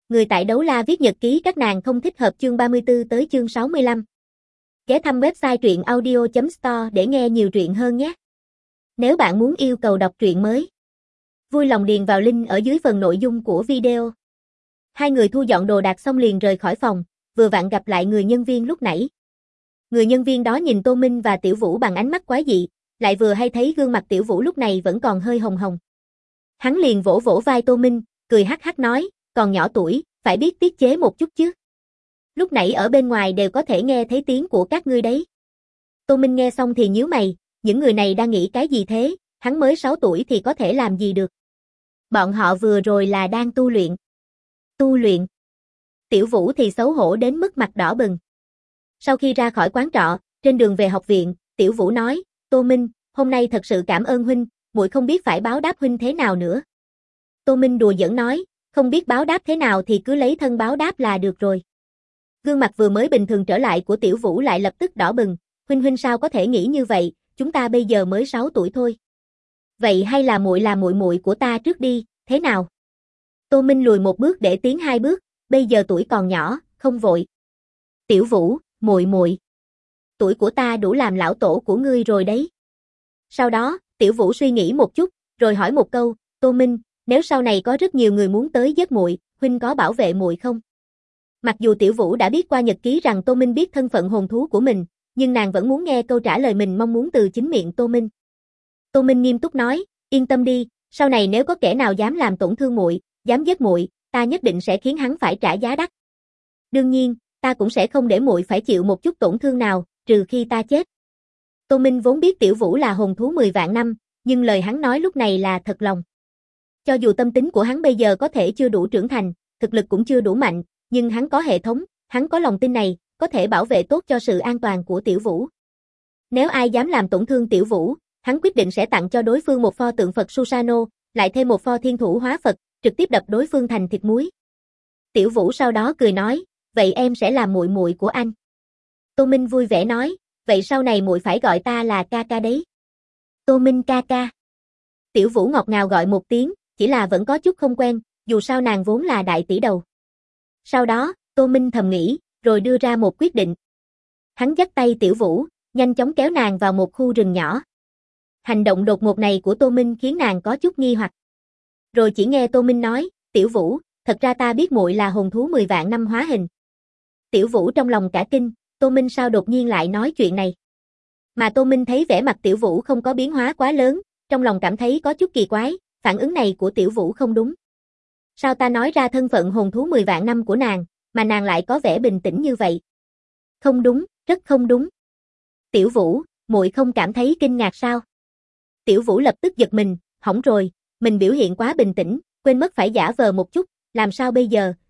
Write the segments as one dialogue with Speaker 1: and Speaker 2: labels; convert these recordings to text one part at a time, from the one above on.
Speaker 1: Người tại Đấu La viết nhật ký các nàng không thích hợp chương 34 tới chương 65. Ghé thăm website truyện audio.store để nghe nhiều truyện hơn nhé. Nếu bạn muốn yêu cầu đọc truyện mới, vui lòng điền vào link ở dưới phần nội dung của video. Hai người thu dọn đồ đạc xong liền rời khỏi phòng, vừa vặn gặp lại người nhân viên lúc nãy. Người nhân viên đó nhìn Tô Minh và Tiểu Vũ bằng ánh mắt quái dị, lại vừa hay thấy gương mặt Tiểu Vũ lúc này vẫn còn hơi hồng hồng. Hắn liền vỗ vỗ vai Tô Minh, cười hắc hắc nói, còn nhỏ tuổi, phải biết tiết chế một chút chứ. Lúc nãy ở bên ngoài đều có thể nghe thấy tiếng của các ngươi đấy. Tô Minh nghe xong thì nhíu mày, những người này đang nghĩ cái gì thế, hắn mới 6 tuổi thì có thể làm gì được. Bọn họ vừa rồi là đang tu luyện. Tu luyện. Tiểu Vũ thì xấu hổ đến mức mặt đỏ bừng. Sau khi ra khỏi quán trọ, trên đường về học viện, Tiểu Vũ nói, Tô Minh, hôm nay thật sự cảm ơn huynh, muội không biết phải báo đáp huynh thế nào nữa. Tô Minh đùa giỡn nói, không biết báo đáp thế nào thì cứ lấy thân báo đáp là được rồi. Gương mặt vừa mới bình thường trở lại của Tiểu Vũ lại lập tức đỏ bừng, huynh sao có thể nghĩ như vậy, chúng ta bây giờ mới 6 tuổi thôi. Vậy hay là muội muội của ta trước đi, thế nào? Tô Minh lùi một bước để tiến 2 bước, bây giờ tuổi còn nhỏ, không vội. Tiểu Vũ, muội. Tuổi của ta đủ làm lão tổ của ngươi rồi đấy. Sau đó, Tiểu Vũ suy nghĩ một chút, rồi hỏi một câu, Tô Minh, nếu sau này có rất nhiều người muốn tới giết muội, huynh có bảo vệ muội không? Mặc dù Tiểu Vũ đã biết qua nhật ký rằng Tô Minh biết thân phận hồn thú của mình, nhưng nàng vẫn muốn nghe câu trả lời mình mong muốn từ chính miệng Tô Minh. Tô Minh nghiêm túc nói, yên tâm đi, sau này nếu có kẻ nào dám làm tổn thương muội, dám giết muội, ta nhất định sẽ khiến hắn phải trả giá đắt. Đương nhiên, ta cũng sẽ không để muội phải chịu một chút tổn thương nào, trừ khi ta chết. Tô Minh vốn biết Tiểu Vũ là hồn thú 10 vạn năm, nhưng lời hắn nói lúc này là thật lòng. Cho dù tâm tính của hắn bây giờ có thể chưa đủ trưởng thành, thực lực cũng chưa đủ mạnh, nhưng hắn có hệ thống, hắn có lòng tin này, có thể bảo vệ tốt cho sự an toàn của Tiểu Vũ. Nếu ai dám làm tổn thương Tiểu Vũ, hắn quyết định sẽ tặng cho đối phương một pho tượng Phật Susano, lại thêm một pho thiên thủ hóa Phật, trực tiếp đập đối phương thành thịt muối. Tiểu Vũ sau đó cười nói, vậy em sẽ là muội muội của anh. Tô Minh vui vẻ nói, vậy sau này muội phải gọi ta là ca ca đấy. Tô Minh ca ca. Tiểu Vũ ngọt ngào gọi một tiếng, chỉ là vẫn có chút không quen, dù sao nàng vốn là đại tỷ đầu. Sau đó, Tô Minh thầm nghĩ, rồi đưa ra một quyết định. Hắn dắt tay Tiểu Vũ, nhanh chóng kéo nàng vào một khu rừng nhỏ. Hành động đột ngột này của Tô Minh khiến nàng có chút nghi hoặc. Rồi chỉ nghe Tô Minh nói, Tiểu Vũ, thật ra ta biết muội là hồn thú 10 vạn năm hóa hình. Tiểu Vũ trong lòng cả kinh, Tô Minh sao đột nhiên lại nói chuyện này. Mà Tô Minh thấy vẻ mặt Tiểu Vũ không có biến hóa quá lớn, trong lòng cảm thấy có chút kỳ quái, phản ứng này của Tiểu Vũ không đúng. Sao ta nói ra thân phận hồn thú 10 vạn năm của nàng, mà nàng lại có vẻ bình tĩnh như vậy? Không đúng, rất không đúng. Tiểu Vũ, muội không cảm thấy kinh ngạc sao? Tiểu Vũ lập tức giật mình, hỏng rồi, mình biểu hiện quá bình tĩnh, quên mất phải giả vờ một chút, làm sao bây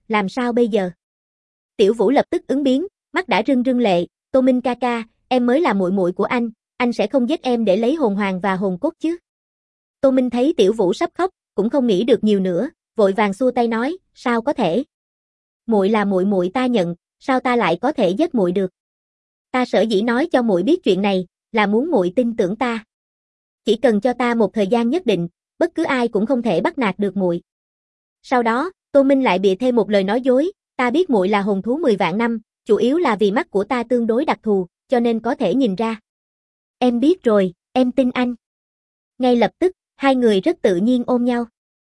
Speaker 1: giờ? Tiểu Vũ lập tức ứng biến, mắt đã rưng rưng lệ, Tô Minh ca ca, em mới là muội muội của anh sẽ không giết em để lấy hồn hoàng và hồn cốt chứ? Tô Minh thấy Tiểu Vũ sắp khóc, cũng không nghĩ được nhiều nữa, vội vàng xua tay nói, sao có thể? Muội là muội muội ta nhận, sao ta lại có thể giết muội được? Ta sở dĩ nói cho muội biết chuyện này, là muốn muội tin tưởng ta. Chỉ cần cho ta một thời gian nhất định, bất cứ ai cũng không thể bắt nạt được muội. Sau đó, Tô Minh lại bịa thêm một lời nói dối, ta biết muội là hồn thú 10 vạn năm, chủ yếu là vì mắt của ta tương đối đặc thù, cho nên có thể nhìn ra. Em biết rồi, em tin anh. Ngay lập tức, hai người rất tự nhiên ôm nhau.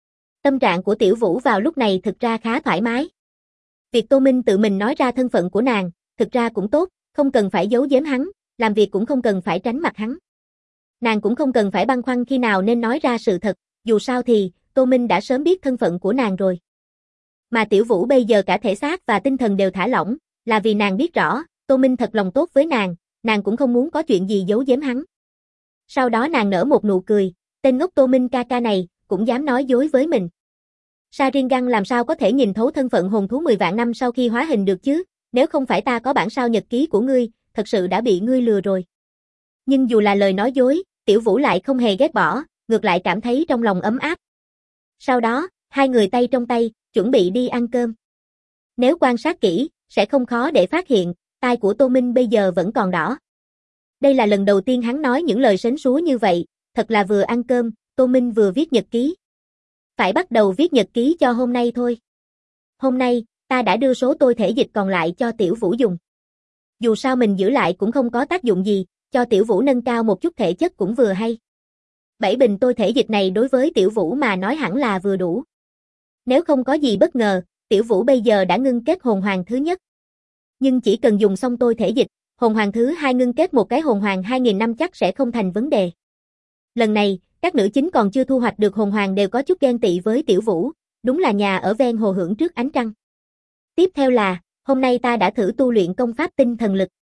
Speaker 1: Tâm trạng của Tiểu Vũ vào lúc này thực ra khá thoải mái. Việc Tô Minh tự mình nói ra thân phận của nàng, thực ra cũng tốt, không cần phải giấu giếm hắn, làm việc cũng không cần phải tránh mặt hắn. Nàng cũng không cần phải băn khoăn khi nào nên nói ra sự thật, dù sao thì, Tô Minh đã sớm biết thân phận của nàng rồi. Mà Tiểu Vũ bây giờ cả thể xác và tinh thần đều thả lỏng, là vì nàng biết rõ, Tô Minh thật lòng tốt với nàng cũng không muốn có chuyện gì giấu giếm hắn. Sau đó nàng nở một nụ cười, tên ngốc Tô Minh ca ca này, cũng dám nói dối với mình. Sharingan làm sao có thể nhìn thấu thân phận hồn thú 10 vạn năm sau khi hóa hình được chứ, nếu không phải ta có bản sao nhật ký của ngươi, thật sự đã bị ngươi lừa rồi. Nhưng dù là lời nói dối, Tiểu Vũ lại không hề ghét bỏ, ngược lại cảm thấy trong lòng ấm áp. Sau đó, hai người tay trong tay, chuẩn bị đi ăn cơm. Nếu quan sát kỹ, sẽ không khó để phát hiện, tai của Tô Minh bây giờ vẫn còn đỏ. Đây là lần đầu tiên hắn nói những lời sến súa như vậy, thật là vừa ăn cơm, Tô Minh vừa viết nhật ký. Phải bắt đầu viết nhật ký cho hôm nay thôi. Hôm nay, ta đã đưa số tôi thể dịch còn lại cho Tiểu Vũ dùng. Dù sao mình giữ lại cũng không có tác dụng gì, cho Tiểu Vũ nâng cao một chút thể chất cũng vừa hay. 7 bình tôi thể dịch này đối với Tiểu Vũ mà nói hẳn là vừa đủ. Nếu không có gì bất ngờ, Tiểu Vũ bây giờ đã ngưng kết hồn hoàng thứ nhất. Nhưng chỉ cần dùng xong tôi thể dịch, hồn hoàng thứ hai ngưng kết một cái hồn hoàng 2000 năm chắc sẽ không thành vấn đề. Lần này, các nữ chính còn chưa thu hoạch được hồn hoàng đều có chút ghen tị với Tiểu Vũ, đúng là nhà ở ven hồ hưởng trước ánh trăng. Tiếp theo là, hôm nay ta đã thử tu luyện công pháp tinh thần lực.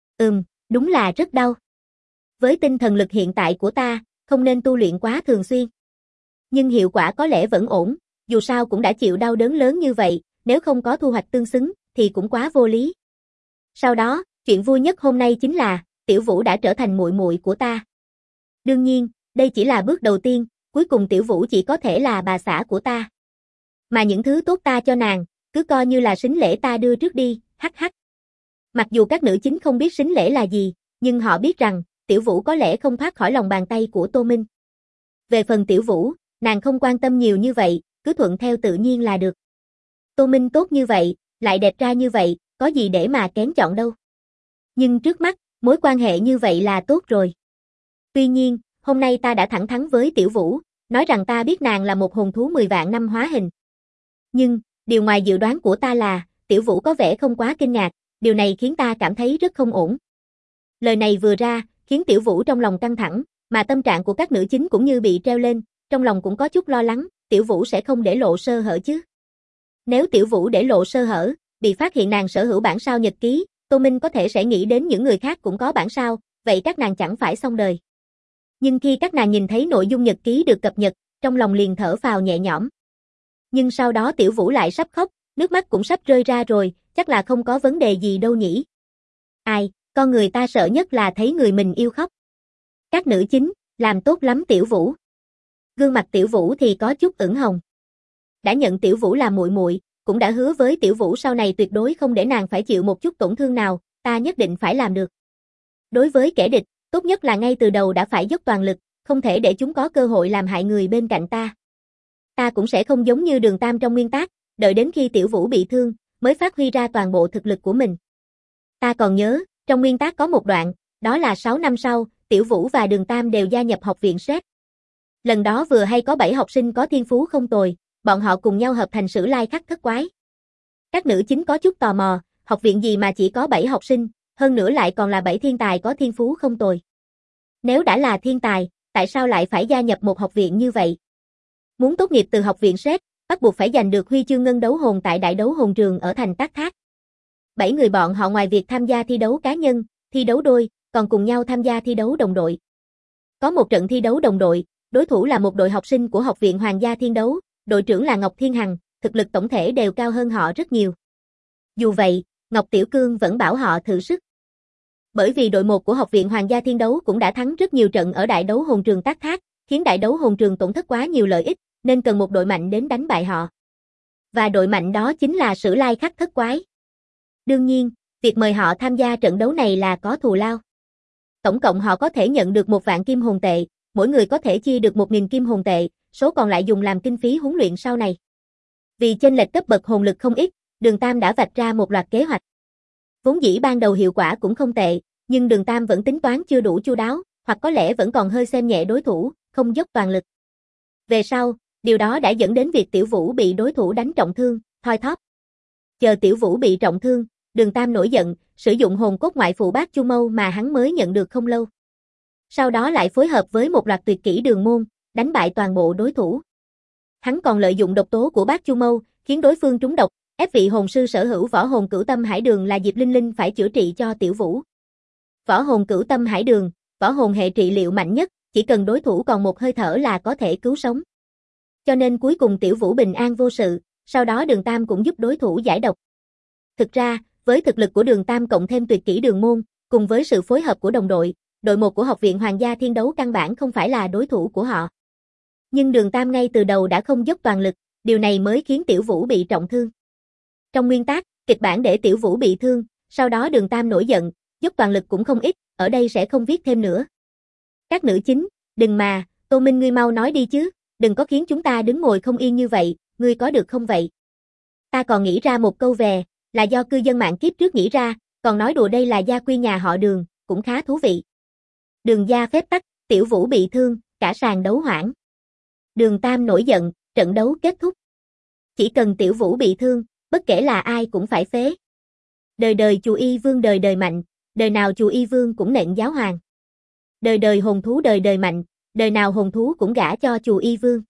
Speaker 1: Đúng là rất đau. Với tinh thần lực hiện tại của ta, không nên tu luyện quá thường xuyên. Nhưng hiệu quả có lẽ vẫn ổn, dù sao cũng đã chịu đau đớn lớn như vậy, nếu không có thu hoạch tương xứng, thì cũng quá vô lý. Sau đó, chuyện vui nhất hôm nay chính là, Tiểu Vũ đã trở thành muội muội của ta. Đương nhiên, đây chỉ là bước đầu tiên, cuối cùng Tiểu Vũ chỉ có thể là bà xã của ta. Mà những thứ tốt ta cho nàng, cứ coi như là sính lễ ta đưa trước đi, hắc hắc. Mặc dù các nữ chính không biết sính lễ là gì, nhưng họ biết rằng, Tiểu Vũ có lẽ không thoát khỏi lòng bàn tay của Tô Minh. Về phần Tiểu Vũ, nàng không quan tâm nhiều như vậy, cứ thuận theo tự nhiên là được. Tô Minh tốt như vậy, lại đẹp trai như vậy, có gì để mà kén chọn đâu. Nhưng trước mắt, mối quan hệ như vậy là tốt rồi. Tuy nhiên, hôm nay ta đã thẳng thắn với Tiểu Vũ, nói rằng ta biết nàng là một hồn thú 10 vạn năm hóa hình. Nhưng, điều ngoài dự đoán của ta là, Tiểu Vũ có vẻ không quá kinh ngạc, điều này khiến ta cảm thấy rất không ổn. Lời này vừa ra, khiến Tiểu Vũ trong lòng căng thẳng, mà tâm trạng của các nữ chính cũng như bị treo lên, trong lòng cũng có chút lo lắng, Tiểu Vũ sẽ không để lộ sơ hở chứ. Nếu Tiểu Vũ để lộ sơ hở, bị phát hiện nàng sở hữu bản sao nhật ký, Tô Minh có thể sẽ nghĩ đến những người khác cũng có bản sao, vậy các nàng chẳng phải xong đời. Nhưng khi các nàng nhìn thấy nội dung nhật ký được cập nhật, trong lòng liền thở phào nhẹ nhõm. Nhưng sau đó Tiểu Vũ lại sắp khóc, nước mắt cũng sắp rơi ra rồi, chắc là không có vấn đề gì đâu nhỉ. Ai, con người ta sợ nhất là thấy người mình yêu khóc. Các nữ chính, làm tốt lắm Tiểu Vũ. Gương mặt Tiểu Vũ thì có chút ửng hồng. Đã nhận Tiểu Vũ làm muội muội, cũng đã hứa với Tiểu Vũ sau này tuyệt đối không để nàng phải chịu một chút tổn thương nào, ta nhất định phải làm được. Đối với kẻ địch, tốt nhất là ngay từ đầu đã phải dốc toàn lực, không thể để chúng có cơ hội làm hại người bên cạnh ta. Ta cũng sẽ không giống như Đường Tam trong nguyên tác, đợi đến khi Tiểu Vũ bị thương, mới phát huy ra toàn bộ thực lực của mình. Ta còn nhớ, trong nguyên tác có một đoạn, đó là 6 năm sau, Tiểu Vũ và Đường Tam đều gia nhập học viện SET. Lần đó vừa hay có 7 học sinh có thiên phú không tồi, bọn họ cùng nhau hợp thành Sử Lai Khắc Thất Quái. Các nữ chính có chút tò mò, học viện gì mà chỉ có 7 học sinh, hơn nữa lại còn là 7 thiên tài có thiên phú không tồi. Nếu đã là thiên tài, tại sao lại phải gia nhập một học viện như vậy? Muốn tốt nghiệp từ học viện SET, bắt buộc phải giành được huy chương ngân đấu hồn tại đại đấu hồn trường ở thành Tác Thác. 7 người bọn họ ngoài việc tham gia thi đấu cá nhân, thi đấu đôi, còn cùng nhau tham gia thi đấu đồng đội. Có một trận thi đấu đồng đội, đối thủ là một đội học sinh của Học viện Hoàng gia Thiên Đấu, đội trưởng là Ngọc Thiên Hằng, thực lực tổng thể đều cao hơn họ rất nhiều. Dù vậy, Ngọc Tiểu Cương vẫn bảo họ thử sức. Bởi vì đội 1 của Học viện Hoàng gia Thiên Đấu cũng đã thắng rất nhiều trận ở đại đấu hồn trường Tác Thác, khiến đại đấu hồn trường tổn thất quá nhiều lợi ích, nên cần một đội mạnh đến đánh bại họ. Và đội mạnh đó chính là Sử Lai Khắc Thất Quái. Đương nhiên, việc mời họ tham gia trận đấu này là có thù lao. Tổng cộng họ có thể nhận được 1 vạn kim hồn tệ, mỗi người có thể chia được 1000 kim hồn tệ, số còn lại dùng làm kinh phí huấn luyện sau này. Vì chênh lệch cấp bậc hồn lực không ít, Đường Tam đã vạch ra một loạt kế hoạch. Vốn dĩ ban đầu hiệu quả cũng không tệ, nhưng Đường Tam vẫn tính toán chưa đủ chu đáo, hoặc có lẽ vẫn còn hơi xem nhẹ đối thủ, không dốc toàn lực. Về sau, điều đó đã dẫn đến việc Tiểu Vũ bị đối thủ đánh trọng thương, thoi thóp. Chờ Tiểu Vũ bị trọng thương, Đường Tam nổi giận, sử dụng hồn cốt ngoại phụ Bát Chu Mâu mà hắn mới nhận được không lâu. Sau đó lại phối hợp với một loạt tuyệt kỹ đường môn, đánh bại toàn bộ đối thủ. Hắn còn lợi dụng độc tố của Bát Chu Mâu, khiến đối phương trúng độc, ép vị hồn sư sở hữu võ hồn Cửu Tâm Hải Đường là Diệp Linh Linh phải chữa trị cho Tiểu Vũ. Võ hồn Cửu Tâm Hải Đường, võ hồn hệ trị liệu mạnh nhất, chỉ cần đối thủ còn một hơi thở là có thể cứu sống. Cho nên cuối cùng Tiểu Vũ bình an vô sự, sau đó Đường Tam cũng giúp đối thủ giải độc. Thực ra, với thực lực của Đường Tam cộng thêm tuyệt kỹ đường môn, cùng với sự phối hợp của đồng đội, đội 1 của Học viện Hoàng gia Thiên Đấu căn bản không phải là đối thủ của họ. Nhưng Đường Tam ngay từ đầu đã không dốc toàn lực, điều này mới khiến Tiểu Vũ bị trọng thương. Trong nguyên tác, kịch bản để Tiểu Vũ bị thương, sau đó Đường Tam nổi giận, dốc toàn lực cũng không ít, ở đây sẽ không viết thêm nữa. Các nữ chính, đừng mà, Tô Minh ngươi mau nói đi chứ, đừng có khiến chúng ta đứng ngồi không yên như vậy, ngươi có được không vậy? Ta còn nghĩ ra một câu về, là do cư dân mạng kiếp trước nghĩ ra, còn nói đùa đây là gia quy nhà họ Đường, cũng khá thú vị. Đường gia phép tắc, Tiểu Vũ bị thương, cả sàn đấu hoãn. Đường Tam nổi giận, trận đấu kết thúc. Chỉ cần Tiểu Vũ bị thương, bất kể là ai cũng phải phế. Đời đời Chù Y Vương đời đời mạnh, đời nào Chù Y Vương cũng nện giáo hoàng. Đời đời hồn thú đời đời mạnh, đời nào hồn thú cũng gả cho Chù Y Vương.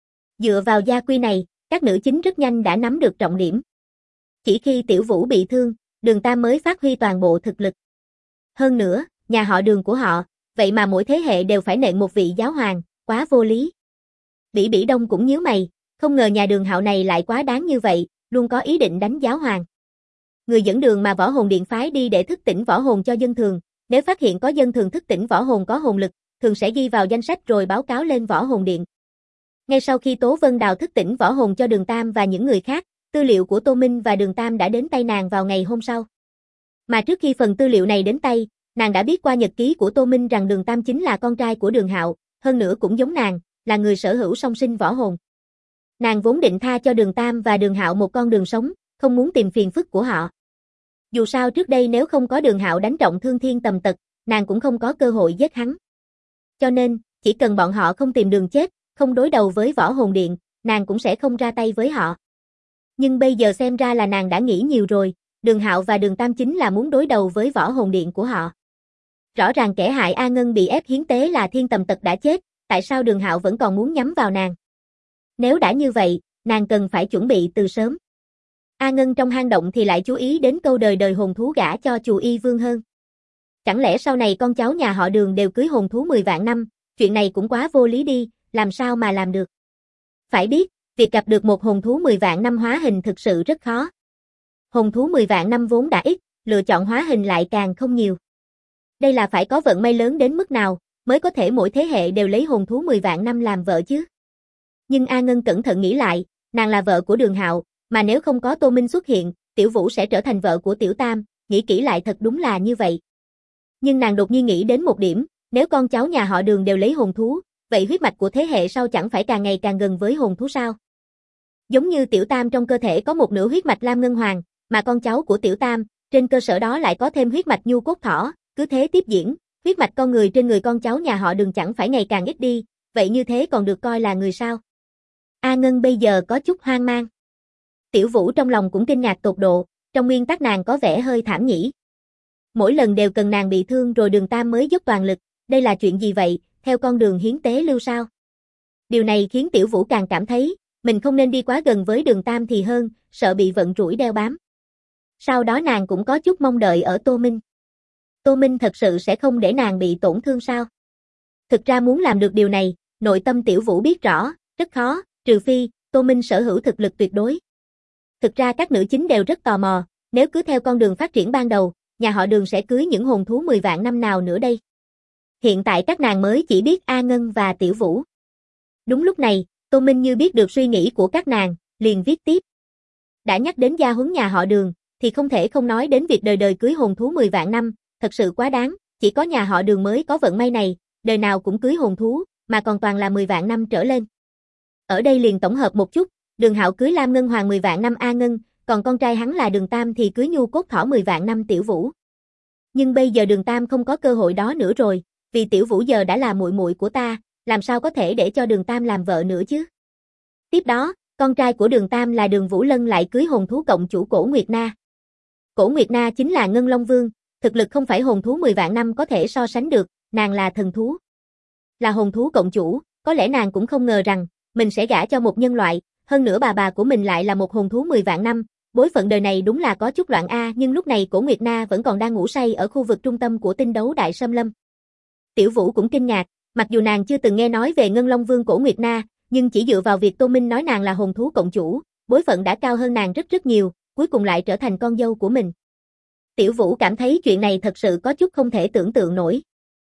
Speaker 1: Dựa vào gia quy này, các nữ chính rất nhanh đã nắm được trọng điểm. Chỉ khi Tiểu Vũ bị thương, Đường Tam mới phát huy toàn bộ thực lực. Hơn nữa, nhà họ Đường của họ, vậy mà mỗi thế hệ đều phải nện một vị giáo hoàng, quá vô lý. Bỉ Bỉ Đông cũng nhíu mày, không ngờ nhà Đường Hạo này lại quá đáng như vậy, luôn có ý định đánh giáo hoàng. Người dẫn đường mà Võ Hồn Điện phái đi để thức tỉnh võ hồn cho dân thường, nếu phát hiện có dân thường thức tỉnh võ hồn có hồn lực, thường sẽ ghi vào danh sách rồi báo cáo lên Võ Hồn Điện. Ngay sau khi Tố Vân Đào thức tỉnh võ hồn cho Đường Tam và những người khác, tư liệu của Tô Minh và Đường Tam đã đến tay nàng vào ngày hôm sau. Mà trước khi phần tư liệu này đến tay, nàng đã biết qua nhật ký của Tô Minh rằng Đường Tam chính là con trai của Đường Hạo, hơn nữa cũng giống nàng, là người sở hữu song sinh võ hồn. Nàng vốn định tha cho Đường Tam và Đường Hạo một con đường sống, không muốn tìm phiền phức của họ. Dù sao trước đây nếu không có Đường Hạo đánh trọng thương Thiên Tầm Tật, nàng cũng không có cơ hội giết hắn. Cho nên, chỉ cần bọn họ không tìm đường chết, không đối đầu với Võ Hồn Điện, nàng cũng sẽ không ra tay với họ. Nhưng bây giờ xem ra là nàng đã nghĩ nhiều rồi, Đường Hạo và Đường Tam chính là muốn đối đầu với Võ Hồn Điện của họ. Rõ ràng kẻ hại A Ngân bị ép hiến tế là Thiên Tầm Tật đã chết, tại sao Đường Hạo vẫn còn muốn nhắm vào nàng? Nếu đã như vậy, nàng cần phải chuẩn bị từ sớm. A Ngân trong hang động thì lại chú ý đến câu đời đời hồn thú gả cho Chù Y Vương hơn. Chẳng lẽ sau này con cháu nhà họ Đường đều cưới hồn thú 10 vạn năm, chuyện này cũng quá vô lý đi, làm sao mà làm được? Phải biết, việc gặp được một hồn thú 10 vạn năm hóa hình thực sự rất khó. Hồn thú 10 vạn năm vốn đã ít, lựa chọn hóa hình lại càng không nhiều. Đây là phải có vận may lớn đến mức nào, mới có thể mỗi thế hệ đều lấy hồn thú 10 vạn năm làm vợ chứ? Nhưng A Ngân cẩn thận nghĩ lại, nàng là vợ của Đường Hạo, mà nếu không có Tô Minh xuất hiện, Tiểu Vũ sẽ trở thành vợ của Tiểu Tam, nghĩ kỹ lại thật đúng là như vậy. Nhưng nàng đột nhiên nghĩ đến một điểm, nếu con cháu nhà họ Đường đều lấy hồn thú, vậy huyết mạch của thế hệ sau chẳng phải càng ngày càng gần với hồn thú sao? Giống như Tiểu Tam trong cơ thể có một nửa huyết mạch Lam Ngân Hoàng, mà con cháu của Tiểu Tam, trên cơ sở đó lại có thêm huyết mạch Nhu Cốt Thỏ, cứ thế tiếp diễn, huyết mạch con người trên người con cháu nhà họ Đường chẳng phải ngày càng ít đi, vậy như thế còn được coi là người sao? A Ngân bây giờ có chút hoang mang. Tiểu Vũ trong lòng cũng kinh ngạc tột độ, trong nguyên tắc nàng có vẻ hơi thảm nhỉ. Mỗi lần đều cần nàng bị thương rồi Đường Tam mới dốc toàn lực, đây là chuyện gì vậy, theo con đường hiến tế lưu sao? Điều này khiến Tiểu Vũ càng cảm thấy, mình không nên đi quá gần với Đường Tam thì hơn, sợ bị vận rủi đeo bám. Sau đó nàng cũng có chút mong đợi ở Tô Minh. Tô Minh thật sự sẽ không để nàng bị tổn thương sao? Thực ra muốn làm được điều này, nội tâm Tiểu Vũ biết rõ, rất khó, trừ phi, Tô Minh sở hữu thực lực tuyệt đối. Thực ra các nữ chính đều rất tò mò, nếu cứ theo con đường phát triển ban đầu, nhà họ Đường sẽ cưới những hồn thú 10 vạn năm nào nữa đây? Hiện tại các nàng mới chỉ biết A Ngân và Tiểu Vũ. Đúng lúc này, Tô Minh như biết được suy nghĩ của các nàng, liền viết tiếp. Đã nhắc đến gia huấn nhà họ Đường, thì không thể không nói đến việc đời đời cưới hồn thú 10 vạn năm, thật sự quá đáng, chỉ có nhà họ Đường mới có vận may này, đời nào cũng cưới hồn thú, mà còn toàn là 10 vạn năm trở lên. Ở đây liền tổng hợp một chút, Đường Hạo cưới Lam Ngân Hoàng 10 vạn năm A Ngân, còn con trai hắn là Đường Tam thì cưới Nhu Cốt Thỏ 10 vạn năm Tiểu Vũ. Nhưng bây giờ Đường Tam không có cơ hội đó nữa rồi, vì Tiểu Vũ giờ đã là muội muội của ta, làm sao có thể để cho Đường Tam làm vợ nữa chứ? Tiếp đó, con trai của Đường Tam là Đường Vũ Lân lại cưới hồn thú cộng chủ Cổ Nguyệt Na. Cổ Nguyệt Na chính là Ngân Long Vương, thực lực không phải hồn thú 10 vạn năm có thể so sánh được, nàng là thần thú. Là hồn thú cộng chủ, có lẽ nàng cũng không ngờ rằng, mình sẽ gả cho một nhân loại, hơn nữa bà của mình lại là một hồn thú 10 vạn năm, bối phận đời này đúng là có chút loạn a, nhưng lúc này Cổ Nguyệt Na vẫn còn đang ngủ say ở khu vực trung tâm của tinh đấu Đại Sâm Lâm. Tiểu Vũ cũng kinh ngạc, mặc dù nàng chưa từng nghe nói về Ngân Long Vương Cổ Nguyệt Na, nhưng chỉ dựa vào việc Tô Minh nói nàng là hồn thú cộng chủ, bối phận đã cao hơn nàng rất nhiều, cuối cùng lại trở thành con dâu của mình. Tiểu Vũ cảm thấy chuyện này thật sự có chút không thể tưởng tượng nổi.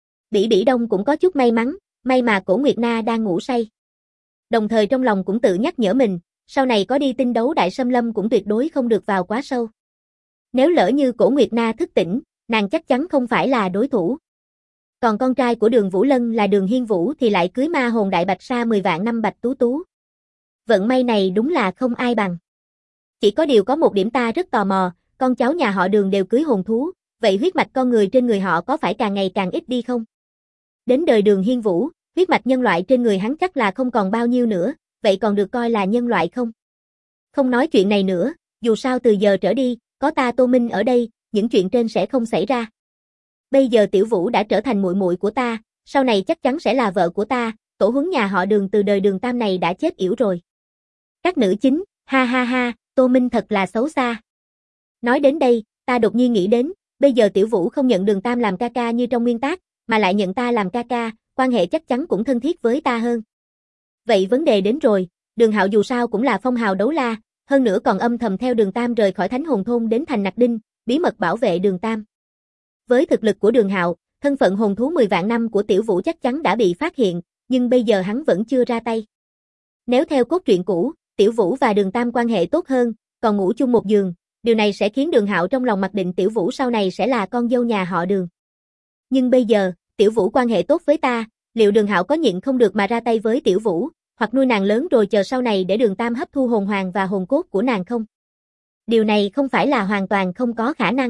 Speaker 1: Bỉ Bỉ Đông cũng có chút may mắn, may mà Cổ Nguyệt Na đang ngủ say. Đồng thời trong lòng cũng tự nhắc nhở mình, sau này có đi tinh đấu Đại Sâm Lâm cũng tuyệt đối không được vào quá sâu. Nếu lỡ như Cổ Nguyệt Na thức tỉnh, nàng chắc chắn không phải là đối thủ. Còn con trai của Đường Vũ Lân là Đường Hiên Vũ thì lại cưới ma hồn đại bạch sa 10 vạn năm Bạch Tú Tú. Vận may này đúng là không ai bằng. Chỉ có điều có một điểm ta rất tò mò, con cháu nhà họ Đường đều cưới hồn thú, vậy huyết mạch con người trên người họ có phải càng ngày càng ít đi không? Đến đời Đường Hiên Vũ, huyết mạch nhân loại trên người hắn chắc là không còn bao nhiêu nữa, vậy còn được coi là nhân loại không? Không nói chuyện này nữa, dù sao từ giờ trở đi, có ta Tô Minh ở đây, những chuyện trên sẽ không xảy ra. Bây giờ Tiểu Vũ đã trở thành muội muội của ta, sau này chắc chắn sẽ là vợ của ta, tổ huấn nhà họ Đường từ đời Đường Tam này đã chết yểu rồi. Các nữ chính, ha ha ha, Tô Minh thật là xấu xa. Nói đến đây, ta đột nhiên nghĩ đến, bây giờ Tiểu Vũ không nhận Đường Tam làm ca ca như trong nguyên tác, mà lại nhận ta làm ca ca, quan hệ chắc chắn cũng thân thiết với ta hơn. Vậy vấn đề đến rồi, Đường Hạo dù sao cũng là phong hào đấu la, hơn nữa còn âm thầm theo Đường Tam rời khỏi Thánh Hồn Thôn đến thành Nặc Đinh, bí mật bảo vệ Đường Tam. Với thực lực của Đường Hạo, thân phận hồn thú 10 vạn năm của Tiểu Vũ chắc chắn đã bị phát hiện, nhưng bây giờ hắn vẫn chưa ra tay. Nếu theo cốt truyện cũ, Tiểu Vũ và Đường Tam quan hệ tốt hơn, còn ngủ chung một giường, điều này sẽ khiến Đường Hạo trong lòng mặc định Tiểu Vũ sau này sẽ là con dâu nhà họ Đường. Nhưng bây giờ, Tiểu Vũ quan hệ tốt với ta, liệu Đường Hạo có nhịn không được mà ra tay với Tiểu Vũ, hoặc nuôi nàng lớn rồi chờ sau này để Đường Tam hấp thu hồn hoàng và hồn cốt của nàng không? Điều này không phải là hoàn toàn không có khả năng.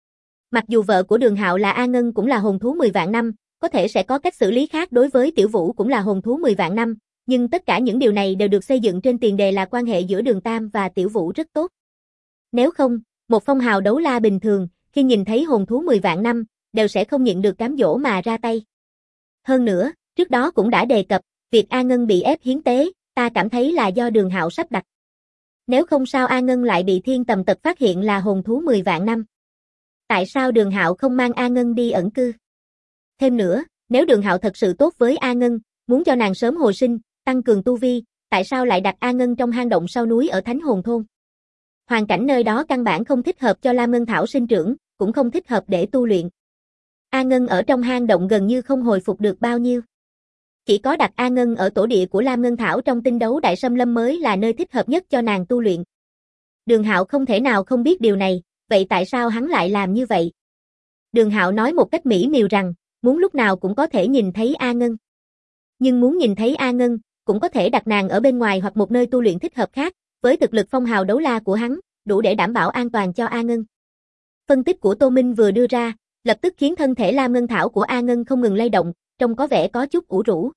Speaker 1: Mặc dù vợ của Đường Hạo là A Ngân cũng là hồn thú 10 vạn năm, có thể sẽ có cách xử lý khác đối với Tiểu Vũ cũng là hồn thú 10 vạn năm, nhưng tất cả những điều này đều được xây dựng trên tiền đề là quan hệ giữa Đường Tam và Tiểu Vũ rất tốt. Nếu không, một phong hào đấu la bình thường, khi nhìn thấy hồn thú 10 vạn năm, đều sẽ không nhịn được cám dỗ mà ra tay. Hơn nữa, trước đó cũng đã đề cập, việc A Ngân bị ép hiến tế, ta cảm thấy là do Đường Hạo sắp đặt. Nếu không sao A Ngân lại bị Thiên Tầm Tật phát hiện là hồn thú 10 vạn năm. Tại sao Đường Hạo không mang A Ngân đi ẩn cư? Thêm nữa, nếu Đường Hạo thật sự tốt với A Ngân, muốn cho nàng sớm hồi sinh, tăng cường tu vi, tại sao lại đặt A Ngân trong hang động sau núi ở Thánh Hồn Thôn? Hoàn cảnh nơi đó căn bản không thích hợp cho Lam Ngân Thảo sinh trưởng, cũng không thích hợp để tu luyện. A Ngân ở trong hang động gần như không hồi phục được bao nhiêu. Chỉ có đặt A Ngân ở tổ địa của Lam Ngân Thảo trong tinh đấu Đại Sâm Lâm mới là nơi thích hợp nhất cho nàng tu luyện. Đường Hạo không thể nào không biết điều này, vậy tại sao hắn lại làm như vậy? Đường Hạo nói một cách mỹ miều rằng, muốn lúc nào cũng có thể nhìn thấy A Ngân. Nhưng muốn nhìn thấy A Ngân, cũng có thể đặt nàng ở bên ngoài hoặc một nơi tu luyện thích hợp khác, với thực lực phong hào đấu la của hắn, đủ để đảm bảo an toàn cho A Ngân. Phân tích của Tô Minh vừa đưa ra, lập tức khiến thân thể Lam Ngân Thảo của A Ngân không ngừng lay động, trông có vẻ có chút ủ rũ.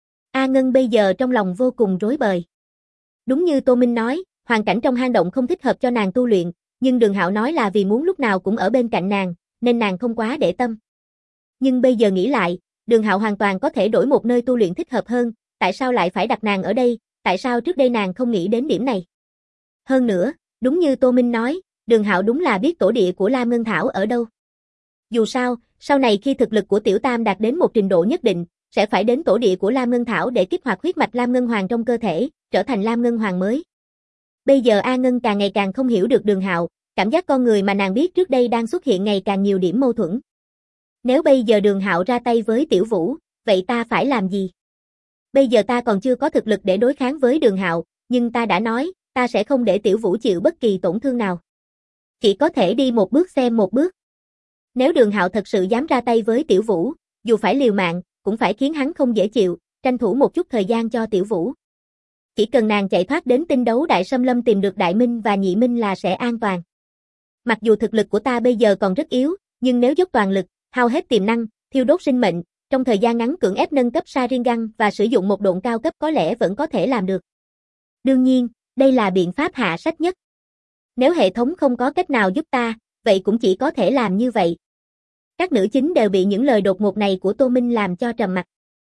Speaker 1: A Ngân bây giờ trong lòng vô cùng rối bời. Đúng như Tô Minh nói, hoàn cảnh trong hang động không thích hợp cho nàng tu luyện, nhưng Đường Hạo nói là vì muốn lúc nào cũng ở bên cạnh nàng, nên nàng không quá để tâm. Nhưng bây giờ nghĩ lại, Đường Hạo hoàn toàn có thể đổi một nơi tu luyện thích hợp hơn, tại sao lại phải đặt nàng ở đây, tại sao trước đây nàng không nghĩ đến điểm này? Hơn nữa, đúng như Tô Minh nói, Đường Hạo đúng là biết tổ địa của Lam Ngân Thảo ở đâu. Dù sao, sau này khi thực lực của Tiểu Tam đạt đến một trình độ nhất định, sẽ phải đến tổ địa của Lam Ngân Thảo để kích hoạt huyết mạch Lam Ngân Hoàng trong cơ thể, trở thành Lam Ngân Hoàng mới. Bây giờ A Ngân càng ngày càng không hiểu được Đường Hạo, cảm giác con người mà nàng biết trước đây đang xuất hiện ngày càng nhiều điểm mâu thuẫn. Nếu bây giờ Đường Hạo ra tay với Tiểu Vũ, vậy ta phải làm gì? Bây giờ ta còn chưa có thực lực để đối kháng với Đường Hạo, nhưng ta đã nói, ta sẽ không để Tiểu Vũ chịu bất kỳ tổn thương nào. Chỉ có thể đi một bước xem một bước. Nếu Đường Hạo thật sự dám ra tay với Tiểu Vũ, dù phải liều mạng, cũng phải khiến hắn không dễ chịu, tranh thủ một chút thời gian cho Tiểu Vũ. Chỉ cần nàng chạy thoát đến tinh đấu Đại Sâm Lâm tìm được Đại Minh và Nhị Minh là sẽ an toàn. Mặc dù thực lực của ta bây giờ còn rất yếu, nhưng nếu dốc toàn lực, hao hết tiềm năng, thiêu đốt sinh mệnh, trong thời gian ngắn cưỡng ép nâng cấp Sharingan và sử dụng một độn cao cấp có lẽ vẫn có thể làm được. Đương nhiên, đây là biện pháp hạ sách nhất. Nếu hệ thống không có cách nào giúp ta, vậy cũng chỉ có thể làm như vậy. Các nữ chính đều bị những lời đột ngột này của Tô Minh làm cho trầm mặc.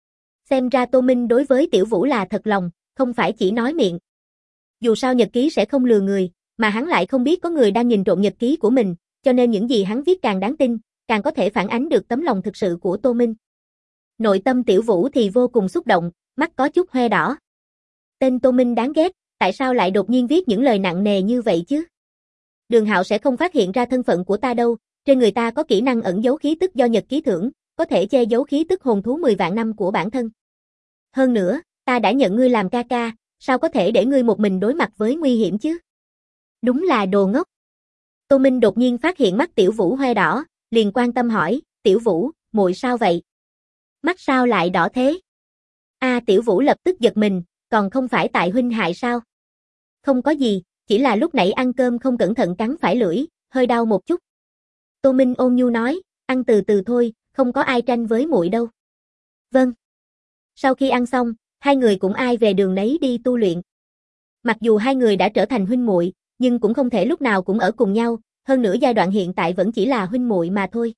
Speaker 1: Xem ra Tô Minh đối với Tiểu Vũ là thật lòng, không phải chỉ nói miệng. Dù sao nhật ký sẽ không lừa người, mà hắn lại không biết có người đang nhìn trộm nhật ký của mình, cho nên những gì hắn viết càng đáng tin, càng có thể phản ánh được tấm lòng thực sự của Tô Minh. Nội tâm Tiểu Vũ thì vô cùng xúc động, mắt có chút hoe đỏ. Tên Tô Minh đáng ghét, tại sao lại đột nhiên viết những lời nặng nề như vậy chứ? Đường Hạo sẽ không phát hiện ra thân phận của ta đâu, trên người ta có kỹ năng ẩn giấu khí tức do nhật ký thưởng, có thể che giấu khí tức hồn thú 10 vạn năm của bản thân. Hơn nữa, ta đã nhận ngươi làm ca ca, sao có thể để ngươi một mình đối mặt với nguy hiểm chứ? Đúng là đồ ngốc. Tô Minh đột nhiên phát hiện mắt Tiểu Vũ hoe đỏ, liền quan tâm hỏi, Tiểu Vũ, muội sao vậy? Mắt sao lại đỏ thế? Tiểu Vũ lập tức giật mình, còn không phải tại huynh hại sao? Không có gì, chỉ là lúc nãy ăn cơm không cẩn thận cắn phải lưỡi, hơi đau một chút. Tô Minh ôn nhu nói, ăn từ từ thôi, không có ai tranh với muội đâu. Vâng. Sau khi ăn xong, hai người cũng ai về đường nấy đi tu luyện. Mặc dù hai người đã trở thành huynh muội, nhưng cũng không thể lúc nào cũng ở cùng nhau, hơn nữa giai đoạn hiện tại vẫn chỉ là huynh muội mà thôi.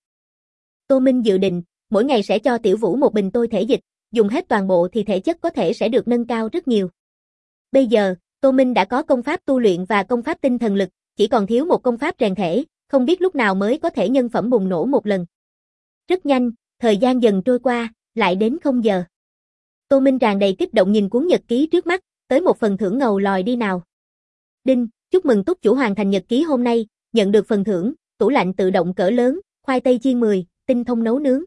Speaker 1: Tô Minh dự định, mỗi ngày sẽ cho Tiểu Vũ một bình tôi thể dịch, dùng hết toàn bộ thì thể chất có thể sẽ được nâng cao rất nhiều. Bây giờ, Tô Minh đã có công pháp tu luyện và công pháp tinh thần lực, chỉ còn thiếu một công pháp rèn thể, không biết lúc nào mới có thể nhân phẩm bùng nổ một lần. Rất nhanh, thời gian dần trôi qua, lại đến 0 giờ. Tô Minh tràn đầy kích động nhìn cuốn nhật ký trước mắt, tới một phần thưởng ngầu lòi đi nào. Đinh, chúc mừng túc chủ hoàn thành nhật ký hôm nay, nhận được phần thưởng, tủ lạnh tự động cỡ lớn, khoai tây chiên 10, tinh thông nấu nướng.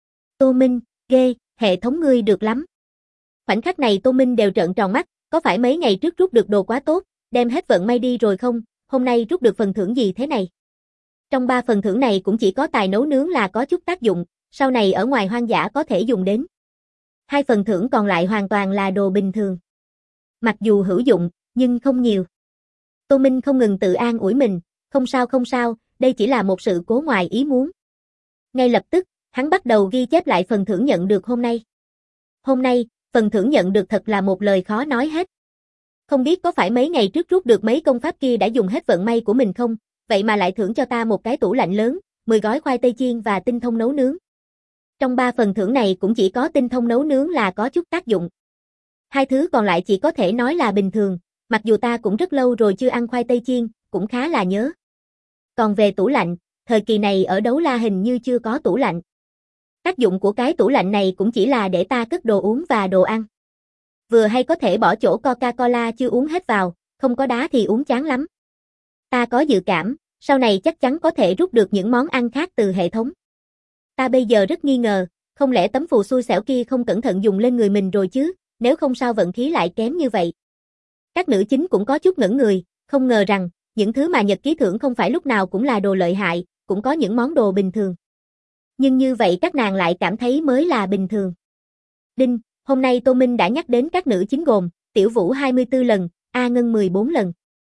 Speaker 1: Tô Minh, ghê, hệ thống ngươi được lắm. Khoảnh khắc này Tô Minh đều trợn tròn mắt, có phải mấy ngày trước rút được đồ quá tốt, đem hết vận may đi rồi không, hôm nay rút được phần thưởng gì thế này? Trong 3 phần thưởng này cũng chỉ có tài nấu nướng là có chút tác dụng, sau này ở ngoài hoang dã có thể dùng đến. 2 phần thưởng còn lại hoàn toàn là đồ bình thường. Mặc dù hữu dụng, nhưng không nhiều. Tô Minh không ngừng tự an ủi mình, không sao, đây chỉ là một sự cố ngoài ý muốn. Ngay lập tức, hắn bắt đầu ghi chép lại phần thưởng nhận được hôm nay. Hôm nay, phần thưởng nhận được thật là một lời khó nói hết. Không biết có phải mấy ngày trước rút được mấy công pháp kia đã dùng hết vận may của mình không, vậy mà lại thưởng cho ta một cái tủ lạnh lớn, 10 gói khoai tây chiên và tinh thông nấu nướng. Trong 3 phần thưởng này cũng chỉ có tinh thông nấu nướng là có chút tác dụng. 2 thứ còn lại chỉ có thể nói là bình thường, mặc dù ta cũng rất lâu rồi chưa ăn khoai tây chiên, cũng khá là nhớ. Còn về tủ lạnh, thời kỳ này ở Đấu La hình như chưa có tủ lạnh. Tác dụng của cái tủ lạnh này cũng chỉ là để ta cất đồ uống và đồ ăn. Vừa hay có thể bỏ chỗ Coca-Cola chưa uống hết vào, không có đá thì uống chán lắm. Ta có dự cảm, sau này chắc chắn có thể rút được những món ăn khác từ hệ thống. Ta bây giờ rất nghi ngờ, không lẽ tấm phù xui xẻo kia không cẩn thận dùng lên người mình rồi chứ, nếu không sao vận khí lại kém như vậy. Các nữ chính cũng có chút ngẩn người, không ngờ rằng, những thứ mà nhật ký thưởng không phải lúc nào cũng là đồ lợi hại, cũng có những món đồ bình thường. Nhưng như vậy các nàng lại cảm thấy mới là bình thường. Đinh, hôm nay Tô Minh đã nhắc đến các nữ chính gồm, Tiểu Vũ 24 lần, A Ngân 14 lần.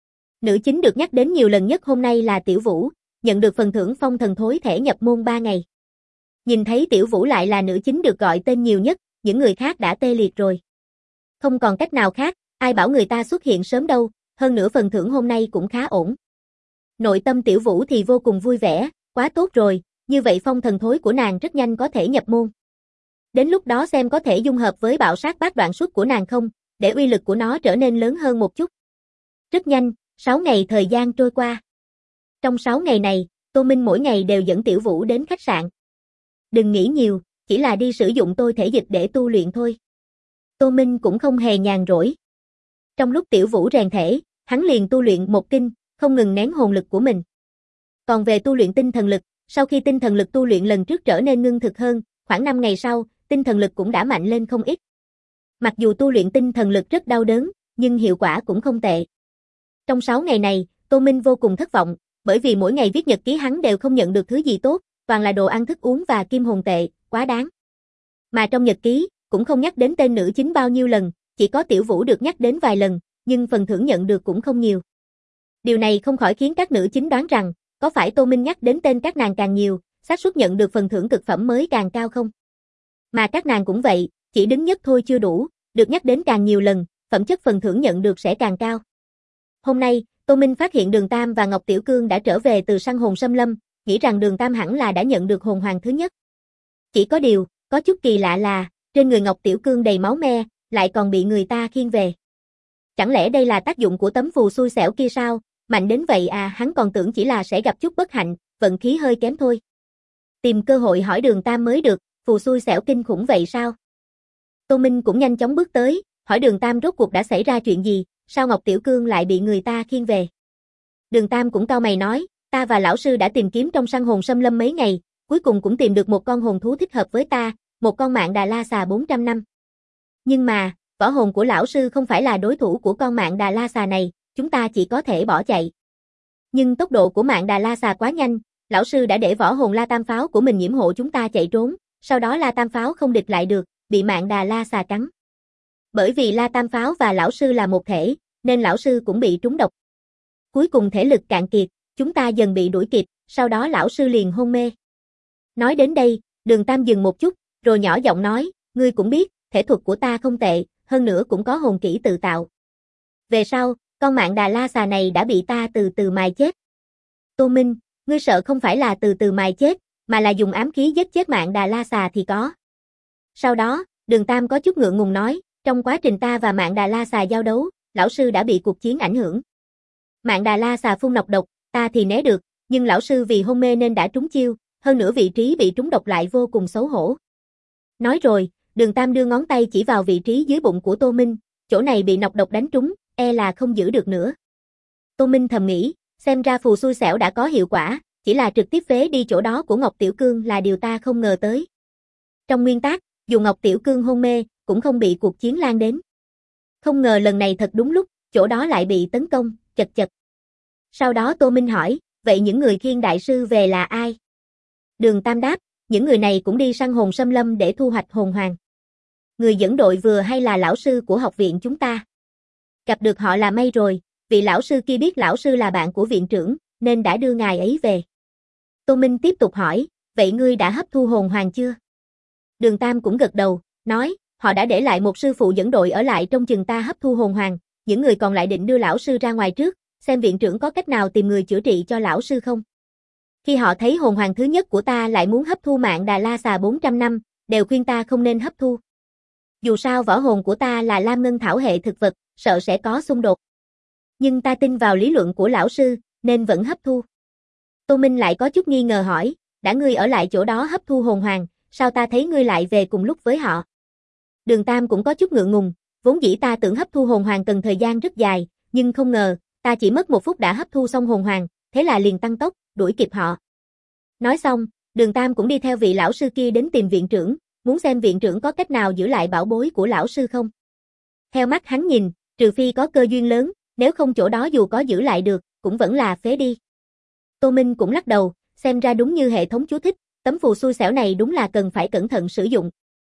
Speaker 1: Nữ chính được nhắc đến nhiều lần nhất hôm nay là Tiểu Vũ, nhận được phần thưởng phong thần thối thể nhập môn 3 ngày. Nhìn thấy Tiểu Vũ lại là nữ chính được gọi tên nhiều nhất, những người khác đã tê liệt rồi. Không còn cách nào khác, ai bảo người ta xuất hiện sớm đâu, hơn nữa phần thưởng hôm nay cũng khá ổn. Nội tâm Tiểu Vũ thì vô cùng vui vẻ, quá tốt rồi, như vậy phong thần thối của nàng rất nhanh có thể nhập môn. Đến lúc đó xem có thể dung hợp với bạo sát bát đoạn xuất của nàng không, để uy lực của nó trở nên lớn hơn một chút. Rất nhanh, 6 ngày thời gian trôi qua. Trong 6 ngày này, Tô Minh mỗi ngày đều dẫn Tiểu Vũ đến khách sạn. Đừng nghĩ nhiều, chỉ là đi sử dụng tôi thể dịch để tu luyện thôi. Tô Minh cũng không hề nhàn rỗi. Trong lúc Tiểu Vũ rèn thể, hắn liền tu luyện một kinh, không ngừng nén hồn lực của mình. Còn về tu luyện tinh thần lực, sau khi tinh thần lực tu luyện lần trước trở nên ngưng thực hơn, khoảng 5 ngày sau, tinh thần lực cũng đã mạnh lên không ít. Mặc dù tu luyện tinh thần lực rất đau đớn, nhưng hiệu quả cũng không tệ. Trong 6 ngày này, Tô Minh vô cùng thất vọng, bởi vì mỗi ngày viết nhật ký hắn đều không nhận được thứ gì tốt, toàn là đồ ăn thức uống và kim hồn tệ, quá đáng. Mà trong nhật ký, cũng không nhắc đến tên nữ chính bao nhiêu lần, chỉ có Tiểu Vũ được nhắc đến vài lần, nhưng phần thưởng nhận được cũng không nhiều. Điều này không khỏi khiến các nữ chính đoán rằng, có phải Tô Minh nhắc đến tên các nàng càng nhiều, xác suất nhận được phần thưởng cực phẩm mới càng cao không? Mà các nàng cũng vậy, chỉ đứng nhất thôi chưa đủ, được nhắc đến càng nhiều lần, phẩm chất phần thưởng nhận được sẽ càng cao. Hôm nay, Tô Minh phát hiện Đường Tam và Ngọc Tiểu Cương đã trở về từ săn hồn xâm lâm, nghĩ rằng Đường Tam hẳn là đã nhận được hồn hoàng thứ nhất. Chỉ có điều, có chút kỳ lạ là, trên người Ngọc Tiểu Cương đầy máu me, lại còn bị người ta khiêng về. Chẳng lẽ đây là tác dụng của tấm phù xui xẻo kia sao? Mạnh đến vậy à, hắn còn tưởng chỉ là sẽ gặp chút bất hạnh, vận khí hơi kém thôi. Tìm cơ hội hỏi Đường Tam mới được, phù xui xẻo kinh khủng vậy sao? Tô Minh cũng nhanh chóng bước tới, hỏi Đường Tam rốt cuộc đã xảy ra chuyện gì, sao Ngọc Tiểu Cương lại bị người ta khiêng về? Đường Tam cũng cau mày nói, ta và lão sư đã tìm kiếm trong săn hồn xâm lâm mấy ngày, cuối cùng cũng tìm được một con hồn thú thích hợp với ta, một con Mạn Đà La Xà 400 năm. Nhưng mà, võ hồn của lão sư không phải là đối thủ của con Mạn Đà La Xà này, chúng ta chỉ có thể bỏ chạy. Nhưng tốc độ của Mạn Đà La Xà quá nhanh, lão sư đã để võ hồn La Tam Pháo của mình nhiễm hộ chúng ta chạy trốn, sau đó La Tam Pháo không địch lại được, bị Mạn Đà La Xà cắn. Bởi vì La Tam Pháo và lão sư là một thể, nên lão sư cũng bị trúng độc. Cuối cùng thể lực cạn kiệt, chúng ta dần bị đuổi kịp, sau đó lão sư liền hôn mê. Nói đến đây, Đường Tam dừng một chút, rồi nhỏ giọng nói, ngươi cũng biết, thể thuật của ta không tệ, hơn nữa cũng có hồn kỹ tự tạo. Về sau, con Mạn Đà La Xà này đã bị ta từ từ mài chết. Tô Minh, ngươi sợ không phải là từ từ mài chết, mà là dùng ám khí giết chết Mạn Đà La Xà thì có. Sau đó, Đường Tam có chút ngượng ngùng nói, trong quá trình ta và Mạn Đà La Xà giao đấu, lão sư đã bị cuộc chiến ảnh hưởng. Mạn Đà La Xà phun nọc độc, ta thì né được, nhưng lão sư vì hôn mê nên đã trúng chiêu, hơn nữa vị trí bị trúng độc lại vô cùng xấu hổ. Nói rồi, Đường Tam đưa ngón tay chỉ vào vị trí dưới bụng của Tô Minh, chỗ này bị nọc độc đánh trúng, e là không giữ được nữa. Tô Minh thầm nghĩ, xem ra phù xui xẻo đã có hiệu quả, chỉ là trực tiếp phế đi chỗ đó của Ngọc Tiểu Cương là điều ta không ngờ tới. Trong nguyên tắc, dù Ngọc Tiểu Cương hôn mê, cũng không bị cuộc chiến lan đến. Không ngờ lần này thật đúng lúc, chỗ đó lại bị tấn công, chật chật. Sau đó Tô Minh hỏi, vậy những người khiêng đại sư về là ai? Đường Tam đáp, những người này cũng đi săn hồn xâm lâm để thu hoạch hồn hoàng. Người dẫn đội vừa hay là lão sư của học viện chúng ta. Gặp được họ là may rồi, vị lão sư kia biết lão sư là bạn của viện trưởng, nên đã đưa ngài ấy về. Tô Minh tiếp tục hỏi, vậy ngươi đã hấp thu hồn hoàng chưa? Đường Tam cũng gật đầu, nói, họ đã để lại một sư phụ dẫn đội ở lại trong chừng ta hấp thu hồn hoàng, những người còn lại định đưa lão sư ra ngoài trước, xem viện trưởng có cách nào tìm người chữa trị cho lão sư không. Khi họ thấy hồn hoàng thứ nhất của ta lại muốn hấp thu Mạn Đà La Xà 400 năm, đều khuyên ta không nên hấp thu. Dù sao võ hồn của ta là lam ngân thảo hệ thực vật, sợ sẽ có xung đột. Nhưng ta tin vào lý luận của lão sư, nên vẫn hấp thu. Tô Minh lại có chút nghi ngờ hỏi, đã ngươi ở lại chỗ đó hấp thu hồn hoàng, sao ta thấy ngươi lại về cùng lúc với họ? Đường Tam cũng có chút ngượng ngùng, vốn dĩ ta tưởng hấp thu hồn hoàng cần thời gian rất dài, nhưng không ngờ, ta chỉ mất 1 phút đã hấp thu xong hồn hoàng, thế là liền tăng tốc, đuổi kịp họ. Nói xong, Đường Tam cũng đi theo vị lão sư kia đến tìm viện trưởng, muốn xem viện trưởng có cách nào giữ lại bảo bối của lão sư không. Theo mắt hắn nhìn, trừ phi có cơ duyên lớn, nếu không chỗ đó dù có giữ lại được, cũng vẫn là phế đi. Tô Minh cũng lắc đầu, xem ra đúng như hệ thống chú thích, tấm phù xui xẻo này đúng là cần phải cẩn thận sử dụng.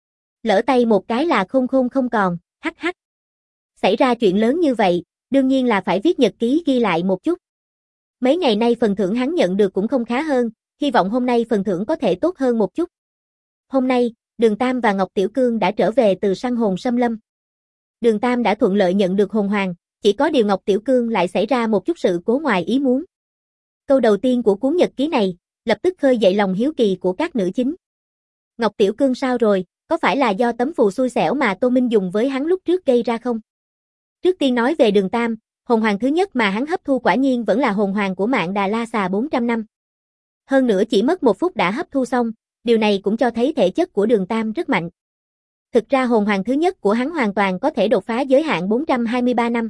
Speaker 1: Lỡ tay một cái là khôn khôn không còn, hắc hắc. Xảy ra chuyện lớn như vậy, đương nhiên là phải viết nhật ký ghi lại một chút. Mấy ngày nay phần thưởng hắn nhận được cũng không khá hơn, hy vọng hôm nay phần thưởng có thể tốt hơn một chút. Hôm nay, Đường Tam và Ngọc Tiểu Cương đã trở về từ săn hồn xâm lâm. Đường Tam đã thuận lợi nhận được hồn hoàng, chỉ có điều Ngọc Tiểu Cương lại xảy ra một chút sự cố ngoài ý muốn. Câu đầu tiên của cuốn nhật ký này, lập tức khơi dậy lòng hiếu kỳ của các nữ chính. Ngọc Tiểu Cương sao rồi, có phải là do tấm phù xui xẻo mà Tô Minh dùng với hắn lúc trước gây ra không? Trước tiên nói về Đường Tam, hồn hoàng thứ nhất mà hắn hấp thu quả nhiên vẫn là hồn hoàng của Mạn Đà La Xà 400 năm. Hơn nữa chỉ mất 1 phút đã hấp thu xong, điều này cũng cho thấy thể chất của Đường Tam rất mạnh. Thực ra hồn hoàng thứ nhất của hắn hoàn toàn có thể đột phá giới hạn 423 năm.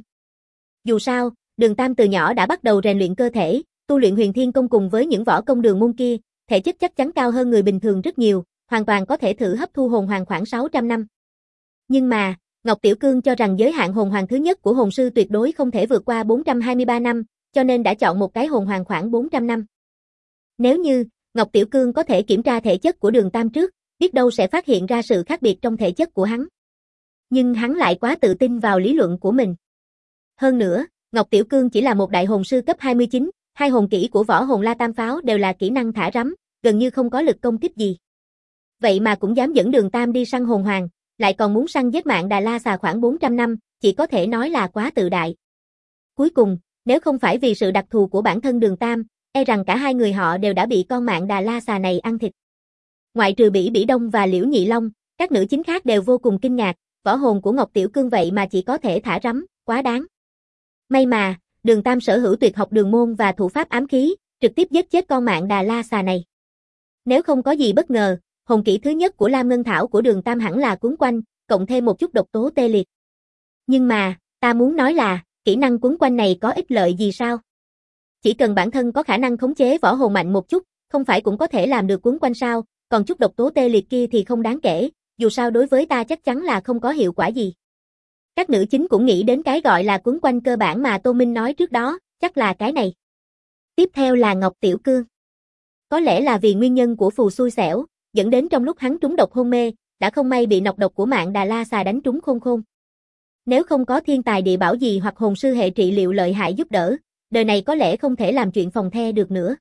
Speaker 1: Dù sao, Đường Tam từ nhỏ đã bắt đầu rèn luyện cơ thể, tu luyện huyền thiên công cùng với những võ công đường môn kia, thể chất chắc chắn cao hơn người bình thường rất nhiều, hoàn toàn có thể thử hấp thu hồn hoàng khoảng 600 năm. Nhưng mà, Ngọc Tiểu Cương cho rằng giới hạn hồn hoàng thứ nhất của hồn sư tuyệt đối không thể vượt qua 423 năm, cho nên đã chọn một cái hồn hoàng khoảng 400 năm. Nếu như, Ngọc Tiểu Cương có thể kiểm tra thể chất của Đường Tam trước, biết đâu sẽ phát hiện ra sự khác biệt trong thể chất của hắn. Nhưng hắn lại quá tự tin vào lý luận của mình. Hơn nữa, Ngọc Tiểu Cương chỉ là một đại hồn sư cấp 29, hai hồn kỹ của võ hồn La Tam Pháo đều là kỹ năng thả rắm, gần như không có lực công kích gì. Vậy mà cũng dám dẫn Đường Tam đi săn hồn hoàng, lại còn muốn săn giết Mạn Đà La Xà khoảng 400 năm, chỉ có thể nói là quá tự đại. Cuối cùng, nếu không phải vì sự đặc thù của bản thân Đường Tam, e rằng cả hai người họ đều đã bị con Mạn Đà La Xà này ăn thịt. Ngoại trừ Bỉ Bỉ Đông và Liễu Nhị Long, các nữ chính khác đều vô cùng kinh ngạc, võ hồn của Ngọc Tiểu Cương vậy mà chỉ có thể thả rắm, quá đáng. May mà, Đường Tam sở hữu tuyệt học đường môn và thủ pháp ám khí, trực tiếp giết chết con Mạn Đà La Xà này. Nếu không có gì bất ngờ, hồn kỹ thứ nhất của Lam Ngân Thảo của Đường Tam hẳn là cuốn quanh, cộng thêm một chút độc tố tê liệt. Nhưng mà, ta muốn nói là, kỹ năng cuốn quanh này có ích lợi gì sao? Chỉ cần bản thân có khả năng khống chế võ hồn mạnh một chút, không phải cũng có thể làm được cuốn quanh sao, còn chút độc tố tê liệt kia thì không đáng kể, dù sao đối với ta chắc chắn là không có hiệu quả gì. Các nữ chính cũng nghĩ đến cái gọi là cuốn quanh cơ bản mà Tô Minh nói trước đó, chắc là cái này. Tiếp theo là Ngọc Tiểu Cương. Có lẽ là vì nguyên nhân của phù xui xẻo, dẫn đến trong lúc hắn trúng độc hôn mê, đã không may bị nọc độc của Mạn Đà La Xà đánh trúng khôn khôn. Nếu không có thiên tài địa bảo gì hoặc hồn sư hệ trị liệu lợi hại giúp đỡ, đời này có lẽ không thể làm chuyện phòng the được nữa.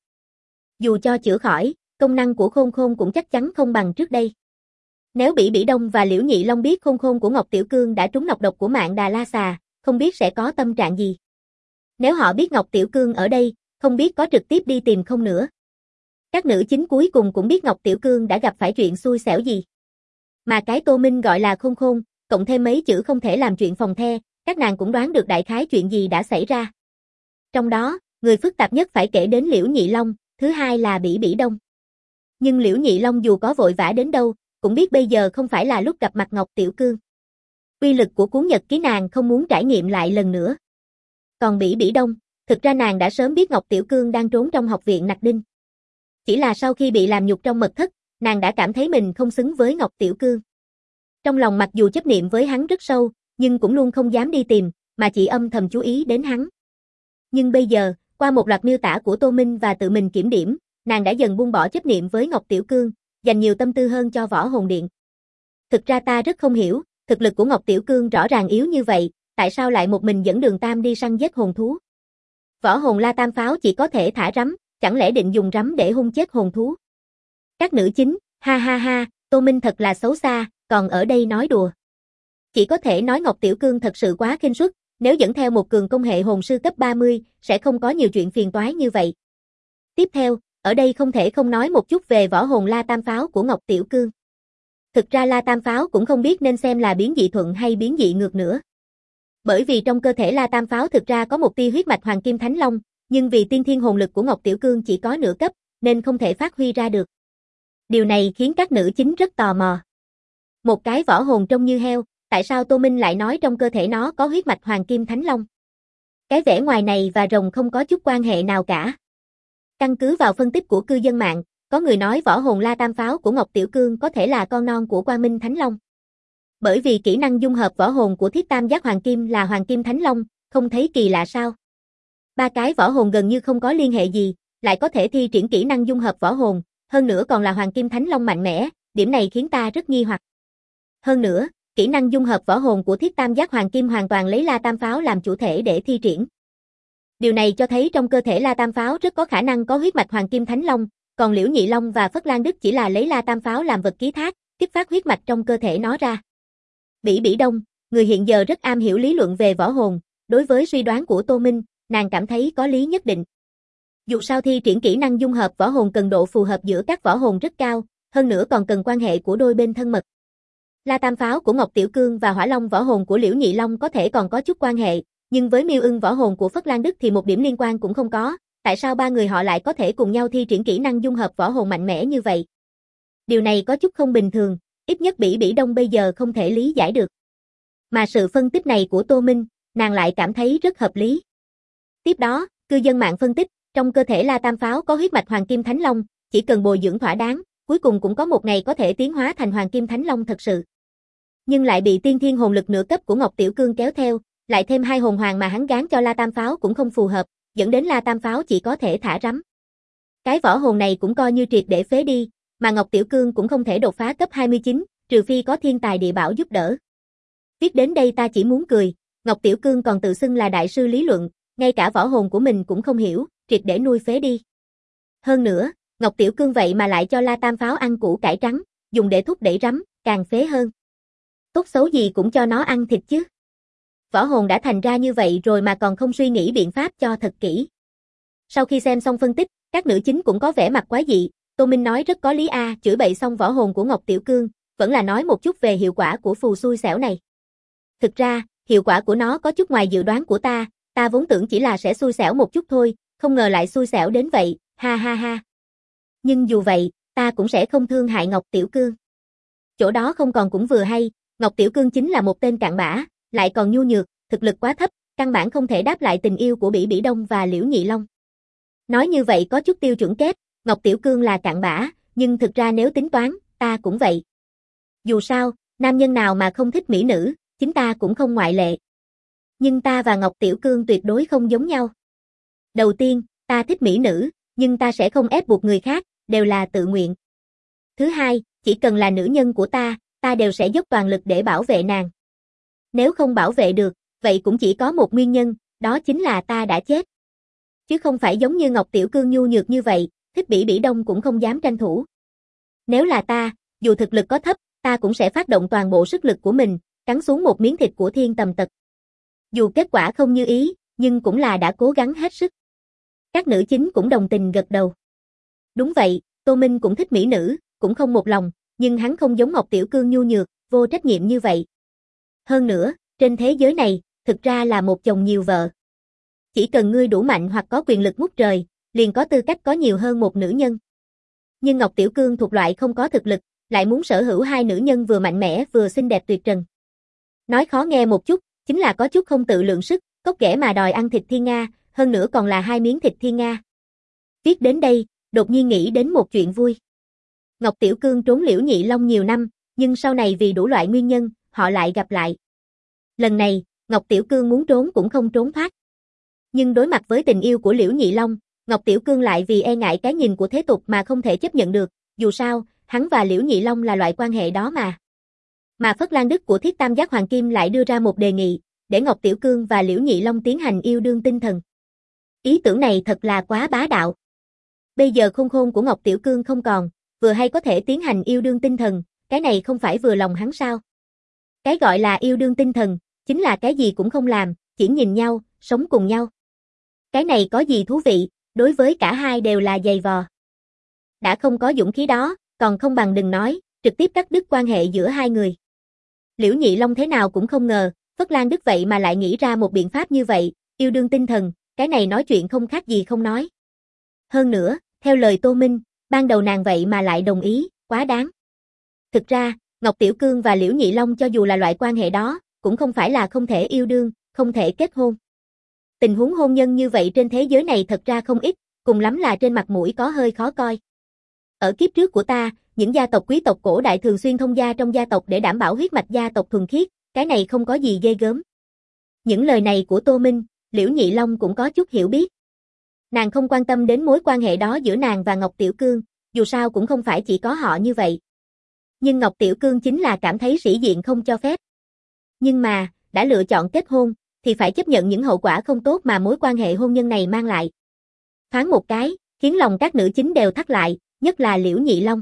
Speaker 1: Dù cho chữa khỏi, công năng của Khôn Khôn cũng chắc chắn không bằng trước đây. Nếu Bỉ Đông và Liễu Nhị Long biết Khôn Khôn của Ngọc Tiểu Cương đã trúng nọc độc của Mạn Đà La Xà, không biết sẽ có tâm trạng gì. Nếu họ biết Ngọc Tiểu Cương ở đây, không biết có trực tiếp đi tìm không nữa. Các nữ chính cuối cùng cũng biết Ngọc Tiểu Cương đã gặp phải chuyện xui xẻo gì. Mà cái Tô Minh gọi là Khôn Khôn, cộng thêm mấy chữ không thể làm chuyện phòng the, các nàng cũng đoán được đại khái chuyện gì đã xảy ra. Trong đó, người phức tạp nhất phải kể đến Liễu Nhị Long, thứ hai là Bỉ Đông. Nhưng Liễu Nhị Long dù có vội vã đến đâu, cũng biết bây giờ không phải là lúc gặp mặt Ngọc Tiểu Cương. Uy lực của cuốn nhật ký nàng không muốn trải nghiệm lại lần nữa. Còn Bỉ Đông, thực ra nàng đã sớm biết Ngọc Tiểu Cương đang trốn trong học viện Nặc Đinh. Chỉ là sau khi bị làm nhục trong mật thất, nàng đã cảm thấy mình không xứng với Ngọc Tiểu Cương. Trong lòng mặc dù chấp niệm với hắn rất sâu, nhưng cũng luôn không dám đi tìm, mà chỉ âm thầm chú ý đến hắn. Nhưng bây giờ, qua một loạt miêu tả của Tô Minh và tự mình kiểm điểm, nàng đã dần buông bỏ chấp niệm với Ngọc Tiểu Cương, dành nhiều tâm tư hơn cho Võ Hồn Điện. Thực ra ta rất không hiểu, thực lực của Ngọc Tiểu Cương rõ ràng yếu như vậy, tại sao lại một mình dẫn Đường Tam đi săn giết hồn thú? Võ Hồn La Tam Pháo chỉ có thể thả rắm, chẳng lẽ định dùng rắm để hung chết hồn thú? Các nữ chính, ha ha ha, Tô Minh thật là xấu xa, còn ở đây nói đùa. Chỉ có thể nói Ngọc Tiểu Cương thật sự quá khinh suất, nếu dẫn theo một cường công hệ hồn sư cấp 30, sẽ không có nhiều chuyện phiền toái như vậy. Tiếp theo, ở đây không thể không nói một chút về Võ Hồn La Tam Pháo của Ngọc Tiểu Cương. Thực ra La Tam Pháo cũng không biết nên xem là biến dị thuận hay biến dị ngược nữa. Bởi vì trong cơ thể La Tam Pháo thực ra có một tia huyết mạch Hoàng Kim Thánh Long, nhưng vì tiên thiên hồn lực của Ngọc Tiểu Cương chỉ có nửa cấp, nên không thể phát huy ra được. Điều này khiến các nữ chính rất tò mò. Một cái võ hồn trông như heo, tại sao Tô Minh lại nói trong cơ thể nó có huyết mạch Hoàng Kim Thánh Long? Cái vẻ ngoài này và rồng không có chút quan hệ nào cả. Căn cứ vào phân tích của cư dân mạng, có người nói võ hồn La Tam Pháo của Ngọc Tiểu Cương có thể là con non của Quang Minh Thánh Long. Bởi vì kỹ năng dung hợp võ hồn của Thiết Tam Giác Hoàng Kim là Hoàng Kim Thánh Long, không thấy kỳ lạ sao? Ba cái võ hồn gần như không có liên hệ gì, lại có thể thi triển kỹ năng dung hợp võ hồn, hơn nữa còn là Hoàng Kim Thánh Long mạnh mẽ, điểm này khiến ta rất nghi hoặc. Hơn nữa, kỹ năng dung hợp võ hồn của Thiết Tam Giác Hoàng Kim hoàn toàn lấy La Tam Pháo làm chủ thể để thi triển. Điều này cho thấy trong cơ thể La Tam Pháo rất có khả năng có huyết mạch Hoàng Kim Thánh Long, còn Liễu Nhị Long và Phất Lan Đức chỉ là lấy La Tam Pháo làm vật ký thác, kích phát huyết mạch trong cơ thể nó ra. Bỉ Đông, người hiện giờ rất am hiểu lý luận về võ hồn, đối với suy đoán của Tô Minh, nàng cảm thấy có lý nhất định. Dù sao thi triển kỹ năng dung hợp võ hồn cần độ phù hợp giữa các võ hồn rất cao, hơn nữa còn cần quan hệ của đôi bên thân mật. La Tam Pháo của Ngọc Tiểu Cương và Hỏa Long võ hồn của Liễu Nhị Long có thể còn có chút quan hệ, nhưng với Miêu Ưng võ hồn của Phất Lan Đức thì một điểm liên quan cũng không có, tại sao ba người họ lại có thể cùng nhau thi triển kỹ năng dung hợp võ hồn mạnh mẽ như vậy? Điều này có chút không bình thường, ít nhất Bỉ Đông bây giờ không thể lý giải được. Mà sự phân tích này của Tô Minh, nàng lại cảm thấy rất hợp lý. Tiếp đó, cư dân mạng phân tích, trong cơ thể La Tam Pháo có huyết mạch Hoàng Kim Thánh Long, chỉ cần bồi dưỡng thỏa đáng, cuối cùng cũng có một ngày có thể tiến hóa thành Hoàng Kim Thánh Long thật sự. Nhưng lại bị tiên thiên hồn lực nửa cấp của Ngọc Tiểu Cương kéo theo, lại thêm hai hồn hoàng mà hắn gán cho La Tam Pháo cũng không phù hợp, dẫn đến La Tam Pháo chỉ có thể thả rắm. Cái võ hồn này cũng coi như triệt để phế đi, mà Ngọc Tiểu Cương cũng không thể đột phá cấp 29, trừ phi có thiên tài địa bảo giúp đỡ. Viết đến đây ta chỉ muốn cười, Ngọc Tiểu Cương còn tự xưng là đại sư lý luận, ngay cả võ hồn của mình cũng không hiểu, triệt để nuôi phế đi. Hơn nữa, Ngọc Tiểu Cương vậy mà lại cho La Tam Pháo ăn củ cải trắng, dùng để thúc đẩy rắm, càng phế hơn. Tốt xấu gì cũng cho nó ăn thịt chứ. Võ hồn đã thành ra như vậy rồi mà còn không suy nghĩ biện pháp cho thật kỹ. Sau khi xem xong phân tích, các nữ chính cũng có vẻ mặt quái dị, Tô Minh nói rất có lý a, chửi bậy xong võ hồn của Ngọc Tiểu Cương, vẫn là nói một chút về hiệu quả của phù xui xẻo này. Thực ra, hiệu quả của nó có chút ngoài dự đoán của ta vốn tưởng chỉ là sẽ xui xẻo một chút thôi, không ngờ lại xui xẻo đến vậy, ha ha ha. Nhưng dù vậy, ta cũng sẽ không thương hại Ngọc Tiểu Cương. Chỗ đó không còn cũng vừa hay, Ngọc Tiểu Cương chính là một tên cặn bã, lại còn nhu nhược, thực lực quá thấp, căn bản không thể đáp lại tình yêu của Bỉ Đông và Liễu Nhị Long. Nói như vậy có chút tiêu chuẩn kép, Ngọc Tiểu Cương là cặn bã, nhưng thực ra nếu tính toán, ta cũng vậy. Dù sao, nam nhân nào mà không thích mỹ nữ, chính ta cũng không ngoại lệ. Nhưng ta và Ngọc Tiểu Cương tuyệt đối không giống nhau. Đầu tiên, ta thích mỹ nữ, nhưng ta sẽ không ép buộc người khác, đều là tự nguyện. Thứ hai, chỉ cần là nữ nhân của ta đều sẽ dốc toàn lực để bảo vệ nàng. Nếu không bảo vệ được, vậy cũng chỉ có một nguyên nhân, đó chính là ta đã chết. Chứ không phải giống như Ngọc Tiểu Cương nhu nhược như vậy, Thích Bỉ Bỉ Đông cũng không dám tranh thủ. Nếu là ta, dù thực lực có thấp, ta cũng sẽ phát động toàn bộ sức lực của mình, cắn xuống một miếng thịt của Thiên Tầm Tật. Dù kết quả không như ý, nhưng cũng là đã cố gắng hết sức. Các nữ chính cũng đồng tình gật đầu. Đúng vậy, Tô Minh cũng thích mỹ nữ, cũng không một lòng, nhưng hắn không giống Ngọc Tiểu Cương nhu nhược, vô trách nhiệm như vậy. Hơn nữa, trên thế giới này, thực ra là một chồng nhiều vợ. Chỉ cần ngươi đủ mạnh hoặc có quyền lực ngút trời, liền có tư cách có nhiều hơn một nữ nhân. Nhưng Ngọc Tiểu Cương thuộc loại không có thực lực, lại muốn sở hữu hai nữ nhân vừa mạnh mẽ vừa xinh đẹp tuyệt trần. Nói khó nghe một chút, chính là có chút không tự lượng sức, cóc ghẻ mà đòi ăn thịt thiên nga, hơn nữa còn là hai miếng thịt thiên nga. Viết đến đây, đột nhiên nghĩ đến một chuyện vui. Ngọc Tiểu Cương trốn Liễu Nhị Long nhiều năm, nhưng sau này vì đủ loại nguyên nhân, họ lại gặp lại. Lần này, Ngọc Tiểu Cương muốn trốn cũng không trốn thoát. Nhưng đối mặt với tình yêu của Liễu Nhị Long, Ngọc Tiểu Cương lại vì e ngại cái nhìn của thế tục mà không thể chấp nhận được, dù sao, hắn và Liễu Nhị Long là loại quan hệ đó mà. Mà Phất Lan Đức của Thiết Tam Giác Hoàng Kim lại đưa ra một đề nghị, để Ngọc Tiểu Cương và Liễu Nhị Long tiến hành yêu đương tinh thần. Ý tưởng này thật là quá bá đạo. Bây giờ khôn khôn của Ngọc Tiểu Cương không còn, vừa hay có thể tiến hành yêu đương tinh thần, cái này không phải vừa lòng hắn sao? Cái gọi là yêu đương tinh thần, chính là cái gì cũng không làm, chỉ nhìn nhau, sống cùng nhau. Cái này có gì thú vị, đối với cả hai đều là dày vò. Đã không có dũng khí đó, còn không bằng đừng nói, trực tiếp cắt đứt quan hệ giữa hai người. Liễu Nhị Long thế nào cũng không ngờ, Phất Lan Đức vậy mà lại nghĩ ra một biện pháp như vậy, yêu đương tinh thần, cái này nói chuyện không khác gì không nói. Hơn nữa, theo lời Tô Minh, ban đầu nàng vậy mà lại đồng ý, quá đáng. Thực ra, Ngọc Tiểu Cương và Liễu Nhị Long cho dù là loại quan hệ đó, cũng không phải là không thể yêu đương, không thể kết hôn. Tình huống hôn nhân như vậy trên thế giới này thật ra không ít, cùng lắm là trên mặt mũi có hơi khó coi. Ở kiếp trước của ta, những gia tộc quý tộc cổ đại thường xuyên thông gia trong gia tộc để đảm bảo huyết mạch gia tộc thuần khiết, cái này không có gì ghê gớm. Những lời này của Tô Minh, Liễu Nhị Long cũng có chút hiểu biết. Nàng không quan tâm đến mối quan hệ đó giữa nàng và Ngọc Tiểu Cương, dù sao cũng không phải chỉ có họ như vậy. Nhưng Ngọc Tiểu Cương chính là cảm thấy sĩ diện không cho phép. Nhưng mà, đã lựa chọn kết hôn, thì phải chấp nhận những hậu quả không tốt mà mối quan hệ hôn nhân này mang lại. Thoáng một cái, khiến lòng các nữ chính đều thắt lại, nhất là Liễu Nhị Long.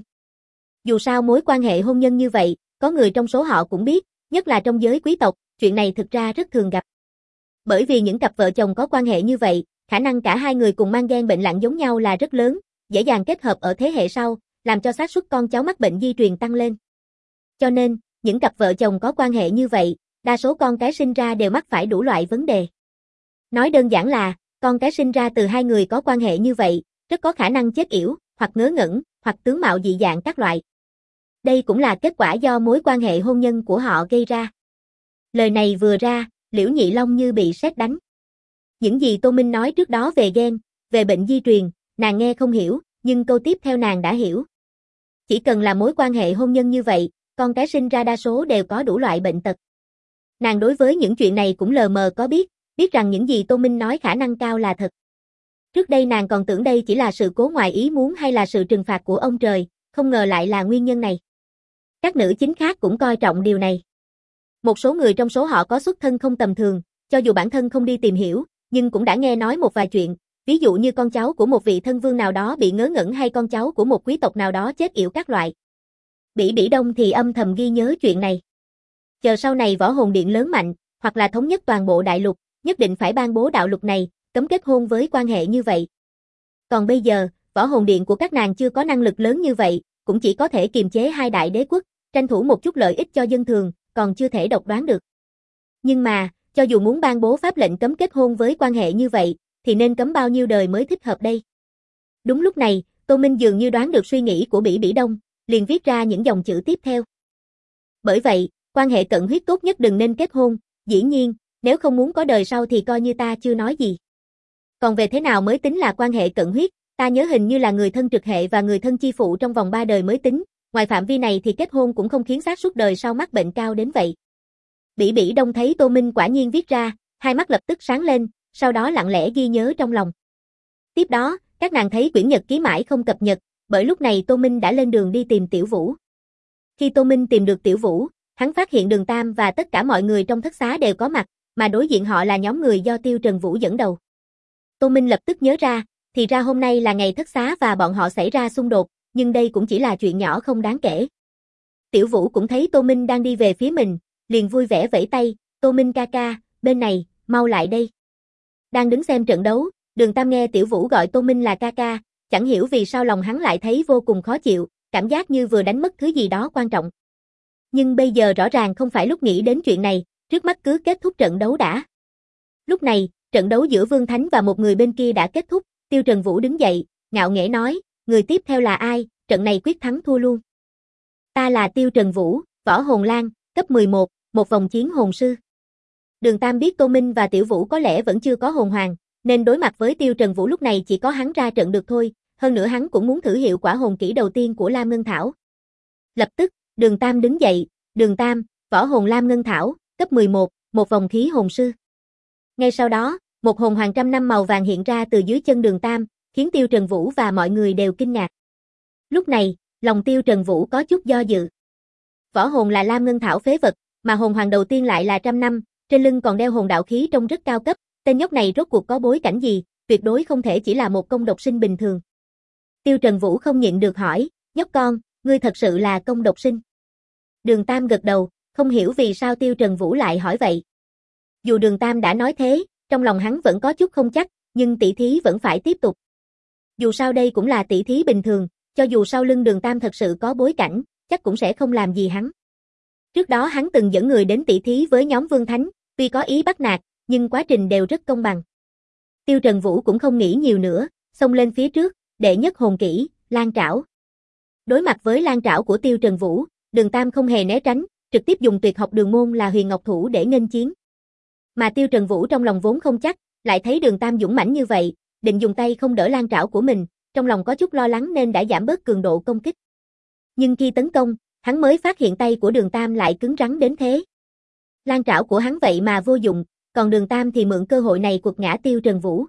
Speaker 1: Dù sao mối quan hệ hôn nhân như vậy, có người trong số họ cũng biết, nhất là trong giới quý tộc, chuyện này thực ra rất thường gặp. Bởi vì những cặp vợ chồng có quan hệ như vậy, khả năng cả hai người cùng mang gen bệnh lặn giống nhau là rất lớn, dễ dàng kết hợp ở thế hệ sau, làm cho xác suất con cháu mắc bệnh di truyền tăng lên. Cho nên, những cặp vợ chồng có quan hệ như vậy, đa số con cái sinh ra đều mắc phải đủ loại vấn đề. Nói đơn giản là, con cái sinh ra từ hai người có quan hệ như vậy, rất có khả năng chết yểu, hoặc ngớ ngẩn, hoặc tướng mạo dị dạng các loại. Đây cũng là kết quả do mối quan hệ hôn nhân của họ gây ra. Lời này vừa ra, Liễu Nhị Long như bị sét đánh. Những gì Tô Minh nói trước đó về gen, về bệnh di truyền, nàng nghe không hiểu, nhưng câu tiếp theo nàng đã hiểu. Chỉ cần là mối quan hệ hôn nhân như vậy, con cái sinh ra đa số đều có đủ loại bệnh tật. Nàng đối với những chuyện này cũng lờ mờ có biết rằng những gì Tô Minh nói khả năng cao là thật. Trước đây nàng còn tưởng đây chỉ là sự cố ngoài ý muốn hay là sự trừng phạt của ông trời, không ngờ lại là nguyên nhân này. Các nữ chính khác cũng coi trọng điều này. Một số người trong số họ có xuất thân không tầm thường, cho dù bản thân không đi tìm hiểu, nhưng cũng đã nghe nói một vài chuyện, ví dụ như con cháu của một vị thân vương nào đó bị ngớ ngẩn hay con cháu của một quý tộc nào đó chết yểu các loại. Bỉ Bỉ Đông thì âm thầm ghi nhớ chuyện này. Chờ sau này Võ Hồn Điện lớn mạnh, hoặc là thống nhất toàn bộ đại lục, nhất định phải ban bố đạo luật này, cấm kết hôn với quan hệ như vậy. Còn bây giờ, Võ Hồn Điện của các nàng chưa có năng lực lớn như vậy, cũng chỉ có thể kiềm chế hai đại đế quốc, tranh thủ một chút lợi ích cho dân thường, còn chưa thể độc đoán được. Nhưng mà, cho dù muốn ban bố pháp lệnh cấm kết hôn với quan hệ như vậy, thì nên cấm bao nhiêu đời mới thích hợp đây? Đúng lúc này, Tô Minh dường như đoán được suy nghĩ của Bỉ Bỉ Đông, liền viết ra những dòng chữ tiếp theo. Bởi vậy, quan hệ cận huyết tốt nhất đừng nên kết hôn, dĩ nhiên, nếu không muốn có đời sau thì coi như ta chưa nói gì. Còn về thế nào mới tính là quan hệ cận huyết, ta nhớ hình như là người thân trực hệ và người thân chi phụ trong vòng 3 đời mới tính, ngoài phạm vi này thì kết hôn cũng không khiến xác suất đời sau mắc bệnh cao đến vậy. Bỉ Bỉ Đông thấy Tô Minh quả nhiên viết ra, hai mắt lập tức sáng lên, sau đó lặng lẽ ghi nhớ trong lòng. Tiếp đó, các nàng thấy quyển nhật ký mãi không cập nhật, bởi lúc này Tô Minh đã lên đường đi tìm Tiểu Vũ. Khi Tô Minh tìm được Tiểu Vũ, hắn phát hiện Đường Tam và tất cả mọi người trong thất xá đều có mặt, mà đối diện họ là nhóm người do Tiêu Trần Vũ dẫn đầu. Tô Minh lập tức nhớ ra, thì ra hôm nay là ngày thất xá và bọn họ xảy ra xung đột, nhưng đây cũng chỉ là chuyện nhỏ không đáng kể. Tiểu Vũ cũng thấy Tô Minh đang đi về phía mình, liền vui vẻ vẫy tay, Tô Minh ca ca, bên này, mau lại đây. Đang đứng xem trận đấu, Đường Tam nghe Tiểu Vũ gọi Tô Minh là ca ca, chẳng hiểu vì sao lòng hắn lại thấy vô cùng khó chịu, cảm giác như vừa đánh mất thứ gì đó quan trọng. Nhưng bây giờ rõ ràng không phải lúc nghĩ đến chuyện này, trước mắt cứ kết thúc trận đấu đã. Lúc này, trận đấu giữa Vương Thánh và một người bên kia đã kết thúc, Tiêu Trần Vũ đứng dậy, ngạo nghễ nói, người tiếp theo là ai, trận này quyết thắng thua luôn. Ta là Tiêu Trần Vũ, Võ Hồn Lang, cấp 11, một vòng chiến hồn sư. Đường Tam biết Tô Minh và Tiểu Vũ có lẽ vẫn chưa có hồn hoàng, nên đối mặt với Tiêu Trần Vũ lúc này chỉ có hắn ra trận được thôi, hơn nữa hắn cũng muốn thử hiệu quả hồn kỹ đầu tiên của Lam Ngân Thảo. Lập tức, Đường Tam đứng dậy, Đường Tam, Võ Hồn Lam Ngân Thảo, cấp 11, một vòng khí hồn sư. Ngay sau đó, một hồn hoàng trăm năm màu vàng hiện ra từ dưới chân Đường Tam, khiến Tiêu Trần Vũ và mọi người đều kinh ngạc. Lúc này, lòng Tiêu Trần Vũ có chút do dự. Võ hồn là Lam Ngân Thảo phế vật, mà hồn hoàng đầu tiên lại là trăm năm, trên lưng còn đeo hồn đạo khí trông rất cao cấp, tên nhóc này rốt cuộc có bối cảnh gì, tuyệt đối không thể chỉ là một công độc sinh bình thường. Tiêu Trần Vũ không nhịn được hỏi, nhóc con, ngươi thật sự là công độc sinh? Đường Tam gật đầu, không hiểu vì sao Tiêu Trần Vũ lại hỏi vậy. Dù Đường Tam đã nói thế, trong lòng hắn vẫn có chút không chắc, nhưng tỷ thí vẫn phải tiếp tục. Dù sao đây cũng là tỷ thí bình thường, cho dù sau lưng Đường Tam thật sự có bối cảnh, chắc cũng sẽ không làm gì hắn. Trước đó hắn từng dẫn người đến tỷ thí với nhóm Vương Thánh, tuy có ý bắt nạt, nhưng quá trình đều rất công bằng. Tiêu Trần Vũ cũng không nghĩ nhiều nữa, xông lên phía trước, đệ nhất hồn kỹ, Lan Trảo. Đối mặt với Lan Trảo của Tiêu Trần Vũ, Đường Tam không hề né tránh, trực tiếp dùng tuyệt học đường môn là Huyền Ngọc Thủ để nghênh chiến. Mà Tiêu Trần Vũ trong lòng vốn không chắc, lại thấy Đường Tam dũng mãnh như vậy, định dùng tay không đỡ Lan Trảo của mình, trong lòng có chút lo lắng nên đã giảm bớt cường độ công kích. Nhưng khi tấn công, hắn mới phát hiện tay của Đường Tam lại cứng rắn đến thế. Lan Trảo của hắn vậy mà vô dụng, còn Đường Tam thì mượn cơ hội này quật ngã Tiêu Trần Vũ.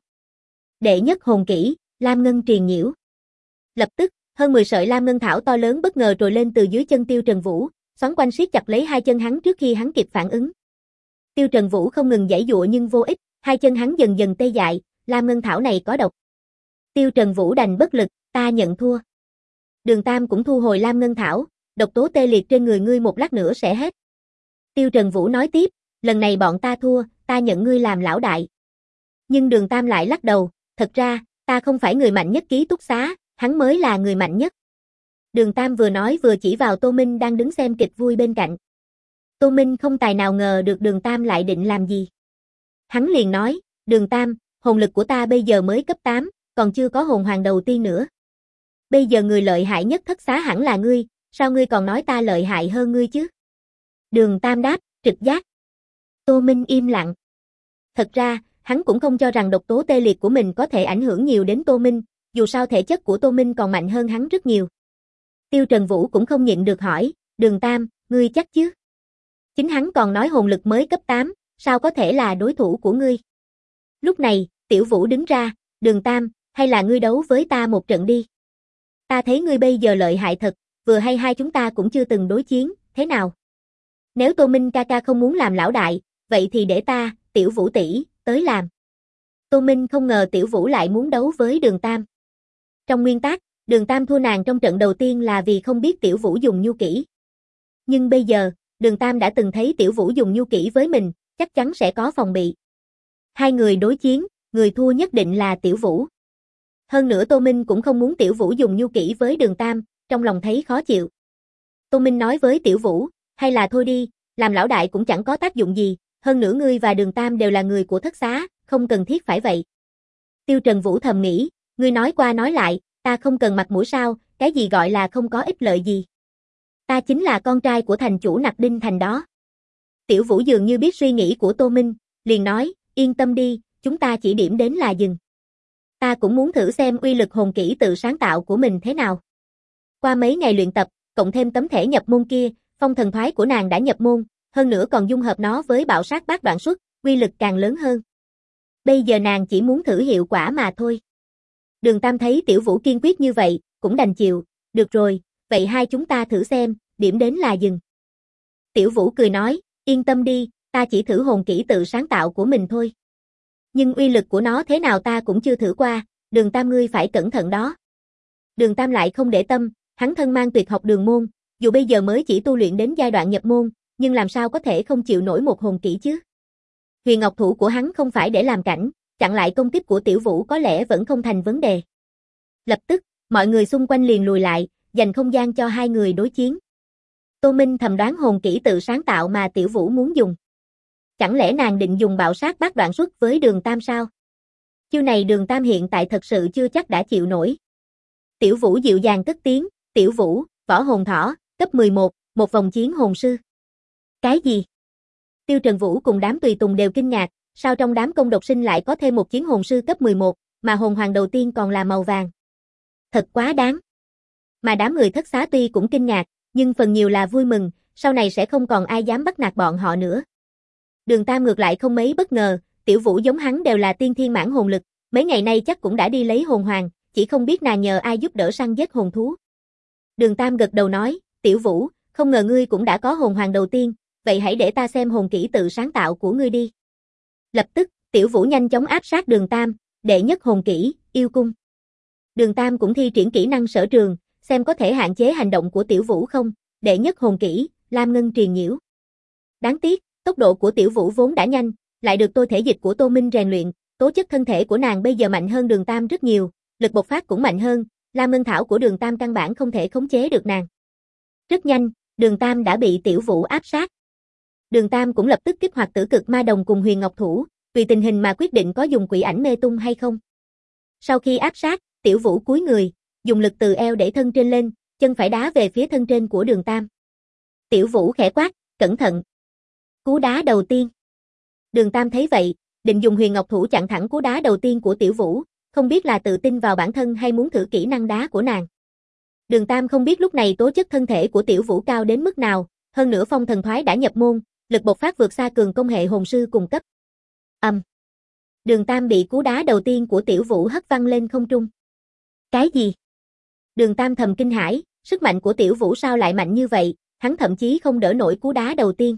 Speaker 1: Đệ nhất hồn kỹ, Lam Ngân Triền Nhiễu. Lập tức, hơn 10 sợi Lam Ngân Thảo to lớn bất ngờ trồi lên từ dưới chân Tiêu Trần Vũ, xoắn quanh siết chặt lấy hai chân hắn trước khi hắn kịp phản ứng. Tiêu Trần Vũ không ngừng giãy giụa nhưng vô ích, hai chân hắn dần dần tê dại, Lam Ngân Thảo này có độc. Tiêu Trần Vũ đành bất lực, ta nhận thua. Đường Tam cũng thu hồi Lam Ngân Thảo, độc tố tê liệt trên người ngươi một lát nữa sẽ hết. Tiêu Trần Vũ nói tiếp, lần này bọn ta thua, ta nhận ngươi làm lão đại. Nhưng Đường Tam lại lắc đầu, thật ra, ta không phải người mạnh nhất ký túc xá, hắn mới là người mạnh nhất. Đường Tam vừa nói vừa chỉ vào Tô Minh đang đứng xem kịch vui bên cạnh. Tô Minh không tài nào ngờ được Đường Tam lại định làm gì. Hắn liền nói, Đường Tam, hồn lực của ta bây giờ mới cấp 8, còn chưa có hồn hoàng đầu tiên nữa. Bây giờ người lợi hại nhất thất xá hẳn là ngươi, sao ngươi còn nói ta lợi hại hơn ngươi chứ? Đường Tam đáp, trực giác. Tô Minh im lặng. Thật ra, hắn cũng không cho rằng độc tố tê liệt của mình có thể ảnh hưởng nhiều đến Tô Minh, dù sao thể chất của Tô Minh còn mạnh hơn hắn rất nhiều. Tiêu Trần Vũ cũng không nhịn được hỏi, Đường Tam, ngươi chắc chứ? Chính hắn còn nói hồn lực mới cấp 8, sao có thể là đối thủ của ngươi? Lúc này, Tiểu Vũ đứng ra, Đường Tam, hay là ngươi đấu với ta một trận đi? Ta thấy ngươi bây giờ lợi hại thật, vừa hay hai chúng ta cũng chưa từng đối chiến, thế nào? Nếu Tô Minh ca ca không muốn làm lão đại, vậy thì để ta, Tiểu Vũ tỷ, tới làm. Tô Minh không ngờ Tiểu Vũ lại muốn đấu với Đường Tam. Trong nguyên tắc, Đường Tam thua nàng trong trận đầu tiên là vì không biết Tiểu Vũ dùng nhu kỹ. Nhưng bây giờ, Đường Tam đã từng thấy Tiểu Vũ dùng nhu kỹ với mình, chắc chắn sẽ có phòng bị. Hai người đối chiến, người thua nhất định là Tiểu Vũ. Hơn nữa Tô Minh cũng không muốn Tiểu Vũ dùng nhu kỹ với Đường Tam, trong lòng thấy khó chịu. Tô Minh nói với Tiểu Vũ, hay là thôi đi, làm lão đại cũng chẳng có tác dụng gì, hơn nữa ngươi và Đường Tam đều là người của thất xá, không cần thiết phải vậy. Tiêu Trần Vũ thầm nghĩ, ngươi nói qua nói lại, ta không cần mặt mũi sao, cái gì gọi là không có ích lợi gì. Ta chính là con trai của thành chủ Nặc Đinh Thành đó. Tiểu Vũ dường như biết suy nghĩ của Tô Minh, liền nói, yên tâm đi, chúng ta chỉ điểm đến là dừng. Ta cũng muốn thử xem uy lực hồn kỹ tự sáng tạo của mình thế nào. Qua mấy ngày luyện tập, cộng thêm tấm thẻ nhập môn kia, phong thần thoái của nàng đã nhập môn, hơn nữa còn dung hợp nó với bạo sát bát đoạn xuất, uy lực càng lớn hơn. Bây giờ nàng chỉ muốn thử hiệu quả mà thôi. Đường Tam thấy Tiểu Vũ kiên quyết như vậy, cũng đành chịu, được rồi, vậy hai chúng ta thử xem, điểm đến là dừng. Tiểu Vũ cười nói, yên tâm đi, ta chỉ thử hồn kỹ tự sáng tạo của mình thôi. Nhưng uy lực của nó thế nào ta cũng chưa thử qua, Đường Tam ngươi phải cẩn thận đó. Đường Tam lại không để tâm, hắn thân mang tuyệt học đường môn, dù bây giờ mới chỉ tu luyện đến giai đoạn nhập môn, nhưng làm sao có thể không chịu nổi một hồn kỹ chứ? Huyền Ngọc Thủ của hắn không phải để làm cảnh, chặn lại công kích của Tiểu Vũ có lẽ vẫn không thành vấn đề. Lập tức, mọi người xung quanh liền lùi lại, dành không gian cho hai người đối chiến. Tô Minh thầm đoán hồn kỹ tự sáng tạo mà Tiểu Vũ muốn dùng. Chẳng lẽ nàng định dùng bạo sát bát đoạn xuất với Đường Tam sao? Chiêu này Đường Tam hiện tại thật sự chưa chắc đã chịu nổi. Tiểu Vũ dịu dàng cất tiếng, Tiểu Vũ, võ hồn thỏ, cấp 11, một vòng chiến hồn sư. Cái gì? Tiêu Trần Vũ cùng đám tùy tùng đều kinh ngạc, sao trong đám công độc sinh lại có thêm một chiến hồn sư cấp 11, mà hồn hoàng đầu tiên còn là màu vàng. Thật quá đáng. Mà đám người thất xá tuy cũng kinh ngạc, nhưng phần nhiều là vui mừng, sau này sẽ không còn ai dám bắt nạt bọn họ nữa. Đường Tam ngược lại không mấy bất ngờ, Tiểu Vũ giống hắn đều là tiên thiên mãn hồn lực, mấy ngày nay chắc cũng đã đi lấy hồn hoàng, chỉ không biết nàng nhờ ai giúp đỡ săn giết hồn thú. Đường Tam gật đầu nói, Tiểu Vũ, không ngờ ngươi cũng đã có hồn hoàng đầu tiên, vậy hãy để ta xem hồn kỹ tự sáng tạo của ngươi đi. Lập tức, Tiểu Vũ nhanh chóng áp sát Đường Tam, đệ nhất hồn kỹ, yêu cung. Đường Tam cũng thi triển kỹ năng sở trường, xem có thể hạn chế hành động của Tiểu Vũ không, đệ nhất hồn kỹ, Lam Ngân truyền nhiễu. Đáng tiếc, tốc độ của Tiểu Vũ vốn đã nhanh, lại được tôi thể dịch của Tô Minh rèn luyện, tố chất thân thể của nàng bây giờ mạnh hơn Đường Tam rất nhiều, lực bộc phát cũng mạnh hơn, Lam Ngân thảo của Đường Tam căn bản không thể khống chế được nàng. Rất nhanh, Đường Tam đã bị Tiểu Vũ áp sát. Đường Tam cũng lập tức kích hoạt Tử Cực Ma Đồng cùng Huyền Ngọc Thủ, tùy tình hình mà quyết định có dùng quỷ ảnh mê tung hay không. Sau khi áp sát, Tiểu Vũ cúi người, dùng lực từ eo để thân trên lên, chân phải đá về phía thân trên của Đường Tam. Tiểu Vũ khẽ quát, cẩn thận. Cú đá đầu tiên. Đường Tam thấy vậy, định dùng Huyền Ngọc Thủ chặn thẳng cú đá đầu tiên của Tiểu Vũ, không biết là tự tin vào bản thân hay muốn thử kỹ năng đá của nàng. Đường Tam không biết lúc này tố chất thân thể của Tiểu Vũ cao đến mức nào, hơn nữa phong thần thoái đã nhập môn, lực bộc phát vượt xa cường công hệ hồn sư cùng cấp. Đường Tam bị cú đá đầu tiên của Tiểu Vũ hất văng lên không trung. Cái gì? Đường Tam thầm kinh hãi, sức mạnh của Tiểu Vũ sao lại mạnh như vậy, hắn thậm chí không đỡ nổi cú đá đầu tiên.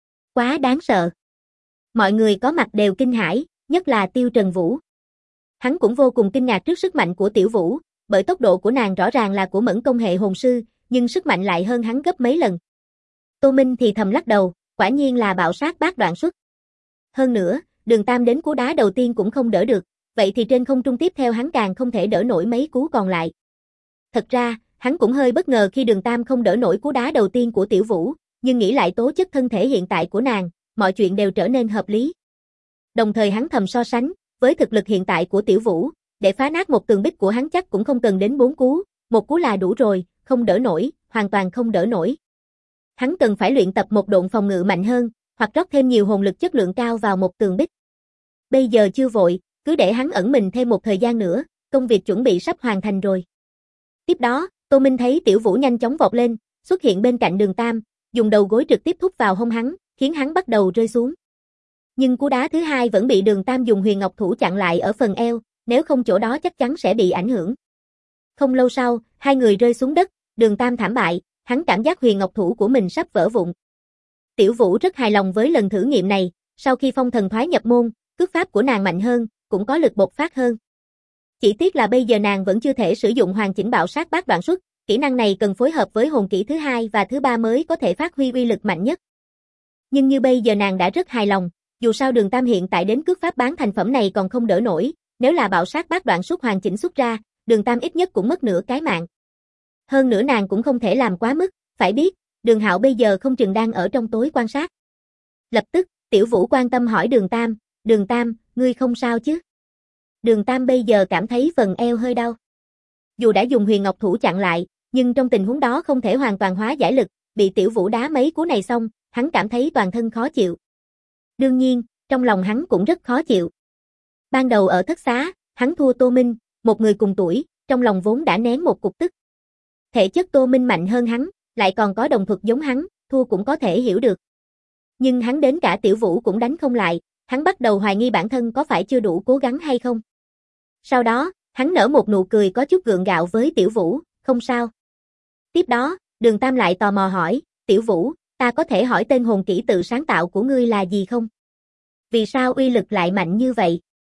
Speaker 1: Quá đáng sợ. Mọi người có mặt đều kinh hãi, nhất là Tiêu Trần Vũ. Hắn cũng vô cùng kinh ngạc trước sức mạnh của Tiểu Vũ, bởi tốc độ của nàng rõ ràng là của mẫn công hệ hồn sư, nhưng sức mạnh lại hơn hắn gấp mấy lần. Tô Minh thì thầm lắc đầu, quả nhiên là bạo sát bát đoạn xuất. Hơn nữa, Đường Tam đến cú đá đầu tiên cũng không đỡ được, vậy thì trên không trung tiếp theo hắn càng không thể đỡ nổi mấy cú còn lại. Thật ra, hắn cũng hơi bất ngờ khi Đường Tam không đỡ nổi cú đá đầu tiên của Tiểu Vũ, nhưng nghĩ lại tố chất thân thể hiện tại của nàng, mọi chuyện đều trở nên hợp lý. Đồng thời hắn thầm so sánh, với thực lực hiện tại của Tiểu Vũ, để phá nát một tường bích của hắn chắc cũng không cần đến 4 cú, một cú là đủ rồi, không đỡ nổi, hoàn toàn không đỡ nổi. Hắn cần phải luyện tập một độn phòng ngự mạnh hơn, hoặc rót thêm nhiều hồn lực chất lượng cao vào một tường bích. Bây giờ chưa vội, cứ để hắn ẩn mình thêm một thời gian nữa, công việc chuẩn bị sắp hoàn thành rồi. Tiếp đó, Tô Minh thấy Tiểu Vũ nhanh chóng vọt lên, xuất hiện bên cạnh Đường Tam, dùng đầu gối trực tiếp thúc vào hông hắn, khiến hắn bắt đầu rơi xuống. Nhưng cú đá thứ hai vẫn bị Đường Tam dùng Huyền Ngọc Thủ chặn lại ở phần eo, nếu không chỗ đó chắc chắn sẽ bị ảnh hưởng. Không lâu sau, hai người rơi xuống đất, Đường Tam thảm bại, hắn cảm giác Huyền Ngọc Thủ của mình sắp vỡ vụn. Tiểu Vũ rất hài lòng với lần thử nghiệm này, sau khi phong thần thoái nhập môn, cước pháp của nàng mạnh hơn, cũng có lực bộc phát hơn. Chỉ tiếc là bây giờ nàng vẫn chưa thể sử dụng hoàn chỉnh bạo sát bát đoạn xuất, kỹ năng này cần phối hợp với hồn kỹ thứ hai và thứ ba mới có thể phát huy uy lực mạnh nhất. Nhưng như bây giờ nàng đã rất hài lòng, dù sao Đường Tam hiện tại đến cước pháp bán thành phẩm này còn không đỡ nổi, nếu là bạo sát bát đoạn xuất hoàn chỉnh xuất ra, Đường Tam ít nhất cũng mất nửa cái mạng. Hơn nữa nàng cũng không thể làm quá mức, phải biết, Đường Hạo bây giờ không chừng đang ở trong tối quan sát. Lập tức, Tiểu Vũ quan tâm hỏi Đường Tam, ngươi không sao chứ? Đường Tam bây giờ cảm thấy phần eo hơi đau. Dù đã dùng Huyền Ngọc Thủ chặn lại, nhưng trong tình huống đó không thể hoàn toàn hóa giải lực, bị Tiểu Vũ đá mấy cú này xong, hắn cảm thấy toàn thân khó chịu. Đương nhiên, trong lòng hắn cũng rất khó chịu. Ban đầu ở thất xá, hắn thua Tô Minh, một người cùng tuổi, trong lòng vốn đã nén một cục tức. Thể chất Tô Minh mạnh hơn hắn, lại còn có đồng thuật giống hắn, thua cũng có thể hiểu được. Nhưng hắn đến cả Tiểu Vũ cũng đánh không lại, hắn bắt đầu hoài nghi bản thân có phải chưa đủ cố gắng hay không. Sau đó, hắn nở một nụ cười có chút gượng gạo với Tiểu Vũ, không sao. Tiếp đó, Đường Tam lại tò mò hỏi, Tiểu Vũ, ta có thể hỏi tên hồn kỹ tự sáng tạo của ngươi là gì không? Vì sao uy lực lại mạnh như vậy?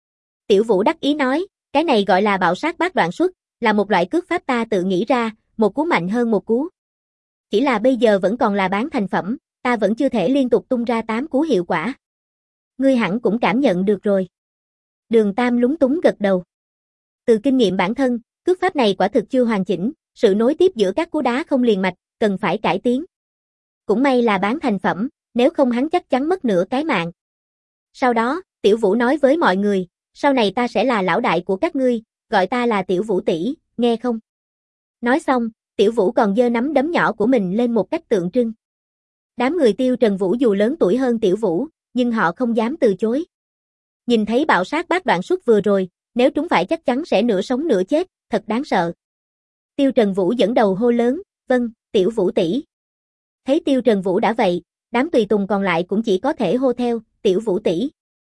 Speaker 1: Tiểu Vũ đắc ý nói, cái này gọi là bạo sát bát đoạn xuất, là một loại cước pháp ta tự nghĩ ra, một cú mạnh hơn một cú. Chỉ là bây giờ vẫn còn là bán thành phẩm, ta vẫn chưa thể liên tục tung ra 8 cú hiệu quả. Ngươi hẳn cũng cảm nhận được rồi. Đường Tam lúng túng gật đầu. Từ kinh nghiệm bản thân, cước pháp này quả thực chưa hoàn chỉnh, sự nối tiếp giữa các cú đá không liền mạch, cần phải cải tiến. Cũng may là bán thành phẩm, nếu không hắn chắc chắn mất nửa cái mạng. Sau đó, Tiểu Vũ nói với mọi người, sau này ta sẽ là lão đại của các ngươi, gọi ta là Tiểu Vũ tỷ, nghe không? Nói xong, Tiểu Vũ còn giơ nắm đấm nhỏ của mình lên một cách tượng trưng. Đám người Tiêu Trần Vũ dù lớn tuổi hơn Tiểu Vũ, nhưng họ không dám từ chối. Nhìn thấy bạo sát bát đoạn xuất vừa rồi, nếu trúng phải chắc chắn sẽ nửa sống nửa chết, thật đáng sợ. Tiêu Trần Vũ dẫn đầu hô lớn, vâng, Tiểu Vũ tỷ. Thấy Tiêu Trần Vũ đã vậy, đám tùy tùng còn lại cũng chỉ có thể hô theo, Tiểu Vũ tỷ.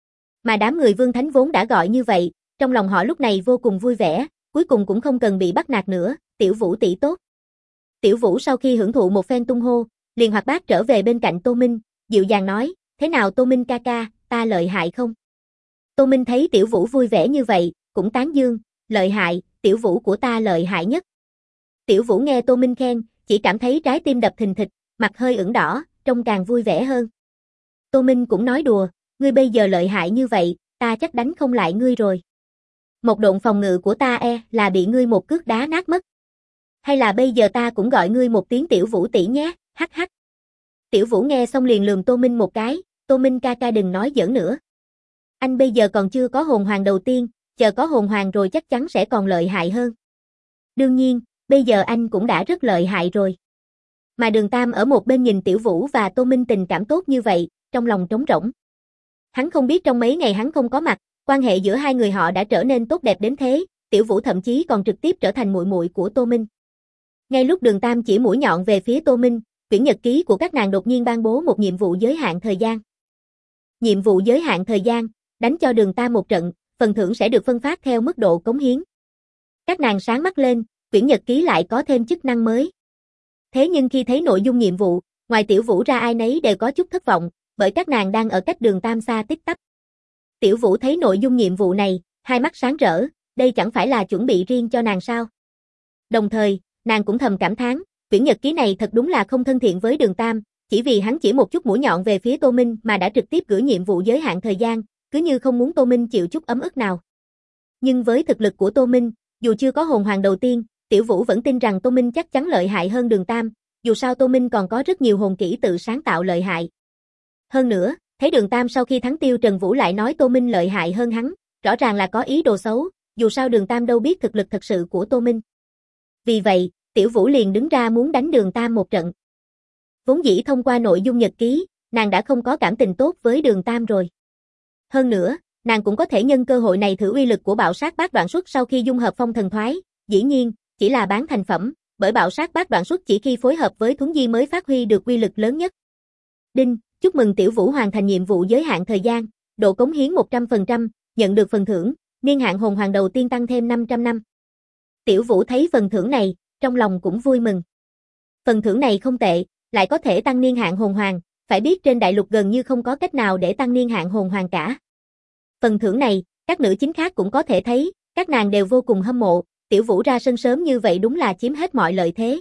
Speaker 1: Mà đám người Vương Thánh vốn đã gọi như vậy, trong lòng họ lúc này vô cùng vui vẻ, cuối cùng cũng không cần bị bắt nạt nữa, Tiểu Vũ tỷ tốt. Tiểu Vũ sau khi hưởng thụ một phen tung hô, liền hoạt bát trở về bên cạnh Tô Minh, dịu dàng nói, thế nào Tô Minh ca ca, ta lợi hại không? Tô Minh thấy Tiểu Vũ vui vẻ như vậy, cũng tán dương, lợi hại, Tiểu Vũ của ta lợi hại nhất. Tiểu Vũ nghe Tô Minh khen, chỉ cảm thấy trái tim đập thình thịch, mặt hơi ửng đỏ, trông càng vui vẻ hơn. Tô Minh cũng nói đùa, ngươi bây giờ lợi hại như vậy, ta chắc đánh không lại ngươi rồi. Một độn phòng ngự của ta là bị ngươi một cước đá nát mất. Hay là bây giờ ta cũng gọi ngươi một tiếng Tiểu Vũ tỷ nhé, hắc hắc. Tiểu Vũ nghe xong liền lườm Tô Minh một cái, Tô Minh ca ca đừng nói giỡn nữa. Anh bây giờ còn chưa có hồn hoàng đầu tiên, chờ có hồn hoàng rồi chắc chắn sẽ còn lợi hại hơn. Đương nhiên, bây giờ anh cũng đã rất lợi hại rồi. Mà Đường Tam ở một bên nhìn Tiểu Vũ và Tô Minh tình cảm tốt như vậy, trong lòng trống rỗng. Hắn không biết trong mấy ngày hắn không có mặt, quan hệ giữa hai người họ đã trở nên tốt đẹp đến thế, Tiểu Vũ thậm chí còn trực tiếp trở thành muội muội của Tô Minh. Ngay lúc Đường Tam chỉ mũi nhọn về phía Tô Minh, quyển nhật ký của các nàng đột nhiên ban bố một nhiệm vụ giới hạn thời gian. Nhiệm vụ giới hạn thời gian, đánh cho Đường Tam một trận, phần thưởng sẽ được phân phát theo mức độ cống hiến. Các nàng sáng mắt lên, quyển nhật ký lại có thêm chức năng mới. Thế nhưng khi thấy nội dung nhiệm vụ, ngoài Tiểu Vũ ra ai nấy đều có chút thất vọng, bởi các nàng đang ở cách Đường Tam xa tít tắp. Tiểu Vũ thấy nội dung nhiệm vụ này, hai mắt sáng rỡ, đây chẳng phải là chuẩn bị riêng cho nàng sao? Đồng thời, nàng cũng thầm cảm thán, quyển nhật ký này thật đúng là không thân thiện với Đường Tam, chỉ vì hắn chỉ một chút mũi nhọn về phía Tô Minh mà đã trực tiếp gửi nhiệm vụ giới hạn thời gian, cứ như không muốn Tô Minh chịu chút ấm ức nào. Nhưng với thực lực của Tô Minh, dù chưa có hồn hoàng đầu tiên, Tiểu Vũ vẫn tin rằng Tô Minh chắc chắn lợi hại hơn Đường Tam, dù sao Tô Minh còn có rất nhiều hồn kỹ tự sáng tạo lợi hại. Hơn nữa, thấy Đường Tam sau khi thắng Tiêu Trần Vũ lại nói Tô Minh lợi hại hơn hắn, rõ ràng là có ý đồ xấu, dù sao Đường Tam đâu biết thực lực thật sự của Tô Minh. Vì vậy, Tiểu Vũ liền đứng ra muốn đánh Đường Tam một trận. Vốn dĩ thông qua nội dung nhật ký, nàng đã không có cảm tình tốt với Đường Tam rồi. Hơn nữa, nàng cũng có thể nhân cơ hội này thử uy lực của bạo sát bát đoạn xuất sau khi dung hợp phong thần thoái, dĩ nhiên, chỉ là bán thành phẩm, bởi bạo sát bát đoạn xuất chỉ khi phối hợp với thuấn di mới phát huy được uy lực lớn nhất. Đinh, chúc mừng Tiểu Vũ hoàn thành nhiệm vụ giới hạn thời gian, độ cống hiến 100%, nhận được phần thưởng, niên hạn hồn hoàng đầu tiên tăng thêm 500 năm. Tiểu Vũ thấy phần thưởng này, trong lòng cũng vui mừng. Phần thưởng này không tệ, lại có thể tăng niên hạn hồn hoàng, phải biết trên đại lục gần như không có cách nào để tăng niên hạn hồn hoàng cả. Phần thưởng này, các nữ chính khác cũng có thể thấy, các nàng đều vô cùng hâm mộ, Tiểu Vũ ra sân sớm như vậy đúng là chiếm hết mọi lợi thế.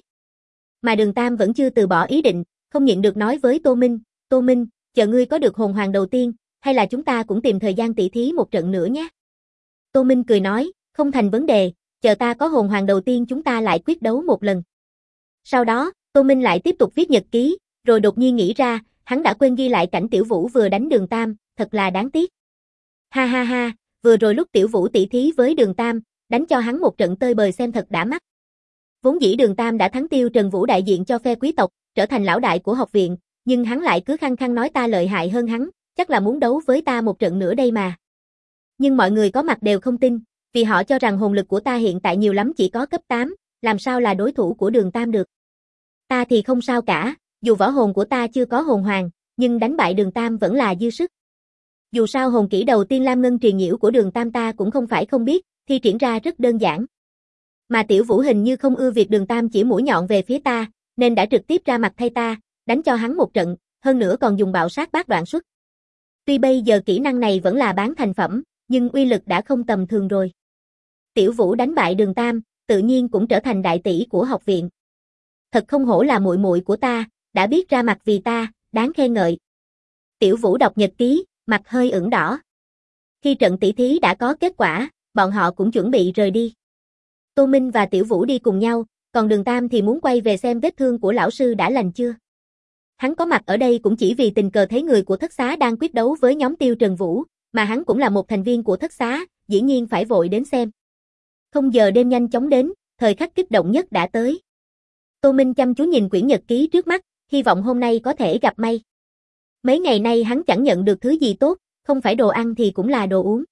Speaker 1: Mà Đường Tam vẫn chưa từ bỏ ý định, không nhịn được nói với Tô Minh, chờ ngươi có được hồn hoàng đầu tiên, hay là chúng ta cũng tìm thời gian tỉ thí một trận nữa nhé. Tô Minh cười nói, không thành vấn đề, chờ ta có hồn hoàng đầu tiên chúng ta lại quyết đấu một lần. Sau đó, Tô Minh lại tiếp tục viết nhật ký, rồi đột nhiên nghĩ ra, hắn đã quên ghi lại cảnh Tiểu Vũ vừa đánh Đường Tam, thật là đáng tiếc. Ha ha ha, vừa rồi lúc Tiểu Vũ tỉ thí với Đường Tam, đánh cho hắn một trận tơi bời xem thật đã mắt. Vốn dĩ Đường Tam đã thắng Tiêu Trần Vũ đại diện cho phe quý tộc, trở thành lão đại của học viện, nhưng hắn lại cứ khăng khăng nói ta lợi hại hơn hắn, chắc là muốn đấu với ta một trận nữa đây mà. Nhưng mọi người có mặt đều không tin, vì họ cho rằng hồn lực của ta hiện tại nhiều lắm chỉ có cấp 8, làm sao là đối thủ của Đường Tam được. Ta thì không sao cả, dù võ hồn của ta chưa có hồn hoàng, nhưng đánh bại Đường Tam vẫn là dư sức. Dù sao hồn kỹ đầu tiên Lam Ngân Truyền Nhiễu của Đường Tam ta cũng không phải không biết, thi triển ra rất đơn giản. Mà Tiểu Vũ hình như không ưa việc Đường Tam chỉ mũi nhọn về phía ta, nên đã trực tiếp ra mặt thay ta, đánh cho hắn một trận, hơn nữa còn dùng bạo sát bát đoạn xuất. Tuy bây giờ kỹ năng này vẫn là bán thành phẩm, nhưng uy lực đã không tầm thường rồi. Tiểu Vũ đánh bại Đường Tam, tự nhiên cũng trở thành đại tỷ của học viện. Thật không hổ là muội muội của ta, đã biết ra mặt vì ta, đáng khen ngợi. Tiểu Vũ đọc nhật ký, mặt hơi ửng đỏ. Khi trận tỷ thí đã có kết quả, bọn họ cũng chuẩn bị rời đi. Tô Minh và Tiểu Vũ đi cùng nhau, còn Đường Tam thì muốn quay về xem vết thương của lão sư đã lành chưa. Hắn có mặt ở đây cũng chỉ vì tình cờ thấy người của thất xá đang quyết đấu với nhóm Tiêu Trần Vũ, mà hắn cũng là một thành viên của thất xá, dĩ nhiên phải vội đến xem. Không giờ đêm nhanh chóng đến, thời khắc kích động nhất đã tới. Tô Minh chăm chú nhìn quyển nhật ký trước mắt, hy vọng hôm nay có thể gặp may. Mấy ngày nay hắn chẳng nhận được thứ gì tốt, không phải đồ ăn thì cũng là đồ uống.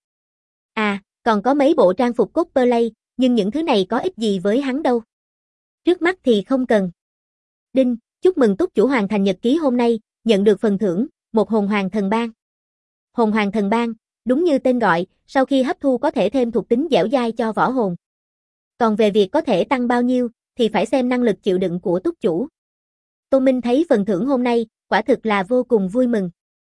Speaker 1: À, còn có mấy bộ trang phục cosplay, nhưng những thứ này có ích gì với hắn đâu. Trước mắt thì không cần. Đinh, chúc mừng túc chủ hoàn thành nhật ký hôm nay, nhận được phần thưởng, một hồn hoàng thần ban. Hồn hoàng thần ban, đúng như tên gọi, sau khi hấp thu có thể thêm thuộc tính dẻo dai cho võ hồn. Còn về việc có thể tăng bao nhiêu, thì phải xem năng lực chịu đựng của túc chủ. Tô Minh thấy phần thưởng hôm nay, quả thực là vô cùng vui mừng.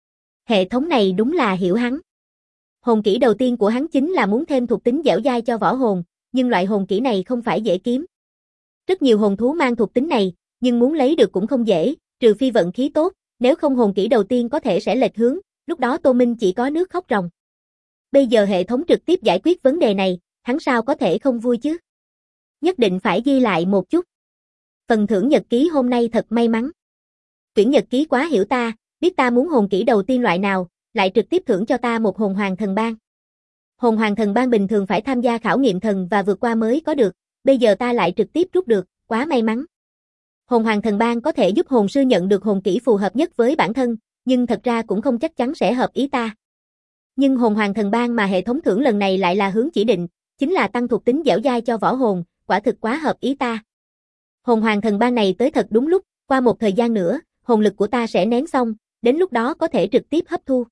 Speaker 1: Hệ thống này đúng là hiểu hắn. Hồn kỹ đầu tiên của hắn chính là muốn thêm thuộc tính dẻo dai cho võ hồn, nhưng loại hồn kỹ này không phải dễ kiếm. Rất nhiều hồn thú mang thuộc tính này, nhưng muốn lấy được cũng không dễ, trừ phi vận khí tốt, nếu không hồn kỹ đầu tiên có thể sẽ lệch hướng, lúc đó Tô Minh chỉ có nước khóc ròng. Bây giờ hệ thống trực tiếp giải quyết vấn đề này, hắn sao có thể không vui chứ? Nhất định phải ghi lại một chút. Phần thưởng nhật ký hôm nay thật may mắn. Quyển nhật ký quá hiểu ta, biết ta muốn hồn kỹ đầu tiên loại nào, lại trực tiếp thưởng cho ta một hồn hoàng thần ban. Hồn hoàng thần ban bình thường phải tham gia khảo nghiệm thần và vượt qua mới có được, bây giờ ta lại trực tiếp rút được, quá may mắn. Hồn hoàng thần ban có thể giúp hồn sư nhận được hồn kỹ phù hợp nhất với bản thân, nhưng thật ra cũng không chắc chắn sẽ hợp ý ta. Nhưng hồn hoàng thần ban mà hệ thống thưởng lần này lại là hướng chỉ định, chính là tăng thuộc tính dẻo dai cho võ hồn, quả thực quá hợp ý ta. Hồn hoàng thần ban này tới thật đúng lúc, qua một thời gian nữa, hồn lực của ta sẽ nén xong, đến lúc đó có thể trực tiếp hấp thu.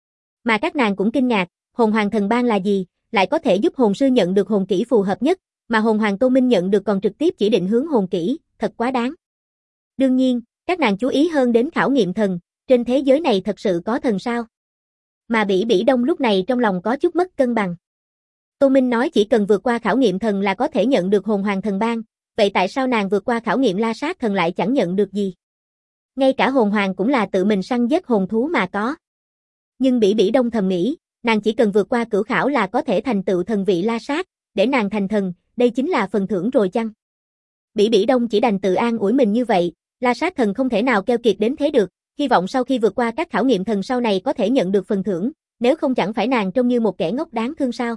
Speaker 1: Mà các nàng cũng kinh ngạc, hồn hoàng thần ban là gì, lại có thể giúp hồn sư nhận được hồn kỹ phù hợp nhất, mà hồn hoàng Tô Minh nhận được còn trực tiếp chỉ định hướng hồn kỹ, thật quá đáng. Đương nhiên, các nàng chú ý hơn đến khảo nghiệm thần, trên thế giới này thật sự có thần sao? Mà Bỉ Bỉ Đông lúc này trong lòng có chút mất cân bằng. Tô Minh nói chỉ cần vượt qua khảo nghiệm thần là có thể nhận được hồn hoàng thần ban, vậy tại sao nàng vượt qua khảo nghiệm la sát thần lại chẳng nhận được gì? Ngay cả hồn hoàng cũng là tự mình săn giết hồn thú mà có. Nhưng Bỉ Bỉ Đông thầm nghĩ, nàng chỉ cần vượt qua cửu khảo là có thể thành tựu thần vị la sát, để nàng thành thần, đây chính là phần thưởng rồi chăng? Bỉ Bỉ Đông chỉ đành tự an ủi mình như vậy, la sát thần không thể nào keo kiệt đến thế được, hy vọng sau khi vượt qua các khảo nghiệm thần sau này có thể nhận được phần thưởng, nếu không chẳng phải nàng trông như một kẻ ngốc đáng thương sao.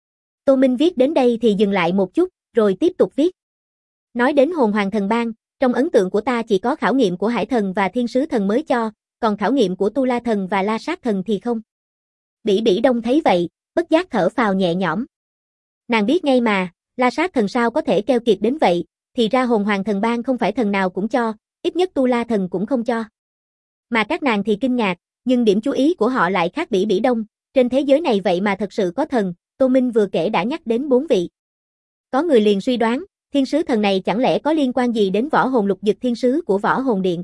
Speaker 1: Tô Minh viết đến đây thì dừng lại một chút, rồi tiếp tục viết. Nói đến hồn hoàng thần ban, trong ấn tượng của ta chỉ có khảo nghiệm của hải thần và thiên sứ thần mới cho, còn khảo nghiệm của tu la thần và la sát thần thì không. Bỉ Bỉ Đông thấy vậy, bất giác thở phào nhẹ nhõm. Nàng biết ngay mà, la sát thần sao có thể keo kiệt đến vậy, thì ra hồn hoàng thần ban không phải thần nào cũng cho, ít nhất tu la thần cũng không cho. Mà các nàng thì kinh ngạc, nhưng điểm chú ý của họ lại khác Bỉ Bỉ Đông, trên thế giới này vậy mà thật sự có thần, Tô Minh vừa kể đã nhắc đến 4 vị. Có người liền suy đoán, thiên sứ thần này chẳng lẽ có liên quan gì đến võ hồn lục dực thiên sứ của võ hồn điện.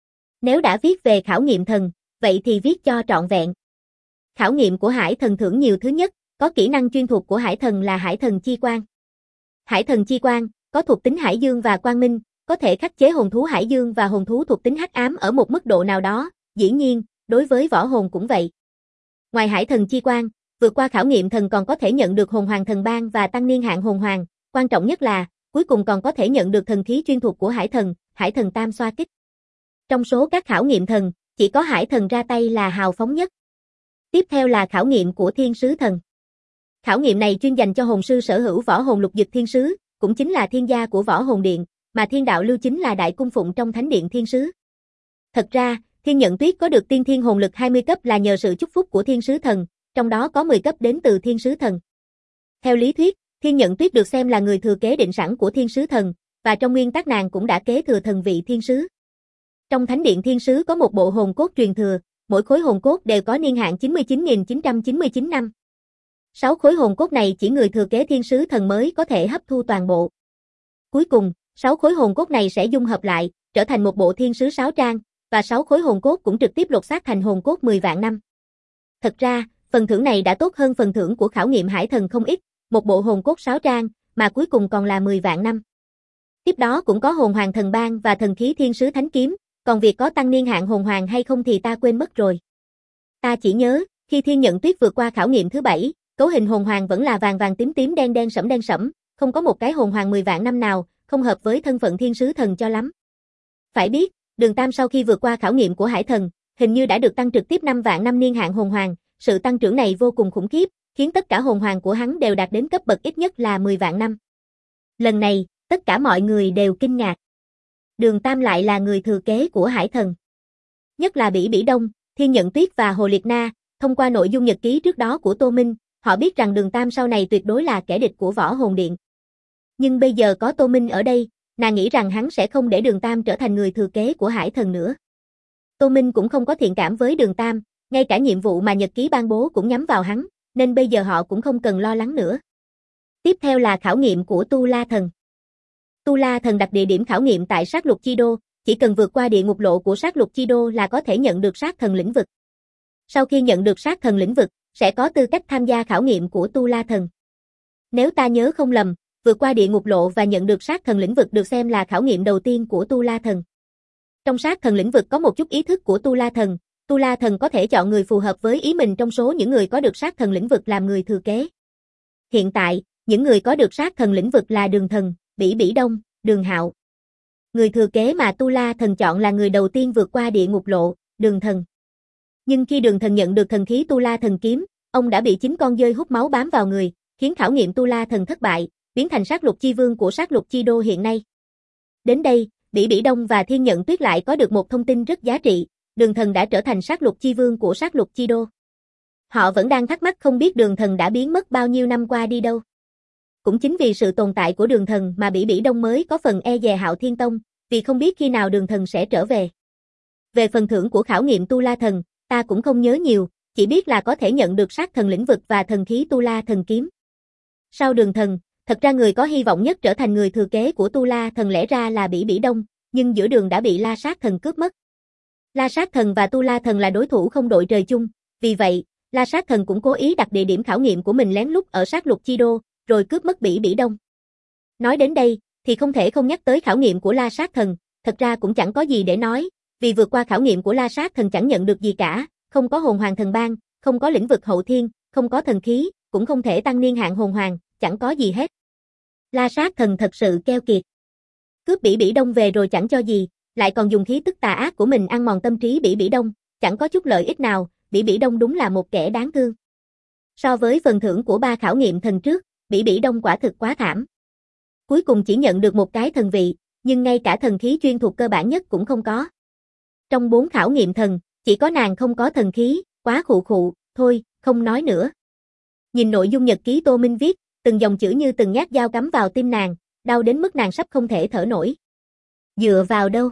Speaker 1: Nếu đã viết về khảo nghiệm thần, vậy thì viết cho trọn vẹn. Khảo nghiệm của hải thần thưởng nhiều thứ nhất, có kỹ năng chuyên thuộc của hải thần là hải thần chi quang. Hải thần chi quang, có thuộc tính hải dương và quang minh, có thể khắc chế hồn thú hải dương và hồn thú thuộc tính hắc ám ở một mức độ nào đó, dĩ nhiên, đối với võ hồn cũng vậy. Ngoài hải thần chi quang, vượt qua khảo nghiệm thần còn có thể nhận được hồn hoàng thần ban và tăng niên hạn hồn hoàng, quan trọng nhất là, cuối cùng còn có thể nhận được thần khí chuyên thuộc của hải thần tam xoa kích. Trong số các khảo nghiệm thần, chỉ có hải thần ra tay là hào phóng nhất. Tiếp theo là khảo nghiệm của thiên sứ thần. Khảo nghiệm này chuyên dành cho hồn sư sở hữu võ hồn lục dực thiên sứ, cũng chính là thiên gia của võ hồn điện, mà thiên đạo lưu chính là đại cung phụng trong thánh điện thiên sứ. Thật ra, Thiên Nhận Tuyết có được tiên thiên hồn lực 20 cấp là nhờ sự chúc phúc của thiên sứ thần, trong đó có 10 cấp đến từ thiên sứ thần. Theo lý thuyết, Thiên Nhận Tuyết được xem là người thừa kế định sẵn của thiên sứ thần, và trong nguyên tắc nàng cũng đã kế thừa thần vị thiên sứ. Trong thánh điện thiên sứ có một bộ hồn cốt truyền thừa, mỗi khối hồn cốt đều có niên hạn 99.999 năm. 6 khối hồn cốt này chỉ người thừa kế thiên sứ thần mới có thể hấp thu toàn bộ. Cuối cùng, 6 khối hồn cốt này sẽ dung hợp lại, trở thành một bộ thiên sứ 6 trang, và 6 khối hồn cốt cũng trực tiếp lột xác thành hồn cốt 10 vạn năm. Thật ra, Phần thưởng này đã tốt hơn phần thưởng của khảo nghiệm hải thần không ít, một bộ hồn cốt 6 trang, mà cuối cùng còn là 10 vạn năm. Tiếp đó cũng có hồn hoàng thần bang và thần khí thiên sứ thánh kiếm, còn việc có tăng niên hạn hồn hoàng hay không thì ta quên mất rồi. Ta chỉ nhớ, khi Thiên Nhận Tuyết vượt qua khảo nghiệm thứ 7, cấu hình hồn hoàng vẫn là vàng vàng tím tím đen đen sẫm, không có một cái hồn hoàng 10 vạn năm nào, không hợp với thân phận thiên sứ thần cho lắm. Phải biết, Đường Tam sau khi vượt qua khảo nghiệm của hải thần, hình như đã được tăng trực tiếp 5 vạn năm niên hạn hồn hoàng, sự tăng trưởng này vô cùng khủng khiếp, khiến tất cả hồn hoàng của hắn đều đạt đến cấp bậc ít nhất là 10 vạn năm. Lần này, tất cả mọi người đều kinh ngạc. Đường Tam lại là người thừa kế của hải thần. Nhất là Bỉ Bỉ Đông, Thiên Nhận Tuyết và Hồ Liệt Na, thông qua nội dung nhật ký trước đó của Tô Minh, họ biết rằng Đường Tam sau này tuyệt đối là kẻ địch của Võ Hồn Điện. Nhưng bây giờ có Tô Minh ở đây, nàng nghĩ rằng hắn sẽ không để Đường Tam trở thành người thừa kế của hải thần nữa. Tô Minh cũng không có thiện cảm với Đường Tam, ngay cả nhiệm vụ mà nhật ký ban bố cũng nhắm vào hắn, nên bây giờ họ cũng không cần lo lắng nữa. Tiếp theo là khảo nghiệm của Tu La Thần. Tu La Thần đặt địa điểm khảo nghiệm tại sát lục chi đô, chỉ cần vượt qua địa ngục lộ của sát lục chi đô là có thể nhận được sát thần lĩnh vực. Sau khi nhận được sát thần lĩnh vực, sẽ có tư cách tham gia khảo nghiệm của Tu La Thần. Nếu ta nhớ không lầm, vượt qua địa ngục lộ và nhận được sát thần lĩnh vực được xem là khảo nghiệm đầu tiên của Tu La Thần. Trong sát thần lĩnh vực có một chút ý thức của Tu La Thần có thể chọn người phù hợp với ý mình trong số những người có được sát thần lĩnh vực làm người thừa kế. Hiện tại, những người có được sát thần lĩnh vực là Đường Thần, Bỉ Bỉ Đông, Đường Hạo. Người thừa kế mà Tu La Thần chọn là người đầu tiên vượt qua địa ngục lộ, Đường Thần. Nhưng khi Đường Thần nhận được thần khí Tu La Thần kiếm, ông đã bị 9 con dơi hút máu bám vào người, khiến khảo nghiệm Tu La Thần thất bại, biến thành sát lục chi vương của sát lục chi đô hiện nay. Đến đây, Bỉ Bỉ Đông và Thiên Nhận Tuyết lại có được một thông tin rất giá trị, Đường Thần đã trở thành sát lục chi vương của sát lục chi đô. Họ vẫn đang thắc mắc không biết Đường Thần đã biến mất bao nhiêu năm qua đi đâu. Cũng chính vì sự tồn tại của Đường Thần mà Bỉ Bỉ Đông mới có phần e dè Hạo Thiên Tông, vì không biết khi nào Đường Thần sẽ trở về. Về phần thưởng của khảo nghiệm Tu La Thần, ta cũng không nhớ nhiều, chỉ biết là có thể nhận được sát thần lĩnh vực và thần khí Tu La Thần kiếm. Sau Đường Thần, thật ra người có hy vọng nhất trở thành người thừa kế của Tu La Thần lẽ ra là Bỉ Bỉ Đông, nhưng giữa đường đã bị La Sát Thần cướp mất. La Sát Thần và Tu La Thần là đối thủ không đội trời chung, vì vậy, La Sát Thần cũng cố ý đặt địa điểm khảo nghiệm của mình lén lút ở sát lục chi đô, rồi cướp mất Bỉ Bỉ Đông. Nói đến đây, thì không thể không nhắc tới khảo nghiệm của La Sát Thần, thật ra cũng chẳng có gì để nói, vì vượt qua khảo nghiệm của La Sát Thần chẳng nhận được gì cả, không có hồn hoàng thần bang, không có lĩnh vực hậu thiên, không có thần khí, cũng không thể tăng niên hạn hồn hoàng, chẳng có gì hết. La Sát Thần thật sự keo kiệt. Cướp Bỉ Bỉ Đông về rồi chẳng cho gì, lại còn dùng khí tức tà ác của mình ăn mòn tâm trí Bỉ Bỉ Đông, chẳng có chút lợi ích nào, Bỉ Bỉ Đông đúng là một kẻ đáng thương. So với phần thưởng của 3 khảo nghiệm thần trước, Bỉ Bỉ Đông quả thực quá thảm. Cuối cùng chỉ nhận được một cái thần vị, nhưng ngay cả thần khí chuyên thuộc cơ bản nhất cũng không có. Trong 4 khảo nghiệm thần, chỉ có nàng không có thần khí, quá khụ khụ, thôi, không nói nữa. Nhìn nội dung nhật ký Tô Minh viết, từng dòng chữ như từng nhát dao cắm vào tim nàng, đau đến mức nàng sắp không thể thở nổi. Dựa vào đâu?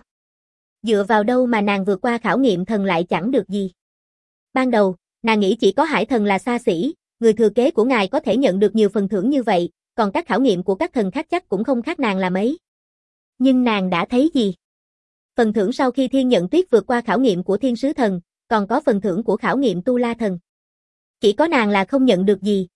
Speaker 1: Dựa vào đâu mà nàng vượt qua khảo nghiệm thần lại chẳng được gì? Ban đầu, nàng nghĩ chỉ có hải thần là xa xỉ, người thừa kế của ngài có thể nhận được nhiều phần thưởng như vậy, còn các khảo nghiệm của các thần khác chắc cũng không khác nàng là mấy. Nhưng nàng đã thấy gì? Phần thưởng sau khi Thiên Nhận Tuyết vượt qua khảo nghiệm của Thiên Sứ Thần, còn có phần thưởng của khảo nghiệm Tu La Thần. Chỉ có nàng là không nhận được gì.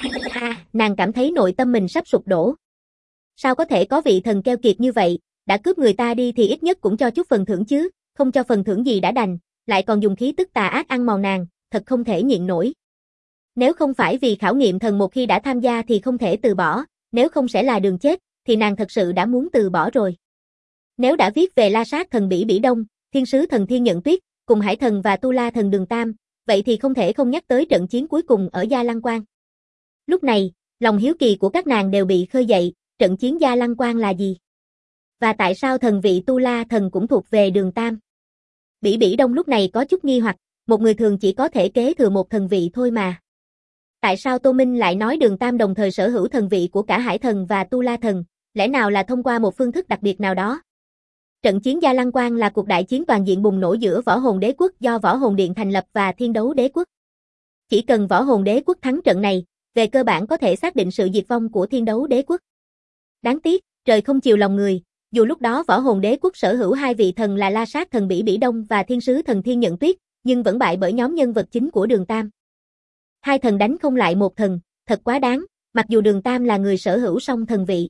Speaker 1: Nàng cảm thấy nội tâm mình sắp sụp đổ. Sao có thể có vị thần keo kiệt như vậy, đã cướp người ta đi thì ít nhất cũng cho chút phần thưởng chứ, không cho phần thưởng gì đã đành, lại còn dùng khí tức tà ác ăn mòn nàng, thật không thể nhịn nổi. Nếu không phải vì khảo nghiệm thần một khi đã tham gia thì không thể từ bỏ, nếu không sẽ là đường chết, thì nàng thật sự đã muốn từ bỏ rồi. Nếu đã viết về La Sát Thần Bỉ Bỉ Đông, Thiên Sứ Thần Thiên Nhận Tuyết, cùng Hải Thần và Tu La Thần Đường Tam, vậy thì không thể không nhắc tới trận chiến cuối cùng ở Gia Lăng Quan. Lúc này, lòng hiếu kỳ của các nàng đều bị khơi dậy, trận chiến Gia Lăng Quan là gì? Và tại sao thần vị Tu La Thần cũng thuộc về Đường Tam? Bỉ Bỉ Đông lúc này có chút nghi hoặc, một người thường chỉ có thể kế thừa một thần vị thôi mà. Tại sao Tô Minh lại nói Đường Tam đồng thời sở hữu thần vị của cả Hải Thần và Tu La Thần, lẽ nào là thông qua một phương thức đặc biệt nào đó? Trận chiến Gia Lăng Quan là cuộc đại chiến toàn diện bùng nổ giữa Võ Hồn Đế Quốc do Võ Hồn Điện thành lập và Thiên Đấu Đế Quốc. Chỉ cần Võ Hồn Đế Quốc thắng trận này, về cơ bản có thể xác định sự diệt vong của Thiên Đấu Đế Quốc. Đáng tiếc, trời không chiều lòng người, dù lúc đó Võ Hồn Đế Quốc sở hữu 2 vị thần là La Sát Thần Bỉ Bỉ Đông và Thiên Sứ Thần Thiên Nhận Tuyết, nhưng vẫn bại bởi nhóm nhân vật chính của Đường Tam. Hai thần đánh không lại một thần, thật quá đáng, mặc dù Đường Tam là người sở hữu song thần vị.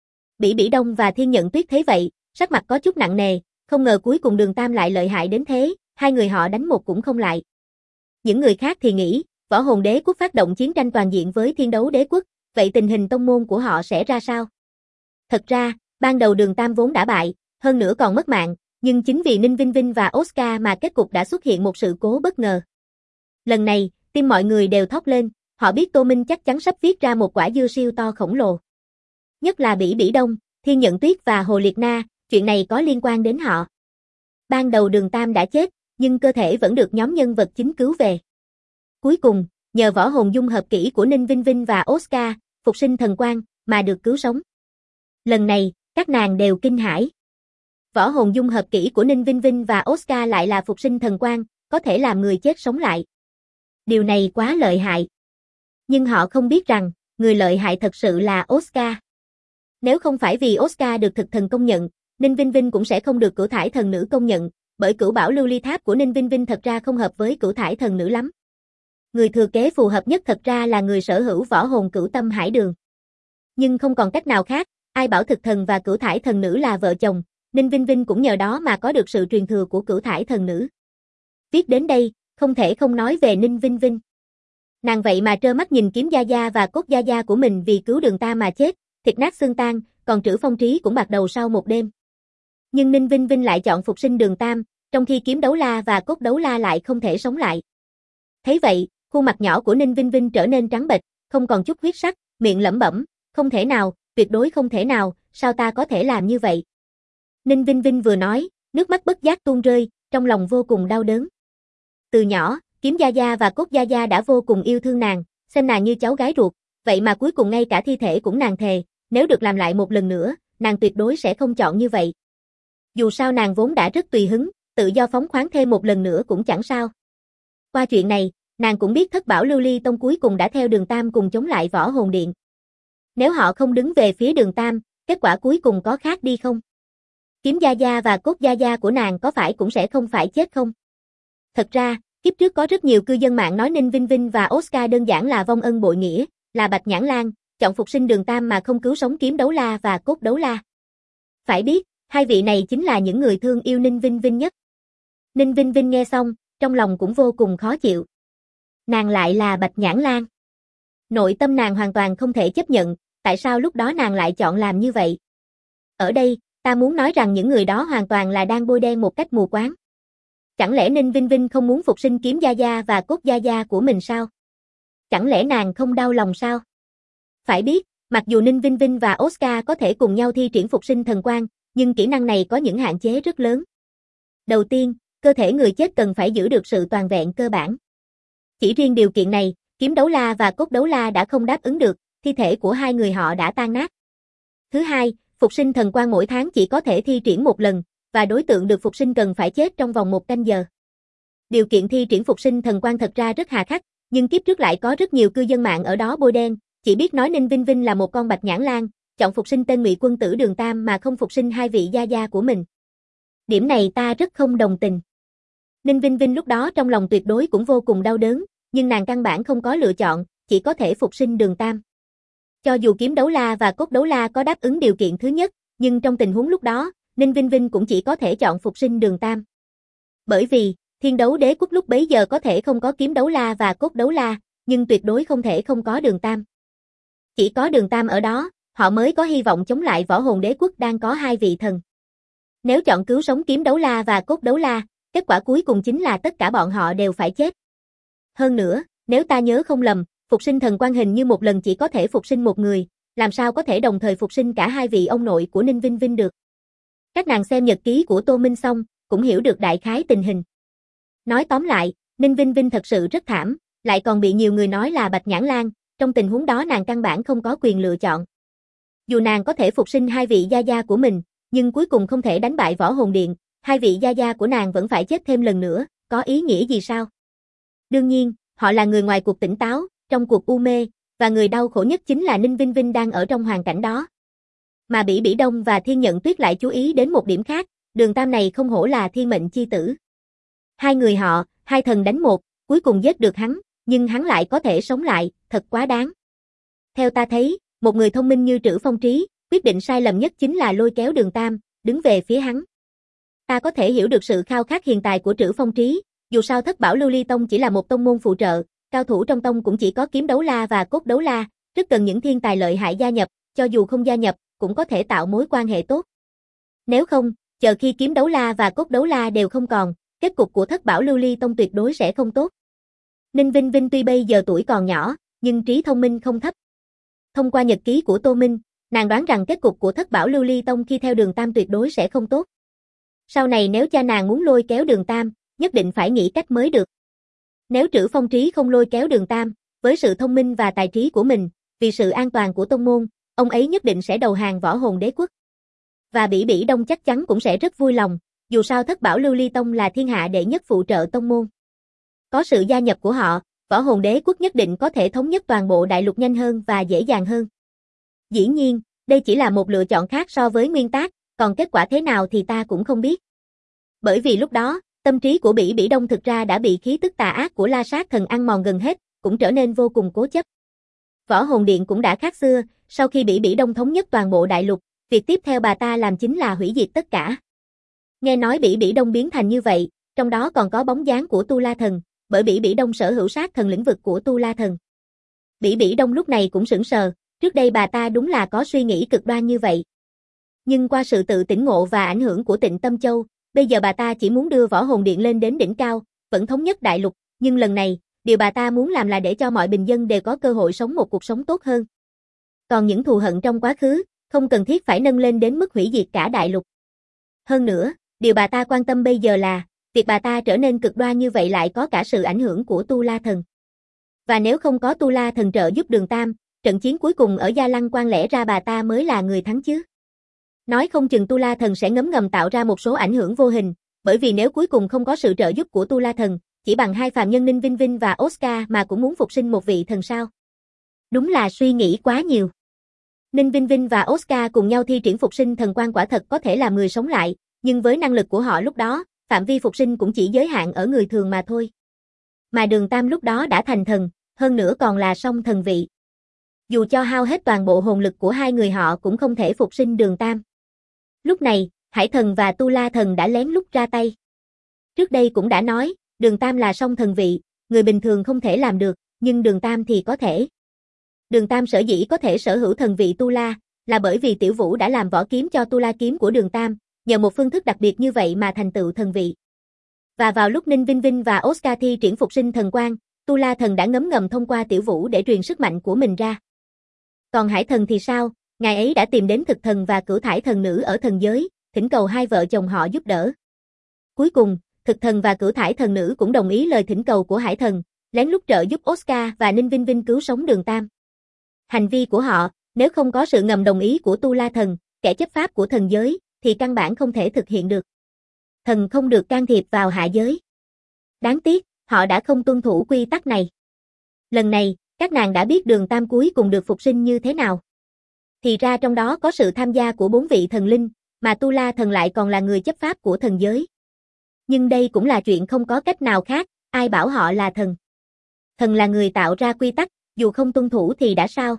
Speaker 1: Bỉ Bỉ Đông và Thiên Nhận Tuyết thấy vậy, sắc mặt có chút nặng nề, không ngờ cuối cùng Đường Tam lại lợi hại đến thế, hai người họ đánh một cũng không lại. Những người khác thì nghĩ, Võ Hồn Đế Quốc phát động chiến tranh toàn diện với Thiên Đấu Đế Quốc, vậy tình hình tông môn của họ sẽ ra sao? Thật ra, ban đầu Đường Tam vốn đã bại, hơn nữa còn mất mạng, nhưng chính vì Ninh Vinh Vinh và Oscar mà kết cục đã xuất hiện một sự cố bất ngờ. Lần này, tim mọi người đều thót lên, họ biết Tô Minh chắc chắn sắp viết ra một quả dưa siêu to khổng lồ. Nhất là Bỉ Bỉ Đông, Thiên Nhận Tuyết và Hồ Liệt Na, chuyện này có liên quan đến họ. Ban đầu Đường Tam đã chết, nhưng cơ thể vẫn được nhóm nhân vật chính cứu về. Cuối cùng, nhờ võ hồn dung hợp kỹ của Ninh Vinh Vinh và Oscar, phục sinh thần quang, mà được cứu sống. Lần này, các nàng đều kinh hãi. Võ hồn dung hợp kỹ của Ninh Vinh Vinh và Oscar lại là phục sinh thần quang, có thể làm người chết sống lại. Điều này quá lợi hại. Nhưng họ không biết rằng, người lợi hại thật sự là Oscar. Nếu không phải vì Oscar được thực thần công nhận, Ninh Vinh Vinh cũng sẽ không được Cửu Thải thần nữ công nhận, bởi cửu bảo lưu ly tháp của Ninh Vinh Vinh thật ra không hợp với Cửu Thải thần nữ lắm. Người thừa kế phù hợp nhất thật ra là người sở hữu võ hồn Cửu Tâm Hải Đường. Nhưng không còn cách nào khác, ai bảo thực thần và Cửu Thải thần nữ là vợ chồng, Ninh Vinh Vinh cũng nhờ đó mà có được sự truyền thừa của Cửu Thải thần nữ. Viết đến đây, không thể không nói về Ninh Vinh Vinh. Nàng vậy mà trơ mắt nhìn Kiếm Gia Gia và Cốt Gia Gia của mình vì cứu Đường Tam mà chết, thịt nát xương tan, còn Trữ Phong Trí cũng bạc đầu sau một đêm. Nhưng Ninh Vinh Vinh lại chọn phục sinh Đường Tam, trong khi Kiếm Đấu La và Cốt Đấu La lại không thể sống lại. Thấy vậy, khuôn mặt nhỏ của Ninh Vinh Vinh trở nên trắng bệch, không còn chút huyết sắc, miệng lẩm bẩm, không thể nào, tuyệt đối không thể nào, sao ta có thể làm như vậy? Ninh Vinh Vinh vừa nói, nước mắt bất giác tuôn rơi, trong lòng vô cùng đau đớn. Từ nhỏ, Kiếm Gia Gia và Cốt Gia Gia đã vô cùng yêu thương nàng, xem nàng như cháu gái ruột, vậy mà cuối cùng ngay cả thi thể cũng nàng thề, nếu được làm lại một lần nữa, nàng tuyệt đối sẽ không chọn như vậy. Dù sao nàng vốn đã rất tùy hứng, tự do phóng khoáng thêm một lần nữa cũng chẳng sao. Qua chuyện này, nàng cũng biết Thất Bảo Lưu Ly Tông cuối cùng đã theo Đường Tam cùng chống lại Võ Hồn Điện. Nếu họ không đứng về phía Đường Tam, kết quả cuối cùng có khác đi không? Kiếm Gia Gia và Cốt Gia Gia của nàng có phải cũng sẽ không phải chết không? Thật ra, kiếp trước có rất nhiều cư dân mạng nói Ninh Vinh Vinh và Oscar đơn giản là vong ân bội nghĩa, là Bạch Nhãn Lang, chọn phục sinh Đường Tam mà không cứu sống Kiếm Đấu La và Cốt Đấu La. Phải biết, hai vị này chính là những người thương yêu Ninh Vinh Vinh nhất. Ninh Vinh Vinh nghe xong, trong lòng cũng vô cùng khó chịu. Nàng lại là Bạch Nhãn Lang. Nội tâm nàng hoàn toàn không thể chấp nhận, tại sao lúc đó nàng lại chọn làm như vậy? Ở đây, ta muốn nói rằng những người đó hoàn toàn là đang bôi đen một cách mù quáng. Chẳng lẽ Ninh Vinh Vinh không muốn phục sinh Kiếm Gia Gia và Cốt Gia Gia của mình sao? Chẳng lẽ nàng không đau lòng sao? Phải biết, mặc dù Ninh Vinh Vinh và Oscar có thể cùng nhau thi triển phục sinh thần quang, nhưng kỹ năng này có những hạn chế rất lớn. Đầu tiên, cơ thể người chết cần phải giữ được sự toàn vẹn cơ bản. Chỉ riêng điều kiện này, Kiếm Đấu La và Cốt Đấu La đã không đáp ứng được, thi thể của hai người họ đã tan nát. Thứ hai, phục sinh thần quang mỗi tháng chỉ có thể thi triển một lần, và đối tượng được phục sinh cần phải chết trong vòng 1 canh giờ. Điều kiện thi triển phục sinh thần quang thật ra rất hà khắc, nhưng kiếp trước lại có rất nhiều cư dân mạng ở đó bôi đen, chỉ biết nói Ninh Vinh Vinh là một con Bạch Nhãn Lang, chọn phục sinh tên Ngụy Quân tử Đường Tam mà không phục sinh hai vị gia gia của mình. Điểm này ta rất không đồng tình. Ninh Vinh Vinh lúc đó trong lòng tuyệt đối cũng vô cùng đau đớn, nhưng nàng căn bản không có lựa chọn, chỉ có thể phục sinh Đường Tam. Cho dù Kiếm Đấu La và Cốt Đấu La có đáp ứng điều kiện thứ nhất, nhưng trong tình huống lúc đó, Ninh Vinh Vinh cũng chỉ có thể chọn phục sinh Đường Tam. Bởi vì, Thiên Đấu Đế Quốc lúc bấy giờ có thể không có Kiếm Đấu La và Cốt Đấu La, nhưng tuyệt đối không thể không có Đường Tam. Chỉ có Đường Tam ở đó, họ mới có hy vọng chống lại Võ Hồn Đế Quốc đang có hai vị thần. Nếu chọn cứu sống Kiếm Đấu La và Cốt Đấu La, kết quả cuối cùng chính là tất cả bọn họ đều phải chết. Hơn nữa, nếu ta nhớ không lầm, phục sinh thần quang hình như một lần chỉ có thể phục sinh một người, làm sao có thể đồng thời phục sinh cả hai vị ông nội của Ninh Vinh Vinh được. Các nàng xem nhật ký của Tô Minh xong, cũng hiểu được đại khái tình hình. Nói tóm lại, Ninh Vinh Vinh thật sự rất thảm, lại còn bị nhiều người nói là Bạch Nhãn Lang, trong tình huống đó nàng căn bản không có quyền lựa chọn. Dù nàng có thể phục sinh hai vị gia gia của mình, nhưng cuối cùng không thể đánh bại Võ Hồn Điện, hai vị gia gia của nàng vẫn phải chết thêm lần nữa, có ý nghĩa gì sao? Đương nhiên, họ là người ngoài cuộc tỉnh táo, trong cuộc u mê, và người đau khổ nhất chính là Ninh Vinh Vinh đang ở trong hoàn cảnh đó. Mà Bỉ Bỉ Đông và Thiên Nhận Tuyết lại chú ý đến một điểm khác, Đường Tam này không hổ là thiên mệnh chi tử. Hai người họ, hai thần đánh một, cuối cùng giết được hắn, Nhưng hắn lại có thể sống lại, thật quá đáng. Theo ta thấy, một người thông minh như Trữ Phong Trí, quyết định sai lầm nhất chính là lôi kéo Đường Tam, đứng về phía hắn. Ta có thể hiểu được sự khao khát hiền tài của Trữ Phong Trí, dù sao Thất Bảo Lưu Ly Tông chỉ là một tông môn phụ trợ, cao thủ trong tông cũng chỉ có Kiếm Đấu La và Cốt Đấu La, rất cần những thiên tài lợi hại gia nhập, cho dù không gia nhập, cũng có thể tạo mối quan hệ tốt. Nếu không, chờ khi Kiếm Đấu La và Cốt Đấu La đều không còn, kết cục của Thất Bảo Lưu Ly Tông tuyệt đối sẽ không tốt. Ninh Vinh Vinh tuy bây giờ tuổi còn nhỏ, nhưng trí thông minh không thấp. Thông qua nhật ký của Tô Minh, nàng đoán rằng kết cục của Thất Bảo Lưu Ly Tông khi theo Đường Tam tuyệt đối sẽ không tốt. Sau này nếu cha nàng muốn lôi kéo Đường Tam, nhất định phải nghĩ cách mới được. Nếu Trữ Phong Trí không lôi kéo Đường Tam, với sự thông minh và tài trí của mình, vì sự an toàn của tông môn, ông ấy nhất định sẽ đầu hàng Võ Hồn Đế Quốc. Và Bỉ Bỉ Đông chắc chắn cũng sẽ rất vui lòng, dù sao Thất Bảo Lưu Ly Tông là thiên hạ đệ nhất phụ trợ tông môn. Có sự gia nhập của họ, Võ Hồn Đế Quốc nhất định có thể thống nhất toàn bộ đại lục nhanh hơn và dễ dàng hơn. Dĩ nhiên, đây chỉ là một lựa chọn khác so với nguyên tác, còn kết quả thế nào thì ta cũng không biết. Bởi vì lúc đó, tâm trí của Bỉ Bỉ Đông thực ra đã bị khí tức tà ác của La Sát Thần ăn mòn gần hết, cũng trở nên vô cùng cố chấp. Võ Hồn Điện cũng đã khác xưa, sau khi Bỉ Bỉ Đông thống nhất toàn bộ đại lục, việc tiếp theo bà ta làm chính là hủy diệt tất cả. Nghe nói Bỉ Bỉ Đông biến thành như vậy, trong đó còn có bóng dáng của Tu La Thần, bởi Bỉ Bỉ Đông sở hữu sát thần lĩnh vực của Tu La Thần. Bỉ Bỉ Đông lúc này cũng sững sờ, trước đây bà ta đúng là có suy nghĩ cực đoan như vậy. Nhưng qua sự tự tỉnh ngộ và ảnh hưởng của Tịnh Tâm Châu, bây giờ bà ta chỉ muốn đưa Võ Hồn Điện lên đến đỉnh cao, vẫn thống nhất đại lục, nhưng lần này, điều bà ta muốn làm là để cho mọi bình dân đều có cơ hội sống một cuộc sống tốt hơn. Còn những thù hận trong quá khứ, không cần thiết phải nâng lên đến mức hủy diệt cả đại lục. Hơn nữa, điều bà ta quan tâm bây giờ là, việc bà ta trở nên cực đoan như vậy lại có cả sự ảnh hưởng của Tu La Thần. Và nếu không có Tu La Thần trợ giúp Đường Tam, trận chiến cuối cùng ở Gia Lăng Quan lẽ ra bà ta mới là người thắng chứ. Nói không chừng Tu La Thần sẽ ngấm ngầm tạo ra một số ảnh hưởng vô hình, bởi vì nếu cuối cùng không có sự trợ giúp của Tu La Thần, chỉ bằng hai phàm nhân Ninh Vinh Vinh và Oscar mà cũng muốn phục sinh một vị thần sao. Đúng là suy nghĩ quá nhiều. Ninh Vinh Vinh và Oscar cùng nhau thi triển phục sinh thần quan quả thật có thể làm người sống lại, nhưng với năng lực của họ lúc đó, phạm vi phục sinh cũng chỉ giới hạn ở người thường mà thôi. Mà Đường Tam lúc đó đã thành thần, hơn nữa còn là song thần vị. Dù cho hao hết toàn bộ hồn lực của hai người họ cũng không thể phục sinh Đường Tam. Lúc này, Hải Thần và Tu La Thần đã lén lút ra tay. Trước đây cũng đã nói, Đường Tam là song thần vị, người bình thường không thể làm được, nhưng Đường Tam thì có thể. Đường Tam sở dĩ có thể sở hữu thần vị Tu La, là bởi vì Tiểu Vũ đã làm vỏ kiếm cho Tu La kiếm của Đường Tam, nhờ một phương thức đặc biệt như vậy mà thành tựu thần vị. Và vào lúc Ninh Vinh Vinh và Oscar thi triển phục sinh thần quang, Tu La Thần đã ngấm ngầm thông qua Tiểu Vũ để truyền sức mạnh của mình ra. Còn Hải Thần thì sao? Ngài ấy đã tìm đến Thực Thần và Cửu Thải Thần Nữ ở thần giới, thỉnh cầu hai vợ chồng họ giúp đỡ. Cuối cùng, Thực Thần và Cửu Thải Thần Nữ cũng đồng ý lời thỉnh cầu của Hải Thần, lén lút trợ giúp Oscar và Ninh Vinh Vinh cứu sống Đường Tam. Hành vi của họ, nếu không có sự ngầm đồng ý của Tu La Thần, kẻ chấp pháp của thần giới, thì căn bản không thể thực hiện được. Thần không được can thiệp vào hạ giới. Đáng tiếc, họ đã không tuân thủ quy tắc này. Lần này, các nàng đã biết Đường Tam cuối cùng được phục sinh như thế nào. Thì ra trong đó có sự tham gia của 4 vị thần linh, mà Tu La Thần lại còn là người chấp pháp của thần giới. Nhưng đây cũng là chuyện không có cách nào khác, ai bảo họ là thần. Thần là người tạo ra quy tắc, dù không tuân thủ thì đã sao.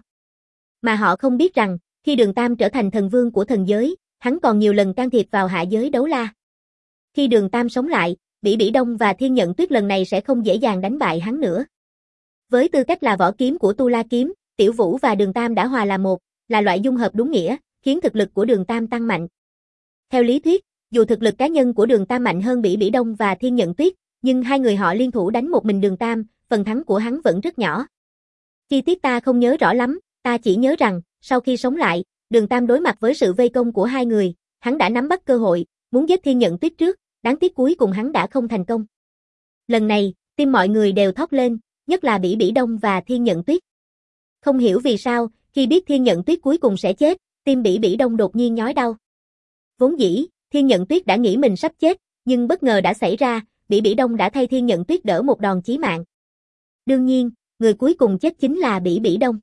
Speaker 1: Mà họ không biết rằng, khi Đường Tam trở thành thần vương của thần giới, hắn còn nhiều lần can thiệp vào hạ giới đấu la. Khi Đường Tam sống lại, Bỉ Bỉ Đông và Thiên Nhận Tuyết lần này sẽ không dễ dàng đánh bại hắn nữa. Với tư cách là vỏ kiếm của Tu La kiếm, Tiểu Vũ và Đường Tam đã hòa làm một, là loại dung hợp đúng nghĩa, khiến thực lực của Đường Tam tăng mạnh. Theo lý thuyết, dù thực lực cá nhân của Đường Tam mạnh hơn Bỉ Bỉ Đông và Thiên Nhận Tuyết, nhưng hai người họ liên thủ đánh một mình Đường Tam, phần thắng của hắn vẫn rất nhỏ. Chi tiết ta không nhớ rõ lắm, ta chỉ nhớ rằng, sau khi sống lại, Đường Tam đối mặt với sự vây công của hai người, hắn đã nắm bắt cơ hội, muốn giết Thiên Nhận Tuyết trước, đáng tiếc cuối cùng hắn đã không thành công. Lần này, tim mọi người đều thót lên, nhất là Bỉ Bỉ Đông và Thiên Nhận Tuyết. Không hiểu vì sao, khi biết Thiên Nhận Tuyết cuối cùng sẽ chết, tim Bỉ Bỉ Đông đột nhiên nhói đau. Vốn dĩ, Thiên Nhận Tuyết đã nghĩ mình sắp chết, nhưng bất ngờ đã xảy ra, Bỉ Bỉ Đông đã thay Thiên Nhận Tuyết đỡ một đòn chí mạng. Đương nhiên, người cuối cùng chết chính là Bỉ Bỉ Đông.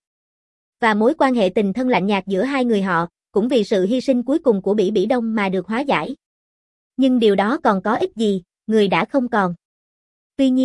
Speaker 1: Và mối quan hệ tình thân lạnh nhạt giữa hai người họ, cũng vì sự hy sinh cuối cùng của Bỉ Bỉ Đông mà được hóa giải. Nhưng điều đó còn có ích gì, người đã không còn. Tuy nhiên,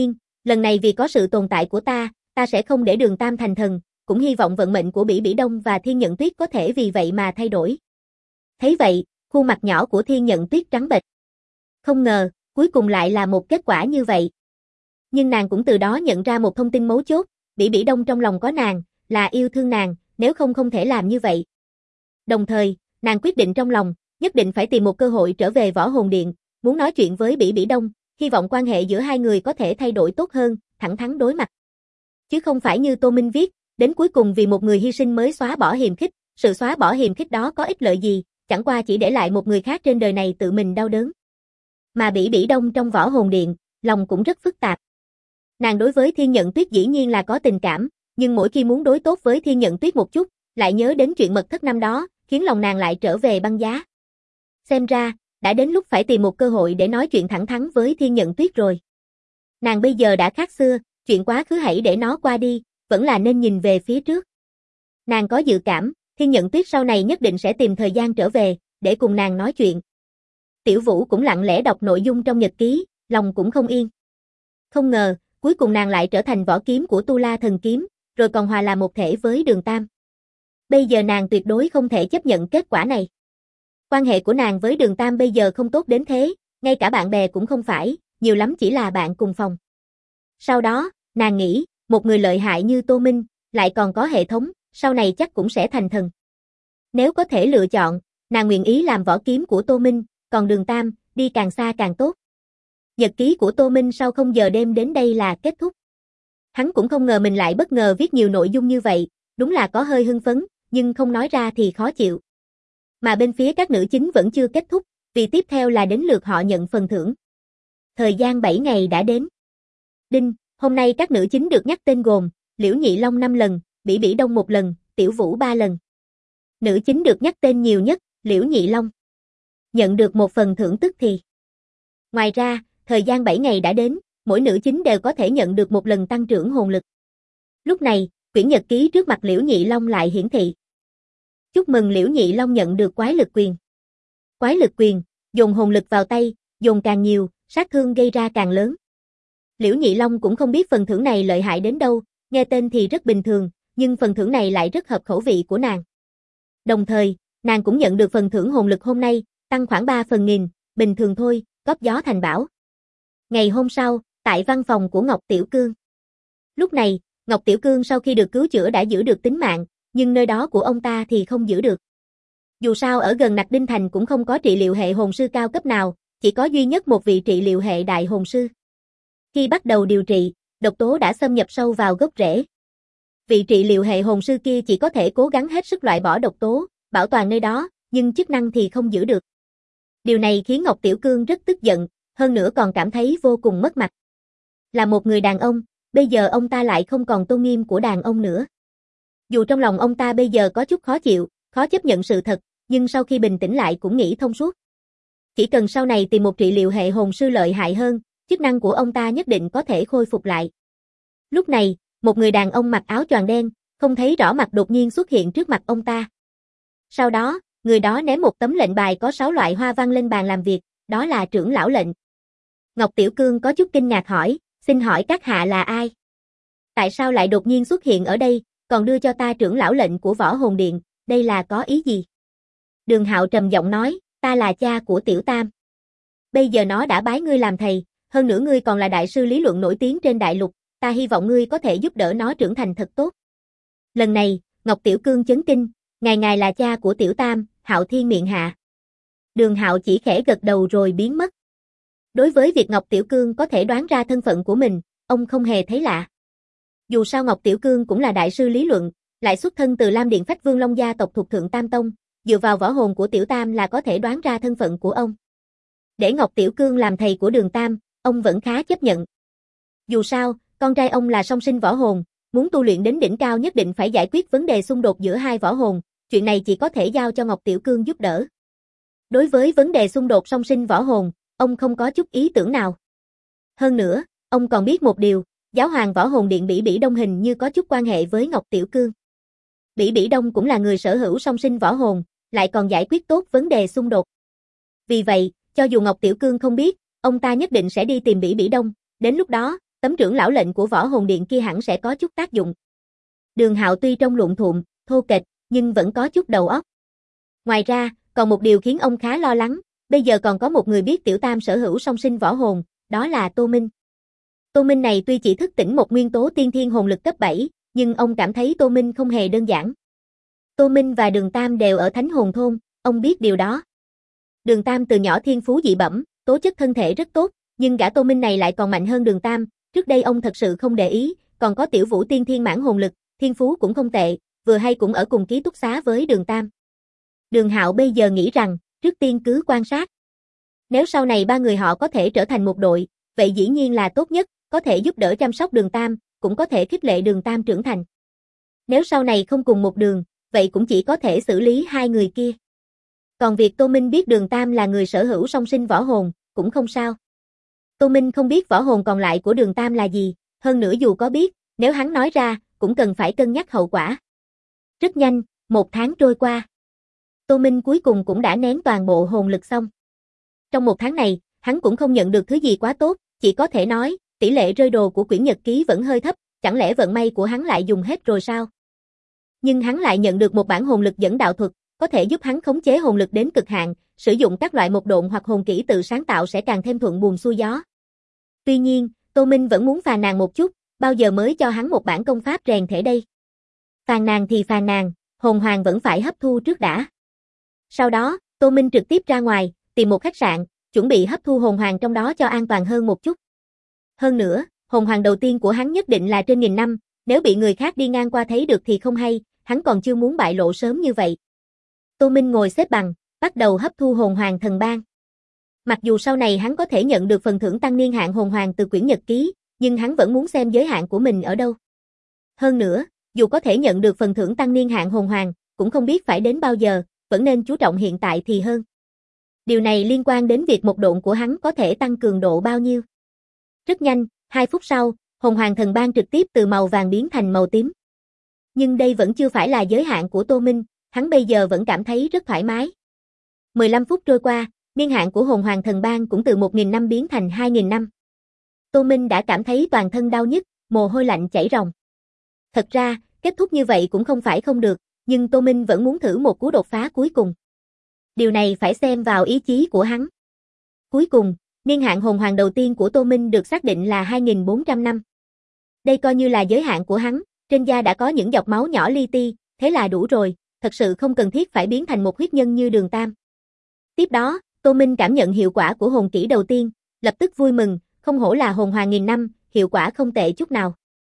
Speaker 1: Lần này vì có sự tồn tại của ta sẽ không để Đường Tam thành thần, cũng hy vọng vận mệnh của Bỉ Bỉ Đông và Thiên Nhận Tuyết có thể vì vậy mà thay đổi. Thấy vậy, khuôn mặt nhỏ của Thiên Nhận Tuyết trắng bệch. Không ngờ, cuối cùng lại là một kết quả như vậy. Nhưng nàng cũng từ đó nhận ra một thông tin mấu chốt, Bỉ Bỉ Đông trong lòng có nàng, là yêu thương nàng, nếu không không thể làm như vậy. Đồng thời, nàng quyết định trong lòng, nhất định phải tìm một cơ hội trở về Võ Hồn Điện, muốn nói chuyện với Bỉ Bỉ Đông, hy vọng quan hệ giữa hai người có thể thay đổi tốt hơn, thẳng thắn đối mặt. Chứ không phải như Tô Minh viết, đến cuối cùng vì một người hy sinh mới xóa bỏ hiềm khích, sự xóa bỏ hiềm khích đó có ích lợi gì, chẳng qua chỉ để lại một người khác trên đời này tự mình đau đớn. Mà Bỉ Bỉ Đông trong Võ Hồn Điện, lòng cũng rất phức tạp. Nàng đối với Thiên Nhận Tuyết dĩ nhiên là có tình cảm, nhưng mỗi khi muốn đối tốt với Thiên Nhận Tuyết một chút, lại nhớ đến chuyện mật thất năm đó, khiến lòng nàng lại trở về băng giá. Xem ra, đã đến lúc phải tìm một cơ hội để nói chuyện thẳng thắn với Thiên Nhận Tuyết rồi. Nàng bây giờ đã khác xưa, chuyện quá khứ hãy để nó qua đi, vẫn là nên nhìn về phía trước. Nàng có dự cảm, Thiên Nhận Tuyết sau này nhất định sẽ tìm thời gian trở về, để cùng nàng nói chuyện. Tiểu Vũ cũng lặng lẽ đọc nội dung trong nhật ký, lòng cũng không yên. Không ngờ, cuối cùng nàng lại trở thành võ kiếm của Tu La Thần Kiếm, rồi còn hòa làm một thể với Đường Tam. Bây giờ nàng tuyệt đối không thể chấp nhận kết quả này. Quan hệ của nàng với Đường Tam bây giờ không tốt đến thế, ngay cả bạn bè cũng không phải, nhiều lắm chỉ là bạn cùng phòng. Sau đó, nàng nghĩ, một người lợi hại như Tô Minh, lại còn có hệ thống, sau này chắc cũng sẽ thành thần. Nếu có thể lựa chọn, nàng nguyện ý làm võ kiếm của Tô Minh, còn Đường Tam, đi càng xa càng tốt. Nhật ký của Tô Minh sau 0 giờ đêm đến đây là kết thúc. Hắn cũng không ngờ mình lại bất ngờ viết nhiều nội dung như vậy, đúng là có hơi hưng phấn, nhưng không nói ra thì khó chịu. Mà bên phía các nữ chính vẫn chưa kết thúc, vì tiếp theo là đến lượt họ nhận phần thưởng. Thời gian 7 ngày đã đến. Đinh, hôm nay các nữ chính được nhắc tên gồm, Liễu Nhị Long 5 lần, Bỉ Bỉ Đông 1 lần, Tiểu Vũ 3 lần. Nữ chính được nhắc tên nhiều nhất, Liễu Nhị Long. Nhận được một phần thưởng tức thì. Ngoài ra, thời gian 7 ngày đã đến, mỗi nữ chính đều có thể nhận được một lần tăng trưởng hồn lực. Lúc này, quyển nhật ký trước mặt Liễu Nhị Long lại hiển thị. Chúc mừng Liễu Nhị Long nhận được quái lực quyền. Quái lực quyền, dồn hồn lực vào tay, dồn càng nhiều, sát thương gây ra càng lớn. Liễu Nhị Long cũng không biết phần thưởng này lợi hại đến đâu, nghe tên thì rất bình thường, nhưng phần thưởng này lại rất hợp khẩu vị của nàng. Đồng thời, nàng cũng nhận được phần thưởng hồn lực hôm nay, tăng khoảng 3 phần nghìn, bình thường thôi, góp gió thành bão. Ngày hôm sau, tại văn phòng của Ngọc Tiểu Cương. Lúc này, Ngọc Tiểu Cương sau khi được cứu chữa đã giữ được tính mạng, nhưng nơi đó của ông ta thì không giữ được. Dù sao ở gần Nặc Đinh Thành cũng không có trị liệu hệ hồn sư cao cấp nào, chỉ có duy nhất một vị trị liệu hệ đại hồn sư. Khi bắt đầu điều trị, độc tố đã xâm nhập sâu vào gốc rễ. Vị trị liệu hệ hồn sư kia chỉ có thể cố gắng hết sức loại bỏ độc tố, bảo toàn nơi đó, nhưng chức năng thì không giữ được. Điều này khiến Ngọc Tiểu Cương rất tức giận, hơn nữa còn cảm thấy vô cùng mất mặt. Là một người đàn ông, bây giờ ông ta lại không còn tôn nghiêm của đàn ông nữa. Dù trong lòng ông ta bây giờ có chút khó chịu, khó chấp nhận sự thật, nhưng sau khi bình tĩnh lại cũng nghĩ thông suốt. Chỉ cần sau này tìm một trị liệu hệ hồn sư lợi hại hơn, chức năng của ông ta nhất định có thể khôi phục lại. Lúc này, một người đàn ông mặc áo choàng đen, không thấy rõ mặt đột nhiên xuất hiện trước mặt ông ta. Sau đó, người đó ném một tấm lệnh bài có 6 loại hoa văn lên bàn làm việc, đó là trưởng lão lệnh. Ngọc Tiểu Cương có chút kinh ngạc hỏi, xin hỏi các hạ là ai? Tại sao lại đột nhiên xuất hiện ở đây, còn đưa cho ta trưởng lão lệnh của Võ Hồn Điện, đây là có ý gì? Đường Hạo trầm giọng nói, ta là cha của Tiểu Tam. Bây giờ nó đã bái ngươi làm thầy, hơn nữa ngươi còn là đại sư lý luận nổi tiếng trên đại lục, ta hy vọng ngươi có thể giúp đỡ nó trưởng thành thật tốt. Lần này, Ngọc Tiểu Cương chấn kinh, ngài là cha của Tiểu Tam, Hạo Thiên miệng hạ. Đường Hạo chỉ khẽ gật đầu rồi biến mất. Đối với việc Ngọc Tiểu Cương có thể đoán ra thân phận của mình, ông không hề thấy lạ. Dù sao Ngọc Tiểu Cương cũng là đại sư lý luận, lại xuất thân từ Lam Điện Phách Vương Long gia tộc thuộc Thượng Tam Tông, dựa vào võ hồn của Tiểu Tam là có thể đoán ra thân phận của ông. Để Ngọc Tiểu Cương làm thầy của Đường Tam, ông vẫn khá chấp nhận. Dù sao, con trai ông là song sinh võ hồn, muốn tu luyện đến đỉnh cao nhất định phải giải quyết vấn đề xung đột giữa hai võ hồn, chuyện này chỉ có thể giao cho Ngọc Tiểu Cương giúp đỡ. Đối với vấn đề xung đột song sinh võ hồn, ông không có chút ý tưởng nào. Hơn nữa, ông còn biết một điều, Giáo hoàng Võ Hồn Điện Bỉ Bỉ Đông hình như có chút quan hệ với Ngọc Tiểu Cương. Bỉ Bỉ Đông cũng là người sở hữu song sinh võ hồn, lại còn giải quyết tốt vấn đề xung đột. Vì vậy, cho dù Ngọc Tiểu Cương không biết, ông ta nhất định sẽ đi tìm Bỉ Bỉ Đông, đến lúc đó, tấm trưởng lão lệnh của võ hồn điện kia hẳn sẽ có chút tác dụng. Đường Hạo tuy trông lụn thuộm, thô kệch, nhưng vẫn có chút đầu óc. Ngoài ra, còn một điều khiến ông khá lo lắng, bây giờ còn có một người biết Tiểu Tam sở hữu song sinh võ hồn, đó là Tô Minh. Tô Minh này tuy chỉ thức tỉnh một nguyên tố tiên thiên hồn lực cấp 7, nhưng ông cảm thấy Tô Minh không hề đơn giản. Tô Minh và Đường Tam đều ở Thánh Hồn Thôn, ông biết điều đó. Đường Tam từ nhỏ thiên phú dị bẩm, tố chất thân thể rất tốt, nhưng gã Tô Minh này lại còn mạnh hơn Đường Tam, trước đây ông thật sự không để ý, còn có Tiểu Vũ tiên thiên mãn hồn lực, thiên phú cũng không tệ, vừa hay cũng ở cùng ký túc xá với Đường Tam. Đường Hạo bây giờ nghĩ rằng, trước tiên cứ quan sát. Nếu sau này ba người họ có thể trở thành một đội, vậy dĩ nhiên là tốt nhất, có thể giúp đỡ chăm sóc Đường Tam, cũng có thể khích lệ Đường Tam trưởng thành. Nếu sau này không cùng một đường, vậy cũng chỉ có thể xử lý hai người kia. Còn việc Tô Minh biết Đường Tam là người sở hữu song sinh võ hồn, cũng không sao. Tô Minh không biết võ hồn còn lại của Đường Tam là gì, hơn nữa dù có biết, nếu hắn nói ra, cũng cần phải cân nhắc hậu quả. Rất nhanh, 1 tháng trôi qua. Tô Minh cuối cùng cũng đã nén toàn bộ hồn lực xong. Trong 1 tháng này, hắn cũng không nhận được thứ gì quá tốt, chỉ có thể nói, tỷ lệ rơi đồ của quyển nhật ký vẫn hơi thấp, chẳng lẽ vận may của hắn lại dùng hết rồi sao? Nhưng hắn lại nhận được một bản hồn lực dẫn đạo thuật, có thể giúp hắn khống chế hồn lực đến cực hạn, sử dụng các loại một độn hoặc hồn kỹ tự sáng tạo sẽ càng thêm thuận buồm xuôi gió. Tuy nhiên, Tô Minh vẫn muốn phàn nàn một chút, bao giờ mới cho hắn một bản công pháp rèn thể đây? Phàn nàn thì phàn nàn, hồn hoàng vẫn phải hấp thu trước đã. Sau đó, Tô Minh trực tiếp ra ngoài, tìm một khách sạn, chuẩn bị hấp thu hồn hoàng trong đó cho an toàn hơn một chút. Hơn nữa, hồn hoàng đầu tiên của hắn nhất định là trên 1000 năm, nếu bị người khác đi ngang qua thấy được thì không hay, hắn còn chưa muốn bại lộ sớm như vậy. Tô Minh ngồi xếp bằng, bắt đầu hấp thu hồn hoàng thần ban. Mặc dù sau này hắn có thể nhận được phần thưởng tăng niên hạn hồn hoàng từ quyển nhật ký, nhưng hắn vẫn muốn xem giới hạn của mình ở đâu. Hơn nữa, dù có thể nhận được phần thưởng tăng niên hạn hồn hoàng, cũng không biết phải đến bao giờ, vẫn nên chú trọng hiện tại thì hơn. Điều này liên quan đến việc một độn của hắn có thể tăng cường độ bao nhiêu. Rất nhanh, 2 phút sau, hồn hoàng thần ban trực tiếp từ màu vàng biến thành màu tím. Nhưng đây vẫn chưa phải là giới hạn của Tô Minh, hắn bây giờ vẫn cảm thấy rất thoải mái. 15 phút trôi qua, niên hạn của hồn hoàng thần ban cũng từ 1000 năm biến thành 2000 năm. Tô Minh đã cảm thấy toàn thân đau nhức, mồ hôi lạnh chảy ròng. Thật ra, kết thúc như vậy cũng không phải không được, nhưng Tô Minh vẫn muốn thử một cú đột phá cuối cùng. Điều này phải xem vào ý chí của hắn. Cuối cùng, niên hạn hồn hoàng đầu tiên của Tô Minh được xác định là 2400 năm. Đây coi như là giới hạn của hắn, trên da đã có những giọt máu nhỏ li ti, thế là đủ rồi, thật sự không cần thiết phải biến thành một huyết nhân như Đường Tam. Tiếp đó, Tô Minh cảm nhận hiệu quả của hồn kỹ đầu tiên, lập tức vui mừng, không hổ là hồn hoàng 1000 năm, hiệu quả không tệ chút nào.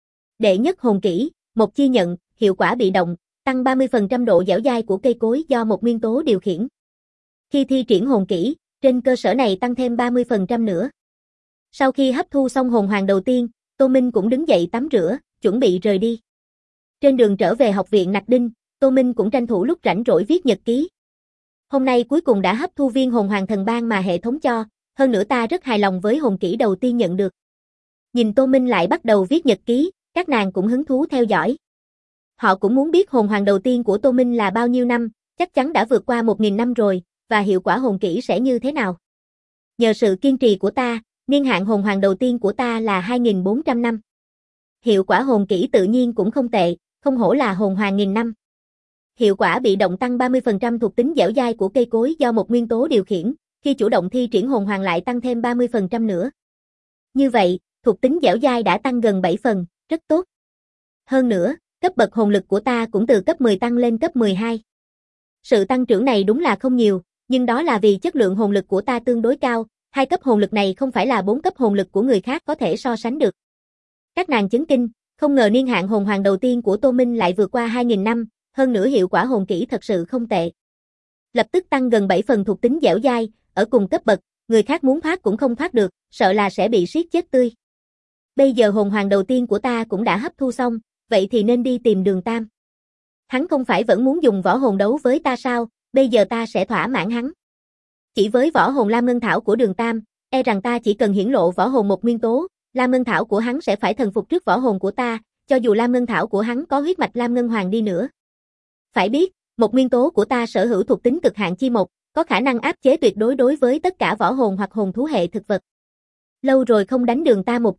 Speaker 1: Đệ nhất hồn kỹ, một chi nhận, hiệu quả bị động, tăng 30% độ dẻo dai của cây cối do một nguyên tố điều khiển. Khi thi triển hồn kỹ, trên cơ sở này tăng thêm 30% nữa. Sau khi hấp thu xong hồn hoàng đầu tiên, Tô Minh cũng đứng dậy tắm rửa, chuẩn bị rời đi. Trên đường trở về học viện Nặc Đinh, Tô Minh cũng tranh thủ lúc rảnh rỗi viết nhật ký. Hôm nay cuối cùng đã hấp thu viên hồn hoàng thần ban mà hệ thống cho, hơn nữa ta rất hài lòng với hồn kỹ đầu tiên nhận được. Nhìn Tô Minh lại bắt đầu viết nhật ký, các nàng cũng hứng thú theo dõi. Họ cũng muốn biết hồn hoàng đầu tiên của Tô Minh là bao nhiêu năm, chắc chắn đã vượt qua 1000 năm rồi, và hiệu quả hồn kỹ sẽ như thế nào. Nhờ sự kiên trì của ta, niên hạn hồn hoàng đầu tiên của ta là 2400 năm. Hiệu quả hồn kỹ tự nhiên cũng không tệ, không hổ là hồn hoàng 1000 năm. Hiệu quả bị động tăng 30% thuộc tính dẻo dai của cây cối do một nguyên tố điều khiển, khi chủ động thi triển hồn hoàng lại tăng thêm 30% nữa. Như vậy, thuộc tính dẻo dai đã tăng gần 7 phần, rất tốt. Hơn nữa, cấp bậc hồn lực của ta cũng từ cấp 10 tăng lên cấp 12. Sự tăng trưởng này đúng là không nhiều, nhưng đó là vì chất lượng hồn lực của ta tương đối cao, 2 cấp hồn lực này không phải là 4 cấp hồn lực của người khác có thể so sánh được. Các nàng chấn kinh, không ngờ niên hạn hồn hoàng đầu tiên của Tô Minh lại vượt qua 2000 năm, hơn nữa hiệu quả hồn kỹ thật sự không tệ. Lập tức tăng gần 7 phần thuộc tính dẻo dai, ở cùng cấp bậc, người khác muốn thoát cũng không thoát được, sợ là sẽ bị siết chết tươi. Bây giờ hồn hoàng đầu tiên của ta cũng đã hấp thu xong, vậy thì nên đi tìm Đường Tam. Hắn không phải vẫn muốn dùng võ hồn đấu với ta sao, bây giờ ta sẽ thỏa mãn hắn. Chỉ với võ hồn Lam Ngân Thảo của Đường Tam, e rằng ta chỉ cần hiển lộ võ hồn một nguyên tố, Lam Ngân Thảo của hắn sẽ phải thần phục trước võ hồn của ta, cho dù Lam Ngân Thảo của hắn có huyết mạch Lam Ngân Hoàng đi nữa. Phải biết, một nguyên tố của ta sở hữu thuộc tính cực hạn chi một, có khả năng áp chế tuyệt đối đối với tất cả võ hồn hoặc hồn thú hệ thực vật. Lâu rồi không đánh Đường Tam một trận,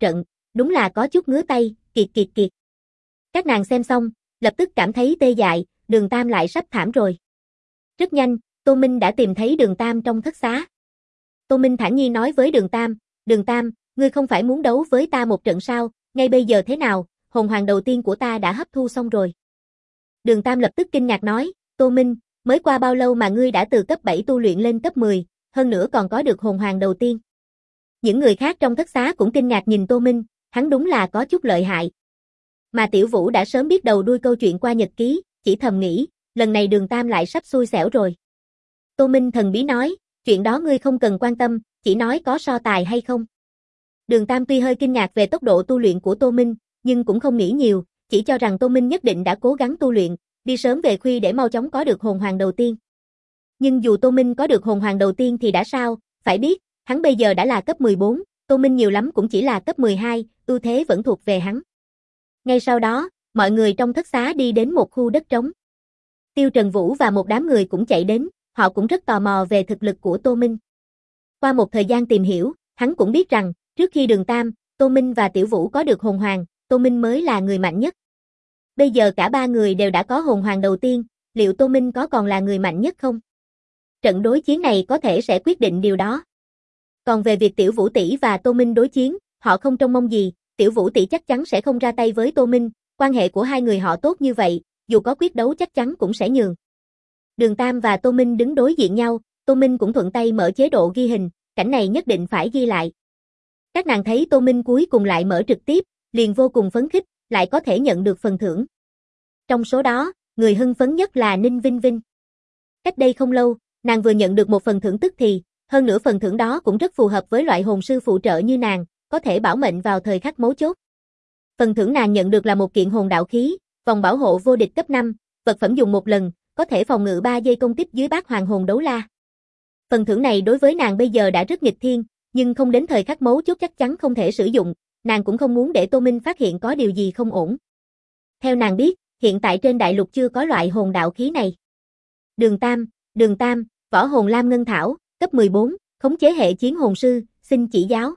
Speaker 1: đúng là có chút ngứa tay, kiệt kiệt kiệt. Các nàng xem xong, lập tức cảm thấy tê dại, Đường Tam lại sắp thảm rồi. Rất nhanh, Tô Minh đã tìm thấy Đường Tam trong thất xá. Tô Minh thản nhiên nói với Đường Tam, ngươi không phải muốn đấu với ta một trận sao, ngay bây giờ thế nào, hồn hoàng đầu tiên của ta đã hấp thu xong rồi. Đường Tam lập tức kinh ngạc nói, Tô Minh, mới qua bao lâu mà ngươi đã từ cấp 7 tu luyện lên cấp 10, hơn nữa còn có được hồn hoàng đầu tiên. Những người khác trong thất xá cũng kinh ngạc nhìn Tô Minh, hắn đúng là có chút lợi hại. Mà Tiểu Vũ đã sớm biết đầu đuôi câu chuyện qua nhật ký, chỉ thầm nghĩ, lần này Đường Tam lại sắp xui xẻo rồi. Tô Minh thần bí nói, chuyện đó ngươi không cần quan tâm, chỉ nói có so tài hay không. Đường Tam tuy hơi kinh ngạc về tốc độ tu luyện của Tô Minh, nhưng cũng không nghĩ nhiều, chỉ cho rằng Tô Minh nhất định đã cố gắng tu luyện, đi sớm về khuya để mau chóng có được hồn hoàng đầu tiên. Nhưng dù Tô Minh có được hồn hoàng đầu tiên thì đã sao, phải biết, hắn bây giờ đã là cấp 14, Tô Minh nhiều lắm cũng chỉ là cấp 12, ưu thế vẫn thuộc về hắn. Ngay sau đó, mọi người trong thất xá đi đến một khu đất trống. Tiêu Trần Vũ và một đám người cũng chạy đến, họ cũng rất tò mò về thực lực của Tô Minh. Qua một thời gian tìm hiểu, hắn cũng biết rằng, trước khi Đường Tam, Tô Minh và Tiểu Vũ có được hồn hoàng, Tô Minh mới là người mạnh nhất. Bây giờ cả ba người đều đã có hồn hoàng đầu tiên, liệu Tô Minh có còn là người mạnh nhất không? Trận đối chiến này có thể sẽ quyết định điều đó. Còn về việc Tiểu Vũ tỷ và Tô Minh đối chiến, họ không trông mong gì, Tiểu Vũ tỷ chắc chắn sẽ không ra tay với Tô Minh, quan hệ của hai người họ tốt như vậy, dù có quyết đấu chắc chắn cũng sẽ nhường. Đường Tam và Tô Minh đứng đối diện nhau, Tô Minh cũng thuận tay mở chế độ ghi hình, cảnh này nhất định phải ghi lại. Các nàng thấy Tô Minh cuối cùng lại mở trực tiếp, liền vô cùng phấn khích, lại có thể nhận được phần thưởng. Trong số đó, người hưng phấn nhất là Ninh Vinh Vinh. Cách đây không lâu, nàng vừa nhận được một phần thưởng tức thì, hơn nữa phần thưởng đó cũng rất phù hợp với loại hồn sư phụ trợ như nàng, có thể bảo mệnh vào thời khắc mấu chốt. Phần thưởng nàng nhận được là một kiện hồn đạo khí, vòng bảo hộ vô địch cấp 5, vật phẩm dùng một lần, có thể phòng ngự 3 giây công kích dưới bát hoàng hồn đấu la. Phần thưởng này đối với nàng bây giờ đã rất nghịch thiên, nhưng không đến thời khắc mấu chốt chắc chắn không thể sử dụng, nàng cũng không muốn để Tô Minh phát hiện có điều gì không ổn. Theo nàng biết, hiện tại trên đại lục chưa có loại hồn đạo khí này. Đường Tam, võ hồn lam ngân thảo, cấp 14, khống chế hệ chiến hồn sư, xin chỉ giáo.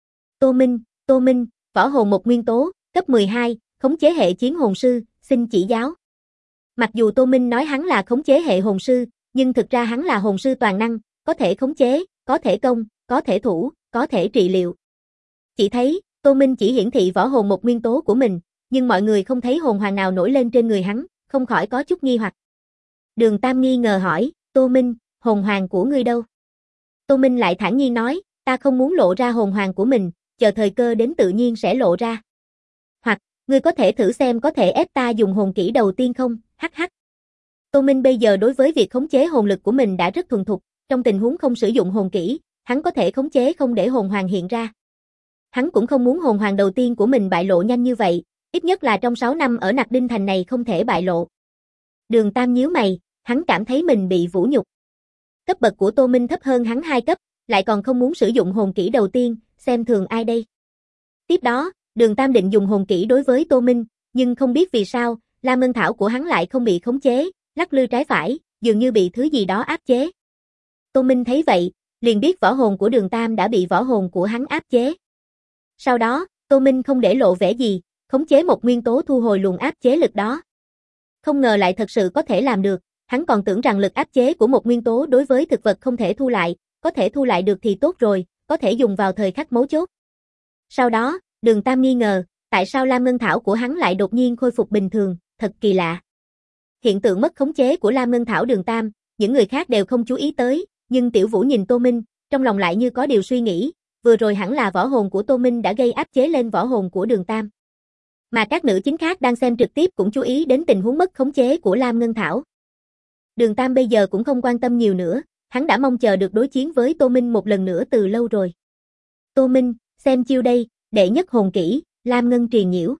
Speaker 1: Tô Minh, võ hồn một nguyên tố, cấp 12, khống chế hệ chiến hồn sư, xin chỉ giáo. Mặc dù Tô Minh nói hắn là khống chế hệ hồn sư, nhưng thực ra hắn là hồn sư toàn năng, có thể khống chế, có thể công, có thể thủ, có thể trị liệu. Chỉ thấy, Tô Minh chỉ hiển thị võ hồn một nguyên tố của mình, nhưng mọi người không thấy hồn hoàng nào nổi lên trên người hắn, không khỏi có chút nghi hoặc. Đường Tam nghi ngờ hỏi, Tô Minh, hồn hoàng của ngươi đâu? Tô Minh lại thản nhiên nói, ta không muốn lộ ra hồn hoàng của mình, chờ thời cơ đến tự nhiên sẽ lộ ra. Hoặc, ngươi có thể thử xem có thể ép ta dùng hồn kỹ đầu tiên không, hắc hắc. Tô Minh bây giờ đối với việc khống chế hồn lực của mình đã rất thuần thục, trong tình huống không sử dụng hồn kỹ, hắn có thể khống chế không để hồn hoàng hiện ra. Hắn cũng không muốn hồn hoàng đầu tiên của mình bại lộ nhanh như vậy, ít nhất là trong 6 năm ở Nặc Đinh Thành này không thể bại lộ. Đường Tam nhíu mày, hắn cảm thấy mình bị vũ nhục. Cấp bậc của Tô Minh thấp hơn hắn 2 cấp, lại còn không muốn sử dụng hồn kỹ đầu tiên, xem thường ai đây. Tiếp đó, Đường Tam định dùng hồn kỹ đối với Tô Minh, nhưng không biết vì sao, Lam Ngân Thảo của hắn lại không bị khống chế, lắc lư trái phải, dường như bị thứ gì đó áp chế. Tô Minh thấy vậy, liền biết võ hồn của Đường Tam đã bị võ hồn của hắn áp chế. Sau đó, Tô Minh không để lộ vẻ gì, khống chế một nguyên tố thu hồi luồng áp chế lực đó. Không ngờ lại thật sự có thể làm được, hắn còn tưởng rằng lực áp chế của một nguyên tố đối với thực vật không thể thu lại, có thể thu lại được thì tốt rồi, có thể dùng vào thời khắc mấu chốt. Sau đó, Đường Tam nghi ngờ, tại sao Lam Ngân Thảo của hắn lại đột nhiên khôi phục bình thường, thật kỳ lạ. Hiện tượng mất khống chế của Lam Ngân Thảo Đường Tam, những người khác đều không chú ý tới, nhưng Tiểu Vũ nhìn Tô Minh, trong lòng lại như có điều suy nghĩ, vừa rồi hẳn là võ hồn của Tô Minh đã gây áp chế lên võ hồn của Đường Tam. Mà các nữ chính khác đang xem trực tiếp cũng chú ý đến tình huống mất khống chế của Lam Ngân Thảo. Đường Tam bây giờ cũng không quan tâm nhiều nữa, hắn đã mong chờ được đối chiến với Tô Minh một lần nữa từ lâu rồi. Tô Minh, xem chiêu đây, đệ nhất hồn kỹ, Lam Ngân Triền Nhiễu.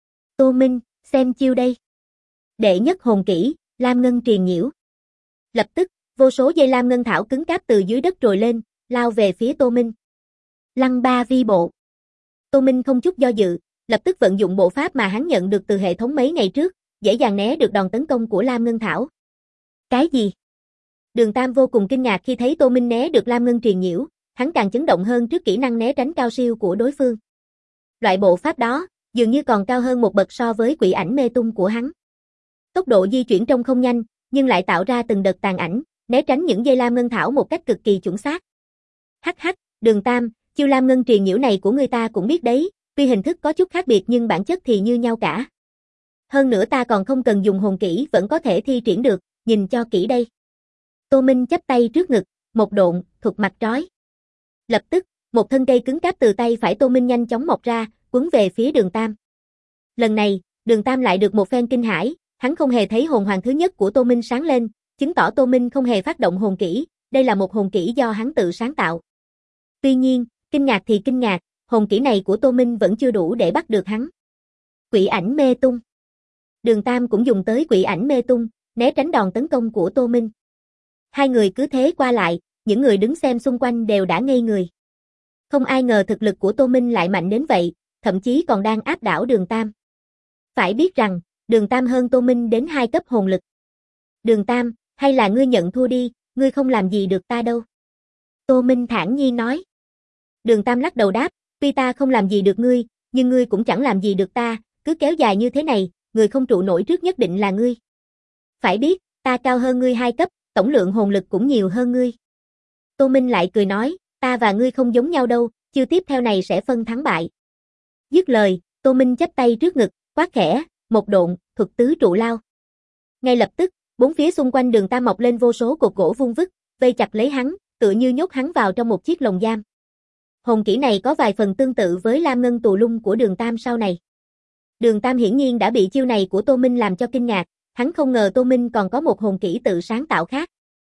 Speaker 1: Tô Minh, xem chiêu đây. Đệ nhất hồn kỹ, Lam Ngân Triền Nhiễu. Lập tức, vô số dây Lam Ngân Thảo cứng cáp từ dưới đất trồi lên, lao về phía Tô Minh. Lăng ba vi bộ. Tô Minh không chút do dự, lập tức vận dụng bộ pháp mà hắn nhận được từ hệ thống mấy ngày trước, dễ dàng né được đòn tấn công của Lam Ngân Thảo. Cái gì? Đường Tam vô cùng kinh ngạc khi thấy Tô Minh né được Lam Ngân Triền Nhiễu, hắn càng chấn động hơn trước kỹ năng né tránh cao siêu của đối phương. Loại bộ pháp đó, dường như còn cao hơn một bậc so với quỷ ảnh mê tung của hắn. Tốc độ di chuyển trông không nhanh, nhưng lại tạo ra từng đợt tàn ảnh, né tránh những dây lam ngân thảo một cách cực kỳ chuẩn xác. Hắc hắc, Đường Tam, chiêu lam ngân truyền nhiễu này của người ta cũng biết đấy, tuy hình thức có chút khác biệt nhưng bản chất thì như nhau cả. Hơn nữa ta còn không cần dùng hồn kỹ vẫn có thể thi triển được, nhìn cho kỹ đây. Tô Minh chắp tay trước ngực, một độn, thuật mặt trói. Lập tức, một thân cây cứng cáp từ tay phải Tô Minh nhanh chóng mọc ra, quấn về phía Đường Tam. Lần này, Đường Tam lại được một phen kinh hãi, hắn không hề thấy hồn hoàng thứ nhất của Tô Minh sáng lên, chứng tỏ Tô Minh không hề phát động hồn kỹ, đây là một hồn kỹ do hắn tự sáng tạo. Tuy nhiên, kinh ngạc thì kinh ngạc, hồn kỹ này của Tô Minh vẫn chưa đủ để bắt được hắn. Quỷ ảnh mê tung. Đường Tam cũng dùng tới quỷ ảnh mê tung, né tránh đòn tấn công của Tô Minh. Hai người cứ thế qua lại, những người đứng xem xung quanh đều đã ngây người. Không ai ngờ thực lực của Tô Minh lại mạnh đến vậy, thậm chí còn đang áp đảo Đường Tam. Phải biết rằng, Đường Tam hơn Tô Minh đến 2 cấp hồn lực. Đường Tam, hay là ngươi nhận thua đi, ngươi không làm gì được ta đâu. Tô Minh thản nhiên nói. Đường Tam lắc đầu đáp, tuy ta không làm gì được ngươi, nhưng ngươi cũng chẳng làm gì được ta, cứ kéo dài như thế này, người không trụ nổi trước nhất định là ngươi. Phải biết, ta cao hơn ngươi 2 cấp, tổng lượng hồn lực cũng nhiều hơn ngươi. Tô Minh lại cười nói, ta và ngươi không giống nhau đâu, chiêu tiếp theo này sẽ phân thắng bại. Dứt lời, Tô Minh chắp tay trước ngực, quát khẽ, một độn, thuật tứ trụ lao. Ngay lập tức, bốn phía xung quanh Đường Tam mọc lên vô số cột gỗ vuông vức, vây chặt lấy hắn, tựa như nhốt hắn vào trong một chiếc lồng giam. Hồn kỹ này có vài phần tương tự với Lam Ngân Tù Lung của Đường Tam sau này. Đường Tam hiển nhiên đã bị chiêu này của Tô Minh làm cho kinh ngạc, hắn không ngờ Tô Minh còn có một hồn kỹ tự sáng tạo khác.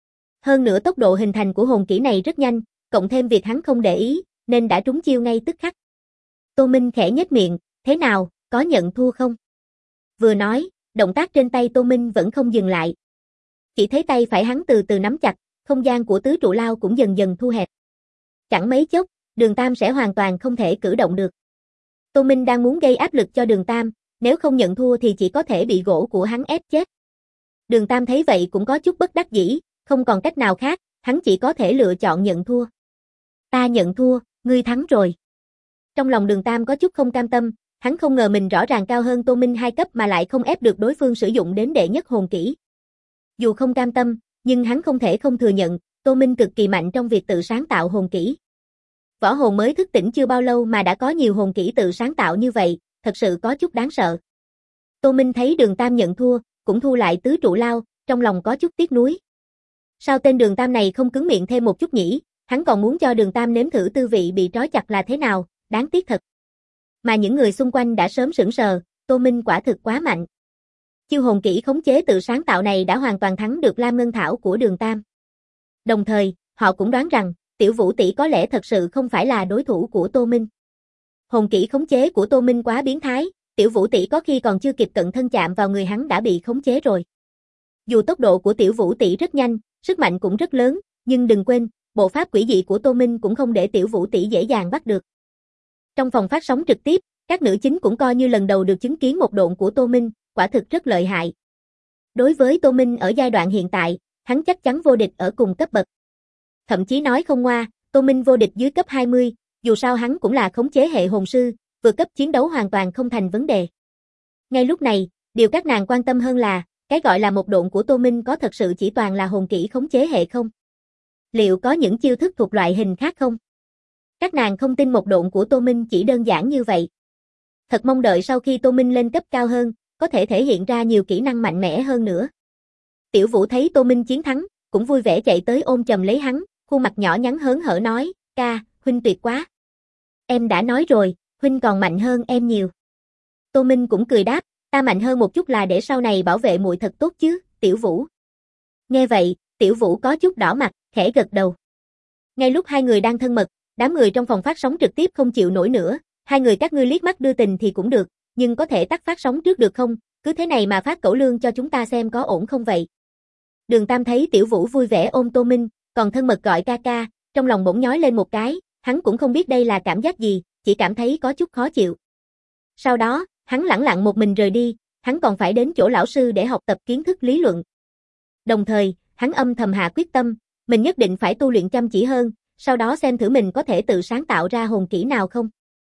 Speaker 1: Hơn nữa tốc độ hình thành của hồn kỹ này rất nhanh, cộng thêm việc hắn không để ý, nên đã trúng chiêu ngay tức khắc. Tô Minh khẽ nhếch miệng, thế nào, có nhận thua không? Vừa nói, động tác trên tay Tô Minh vẫn không dừng lại. Chỉ thấy tay phải hắn từ từ nắm chặt, không gian của tứ trụ lao cũng dần dần thu hẹp. Chẳng mấy chốc, Đường Tam sẽ hoàn toàn không thể cử động được. Tô Minh đang muốn gây áp lực cho Đường Tam, nếu không nhận thua thì chỉ có thể bị gỗ của hắn ép chết. Đường Tam thấy vậy cũng có chút bất đắc dĩ, không còn cách nào khác, hắn chỉ có thể lựa chọn nhận thua. Ta nhận thua, ngươi thắng rồi. Trong lòng Đường Tam có chút không cam tâm, hắn không ngờ mình rõ ràng cao hơn Tô Minh 2 cấp mà lại không ép được đối phương sử dụng đến đệ nhất hồn kỹ. Dù không cam tâm, nhưng hắn không thể không thừa nhận, Tô Minh cực kỳ mạnh trong việc tự sáng tạo hồn kỹ. Võ hồn mới thức tỉnh chưa bao lâu mà đã có nhiều hồn kỹ tự sáng tạo như vậy, thật sự có chút đáng sợ. Tô Minh thấy Đường Tam nhận thua, cũng thu lại tứ trụ lao, trong lòng có chút tiếc nuối. Sao tên Đường Tam này không cứng miệng thêm một chút nhỉ, hắn còn muốn cho Đường Tam nếm thử tư vị bị trói chặt là thế nào, đáng tiếc thật. Mà những người xung quanh đã sớm sững sờ, Tô Minh quả thực quá mạnh. Chiêu hồn kỹ khống chế tự sáng tạo này đã hoàn toàn thắng được Lam Ngân Thảo của Đường Tam. Đồng thời, họ cũng đoán rằng, Tiểu Vũ tỷ có lẽ thật sự không phải là đối thủ của Tô Minh. Hồn kỹ khống chế của Tô Minh quá biến thái, Tiểu Vũ tỷ có khi còn chưa kịp cận thân chạm vào người hắn đã bị khống chế rồi. Dù tốc độ của Tiểu Vũ tỷ rất nhanh, sức mạnh cũng rất lớn, nhưng đừng quên, bộ pháp quỷ dị của Tô Minh cũng không để Tiểu Vũ tỷ dễ dàng bắt được. Trong phòng phát sóng trực tiếp, các nữ chính cũng coi như lần đầu được chứng kiến một độn của Tô Minh, quả thực rất lợi hại. Đối với Tô Minh ở giai đoạn hiện tại, hắn chắc chắn vô địch ở cùng cấp bậc. Thậm chí nói không ngoa, Tô Minh vô địch dưới cấp 20, dù sao hắn cũng là khống chế hệ hồn sư, vượt cấp chiến đấu hoàn toàn không thành vấn đề. Ngay lúc này, điều các nàng quan tâm hơn là, cái gọi là một độn của Tô Minh có thật sự chỉ toàn là hồn kỹ khống chế hệ không? Liệu có những chiêu thức thuộc loại hình khác không? Các nàng không tin một độn của Tô Minh chỉ đơn giản như vậy. Thật mong đợi sau khi Tô Minh lên cấp cao hơn, có thể thể hiện ra nhiều kỹ năng mạnh mẽ hơn nữa. Tiểu Vũ thấy Tô Minh chiến thắng, cũng vui vẻ chạy tới ôm chầm lấy hắn, khuôn mặt nhỏ nhắn hớn hở nói, ca, huynh tuyệt quá. Em đã nói rồi, huynh còn mạnh hơn em nhiều. Tô Minh cũng cười đáp, ta mạnh hơn một chút là để sau này bảo vệ muội thật tốt chứ, Tiểu Vũ. Nghe vậy, Tiểu Vũ có chút đỏ mặt, khẽ gật đầu. Ngay lúc hai người đang thân mật, đám người trong phòng phát sóng trực tiếp không chịu nổi nữa, hai người các ngươi liếc mắt đưa tình thì cũng được, nhưng có thể tắt phát sóng trước được không, cứ thế này mà phát cẩu lương cho chúng ta xem có ổn không vậy. Đường Tam thấy Tiểu Vũ vui vẻ ôm Tô Minh, còn thân mật gọi ca ca, trong lòng bỗng nhói lên một cái, hắn cũng không biết đây là cảm giác gì, chỉ cảm thấy có chút khó chịu. Sau đó, hắn lẳng lặng một mình rời đi, hắn còn phải đến chỗ lão sư để học tập kiến thức lý luận. Đồng thời, hắn âm thầm hạ quyết tâm, mình nhất định phải tu luyện chăm chỉ hơn, sau đó xem thử mình có thể tự sáng tạo ra hồn kỹ nào không.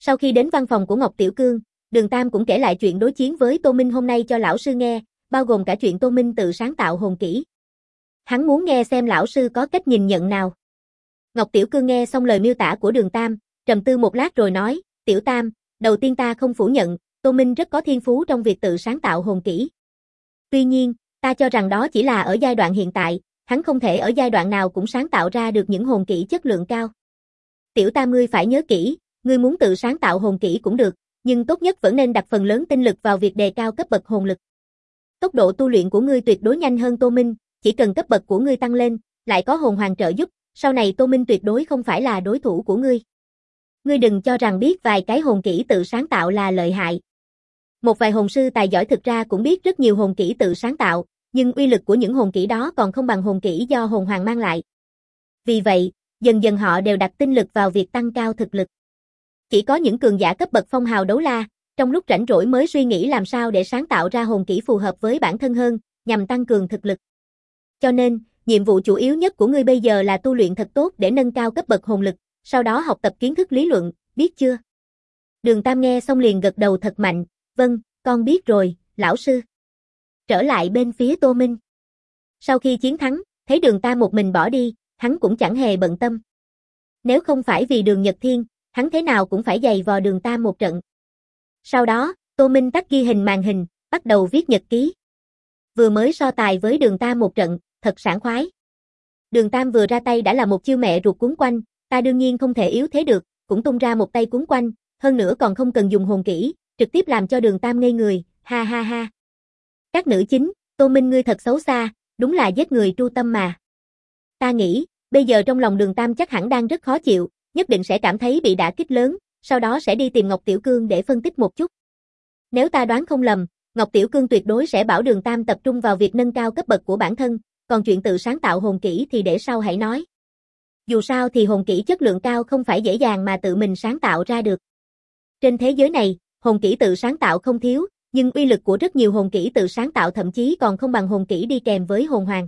Speaker 1: Sau khi đến văn phòng của Ngọc Tiểu Cương, Đường Tam cũng kể lại chuyện đối chiến với Tô Minh hôm nay cho lão sư nghe, bao gồm cả chuyện Tô Minh tự sáng tạo hồn kỹ. Hắn muốn nghe xem lão sư có cách nhìn nhận nào. Ngọc Tiểu Cương nghe xong lời miêu tả của Đường Tam, trầm tư một lát rồi nói, Tiểu Tam, đầu tiên ta không phủ nhận, Tô Minh rất có thiên phú trong việc tự sáng tạo hồn kỹ. Tuy nhiên, ta cho rằng đó chỉ là ở giai đoạn hiện tại, hắn không thể ở giai đoạn nào cũng sáng tạo ra được những hồn kỹ chất lượng cao. Tiểu Tam ngươi phải nhớ kỹ, ngươi muốn tự sáng tạo hồn kỹ cũng được, nhưng tốt nhất vẫn nên đặt phần lớn tinh lực vào việc đề cao cấp bậc hồn lực. Tốc độ tu luyện của ngươi tuyệt đối nhanh hơn Tô Minh, chỉ cần cấp bậc của ngươi tăng lên, lại có hồn hoàng trợ giúp, sau này Tô Minh tuyệt đối không phải là đối thủ của ngươi. Ngươi đừng cho rằng biết vài cái hồn kỹ tự sáng tạo là lợi hại. Một vài hồn sư tài giỏi thực ra cũng biết rất nhiều hồn kỹ tự sáng tạo, nhưng uy lực của những hồn kỹ đó còn không bằng hồn kỹ do hồn hoàng mang lại. Vì vậy, dần dần họ đều đặt tinh lực vào việc tăng cao thực lực. Chỉ có những cường giả cấp bậc phong hào đấu la, trong lúc rảnh rỗi mới suy nghĩ làm sao để sáng tạo ra hồn kỹ phù hợp với bản thân hơn, nhằm tăng cường thực lực. Cho nên, nhiệm vụ chủ yếu nhất của ngươi bây giờ là tu luyện thật tốt để nâng cao cấp bậc hồn lực, sau đó học tập kiến thức lý luận, biết chưa? Đường Tam nghe xong liền gật đầu thật mạnh, vâng, con biết rồi, lão sư. Trở lại bên phía Tô Minh. Sau khi chiến thắng, thấy Đường Tam một mình bỏ đi, hắn cũng chẳng hề bận tâm. Nếu không phải vì Đường Nhật Thiên, hắn thế nào cũng phải giày vò Đường Tam một trận. Sau đó, Tô Minh tắt ghi hình màn hình, bắt đầu viết nhật ký. Vừa mới so tài với Đường Tam một trận, thật sảng khoái. Đường Tam vừa ra tay đã là một chiêu mẹ ruột cuốn quanh, ta đương nhiên không thể yếu thế được, cũng tung ra một tay cuốn quanh, hơn nữa còn không cần dùng hồn kỹ, trực tiếp làm cho Đường Tam ngây người, ha ha ha. Các nữ chính, Tô Minh ngươi thật xấu xa, đúng là giết người tru tâm mà. Ta nghĩ, bây giờ trong lòng Đường Tam chắc hẳn đang rất khó chịu, nhất định sẽ cảm thấy bị đả kích lớn, sau đó sẽ đi tìm Ngọc Tiểu Cương để phân tích một chút. Nếu ta đoán không lầm, Ngọc Tiểu Cương tuyệt đối sẽ bảo Đường Tam tập trung vào việc nâng cao cấp bậc của bản thân, còn chuyện tự sáng tạo hồn kỹ thì để sau hãy nói. Dù sao thì hồn kỹ chất lượng cao không phải dễ dàng mà tự mình sáng tạo ra được. Trên thế giới này, hồn kỹ tự sáng tạo không thiếu, nhưng uy lực của rất nhiều hồn kỹ tự sáng tạo thậm chí còn không bằng hồn kỹ đi kèm với hồn hoàng.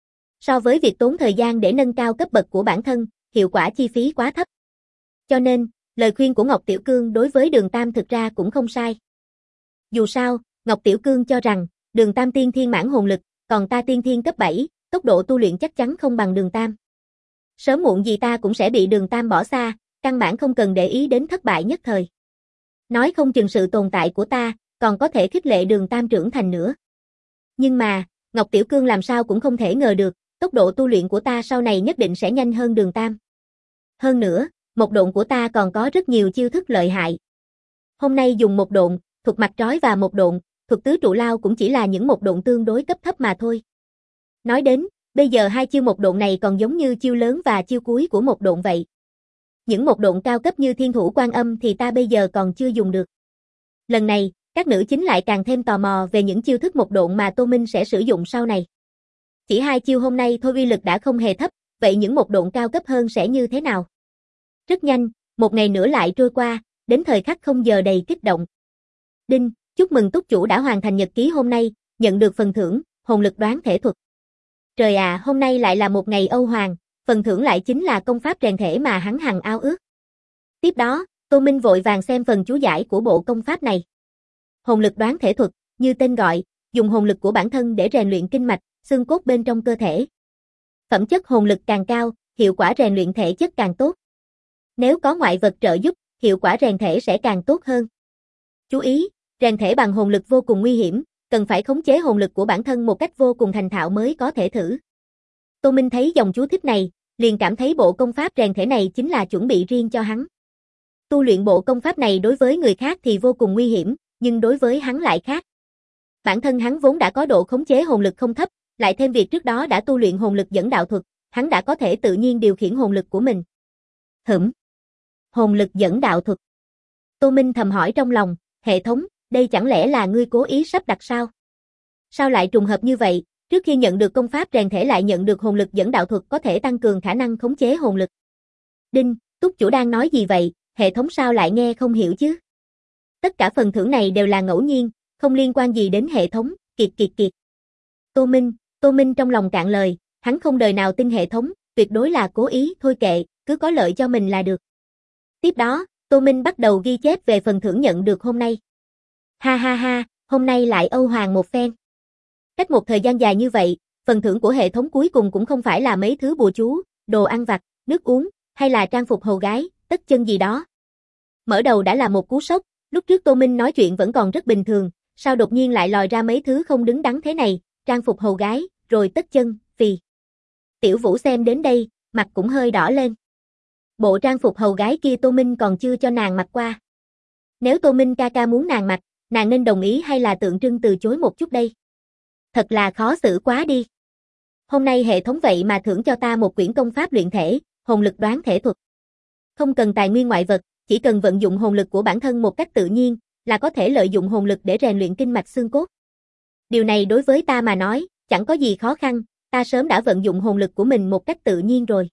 Speaker 1: So với việc tốn thời gian để nâng cao cấp bậc của bản thân, hiệu quả chi phí quá thấp. Cho nên, lời khuyên của Ngọc Tiểu Cương đối với Đường Tam thực ra cũng không sai. Dù sao, Ngọc Tiểu Cương cho rằng, Đường Tam tiên thiên mãn hồn lực, còn ta tiên thiên cấp 7, tốc độ tu luyện chắc chắn không bằng Đường Tam. Sớm muộn gì ta cũng sẽ bị Đường Tam bỏ xa, căn bản không cần để ý đến thất bại nhất thời. Nói không chừng sự tồn tại của ta, còn có thể khích lệ Đường Tam trưởng thành nữa. Nhưng mà, Ngọc Tiểu Cương làm sao cũng không thể ngờ được, tốc độ tu luyện của ta sau này nhất định sẽ nhanh hơn Đường Tam. Hơn nữa, một độn của ta còn có rất nhiều chiêu thức lợi hại. Hôm nay dùng một độn, thuật mặt trói và một độn, thuật tứ trụ lao cũng chỉ là những một độn tương đối cấp thấp mà thôi. Nói đến, bây giờ hai chiêu một độn này còn giống như chiêu lớn và chiêu cuối của một độn vậy. Những một độn cao cấp như Thiên Thủ Quan Âm thì ta bây giờ còn chưa dùng được. Lần này, các nữ chính lại càng thêm tò mò về những chiêu thức một độn mà Tô Minh sẽ sử dụng sau này. Chỉ hai chiêu hôm nay thôi uy lực đã không hề thấp, vậy những một độn cao cấp hơn sẽ như thế nào? Rất nhanh, một ngày nữa lại trôi qua, đến thời khắc không giờ đầy kích động. Đinh, chúc mừng túc chủ đã hoàn thành nhật ký hôm nay, nhận được phần thưởng, hồn lực đoán thể thuật. Trời à, hôm nay lại là một ngày Âu Hoàng, phần thưởng lại chính là công pháp rèn thể mà hắn hằng ao ước. Tiếp đó, Tô Minh vội vàng xem phần chú giải của bộ công pháp này. Hồn lực đoán thể thuật, như tên gọi, dùng hồn lực của bản thân để rèn luyện kinh mạch, xương cốt bên trong cơ thể. Phẩm chất hồn lực càng cao, hiệu quả rèn luyện thể chất càng tốt. Nếu có ngoại vật trợ giúp, hiệu quả rèn thể sẽ càng tốt hơn. Chú ý, rèn thể bằng hồn lực vô cùng nguy hiểm, cần phải khống chế hồn lực của bản thân một cách vô cùng thành thạo mới có thể thử. Tô Minh thấy dòng chú thích này, liền cảm thấy bộ công pháp rèn thể này chính là chuẩn bị riêng cho hắn. Tu luyện bộ công pháp này đối với người khác thì vô cùng nguy hiểm, nhưng đối với hắn lại khác. Bản thân hắn vốn đã có độ khống chế hồn lực không thấp, lại thêm việc trước đó đã tu luyện hồn lực dẫn đạo thuật, hắn đã có thể tự nhiên điều khiển hồn lực của mình. Hồn lực dẫn đạo thuật. Tô Minh thầm hỏi trong lòng, hệ thống, đây chẳng lẽ là ngươi cố ý sắp đặt sao? Sao lại trùng hợp như vậy, trước khi nhận được công pháp rèn thể lại nhận được hồn lực dẫn đạo thuật có thể tăng cường khả năng khống chế hồn lực. Đinh, túc chủ đang nói gì vậy, hệ thống sao lại nghe không hiểu chứ? Tất cả phần thưởng này đều là ngẫu nhiên, không liên quan gì đến hệ thống, kiệt. Tô Minh trong lòng cạn lời, hắn không đời nào tin hệ thống, tuyệt đối là cố ý, thôi kệ, cứ có lợi cho mình là được. Tiếp đó, Tô Minh bắt đầu ghi chép về phần thưởng nhận được hôm nay. Ha ha ha, hôm nay lại Âu Hoàng một phen. Cách một thời gian dài như vậy, phần thưởng của hệ thống cuối cùng cũng không phải là mấy thứ bùa chú, đồ ăn vặt, nước uống, hay là trang phục hầu gái, tất chân gì đó. Mở đầu đã là một cú sốc, lúc trước Tô Minh nói chuyện vẫn còn rất bình thường, sao đột nhiên lại lòi ra mấy thứ không đứng đắn thế này, trang phục hầu gái, rồi tất chân, phì. Tiểu Vũ xem đến đây, mặt cũng hơi đỏ lên. Bộ trang phục hầu gái kia Tô Minh còn chưa cho nàng mặc qua. Nếu Tô Minh ca ca muốn nàng mặc, nàng nên đồng ý hay là tượng trưng từ chối một chút đây? Thật là khó xử quá đi. Hôm nay hệ thống vậy mà thưởng cho ta một quyển công pháp luyện thể, hồn lực đoán thể thuật. Không cần tài nguyên ngoại vật, chỉ cần vận dụng hồn lực của bản thân một cách tự nhiên, là có thể lợi dụng hồn lực để rèn luyện kinh mạch xương cốt. Điều này đối với ta mà nói, chẳng có gì khó khăn, ta sớm đã vận dụng hồn lực của mình một cách tự nhiên rồi.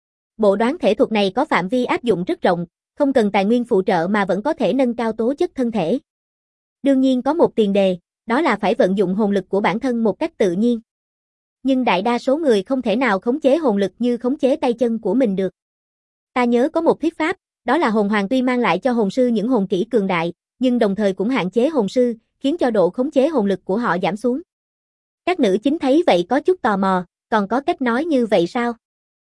Speaker 1: Bộ đoán thể thuật này có phạm vi áp dụng rất rộng, không cần tài nguyên phụ trợ mà vẫn có thể nâng cao tố chất thân thể. Đương nhiên có một tiền đề, đó là phải vận dụng hồn lực của bản thân một cách tự nhiên. Nhưng đại đa số người không thể nào khống chế hồn lực như khống chế tay chân của mình được. Ta nhớ có một thuyết pháp, đó là hồn hoàng tuy mang lại cho hồn sư những hồn kỹ cường đại, nhưng đồng thời cũng hạn chế hồn sư, khiến cho độ khống chế hồn lực của họ giảm xuống. Các nữ chính thấy vậy có chút tò mò, còn có cách nói như vậy sao?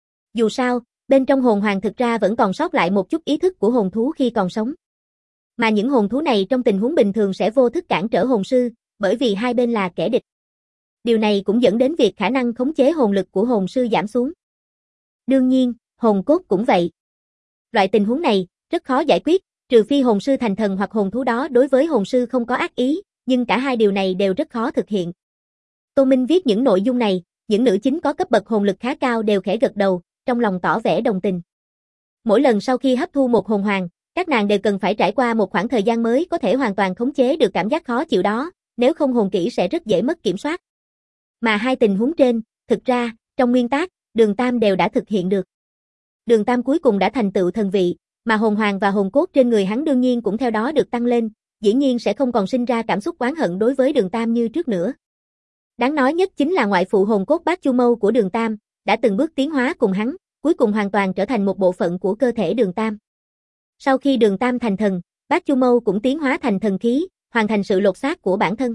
Speaker 1: Dù sao, bên trong hồn hoàng thực ra vẫn còn sót lại một chút ý thức của hồn thú khi còn sống. Mà những hồn thú này trong tình huống bình thường sẽ vô thức cản trở hồn sư, bởi vì hai bên là kẻ địch. Điều này cũng dẫn đến việc khả năng khống chế hồn lực của hồn sư giảm xuống. Đương nhiên, hồn cốt cũng vậy. Loại tình huống này, rất khó giải quyết, trừ phi hồn sư thành thần hoặc hồn thú đó đối với hồn sư không có ác ý, nhưng cả hai điều này đều rất khó thực hiện. Tô Minh viết những nội dung này, những nữ chính có cấp bậc hồn lực khá cao đều khẽ gật đầu, trong lòng tỏ vẻ đồng tình. Mỗi lần sau khi hấp thu một hồn hoàng, các nàng đều cần phải trải qua một khoảng thời gian mới có thể hoàn toàn khống chế được cảm giác khó chịu đó, nếu không hồn kỹ sẽ rất dễ mất kiểm soát. Mà hai tình huống trên, thực ra, trong nguyên tác, Đường Tam đều đã thực hiện được. Đường Tam cuối cùng đã thành tựu thần vị, mà hồn hoàng và hồn cốt trên người hắn đương nhiên cũng theo đó được tăng lên, dĩ nhiên sẽ không còn sinh ra cảm xúc oán hận đối với Đường Tam như trước nữa. Đáng nói nhất chính là ngoại phụ hồn cốt Bát Chu Mâu của Đường Tam, đã từng bước tiến hóa cùng hắn, cuối cùng hoàn toàn trở thành một bộ phận của cơ thể Đường Tam. Sau khi Đường Tam thành thần, Bát Chu Mâu cũng tiến hóa thành thần khí, hoàn thành sự lột xác của bản thân.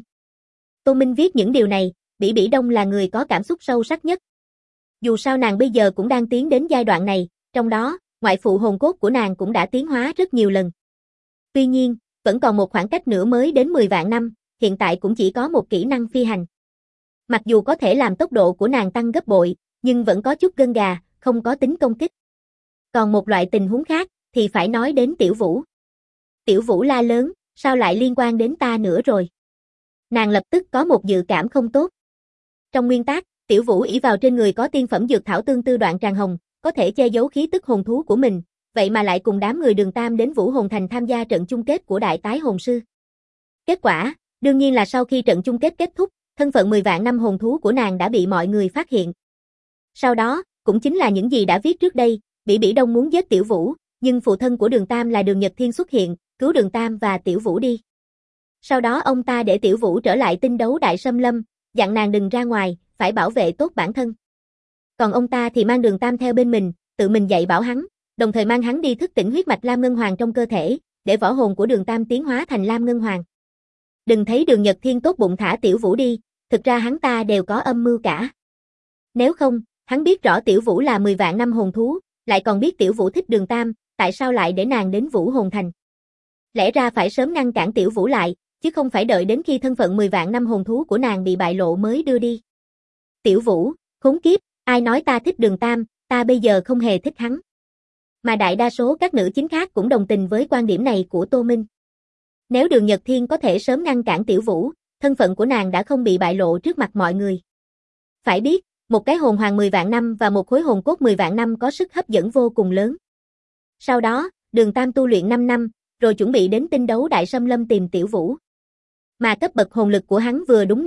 Speaker 1: Tô Minh viết những điều này, Bỉ Bỉ Đông là người có cảm xúc sâu sắc nhất. Dù sao nàng bây giờ cũng đang tiến đến giai đoạn này, trong đó, ngoại phụ hồn cốt của nàng cũng đã tiến hóa rất nhiều lần. Tuy nhiên, vẫn còn một khoảng cách nữa mới đến 10 vạn năm, hiện tại cũng chỉ có một kỹ năng phi hành. Mặc dù có thể làm tốc độ của nàng tăng gấp bội, nhưng vẫn có chút gân gà, không có tính công kích. Còn một loại tình huống khác, thì phải nói đến Tiểu Vũ. Tiểu Vũ la lớn, sao lại liên quan đến ta nữa rồi? Nàng lập tức có một dự cảm không tốt. Trong nguyên tác, Tiểu Vũ ỷ vào trên người có tiên phẩm dược thảo tương tư đoạn tràng hồng, có thể che giấu khí tức hồn thú của mình, vậy mà lại cùng đám người Đường Tam đến Vũ Hồn Thành tham gia trận chung kết của Đại Tái Hồn Sư. Kết quả, đương nhiên là sau khi trận chung kết kết thúc, thân phận 10 vạn năm hồn thú của nàng đã bị mọi người phát hiện. Sau đó, cũng chính là những gì đã viết trước đây, Bỉ Bỉ Đông muốn giết Tiểu Vũ, nhưng phụ thân của Đường Tam là Đường Nhật Thiên xuất hiện, cứu Đường Tam và Tiểu Vũ đi. Sau đó ông ta để Tiểu Vũ trở lại tinh đấu Đại Sâm Lâm, dặn nàng đừng ra ngoài, phải bảo vệ tốt bản thân. Còn ông ta thì mang Đường Tam theo bên mình, tự mình dạy bảo hắn, đồng thời mang hắn đi thức tỉnh huyết mạch Lam Ngân Hoàng trong cơ thể, để võ hồn của Đường Tam tiến hóa thành Lam Ngân Hoàng. Đừng thấy Đường Nhật Thiên tốt bụng thả Tiểu Vũ đi, thực ra hắn ta đều có âm mưu cả. Nếu không, hắn biết rõ Tiểu Vũ là 10 vạn năm hồn thú, lại còn biết Tiểu Vũ thích Đường Tam, tại sao lại để nàng đến Vũ Hồn Thành? Lẽ ra phải sớm ngăn cản Tiểu Vũ lại, chứ không phải đợi đến khi thân phận 10 vạn năm hồn thú của nàng bị bại lộ mới đưa đi. Tiểu Vũ, khốn kiếp, ai nói ta thích Đường Tam, ta bây giờ không hề thích hắn. Mà đại đa số các nữ chính khác cũng đồng tình với quan điểm này của Tô Minh. Nếu Đường Nhật Thiên có thể sớm ngăn cản Tiểu Vũ, thân phận của nàng đã không bị bại lộ trước mặt mọi người. Phải biết, một cái hồn hoàng 10 vạn năm và một khối hồn cốt 10 vạn năm có sức hấp dẫn vô cùng lớn. Sau đó, Đường Tam tu luyện 5 năm, rồi chuẩn bị đến tinh đấu Đại Sâm Lâm tìm Tiểu Vũ. Mà cấp bậc hồn lực của hắn vừa đúng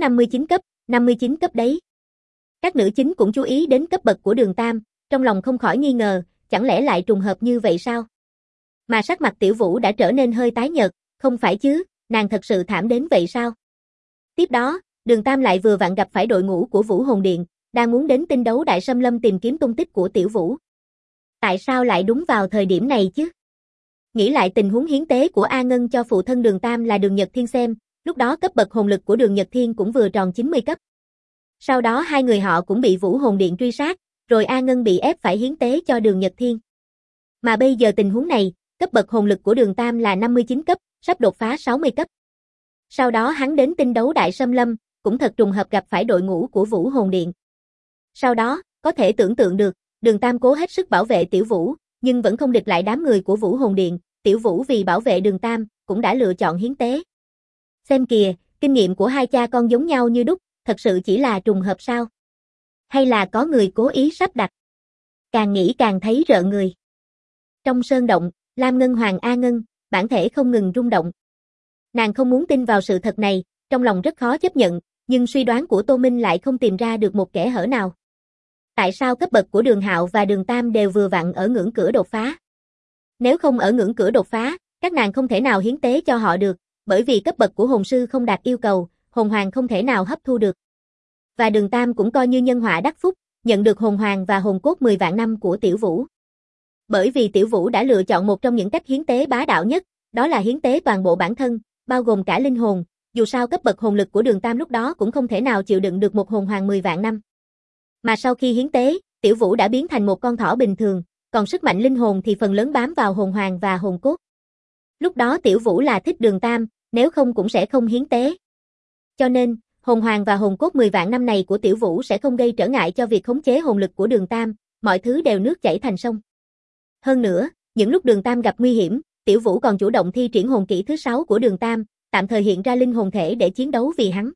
Speaker 1: 59 cấp đấy. Các nữ chính cũng chú ý đến cấp bậc của Đường Tam, trong lòng không khỏi nghi ngờ, chẳng lẽ lại trùng hợp như vậy sao? Mà sắc mặt Tiểu Vũ đã trở nên hơi tái nhợt, không phải chứ, nàng thật sự thảm đến vậy sao? Tiếp đó, Đường Tam lại vừa vặn gặp phải đội ngũ của Vũ Hồn Điện, đang muốn đến tinh đấu Đại Sâm Lâm tìm kiếm tung tích của Tiểu Vũ. Tại sao lại đúng vào thời điểm này chứ? nghĩ lại tình huống hiến tế của A Ngân cho phụ thân Đường Tam là Đường Nhật Thiên xem, lúc đó cấp bậc hồn lực của Đường Nhật Thiên cũng vừa tròn 90 cấp. Sau đó hai người họ cũng bị Vũ Hồn Điện truy sát, rồi A Ngân bị ép phải hiến tế cho Đường Nhật Thiên. Mà bây giờ tình huống này, cấp bậc hồn lực của Đường Tam là 59 cấp, sắp đột phá 60 cấp. Sau đó hắn đến tinh đấu Đại Sâm Lâm, cũng thật trùng hợp gặp phải đội ngũ của Vũ Hồn Điện. Sau đó, có thể tưởng tượng được, Đường Tam cố hết sức bảo vệ Tiểu Vũ, nhưng vẫn không địch lại đám người của Vũ Hồn Điện, Tiểu Vũ vì bảo vệ Đường Tam, cũng đã lựa chọn hiến tế. Xem kìa, kinh nghiệm của hai cha con giống nhau như đúc, thật sự chỉ là trùng hợp sao? Hay là có người cố ý sắp đặt? Càng nghĩ càng thấy rợn người. Trong sơn động, Lam Ngân Hoàng A Ngân, bản thể không ngừng rung động. Nàng không muốn tin vào sự thật này, trong lòng rất khó chấp nhận, nhưng suy đoán của Tô Minh lại không tìm ra được một kẽ hở nào. Tại sao cấp bậc của Đường Hạo và Đường Tam đều vừa vặn ở ngưỡng cửa đột phá? Nếu không ở ngưỡng cửa đột phá, các nàng không thể nào hiến tế cho họ được, bởi vì cấp bậc của hồn sư không đạt yêu cầu, hồn hoàng không thể nào hấp thu được. Và Đường Tam cũng coi như nhân họa đắc phúc, nhận được hồn hoàng và hồn cốt 10 vạn năm của Tiểu Vũ. Bởi vì Tiểu Vũ đã lựa chọn một trong những cách hiến tế bá đạo nhất, đó là hiến tế toàn bộ bản thân, bao gồm cả linh hồn, dù sao cấp bậc hồn lực của Đường Tam lúc đó cũng không thể nào chịu đựng được một hồn hoàng 10 vạn năm. Mà sau khi hiến tế, Tiểu Vũ đã biến thành một con thỏ bình thường, còn sức mạnh linh hồn thì phần lớn bám vào hồn hoàng và hồn cốt. Lúc đó Tiểu Vũ là thích Đường Tam, nếu không cũng sẽ không hiến tế. Cho nên, hồn hoàng và hồn cốt 10 vạn năm này của Tiểu Vũ sẽ không gây trở ngại cho việc khống chế hồn lực của Đường Tam, mọi thứ đều nước chảy thành sông. Hơn nữa, những lúc Đường Tam gặp nguy hiểm, Tiểu Vũ còn chủ động thi triển hồn kỹ thứ 6 của Đường Tam, tạm thời hiện ra linh hồn thể để chiến đấu vì hắn.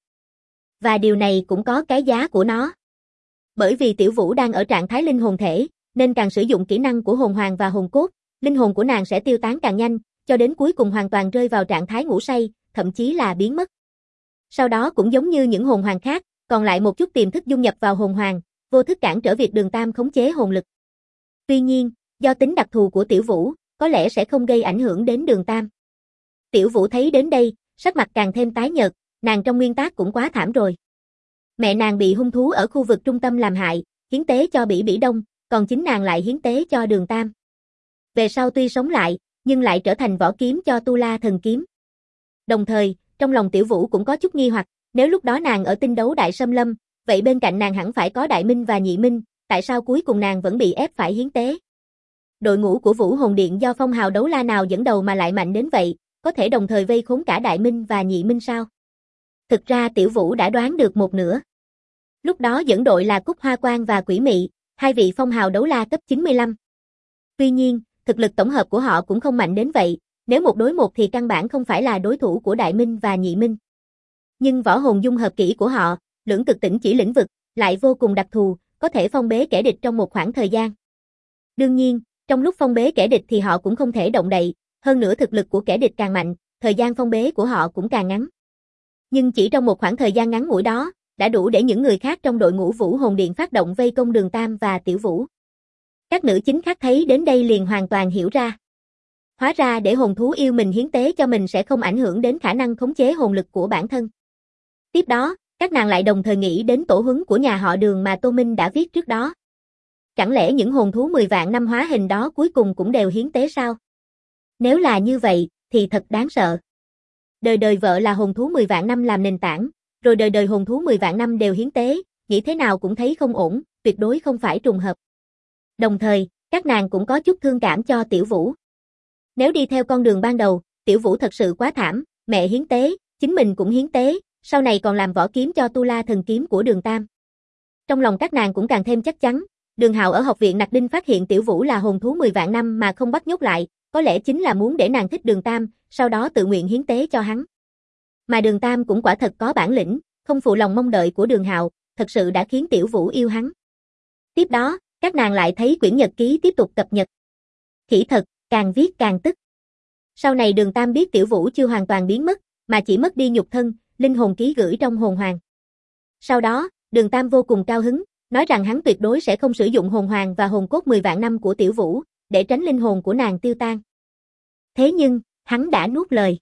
Speaker 1: Và điều này cũng có cái giá của nó. Bởi vì Tiểu Vũ đang ở trạng thái linh hồn thể, nên càng sử dụng kỹ năng của hồn hoàng và hồn cốt, linh hồn của nàng sẽ tiêu tán càng nhanh, cho đến cuối cùng hoàn toàn rơi vào trạng thái ngủ say, thậm chí là biến mất. Sau đó cũng giống như những hồn hoàng khác, còn lại một chút tiềm thức dung nhập vào hồn hoàng, vô thức cản trở việc Đường Tam khống chế hồn lực. Tuy nhiên, do tính đặc thù của Tiểu Vũ, có lẽ sẽ không gây ảnh hưởng đến Đường Tam. Tiểu Vũ thấy đến đây, sắc mặt càng thêm tái nhợt, nàng trong nguyên tác cũng quá thảm rồi. Mẹ nàng bị hung thú ở khu vực trung tâm làm hại, hiến tế cho Bỉ Bỉ Đông, còn chính nàng lại hiến tế cho Đường Tam. Về sau tuy sống lại, nhưng lại trở thành vỏ kiếm cho Tu La Thần Kiếm. Đồng thời, trong lòng Tiểu Vũ cũng có chút nghi hoặc, nếu lúc đó nàng ở tinh đấu Đại Sâm Lâm, vậy bên cạnh nàng hẳn phải có Đại Minh và Nhị Minh, tại sao cuối cùng nàng vẫn bị ép phải hiến tế? Đội ngũ của Vũ Hồn Điện do phong hào đấu la nào dẫn đầu mà lại mạnh đến vậy, có thể đồng thời vây khốn cả Đại Minh và Nhị Minh sao? Thực ra Tiểu Vũ đã đoán được một nửa. Lúc đó dẫn đội là Cúc Hoa Quang và Quỷ Mị, hai vị phong hào đấu la cấp 95. Tuy nhiên, thực lực tổng hợp của họ cũng không mạnh đến vậy, nếu một đối một thì căn bản không phải là đối thủ của Đại Minh và Nhị Minh. Nhưng võ hồn dung hợp kỹ của họ, lưỡng cực tỉnh chỉ lĩnh vực, lại vô cùng đặc thù, có thể phong bế kẻ địch trong một khoảng thời gian. Đương nhiên, trong lúc phong bế kẻ địch thì họ cũng không thể động đậy, hơn nữa thực lực của kẻ địch càng mạnh, thời gian phong bế của họ cũng càng ngắn. Nhưng chỉ trong một khoảng thời gian ngắn ngủi đó, đã đủ để những người khác trong đội ngũ Vũ Hồn Điện phát động vây công Đường Tam và Tiểu Vũ. Các nữ chính khác thấy đến đây liền hoàn toàn hiểu ra. Hóa ra để hồn thú yêu mình hiến tế cho mình sẽ không ảnh hưởng đến khả năng khống chế hồn lực của bản thân. Tiếp đó, các nàng lại đồng thời nghĩ đến tổ huấn của nhà họ Đường mà Tô Minh đã viết trước đó. Chẳng lẽ những hồn thú 10 vạn năm hóa hình đó cuối cùng cũng đều hiến tế sao? Nếu là như vậy, thì thật đáng sợ. Đời đời vợ là hồn thú 10 vạn năm làm nền tảng, rồi đời đời hồn thú 10 vạn năm đều hiến tế, nghĩ thế nào cũng thấy không ổn, tuyệt đối không phải trùng hợp. Đồng thời, các nàng cũng có chút thương cảm cho Tiểu Vũ. Nếu đi theo con đường ban đầu, Tiểu Vũ thật sự quá thảm, mẹ hiến tế, chính mình cũng hiến tế, sau này còn làm vỏ kiếm cho Tu La Thần Kiếm của Đường Tam. Trong lòng các nàng cũng càng thêm chắc chắn, Đường Hạo ở học viện Nặc Đinh phát hiện Tiểu Vũ là hồn thú 10 vạn năm mà không bắt nhốt lại, có lẽ chính là muốn để nàng thích Đường Tam, sau đó tự nguyện hiến tế cho hắn. Mà Đường Tam cũng quả thật có bản lĩnh, không phụ lòng mong đợi của Đường Hạo, thật sự đã khiến Tiểu Vũ yêu hắn. Tiếp đó, các nàng lại thấy quyển nhật ký tiếp tục cập nhật. Khỉ thật, càng viết càng tức. Sau này Đường Tam biết Tiểu Vũ chưa hoàn toàn biến mất, mà chỉ mất đi nhục thân, linh hồn ký gửi trong hồn hoàng. Sau đó, Đường Tam vô cùng cao hứng, nói rằng hắn tuyệt đối sẽ không sử dụng hồn hoàng và hồn cốt 10 vạn năm của Tiểu Vũ, để tránh linh hồn của nàng tiêu tan. Thế nhưng, hắn đã nuốt lời.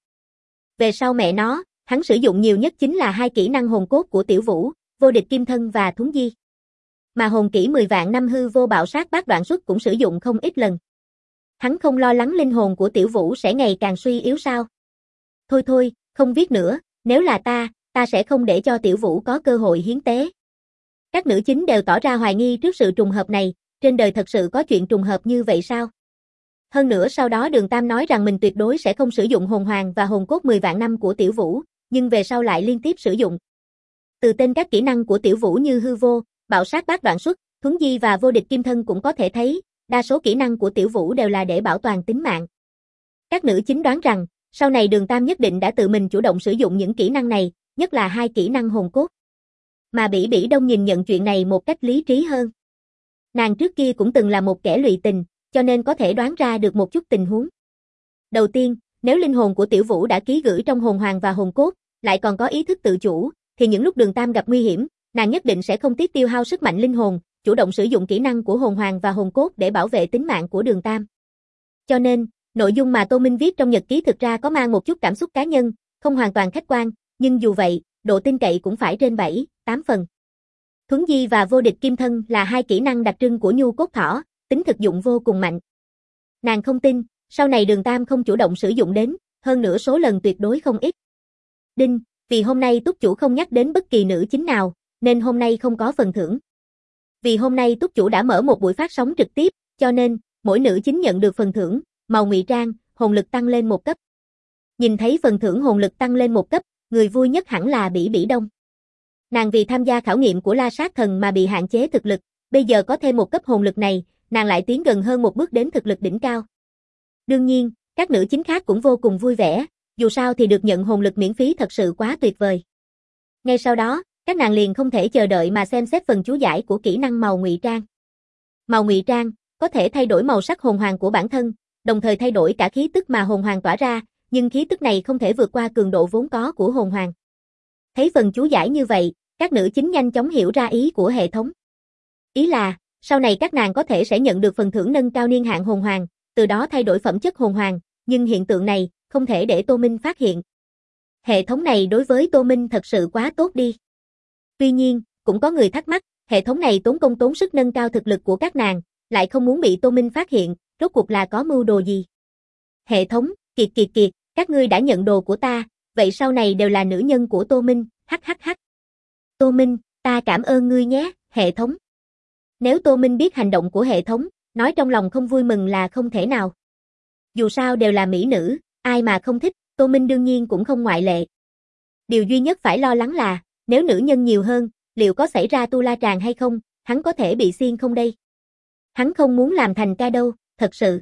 Speaker 1: Về sau mẹ nó, hắn sử dụng nhiều nhất chính là hai kỹ năng hồn cốt của Tiểu Vũ, vô địch kim thân và thúng di. Mà hồn kỹ 10 vạn năm hư vô bạo sát bát đoạn xuất cũng sử dụng không ít lần. Hắn không lo lắng linh hồn của Tiểu Vũ sẽ ngày càng suy yếu sao? Thôi thôi, không viết nữa, nếu là ta sẽ không để cho Tiểu Vũ có cơ hội hiến tế. Các nữ chính đều tỏ ra hoài nghi trước sự trùng hợp này, trên đời thật sự có chuyện trùng hợp như vậy sao? Hơn nữa sau đó Đường Tam nói rằng mình tuyệt đối sẽ không sử dụng hồn hoàng và hồn cốt 10 vạn năm của Tiểu Vũ, nhưng về sau lại liên tiếp sử dụng. Từ tên các kỹ năng của Tiểu Vũ như hư vô, bạo sát bát đoạn xuất, thuấn di và vô địch kim thân cũng có thể thấy, đa số kỹ năng của Tiểu Vũ đều là để bảo toàn tính mạng. Các nữ chính đoán rằng, sau này Đường Tam nhất định đã tự mình chủ động sử dụng những kỹ năng này, nhất là 2 kỹ năng hồn cốt. Mà Bỉ Bỉ Đông nhìn nhận chuyện này một cách lý trí hơn. Nàng trước kia cũng từng là một kẻ lụy tình, cho nên có thể đoán ra được một chút tình huống. Đầu tiên, nếu linh hồn của Tiểu Vũ đã ký gửi trong hồn hoàng và hồn cốt, lại còn có ý thức tự chủ, thì những lúc Đường Tam gặp nguy hiểm, nàng nhất định sẽ không tiếc tiêu hao sức mạnh linh hồn, chủ động sử dụng kỹ năng của hồn hoàng và hồn cốt để bảo vệ tính mạng của Đường Tam. Cho nên, nội dung mà Tô Minh viết trong nhật ký thực ra có mang một chút cảm xúc cá nhân, không hoàn toàn khách quan, nhưng dù vậy, độ tin cậy cũng phải trên 7, 8 phần. Thuấn di và vô địch kim thân là 2 kỹ năng đặc trưng của nhu cốt thỏ, tính thực dụng vô cùng mạnh. Nàng không tin, sau này Đường Tam không chủ động sử dụng đến, hơn nữa số lần tuyệt đối không ít. Đinh, vì hôm nay túc chủ không nhắc đến bất kỳ nữ chính nào, nên hôm nay không có phần thưởng. Vì hôm nay túc chủ đã mở một buổi phát sóng trực tiếp, cho nên, mỗi nữ chính nhận được phần thưởng, màu ngụy trang, hồn lực tăng lên 1 cấp. Nhìn thấy phần thưởng hồn lực tăng lên 1 cấp, người vui nhất hẳn là Bỉ Bỉ Đông. Nàng vì tham gia khảo nghiệm của La Sát Thần mà bị hạn chế thực lực, bây giờ có thêm 1 cấp hồn lực này, nàng lại tiến gần hơn một bước đến thực lực đỉnh cao. Đương nhiên, các nữ chính khác cũng vô cùng vui vẻ, dù sao thì được nhận hồn lực miễn phí thật sự quá tuyệt vời. Ngay sau đó, các nàng liền không thể chờ đợi mà xem xét phần chú giải của kỹ năng màu ngụy trang. Màu ngụy trang có thể thay đổi màu sắc hồn hoàng của bản thân, đồng thời thay đổi cả khí tức mà hồn hoàng tỏa ra, nhưng khí tức này không thể vượt qua cường độ vốn có của hồn hoàng. Thấy phần chú giải như vậy, các nữ chính nhanh chóng hiểu ra ý của hệ thống. Ý là, sau này các nàng có thể sẽ nhận được phần thưởng nâng cao niên hạn hồn hoàng, từ đó thay đổi phẩm chất hồn hoàng, nhưng hiện tượng này không thể để Tô Minh phát hiện. Hệ thống này đối với Tô Minh thật sự quá tốt đi. Tuy nhiên, cũng có người thắc mắc, hệ thống này tốn công tốn sức nâng cao thực lực của các nàng, lại không muốn bị Tô Minh phát hiện, rốt cuộc là có mưu đồ gì? Hệ thống, kiệt, các ngươi đã nhận đồ của ta, vậy sau này đều là nữ nhân của Tô Minh, hắc. Tô Minh, ta cảm ơn ngươi nhé, hệ thống. Nếu Tô Minh biết hành động của hệ thống, nói trong lòng không vui mừng là không thể nào. Dù sao đều là mỹ nữ, ai mà không thích, Tô Minh đương nhiên cũng không ngoại lệ. Điều duy nhất phải lo lắng là, nếu nữ nhân nhiều hơn, liệu có xảy ra tu la tràng hay không, hắn có thể bị xiên không đây? Hắn không muốn làm thành ca đâu, thật sự.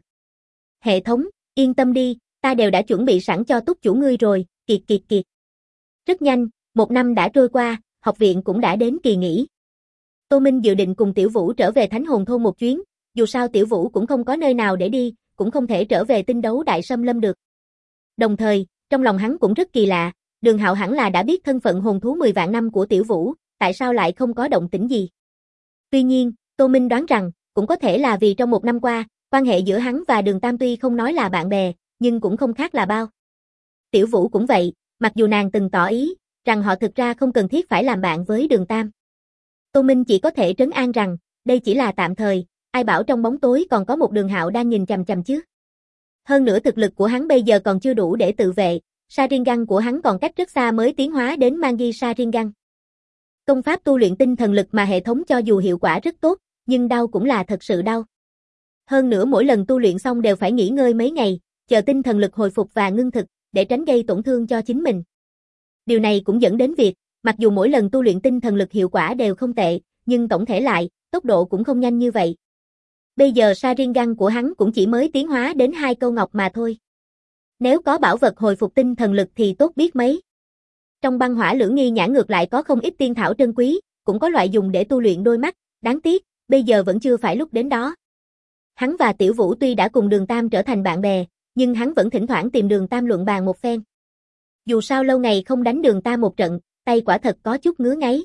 Speaker 1: Hệ thống, yên tâm đi, ta đều đã chuẩn bị sẵn cho túc chủ ngươi rồi, kiệt. Rất nhanh, 1 năm đã trôi qua, học viện cũng đã đến kỳ nghỉ. Tô Minh dự định cùng Tiểu Vũ trở về Thánh Hồn Thôn một chuyến, dù sao Tiểu Vũ cũng không có nơi nào để đi, cũng không thể trở về Tinh Đấu Đại Xâm Lâm được. Đồng thời, trong lòng hắn cũng rất kỳ lạ, Đường Hạo hẳn là đã biết thân phận hồn thú 10 vạn năm của Tiểu Vũ, tại sao lại không có động tĩnh gì. Tuy nhiên, Tô Minh đoán rằng, cũng có thể là vì trong 1 năm qua, quan hệ giữa hắn và Đường Tam tuy không nói là bạn bè, nhưng cũng không khác là bao. Tiểu Vũ cũng vậy, mặc dù nàng từng tỏ ý, rằng họ thực ra không cần thiết phải làm bạn với Đường Tam. Tô Minh chỉ có thể trấn an rằng, đây chỉ là tạm thời, ai bảo trong bóng tối còn có một Đường Hạo đang nhìn chằm chằm chứ. Hơn nữa thực lực của hắn bây giờ còn chưa đủ để tự vệ, Sharingan của hắn còn cách rất xa mới tiến hóa đến Mangi Sharingan. Công pháp tu luyện tinh thần lực mà hệ thống cho dù hiệu quả rất tốt, nhưng đau cũng là thật sự đau. Hơn nữa mỗi lần tu luyện xong đều phải nghỉ ngơi mấy ngày, chờ tinh thần lực hồi phục và ngưng thực, để tránh gây tổn thương cho chính mình. Điều này cũng dẫn đến việc, mặc dù mỗi lần tu luyện tinh thần lực hiệu quả đều không tệ, nhưng tổng thể lại, tốc độ cũng không nhanh như vậy. Bây giờ Sharingan của hắn cũng chỉ mới tiến hóa đến 2 câu ngọc mà thôi. Nếu có bảo vật hồi phục tinh thần lực thì tốt biết mấy. Trong băng hỏa lưỡng nghi nhãn ngược lại có không ít tiên thảo trân quý, cũng có loại dùng để tu luyện đôi mắt, đáng tiếc, bây giờ vẫn chưa phải lúc đến đó. Hắn và Tiểu Vũ tuy đã cùng Đường Tam trở thành bạn bè, nhưng hắn vẫn thỉnh thoảng tìm Đường Tam luận bàn một phen. Dù sao lâu ngày không đánh Đường Tam một trận, tay quả thật có chút ngứa ngáy.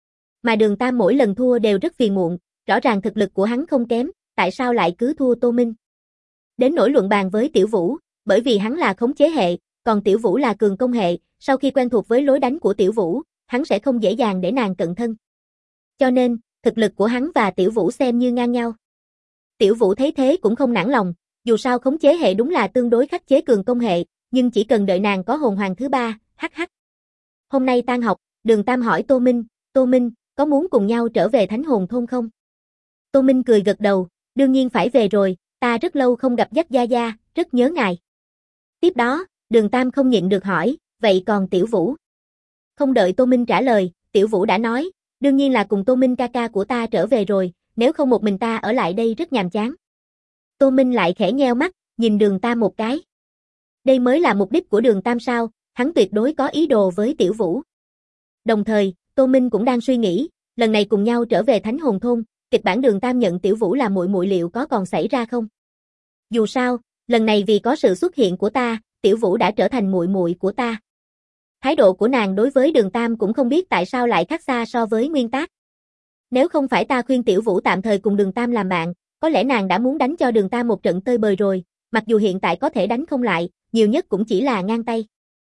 Speaker 1: Mà Đường Tam mỗi lần thua đều rất phiền muộn, rõ ràng thực lực của hắn không kém, tại sao lại cứ thua Tô Minh. Đến nỗi luận bàn với Tiểu Vũ, bởi vì hắn là khống chế hệ, còn Tiểu Vũ là cường công hệ, sau khi quen thuộc với lối đánh của Tiểu Vũ, hắn sẽ không dễ dàng để nàng cận thân. Cho nên, thực lực của hắn và Tiểu Vũ xem như ngang nhau. Tiểu Vũ thấy thế cũng không nản lòng, Dù sao khống chế hệ đúng là tương đối khắc chế cường công hệ, nhưng chỉ cần đợi nàng có hồn hoàng thứ ba, hắc. Hôm nay tan học, Đường Tam hỏi Tô Minh, có muốn cùng nhau trở về Thánh Hồn Thôn không? Tô Minh cười gật đầu, đương nhiên phải về rồi, ta rất lâu không gặp Dắt Gia Gia, rất nhớ ngài. Tiếp đó, Đường Tam không nhịn được hỏi, vậy còn Tiểu Vũ? Không đợi Tô Minh trả lời, Tiểu Vũ đã nói, đương nhiên là cùng Tô Minh ca ca của ta trở về rồi, nếu không một mình ta ở lại đây rất nhàm chán. Tô Minh lại khẽ nheo mắt, nhìn Đường Tam một cái. Đây mới là mục đích của Đường Tam sao, hắn tuyệt đối có ý đồ với Tiểu Vũ. Đồng thời, Tô Minh cũng đang suy nghĩ, lần này cùng nhau trở về Thánh Hồn Thôn, kịch bản Đường Tam nhận Tiểu Vũ là muội muội liệu có còn xảy ra không? Dù sao, lần này vì có sự xuất hiện của ta, Tiểu Vũ đã trở thành muội muội của ta. Thái độ của nàng đối với Đường Tam cũng không biết tại sao lại khác xa so với nguyên tác. Nếu không phải ta khuyên Tiểu Vũ tạm thời cùng Đường Tam làm bạn, có lẽ nàng đã muốn đánh cho Đường Tam một trận tơi bời rồi, mặc dù hiện tại có thể đánh không lại, nhiều nhất cũng chỉ là ngang tay.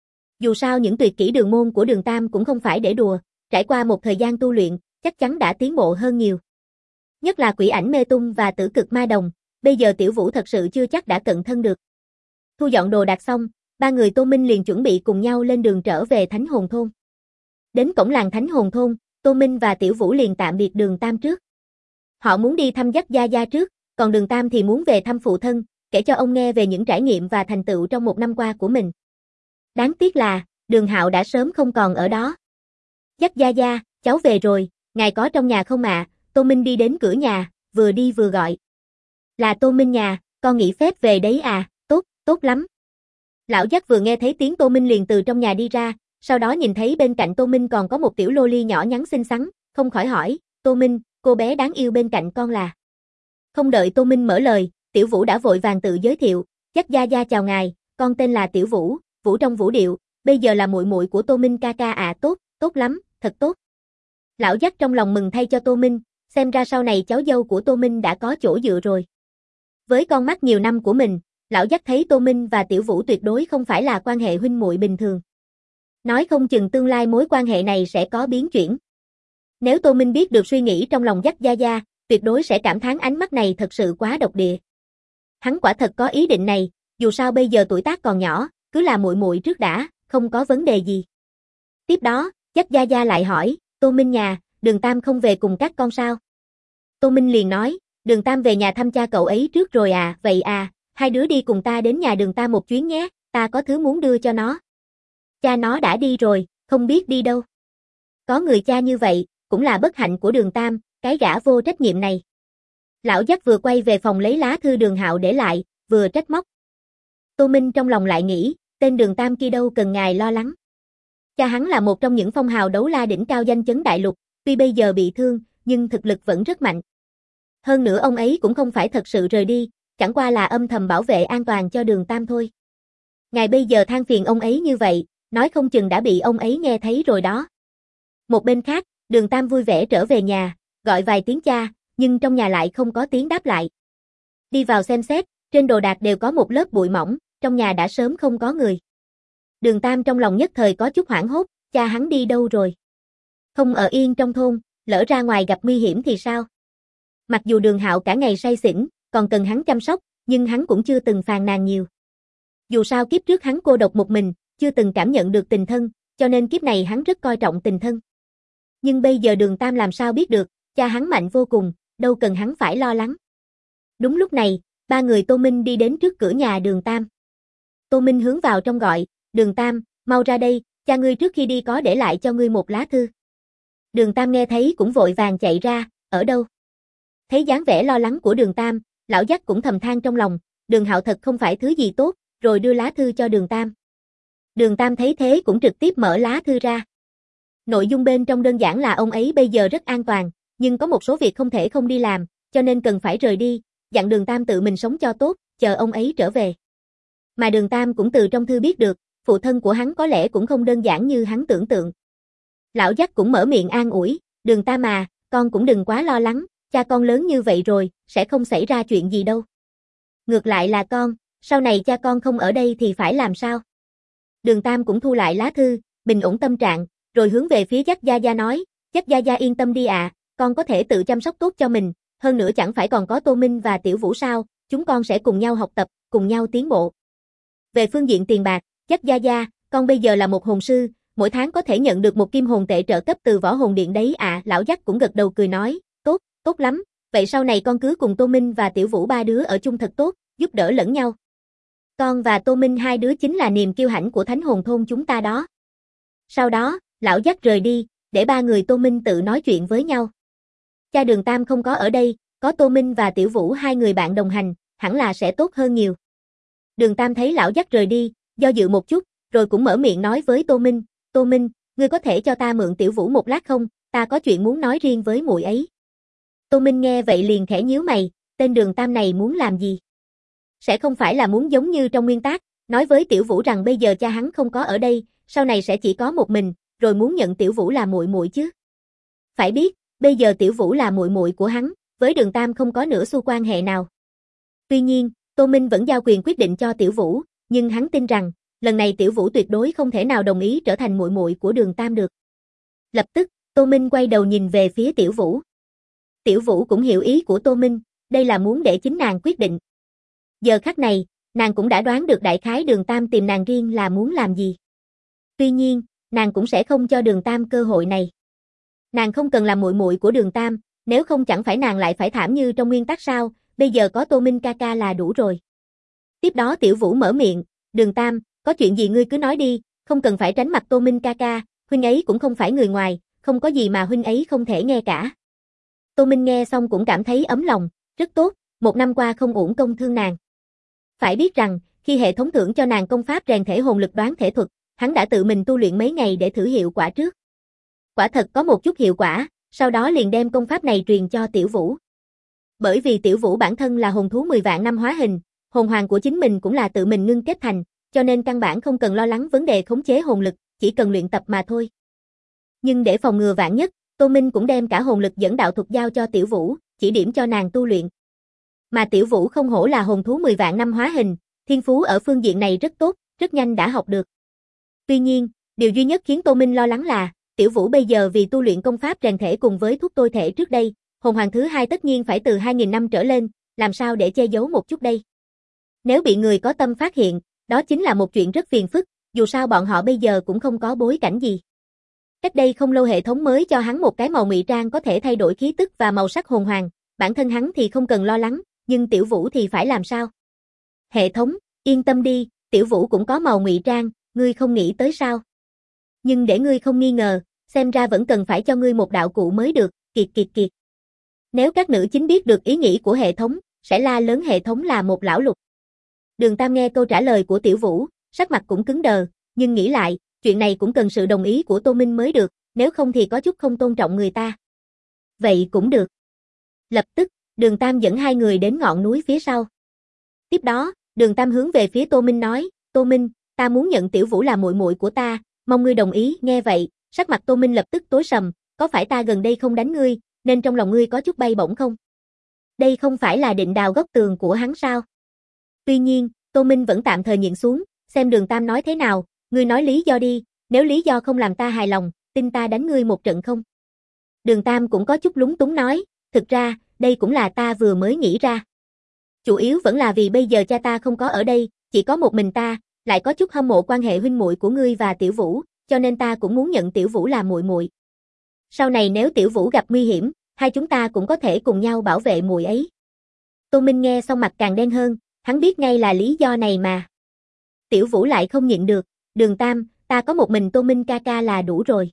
Speaker 1: Dù sao những tuyệt kỹ đường môn của Đường Tam cũng không phải để đùa, trải qua một thời gian tu luyện, chắc chắn đã tiến bộ hơn nhiều. Nhất là quỷ ảnh mê tung và tử cực ma đồng, bây giờ Tiểu Vũ thật sự chưa chắc đã cận thân được. Thu dọn đồ đạc xong, ba người Tô Minh liền chuẩn bị cùng nhau lên đường trở về Thánh Hồn Thôn. Đến cổng làng Thánh Hồn Thôn, Tô Minh và Tiểu Vũ liền tạm biệt Đường Tam trước. Họ muốn đi thăm Dắt Gia Gia trước, còn Đường Tam thì muốn về thăm phụ thân, kể cho ông nghe về những trải nghiệm và thành tựu trong một năm qua của mình. Đáng tiếc là, Đường Hạo đã sớm không còn ở đó. Dắt Gia Gia, cháu về rồi, ngài có trong nhà không ạ? Tô Minh đi đến cửa nhà, vừa đi vừa gọi. Là Tô Minh nhà, con nghỉ phép về đấy à, tốt lắm. Lão Dắt vừa nghe thấy tiếng Tô Minh liền từ trong nhà đi ra, sau đó nhìn thấy bên cạnh Tô Minh còn có một tiểu lô ly nhỏ nhắn xinh xắn, không khỏi hỏi, Tô Minh, cô bé đáng yêu bên cạnh con là. Không đợi Tô Minh mở lời, Tiểu Vũ đã vội vàng tự giới thiệu, Dắt Gia Gia chào ngài, con tên là Tiểu Vũ, Vũ trong vũ điệu, bây giờ là muội muội của Tô Minh ca ca à, tốt lắm, thật tốt. Lão Dắt trong lòng mừng thay cho Tô Minh, xem ra sau này cháu dâu của Tô Minh đã có chỗ dựa rồi. Với con mắt nhiều năm của mình, Lão Dắt thấy Tô Minh và Tiểu Vũ tuyệt đối không phải là quan hệ huynh muội bình thường. Nói không chừng tương lai mối quan hệ này sẽ có biến chuyển. Nếu Tô Minh biết được suy nghĩ trong lòng Dắt Gia Gia, tuyệt đối sẽ cảm thán ánh mắt này thật sự quá độc địa. Hắn quả thật có ý định này, dù sao bây giờ tuổi tác còn nhỏ, cứ là muội muội trước đã, không có vấn đề gì. Tiếp đó, Dắt Gia Gia lại hỏi, Tô Minh nhà, Đường Tam không về cùng các con sao? Tô Minh liền nói, Đường Tam về nhà thăm cha cậu ấy trước rồi à, vậy à, hai đứa đi cùng ta đến nhà Đường Tam một chuyến nhé, ta có thứ muốn đưa cho nó. Cha nó đã đi rồi, không biết đi đâu. Có người cha như vậy, cũng là bất hạnh của Đường Tam, cái gã vô trách nhiệm này. Lão Dắt vừa quay về phòng lấy lá thư Đường Hạo để lại, vừa trách móc. Tô Minh trong lòng lại nghĩ, tên Đường Tam kia đâu cần ngài lo lắng. Cha hắn là một trong những phong hào đấu la đỉnh cao danh chấn đại lục, tuy bây giờ bị thương, nhưng thực lực vẫn rất mạnh. Hơn nữa ông ấy cũng không phải thật sự rời đi, chẳng qua là âm thầm bảo vệ an toàn cho Đường Tam thôi. Ngài bây giờ than phiền ông ấy như vậy, nói không chừng đã bị ông ấy nghe thấy rồi đó. Một bên khác, Đường Tam vui vẻ trở về nhà, gọi vài tiếng cha, nhưng trong nhà lại không có tiếng đáp lại. Đi vào xem xét, trên đồ đạc đều có một lớp bụi mỏng, trong nhà đã sớm không có người. Đường Tam trong lòng nhất thời có chút hoảng hốt, cha hắn đi đâu rồi? Không ở yên trong thôn, lỡ ra ngoài gặp nguy hiểm thì sao? Mặc dù Đường Hạo cả ngày say xỉn, còn cần hắn chăm sóc, nhưng hắn cũng chưa từng phàn nàn nhiều. Dù sao kiếp trước hắn cô độc một mình, chưa từng cảm nhận được tình thân, cho nên kiếp này hắn rất coi trọng tình thân. Nhưng bây giờ Đường Tam làm sao biết được, cha hắn mạnh vô cùng, đâu cần hắn phải lo lắng. Đúng lúc này, ba người Tô Minh đi đến trước cửa nhà Đường Tam. Tô Minh hướng vào trong gọi, Đường Tam, mau ra đây, cha ngươi trước khi đi có để lại cho ngươi một lá thư. Đường Tam nghe thấy cũng vội vàng chạy ra, ở đâu? Thấy dáng vẻ lo lắng của Đường Tam, Lão Dắt cũng thầm than trong lòng, Đường Hạo thật không phải thứ gì tốt, rồi đưa lá thư cho Đường Tam. Đường Tam thấy thế cũng trực tiếp mở lá thư ra. Nội dung bên trong đơn giản là ông ấy bây giờ rất an toàn, nhưng có một số việc không thể không đi làm, cho nên cần phải rời đi, dặn Đường Tam tự mình sống cho tốt, chờ ông ấy trở về. Mà Đường Tam cũng từ trong thư biết được, phụ thân của hắn có lẽ cũng không đơn giản như hắn tưởng tượng. Lão Dắt cũng mở miệng an ủi, Đường Tam à, con cũng đừng quá lo lắng, cha con lớn như vậy rồi, sẽ không xảy ra chuyện gì đâu. Ngược lại là con, sau này cha con không ở đây thì phải làm sao? Đường Tam cũng thu lại lá thư, bình ổn tâm trạng, rồi hướng về phía Dắt Gia Gia nói, Dắt Gia Gia yên tâm đi ạ, con có thể tự chăm sóc tốt cho mình, hơn nữa chẳng phải còn có Tô Minh và Tiểu Vũ sao, chúng con sẽ cùng nhau học tập, cùng nhau tiến bộ. Về phương diện tiền bạc, chắc Gia Gia, con bây giờ là một hồn sư, mỗi tháng có thể nhận được một kim hồn tệ trợ cấp từ võ hồn điện đấy à, lão Dắt cũng gật đầu cười nói, tốt, tốt lắm, vậy sau này con cứ cùng Tô Minh và Tiểu Vũ ba đứa ở chung thật tốt, giúp đỡ lẫn nhau. Con và Tô Minh hai đứa chính là niềm kiêu hãnh của thánh hồn thôn chúng ta đó. Sau đó, lão Dắt rời đi, để ba người Tô Minh tự nói chuyện với nhau. Cha Đường Tam không có ở đây, có Tô Minh và Tiểu Vũ hai người bạn đồng hành, hẳn là sẽ tốt hơn nhiều. Đường Tam thấy lão Dắt rời đi, do dự một chút, rồi cũng mở miệng nói với Tô Minh, ngươi có thể cho ta mượn Tiểu Vũ một lát không, ta có chuyện muốn nói riêng với muội ấy. Tô Minh nghe vậy liền khẽ nhíu mày, tên Đường Tam này muốn làm gì? Sẽ không phải là muốn giống như trong nguyên tác, nói với Tiểu Vũ rằng bây giờ cha hắn không có ở đây, sau này sẽ chỉ có một mình, rồi muốn nhận Tiểu Vũ là muội muội chứ? Phải biết, bây giờ Tiểu Vũ là muội muội của hắn, với Đường Tam không có nửa xu quan hệ nào. Tuy nhiên, Tô Minh vẫn giao quyền quyết định cho Tiểu Vũ, nhưng hắn tin rằng, lần này Tiểu Vũ tuyệt đối không thể nào đồng ý trở thành muội muội của Đường Tam được. Lập tức, Tô Minh quay đầu nhìn về phía Tiểu Vũ. Tiểu Vũ cũng hiểu ý của Tô Minh, đây là muốn để chính nàng quyết định. Giờ khắc này, nàng cũng đã đoán được đại khái Đường Tam tìm nàng riêng là muốn làm gì. Tuy nhiên, nàng cũng sẽ không cho Đường Tam cơ hội này. Nàng không cần làm muội muội của Đường Tam, nếu không chẳng phải nàng lại phải thảm như trong nguyên tắc sao, bây giờ có Tô Minh ca ca là đủ rồi. Tiếp đó Tiểu Vũ mở miệng, Đường Tam, có chuyện gì ngươi cứ nói đi, không cần phải tránh mặt Tô Minh ca ca, huynh ấy cũng không phải người ngoài, không có gì mà huynh ấy không thể nghe cả. Tô Minh nghe xong cũng cảm thấy ấm lòng, rất tốt, một năm qua không uổng công thương nàng. Phải biết rằng, khi hệ thống thưởng cho nàng công pháp rèn thể hồn lực đoán thể thuật, hắn đã tự mình tu luyện mấy ngày để thử hiệu quả trước. Quả thật có một chút hiệu quả, sau đó liền đem công pháp này truyền cho Tiểu Vũ. Bởi vì Tiểu Vũ bản thân là hồn thú 10 vạn năm hóa hình, hồn hoàng của chính mình cũng là tự mình ngưng kết thành, cho nên căn bản không cần lo lắng vấn đề khống chế hồn lực, chỉ cần luyện tập mà thôi. Nhưng để phòng ngừa vạn nhất, Tô Minh cũng đem cả hồn lực dẫn đạo thuật giao cho Tiểu Vũ, chỉ điểm cho nàng tu luyện. Mà Tiểu Vũ không hổ là hồn thú 10 vạn năm hóa hình, thiên phú ở phương diện này rất tốt, rất nhanh đã học được. Tuy nhiên, điều duy nhất khiến Tô Minh lo lắng là, Tiểu Vũ bây giờ vì tu luyện công pháp rèn thể cùng với thuốc tôi thể trước đây, hồn hoàng thứ hai tất nhiên phải từ 2000 năm trở lên, làm sao để che giấu một chút đây? Nếu bị người có tâm phát hiện, đó chính là một chuyện rất phiền phức, dù sao bọn họ bây giờ cũng không có bối cảnh gì. Cách đây không lâu hệ thống mới cho hắn một cái màu ngụy trang có thể thay đổi khí tức và màu sắc hồn hoàng, bản thân hắn thì không cần lo lắng, nhưng Tiểu Vũ thì phải làm sao? Hệ thống, yên tâm đi, Tiểu Vũ cũng có màu ngụy trang, ngươi không nghĩ tới sao? Nhưng để ngươi không nghi ngờ, xem ra vẫn cần phải cho ngươi một đạo cụ mới được, kiệt. Nếu các nữ chính biết được ý nghĩ của hệ thống, sẽ la lớn hệ thống là một lão lục. Đường Tam nghe câu trả lời của Tiểu Vũ, sắc mặt cũng cứng đờ, nhưng nghĩ lại, chuyện này cũng cần sự đồng ý của Tô Minh mới được, nếu không thì có chút không tôn trọng người ta. Vậy cũng được. Lập tức, Đường Tam dẫn hai người đến ngọn núi phía sau. Tiếp đó, Đường Tam hướng về phía Tô Minh nói, Tô Minh, ta muốn nhận Tiểu Vũ làm muội muội của ta, mong ngươi đồng ý. Nghe vậy, sắc mặt Tô Minh lập tức tối sầm, có phải ta gần đây không đánh ngươi, nên trong lòng ngươi có chút bay bổng không? Đây không phải là định đào góc tường của hắn sao? Tuy nhiên, Tô Minh vẫn tạm thời nhịn xuống, xem Đường Tam nói thế nào, ngươi nói lý do đi, nếu lý do không làm ta hài lòng, tin ta đánh ngươi một trận không? Đường Tam cũng có chút lúng túng nói, thực ra, đây cũng là ta vừa mới nghĩ ra. Chủ yếu vẫn là vì bây giờ cha ta không có ở đây, chỉ có một mình ta, lại có chút hâm mộ quan hệ huynh muội của ngươi và Tiểu Vũ, cho nên ta cũng muốn nhận Tiểu Vũ làm muội muội. Sau này nếu Tiểu Vũ gặp nguy hiểm, hai chúng ta cũng có thể cùng nhau bảo vệ muội ấy. Tô Minh nghe xong mặt càng đen hơn, hắn biết ngay là lý do này mà. Tiểu Vũ lại không nhịn được, Đường Tam, ta có một mình Tô Minh ca ca là đủ rồi.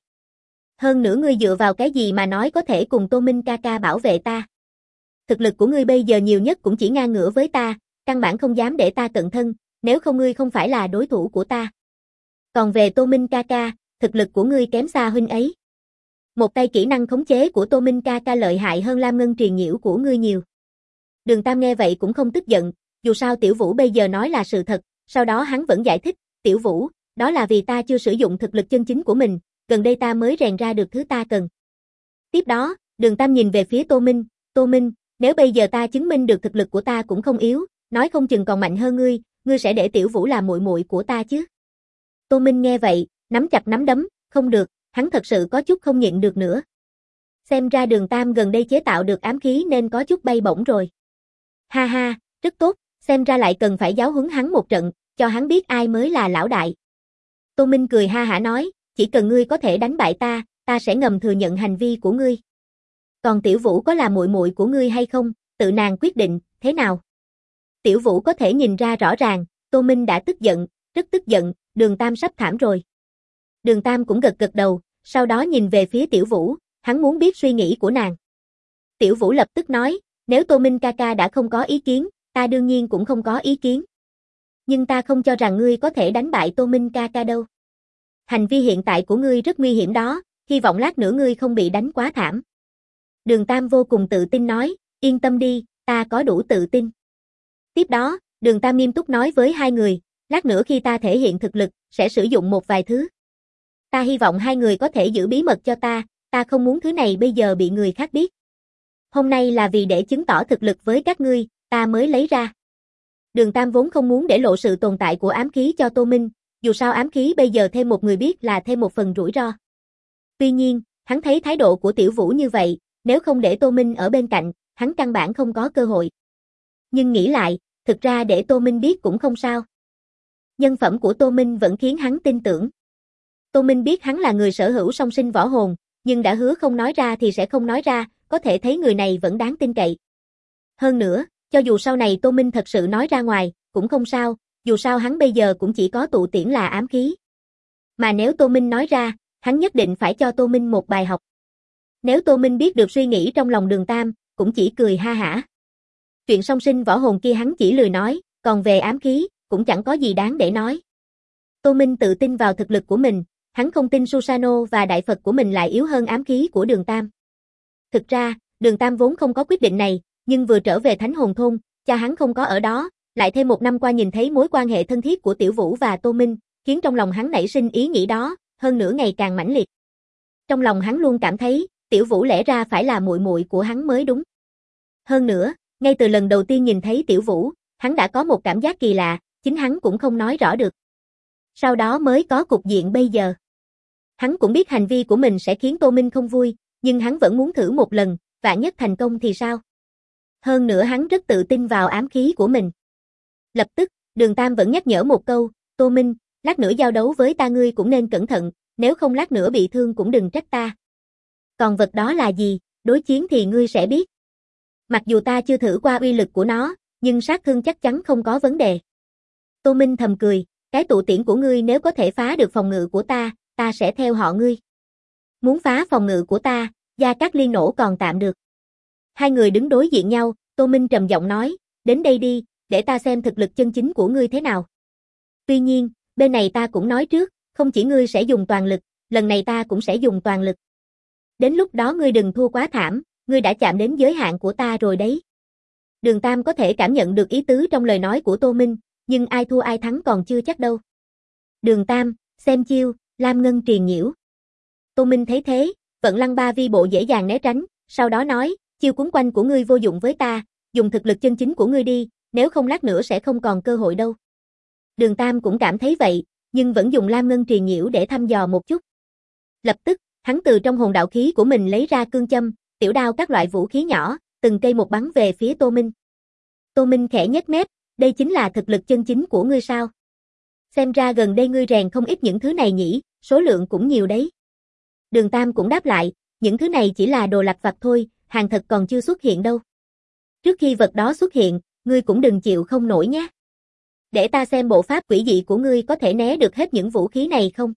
Speaker 1: Hơn nữa ngươi dựa vào cái gì mà nói có thể cùng Tô Minh ca ca bảo vệ ta? Thực lực của ngươi bây giờ nhiều nhất cũng chỉ ngang ngửa với ta, căn bản không dám để ta cận thân, nếu không ngươi không phải là đối thủ của ta. Còn về Tô Minh ca ca, thực lực của ngươi kém xa huynh ấy. Một tay kỹ năng khống chế của Tô Minh ca ca lợi hại hơn Lam Ngân truyền nhiễu của ngươi nhiều. Đường Tam nghe vậy cũng không tức giận, dù sao Tiểu Vũ bây giờ nói là sự thật, sau đó hắn vẫn giải thích, Tiểu Vũ, đó là vì ta chưa sử dụng thực lực chân chính của mình, gần đây ta mới rèn ra được thứ ta cần. Tiếp đó, Đường Tam nhìn về phía Tô Minh, nếu bây giờ ta chứng minh được thực lực của ta cũng không yếu, nói không chừng còn mạnh hơn ngươi sẽ để Tiểu Vũ làm muội muội của ta chứ? Tô Minh nghe vậy, nắm chặt nắm đấm, không được, hắn thật sự có chút không nhịn được nữa. Xem ra Đường Tam gần đây chế tạo được ám khí nên có chút bay bổng rồi. Ha ha, Rất tốt, xem ra lại cần phải giáo huấn hắn một trận, cho hắn biết ai mới là lão đại. Tô Minh cười ha hả nói, chỉ cần ngươi có thể đánh bại ta, ta sẽ ngầm thừa nhận hành vi của ngươi. Còn Tiểu Vũ có là muội muội của ngươi hay không, tự nàng quyết định, thế nào? Tiểu Vũ có thể nhìn ra rõ ràng, Tô Minh đã tức giận, rất tức giận, Đường Tam sắp thảm rồi. Đường Tam cũng gật gật đầu, sau đó nhìn về phía Tiểu Vũ, hắn muốn biết suy nghĩ của nàng. Tiểu Vũ lập tức nói, nếu Tô Minh ca ca đã không có ý kiến, ta đương nhiên cũng không có ý kiến. Nhưng ta không cho rằng ngươi có thể đánh bại Tô Minh ca ca đâu. Hành vi hiện tại của ngươi rất nguy hiểm đó, hy vọng lát nữa ngươi không bị đánh quá thảm. Đường Tam vô cùng tự tin nói, yên tâm đi, ta có đủ tự tin. Tiếp đó, Đường Tam nghiêm túc nói với hai người, lát nữa khi ta thể hiện thực lực, sẽ sử dụng một vài thứ. Ta hy vọng hai người có thể giữ bí mật cho ta không muốn thứ này bây giờ bị người khác biết. Hôm nay là vì để chứng tỏ thực lực với các ngươi, ta mới lấy ra. Đường Tam vốn không muốn để lộ sự tồn tại của ám khí cho Tô Minh, dù sao ám khí bây giờ thêm một người biết là thêm một phần rủi ro. Tuy nhiên, hắn thấy thái độ của Tiểu Vũ như vậy, nếu không để Tô Minh ở bên cạnh, hắn căn bản không có cơ hội. Nhưng nghĩ lại, thực ra để Tô Minh biết cũng không sao. Nhân phẩm của Tô Minh vẫn khiến hắn tin tưởng. Tô Minh biết hắn là người sở hữu song sinh võ hồn, nhưng đã hứa không nói ra thì sẽ không nói ra, có thể thấy người này vẫn đáng tin cậy. Hơn nữa, cho dù sau này Tô Minh thật sự nói ra ngoài, cũng không sao, dù sao hắn bây giờ cũng chỉ có tụ tiễn là ám khí. Mà nếu Tô Minh nói ra, hắn nhất định phải cho Tô Minh một bài học. Nếu Tô Minh biết được suy nghĩ trong lòng Đường Tam, cũng chỉ cười ha hả. Chuyện song sinh võ hồn kia hắn chỉ lười nói, còn về ám khí, cũng chẳng có gì đáng để nói. Tô Minh tự tin vào thực lực của mình, hắn không tin Susano và Đại Phật của mình lại yếu hơn ám khí của Đường Tam. Thực ra, Đường Tam vốn không có quyết định này, nhưng vừa trở về Thánh Hồn Thôn, cha hắn không có ở đó, lại thêm một năm qua nhìn thấy mối quan hệ thân thiết của Tiểu Vũ và Tô Minh, khiến trong lòng hắn nảy sinh ý nghĩ đó, hơn nữa ngày càng mãnh liệt. Trong lòng hắn luôn cảm thấy, Tiểu Vũ lẽ ra phải là muội muội của hắn mới đúng. Hơn nữa, ngay từ lần đầu tiên nhìn thấy Tiểu Vũ, hắn đã có một cảm giác kỳ lạ, chính hắn cũng không nói rõ được. Sau đó mới có cục diện bây giờ. Hắn cũng biết hành vi của mình sẽ khiến Tô Minh không vui, nhưng hắn vẫn muốn thử một lần, vạn nhất thành công thì sao? Hơn nữa hắn rất tự tin vào ám khí của mình. Lập tức, Đường Tam vẫn nhắc nhở một câu, Tô Minh, lát nữa giao đấu với ta ngươi cũng nên cẩn thận, nếu không lát nữa bị thương cũng đừng trách ta. Còn vật đó là gì, đối chiến thì ngươi sẽ biết. Mặc dù ta chưa thử qua uy lực của nó, nhưng sát thương chắc chắn không có vấn đề. Tô Minh thầm cười, cái tụ tiễn của ngươi nếu có thể phá được phòng ngự của ta sẽ theo họ ngươi. Muốn phá phòng ngự của ta, Gia Cát Liên nổ còn tạm được. Hai người đứng đối diện nhau, Tô Minh trầm giọng nói, đến đây đi, để ta xem thực lực chân chính của ngươi thế nào. Tuy nhiên, bên này ta cũng nói trước, không chỉ ngươi sẽ dùng toàn lực, lần này ta cũng sẽ dùng toàn lực. Đến lúc đó ngươi đừng thua quá thảm, ngươi đã chạm đến giới hạn của ta rồi đấy. Đường Tam có thể cảm nhận được ý tứ trong lời nói của Tô Minh, nhưng ai thua ai thắng còn chưa chắc đâu. Đường Tam, xem chiêu, Lam Ngân Triền Nhiễu. Tô Minh thấy thế, vận lăng ba vi bộ dễ dàng né tránh, sau đó nói, chiêu cuốn quanh của ngươi vô dụng với ta, dùng thực lực chân chính của ngươi đi, nếu không lát nữa sẽ không còn cơ hội đâu. Đường Tam cũng cảm thấy vậy, nhưng vẫn dùng Lam Ngân Triền Nhiễu để thăm dò một chút. Lập tức, hắn từ trong hồn đạo khí của mình lấy ra cương châm, tiểu đao các loại vũ khí nhỏ, từng cây một bắn về phía Tô Minh. Tô Minh khẽ nhếch mép, đây chính là thực lực chân chính của ngươi sao? Xem ra gần đây ngươi rèn không ít những thứ này nhỉ, số lượng cũng nhiều đấy. Đường Tam cũng đáp lại, những thứ này chỉ là đồ lặt vặt thôi, hàng thật còn chưa xuất hiện đâu. Trước khi vật đó xuất hiện, ngươi cũng đừng chịu không nổi nhé. Để ta xem bộ pháp quỷ dị của ngươi có thể né được hết những vũ khí này không?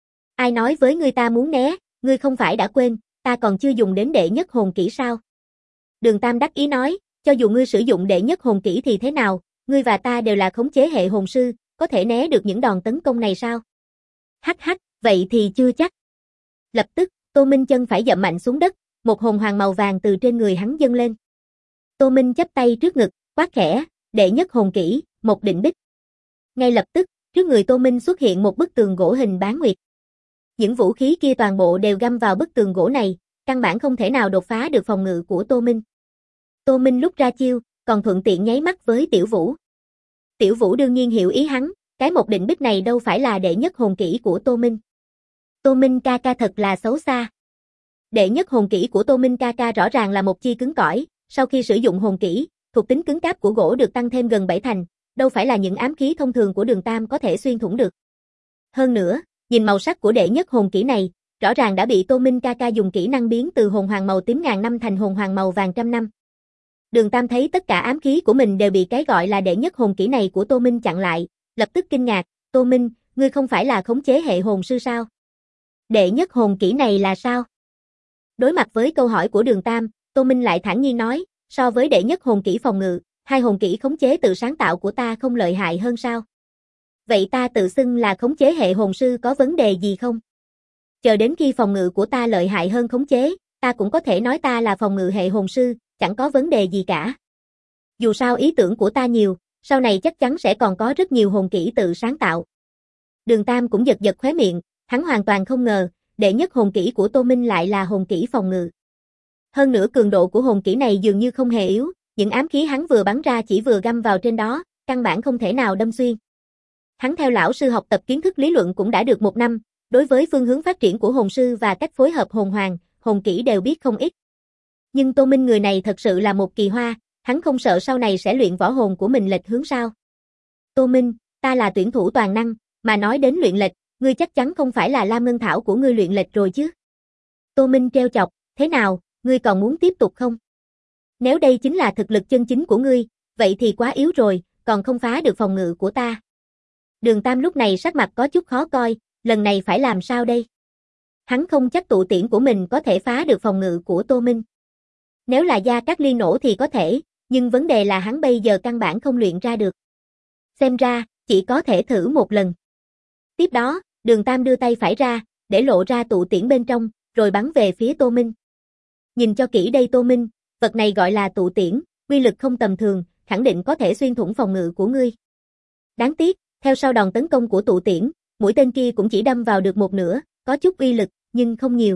Speaker 1: Ai nói với ngươi ta muốn né, ngươi không phải đã quên, ta còn chưa dùng đến đệ nhất hồn kỹ sao? Đường Tam đắc ý nói, cho dù ngươi sử dụng đệ nhất hồn kỹ thì thế nào, ngươi và ta đều là khống chế hệ hồn sư, có thể né được những đòn tấn công này sao? Hắc hắc, vậy thì chưa chắc. Lập tức, Tô Minh chân phải dậm mạnh xuống đất, một hồn hoàng màu vàng từ trên người hắn dâng lên. Tô Minh chắp tay trước ngực, quát khẽ, đệ nhất hồn kỹ, một định bích. Ngay lập tức, trước người Tô Minh xuất hiện một bức tường gỗ hình bán nguyệt. Những vũ khí kia toàn bộ đều găm vào bức tường gỗ này, căn bản không thể nào đột phá được phòng ngự của Tô Minh. Tô Minh lúc ra chiêu, còn thuận tiện nháy mắt với Tiểu Vũ. Tiểu Vũ đương nhiên hiểu ý hắn, cái một định bích này đâu phải là đệ nhất hồn kỹ của Tô Minh. Tô Minh ca ca thật là xấu xa. Đệ nhất hồn kỹ của Tô Minh ca ca rõ ràng là một chi cứng cỏi, sau khi sử dụng hồn kỹ, thuộc tính cứng cáp của gỗ được tăng thêm gần 7 thành, đâu phải là những ám khí thông thường của Đường Tam có thể xuyên thủng được. Hơn nữa, nhìn màu sắc của đệ nhất hồn kỹ này, rõ ràng đã bị Tô Minh ca ca dùng kỹ năng biến từ hồn hoàng màu tím ngàn năm thành hồn hoàng màu vàng trăm năm. Đường Tam thấy tất cả ám khí của mình đều bị cái gọi là đệ nhất hồn kỹ này của Tô Minh chặn lại, lập tức kinh ngạc, Tô Minh, ngươi không phải là khống chế hệ hồn sư sao? Đệ nhất hồn kỹ này là sao? Đối mặt với câu hỏi của Đường Tam, Tô Minh lại thản nhiên nói, so với đệ nhất hồn kỹ phòng ngự, hai hồn kỹ khống chế tự sáng tạo của ta không lợi hại hơn sao? Vậy ta tự xưng là khống chế hệ hồn sư có vấn đề gì không? Chờ đến khi phòng ngự của ta lợi hại hơn khống chế, ta cũng có thể nói ta là phòng ngự hệ hồn sư, chẳng có vấn đề gì cả. Dù sao ý tưởng của ta nhiều, sau này chắc chắn sẽ còn có rất nhiều hồn kỹ tự sáng tạo. Đường Tam cũng giật giật khóe miệng, hắn hoàn toàn không ngờ, đệ nhất hồn kỹ của Tô Minh lại là hồn kỹ phòng ngự. Hơn nữa cường độ của hồn kỹ này dường như không hề yếu, những ám khí hắn vừa bắn ra chỉ vừa găm vào trên đó, căn bản không thể nào đâm xuyên. Hắn theo lão sư học tập kiến thức lý luận cũng đã được 1 năm, đối với phương hướng phát triển của hồn sư và cách phối hợp hồn hoàng, hồn kỹ đều biết không ít. Nhưng Tô Minh người này thật sự là một kỳ hoa, hắn không sợ sau này sẽ luyện võ hồn của mình lệch hướng sao? Tô Minh, ta là tuyển thủ toàn năng, mà nói đến luyện lệch, ngươi chắc chắn không phải là Lam Ngân Thảo của ngươi luyện lệch rồi chứ? Tô Minh trêu chọc, thế nào, ngươi còn muốn tiếp tục không? Nếu đây chính là thực lực chân chính của ngươi, vậy thì quá yếu rồi, còn không phá được phòng ngự của ta. Đường Tam lúc này sắc mặt có chút khó coi, lần này phải làm sao đây? Hắn không chắc tụ tiễn của mình có thể phá được phòng ngự của Tô Minh. Nếu là Gia Cát Ly nổ thì có thể, nhưng vấn đề là hắn bây giờ căn bản không luyện ra được. Xem ra, chỉ có thể thử một lần. Tiếp đó, Đường Tam đưa tay phải ra, để lộ ra tụ tiễn bên trong, rồi bắn về phía Tô Minh. Nhìn cho kỹ đây Tô Minh, vật này gọi là tụ tiễn, uy lực không tầm thường, khẳng định có thể xuyên thủng phòng ngự của ngươi. Đáng tiếc, theo sau đòn tấn công của tụ tiễn, mũi tên kia cũng chỉ đâm vào được một nửa, có chút uy lực, nhưng không nhiều.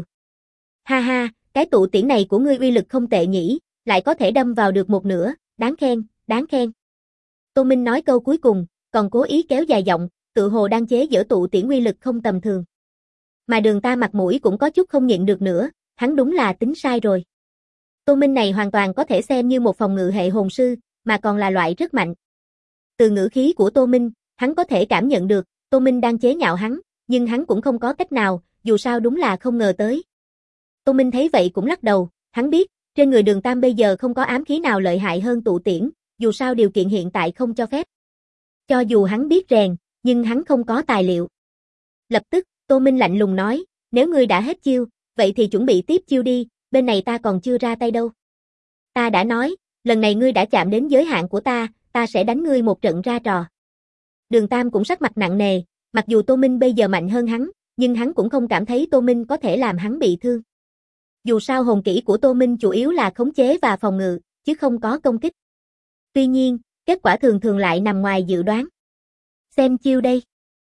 Speaker 1: Ha ha, cái tụ tiễn này của ngươi uy lực không tệ nhỉ, lại có thể đâm vào được một nửa, đáng khen, đáng khen. Tô Minh nói câu cuối cùng, còn cố ý kéo dài giọng, tự hồ đang chế giễu tụ tiễn uy lực không tầm thường. Mà Đường Tam mặt mũi cũng có chút không nhịn được nữa, hắn đúng là tính sai rồi. Tô Minh này hoàn toàn có thể xem như một phòng ngự hệ hồn sư, mà còn là loại rất mạnh. Từ ngữ khí của Tô Minh, hắn có thể cảm nhận được, Tô Minh đang chế nhạo hắn, nhưng hắn cũng không có cách nào, dù sao đúng là không ngờ tới. Tô Minh thấy vậy cũng lắc đầu, hắn biết, trên người Đường Tam bây giờ không có ám khí nào lợi hại hơn tụ tiễn, dù sao điều kiện hiện tại không cho phép. Cho dù hắn biết rèn, nhưng hắn không có tài liệu. Lập tức, Tô Minh lạnh lùng nói, nếu ngươi đã hết chiêu, vậy thì chuẩn bị tiếp chiêu đi, bên này ta còn chưa ra tay đâu. Ta đã nói, lần này ngươi đã chạm đến giới hạn của ta sẽ đánh ngươi một trận ra trò. Đường Tam cũng sắc mặt nặng nề, mặc dù Tô Minh bây giờ mạnh hơn hắn, nhưng hắn cũng không cảm thấy Tô Minh có thể làm hắn bị thương. Dù sao hồn kỹ của Tô Minh chủ yếu là khống chế và phòng ngự, chứ không có công kích. Tuy nhiên, kết quả thường thường lại nằm ngoài dự đoán. Xem chiêu đây.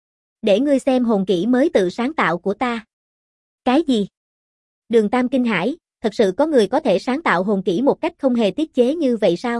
Speaker 1: Để ngươi xem hồn kỹ mới tự sáng tạo của ta. Cái gì? Đường Tam kinh hãi, thật sự có người có thể sáng tạo hồn kỹ một cách không hề tiết chế như vậy sao?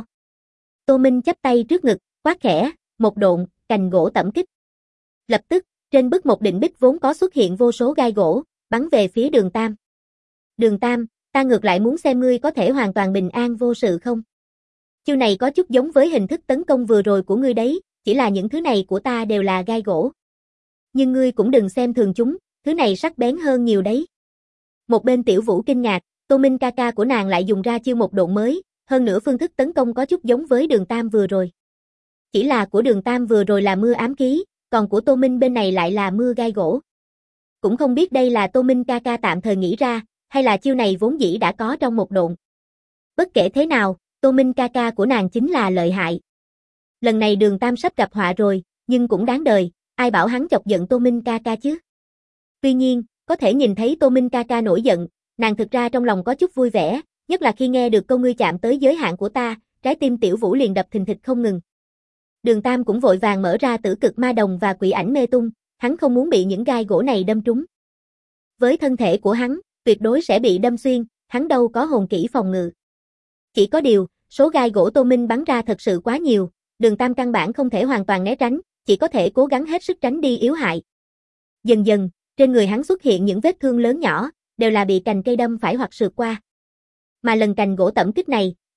Speaker 1: Tô Minh chắp tay trước ngực, quát khẽ, một độn, cành gỗ tẩm kích. Lập tức, trên bức một định bích vốn có xuất hiện vô số gai gỗ, bắn về phía Đường Tam. Đường Tam, ta ngược lại muốn xem ngươi có thể hoàn toàn bình an vô sự không? Chiêu này có chút giống với hình thức tấn công vừa rồi của ngươi đấy, chỉ là những thứ này của ta đều là gai gỗ. Nhưng ngươi cũng đừng xem thường chúng, thứ này sắc bén hơn nhiều đấy. Một bên Tiểu Vũ kinh ngạc, Tô Minh ca ca của nàng lại dùng ra chiêu một độn mới, hơn nữa phương thức tấn công có chút giống với Đường Tam vừa rồi. Chỉ là của Đường Tam vừa rồi là mưa ám khí, còn của Tô Minh bên này lại là mưa gai gỗ. Cũng không biết đây là Tô Minh ca ca tạm thời nghĩ ra, hay là chiêu này vốn dĩ đã có trong một độn. Bất kể thế nào, Tô Minh ca ca của nàng chính là lợi hại. Lần này Đường Tam sắp gặp họa rồi, nhưng cũng đáng đời, ai bảo hắn chọc giận Tô Minh ca ca chứ. Tuy nhiên, có thể nhìn thấy Tô Minh ca ca nổi giận, nàng thực ra trong lòng có chút vui vẻ, nhất là khi nghe được câu ngươi chạm tới giới hạn của ta, trái tim Tiểu Vũ liền đập thình thịch không ngừng. Đường Tam cũng vội vàng mở ra Tử Cực Ma Đồng và Quỷ Ảnh Mê Tung, hắn không muốn bị những gai gỗ này đâm trúng. Với thân thể của hắn, tuyệt đối sẽ bị đâm xuyên, hắn đâu có hồn kỹ phòng ngự. Chỉ có điều, số gai gỗ Tô Minh bắn ra thật sự quá nhiều, Đường Tam căn bản không thể hoàn toàn né tránh, chỉ có thể cố gắng hết sức tránh đi yếu hại. Dần dần, trên người hắn xuất hiện những vết thương lớn nhỏ, đều là bị cành cây đâm phải hoặc sượt qua. Mà lần cành gỗ tẩm kích này,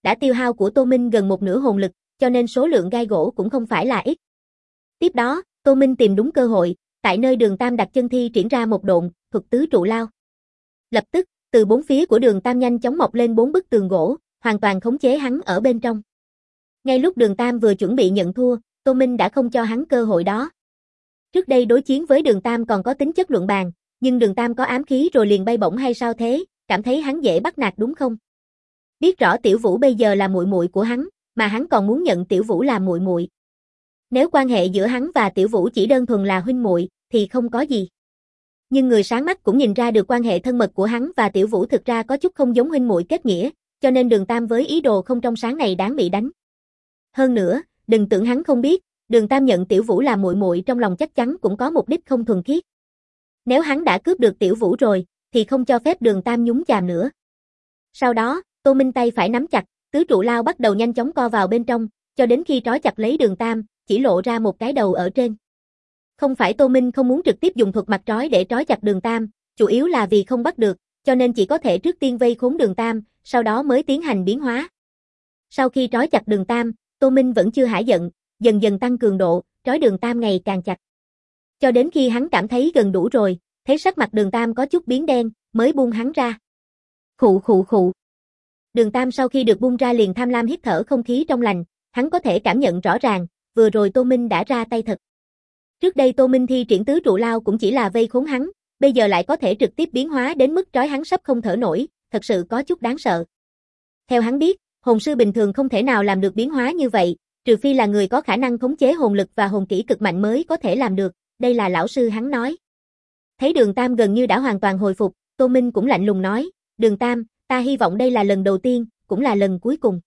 Speaker 1: đã tiêu hao của Tô Minh gần một nửa hồn lực, cho nên số lượng gai gỗ cũng không phải là ít. Tiếp đó, Tô Minh tìm đúng cơ hội, tại nơi Đường Tam đặt chân thi triển ra một độn, thuật tứ trụ lao. Lập tức, từ bốn phía của Đường Tam nhanh chóng mọc lên 4 bức tường gỗ, hoàn toàn khống chế hắn ở bên trong. Ngay lúc Đường Tam vừa chuẩn bị nhận thua, Tô Minh đã không cho hắn cơ hội đó. Trước đây đối chiến với Đường Tam còn có tính chất luận bàn, nhưng Đường Tam có ám khí rồi liền bay bổng hay sao thế, cảm thấy hắn dễ bắt nạt đúng không? Biết rõ Tiểu Vũ bây giờ là muội muội của hắn, mà hắn còn muốn nhận Tiểu Vũ làm muội muội. Nếu quan hệ giữa hắn và Tiểu Vũ chỉ đơn thuần là huynh muội thì không có gì. Nhưng người sáng mắt cũng nhìn ra được quan hệ thân mật của hắn và Tiểu Vũ thực ra có chút không giống huynh muội kết nghĩa, cho nên Đường Tam với ý đồ không trong sáng này đáng bị đánh. Hơn nữa, đừng tưởng hắn không biết, Đường Tam nhận Tiểu Vũ làm muội muội trong lòng chắc chắn cũng có mục đích không thuần khiết. Nếu hắn đã cướp được Tiểu Vũ rồi, thì không cho phép Đường Tam nhúng chàm nữa. Sau đó, Tô Minh tay phải nắm chặt, tứ trụ lao bắt đầu nhanh chóng co vào bên trong, cho đến khi trói chặt lấy Đường Tam, chỉ lộ ra một cái đầu ở trên. Không phải Tô Minh không muốn trực tiếp dùng thuật mặt trói để trói chặt Đường Tam, chủ yếu là vì không bắt được, cho nên chỉ có thể trước tiên vây khốn Đường Tam, sau đó mới tiến hành biến hóa. Sau khi trói chặt Đường Tam, Tô Minh vẫn chưa hả giận, dần dần tăng cường độ, trói Đường Tam ngày càng chặt. Cho đến khi hắn cảm thấy gần đủ rồi, thấy sắc mặt Đường Tam có chút biến đen, mới buông hắn ra. Khụ khụ khụ. Đường Tam sau khi được buông ra liền tham lam hít thở không khí trong lành, hắn có thể cảm nhận rõ ràng, vừa rồi Tô Minh đã ra tay thật. Trước đây Tô Minh thi triển tứ trụ lao cũng chỉ là vây khốn hắn, bây giờ lại có thể trực tiếp biến hóa đến mức trói hắn sắp không thở nổi, thật sự có chút đáng sợ. Theo hắn biết, hồn sư bình thường không thể nào làm được biến hóa như vậy, trừ phi là người có khả năng khống chế hồn lực và hồn kỹ cực mạnh mới có thể làm được, đây là lão sư hắn nói. Thấy Đường Tam gần như đã hoàn toàn hồi phục, Tô Minh cũng lạnh lùng nói, Đường Tam, ta hy vọng đây là lần đầu tiên, cũng là lần cuối cùng.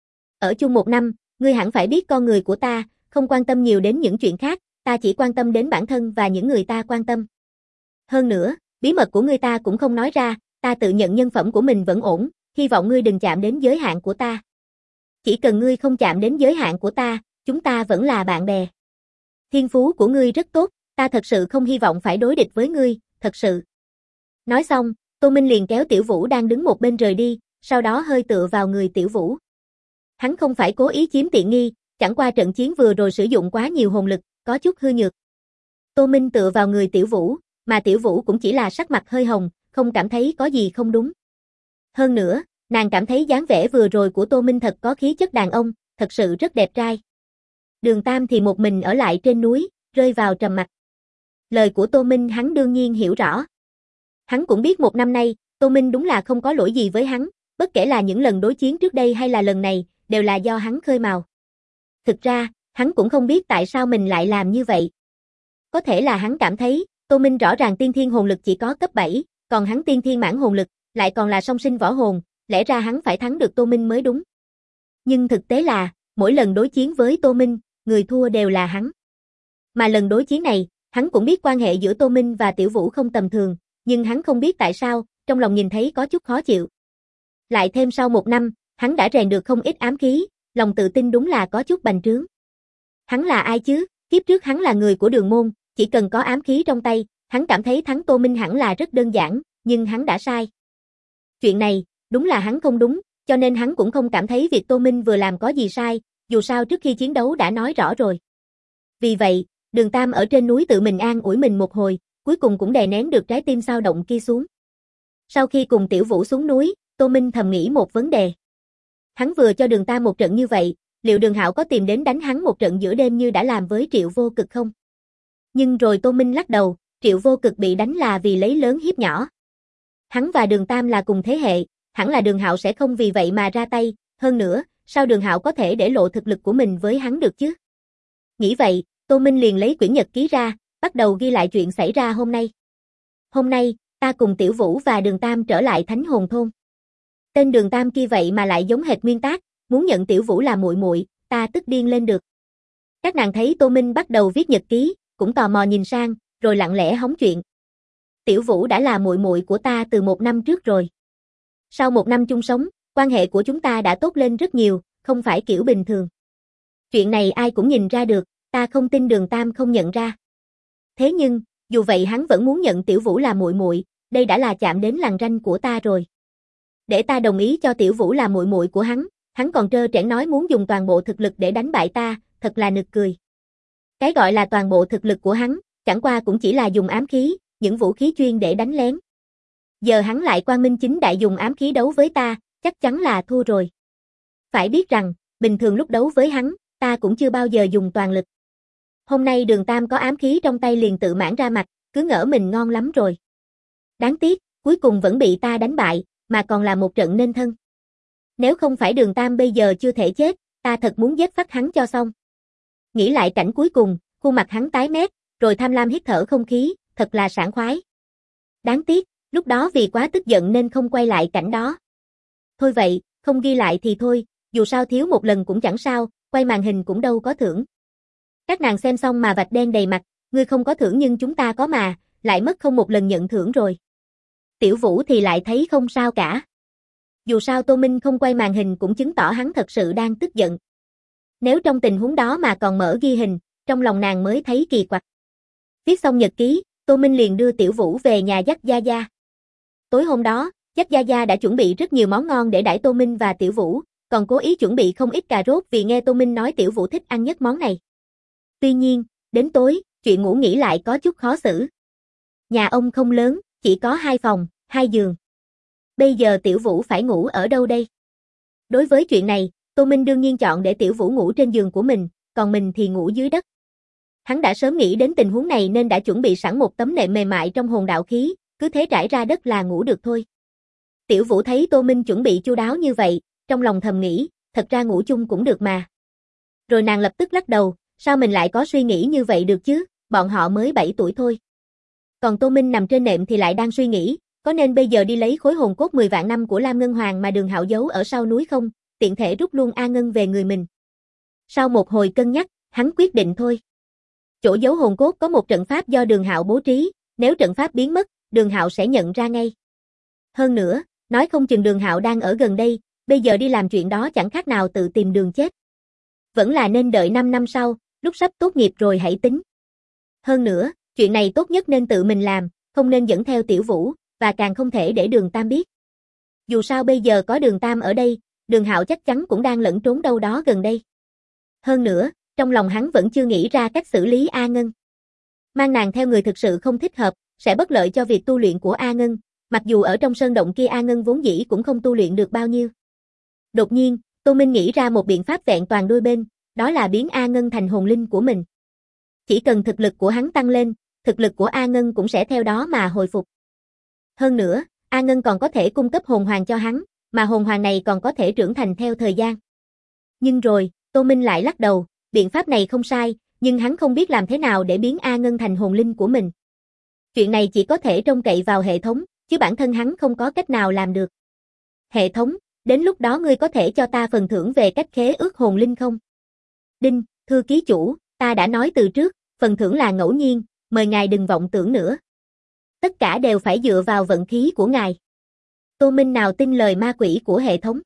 Speaker 1: Ở chung một năm, ngươi hẳn phải biết con người của ta, không quan tâm nhiều đến những chuyện khác, ta chỉ quan tâm đến bản thân và những người ta quan tâm. Hơn nữa, bí mật của ngươi ta cũng không nói ra, ta tự nhận nhân phẩm của mình vẫn ổn, hy vọng ngươi đừng chạm đến giới hạn của ta. Chỉ cần ngươi không chạm đến giới hạn của ta, chúng ta vẫn là bạn bè. Thiên phú của ngươi rất tốt, ta thật sự không hy vọng phải đối địch với ngươi, thật sự. Nói xong, Tô Minh liền kéo Tiểu Vũ đang đứng một bên rời đi, sau đó hơi tựa vào người Tiểu Vũ. Hắn không phải cố ý chiếm tiện nghi, chẳng qua trận chiến vừa rồi sử dụng quá nhiều hồn lực, có chút hư nhược. Tô Minh tựa vào người Tiểu Vũ, mà Tiểu Vũ cũng chỉ là sắc mặt hơi hồng, không cảm thấy có gì không đúng. Hơn nữa, nàng cảm thấy dáng vẻ vừa rồi của Tô Minh thật có khí chất đàn ông, thật sự rất đẹp trai. Đường Tam thì một mình ở lại trên núi, rơi vào trầm mặc. Lời của Tô Minh hắn đương nhiên hiểu rõ. Hắn cũng biết một năm nay, Tô Minh đúng là không có lỗi gì với hắn, bất kể là những lần đối chiến trước đây hay là lần này, đều là do hắn khơi mào. Thực ra, hắn cũng không biết tại sao mình lại làm như vậy. Có thể là hắn cảm thấy, Tô Minh rõ ràng tiên thiên hồn lực chỉ có cấp 7, còn hắn tiên thiên mãn hồn lực, lại còn là song sinh võ hồn, lẽ ra hắn phải thắng được Tô Minh mới đúng. Nhưng thực tế là, mỗi lần đối chiến với Tô Minh, người thua đều là hắn. Mà lần đối chiến này, hắn cũng biết quan hệ giữa Tô Minh và Tiểu Vũ không tầm thường, nhưng hắn không biết tại sao, trong lòng nhìn thấy có chút khó chịu. Lại thêm sau một năm, hắn đã rèn được không ít ám khí, lòng tự tin đúng là có chút bành trướng. Hắn là ai chứ? Kiếp trước hắn là người của Đường môn, chỉ cần có ám khí trong tay, hắn cảm thấy thắng Tô Minh hẳn là rất đơn giản, nhưng hắn đã sai. Chuyện này, đúng là hắn không đúng, cho nên hắn cũng không cảm thấy việc Tô Minh vừa làm có gì sai, dù sao trước khi chiến đấu đã nói rõ rồi. Vì vậy, Đường Tam ở trên núi tự mình an ủi mình một hồi, cuối cùng cũng đè nén được trái tim xao động kia xuống. Sau khi cùng Tiểu Vũ xuống núi, Tô Minh thầm nghĩ một vấn đề. Hắn vừa cho Đường Tam một trận như vậy, liệu Đường Hạo có tìm đến đánh hắn một trận giữa đêm như đã làm với Triệu Vô Cực không? Nhưng rồi Tô Minh lắc đầu, Triệu Vô Cực bị đánh là vì lấy lớn hiếp nhỏ. Hắn và Đường Tam là cùng thế hệ, hẳn là Đường Hạo sẽ không vì vậy mà ra tay, hơn nữa, sao Đường Hạo có thể để lộ thực lực của mình với hắn được chứ? Nghĩ vậy, Tô Minh liền lấy quyển nhật ký ra, bắt đầu ghi lại chuyện xảy ra hôm nay. Hôm nay, ta cùng Tiểu Vũ và Đường Tam trở lại Thánh Hồn Thôn. Tên Đường Tam kia vậy mà lại giống hệt nguyên tác, muốn nhận Tiểu Vũ làm muội muội, ta tức điên lên được. Các nàng thấy Tô Minh bắt đầu viết nhật ký, cũng tò mò nhìn sang, rồi lặng lẽ hóng chuyện. Tiểu Vũ đã là muội muội của ta từ một năm trước rồi. Sau một năm chung sống, quan hệ của chúng ta đã tốt lên rất nhiều, không phải kiểu bình thường. Chuyện này ai cũng nhìn ra được, ta không tin Đường Tam không nhận ra. Thế nhưng, dù vậy hắn vẫn muốn nhận Tiểu Vũ là muội muội, đây đã là chạm đến lằn ranh của ta rồi. Để ta đồng ý cho Tiểu Vũ là muội muội của hắn, Hắn còn trơ trẽn nói muốn dùng toàn bộ thực lực để đánh bại ta, thật là nực cười. Cái gọi là toàn bộ thực lực của hắn, chẳng qua cũng chỉ là dùng ám khí, những vũ khí chuyên để đánh lén. Giờ hắn lại quang minh chính đại dùng ám khí đấu với ta, chắc chắn là thua rồi. Phải biết rằng, bình thường lúc đấu với hắn, ta cũng chưa bao giờ dùng toàn lực. Hôm nay Đường Tam có ám khí trong tay liền tự mãn ra mặt, cứ ngỡ mình ngon lắm rồi. Đáng tiếc, cuối cùng vẫn bị ta đánh bại, mà còn là một trận nên thân. Nếu không phải Đường Tam bây giờ chưa thể chết, ta thật muốn giết phát hắn cho xong. Nghĩ lại cảnh cuối cùng, khuôn mặt hắn tái mét, rồi tham lam hít thở không khí, thật là sảng khoái. Đáng tiếc, lúc đó vì quá tức giận nên không quay lại cảnh đó. Thôi vậy, không ghi lại thì thôi, dù sao thiếu một lần cũng chẳng sao, quay màn hình cũng đâu có thưởng. Các nàng xem xong mà vạch đen đầy mặt, ngươi không có thưởng nhưng chúng ta có mà, lại mất không một lần nhận thưởng rồi. Tiểu Vũ thì lại thấy không sao cả. Dù sao Tô Minh không quay màn hình cũng chứng tỏ hắn thật sự đang tức giận. Nếu trong tình huống đó mà còn mở ghi hình, trong lòng nàng mới thấy kỳ quặc. Viết xong nhật ký, Tô Minh liền đưa Tiểu Vũ về nhà dắt Gia Gia. Tối hôm đó, dắt Gia Gia đã chuẩn bị rất nhiều món ngon để đãi Tô Minh và Tiểu Vũ, còn cố ý chuẩn bị không ít cà rốt vì nghe Tô Minh nói Tiểu Vũ thích ăn nhất món này. Tuy nhiên, đến tối, chuyện ngủ nghỉ lại có chút khó xử. Nhà ông không lớn, chỉ có 2 phòng, 2 giường. Bây giờ Tiểu Vũ phải ngủ ở đâu đây? Đối với chuyện này, Tô Minh đương nhiên chọn để Tiểu Vũ ngủ trên giường của mình, còn mình thì ngủ dưới đất. Hắn đã sớm nghĩ đến tình huống này nên đã chuẩn bị sẵn một tấm nệm mềm mại trong hồn đạo khí, cứ thế trải ra đất là ngủ được thôi. Tiểu Vũ thấy Tô Minh chuẩn bị chu đáo như vậy, trong lòng thầm nghĩ, thật ra ngủ chung cũng được mà. Rồi nàng lập tức lắc đầu, sao mình lại có suy nghĩ như vậy được chứ, bọn họ mới 7 tuổi thôi. Còn Tô Minh nằm trên nệm thì lại đang suy nghĩ, có nên bây giờ đi lấy khối hồn cốt 10 vạn năm của Lam Ngân Hoàng mà Đường Hạo giấu ở sau núi không, tiện thể rút luôn A Ngân về người mình. Sau một hồi cân nhắc, hắn quyết định thôi. Chỗ giấu hồn cốt có một trận pháp do Đường Hạo bố trí, nếu trận pháp biến mất, Đường Hạo sẽ nhận ra ngay. Hơn nữa, nói không chừng Đường Hạo đang ở gần đây, bây giờ đi làm chuyện đó chẳng khác nào tự tìm đường chết. Vẫn là nên đợi 5 năm sau, lúc sắp tốt nghiệp rồi hãy tính. Hơn nữa, chuyện này tốt nhất nên tự mình làm, không nên dẫn theo Tiểu Vũ, và càng không thể để Đường Tam biết. Dù sao bây giờ có Đường Tam ở đây, Đường Hạo chắc chắn cũng đang lẫn trốn đâu đó gần đây. Hơn nữa, trong lòng hắn vẫn chưa nghĩ ra cách xử lý A Ngân. Mang nàng theo người thực sự không thích hợp, sẽ bất lợi cho việc tu luyện của A Ngân, mặc dù ở trong sơn động kia A Ngân vốn dĩ cũng không tu luyện được bao nhiêu. Đột nhiên, Tô Minh nghĩ ra một biện pháp vẹn toàn đôi bên, đó là biến A Ngân thành hồn linh của mình. Chỉ cần thực lực của hắn tăng lên, thực lực của A Ngân cũng sẽ theo đó mà hồi phục. Hơn nữa, A Ngân còn có thể cung cấp hồn hoàng cho hắn, mà hồn hoàng này còn có thể trưởng thành theo thời gian. Nhưng rồi, Tô Minh lại lắc đầu, biện pháp này không sai, nhưng hắn không biết làm thế nào để biến A Ngân thành hồn linh của mình. Chuyện này chỉ có thể trông cậy vào hệ thống, chứ bản thân hắn không có cách nào làm được. Hệ thống, đến lúc đó ngươi có thể cho ta phần thưởng về cách khế ước hồn linh không? Đinh, thưa ký chủ, ta đã nói từ trước, phần thưởng là ngẫu nhiên, mời ngài đừng vọng tưởng nữa. Tất cả đều phải dựa vào vận khí của ngài. Tô Minh nào tin lời ma quỷ của hệ thống.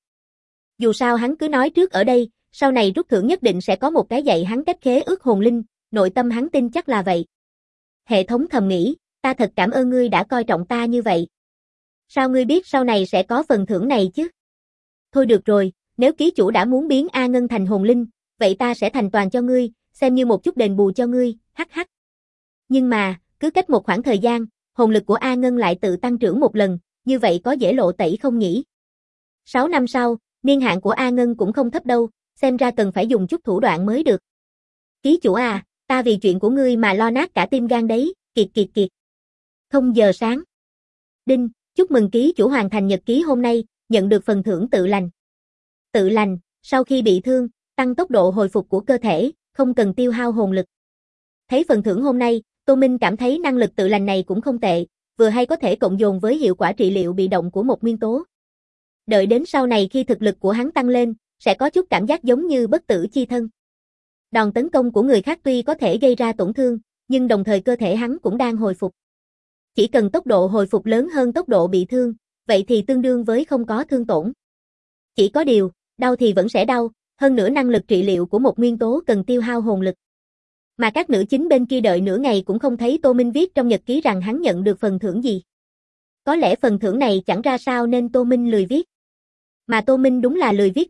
Speaker 1: Dù sao hắn cứ nói trước ở đây, sau này rút thưởng nhất định sẽ có một cái dạy hắn cách khế ước hồn linh, nội tâm hắn tin chắc là vậy. Hệ thống thầm nghĩ, ta thật cảm ơn ngươi đã coi trọng ta như vậy. Sao ngươi biết sau này sẽ có phần thưởng này chứ? Thôi được rồi, nếu ký chủ đã muốn biến A Ngân thành hồn linh, vậy ta sẽ thành toàn cho ngươi, xem như một chút đền bù cho ngươi, hắc hắc. Nhưng mà, cứ cách một khoảng thời gian, hồn lực của A Ngân lại tự tăng trưởng một lần, như vậy có dễ lộ tẩy không nhỉ? 6 năm sau, niên hạn của A Ngân cũng không thấp đâu, xem ra cần phải dùng chút thủ đoạn mới được. Ký chủ à, ta vì chuyện của ngươi mà lo nát cả tim gan đấy, kiệt kiệt kiệt. 0 giờ sáng. Đinh, chúc mừng ký chủ hoàn thành nhật ký hôm nay, nhận được phần thưởng tự lành. Tự lành, sau khi bị thương, tăng tốc độ hồi phục của cơ thể, không cần tiêu hao hồn lực. Thấy phần thưởng hôm nay, Tô Minh cảm thấy năng lực tự lành này cũng không tệ, vừa hay có thể cộng dồn với hiệu quả trị liệu bị động của một nguyên tố. Đợi đến sau này khi thực lực của hắn tăng lên, sẽ có chút cảm giác giống như bất tử chi thân. Đòn tấn công của người khác tuy có thể gây ra tổn thương, nhưng đồng thời cơ thể hắn cũng đang hồi phục. Chỉ cần tốc độ hồi phục lớn hơn tốc độ bị thương, vậy thì tương đương với không có thương tổn. Chỉ có điều, đau thì vẫn sẽ đau, hơn nữa năng lực trị liệu của một nguyên tố cần tiêu hao hồn lực. Mà các nữ chính bên kia đợi nửa ngày cũng không thấy Tô Minh viết trong nhật ký rằng hắn nhận được phần thưởng gì. Có lẽ phần thưởng này chẳng ra sao nên Tô Minh lười viết. Mà Tô Minh đúng là lười viết thật,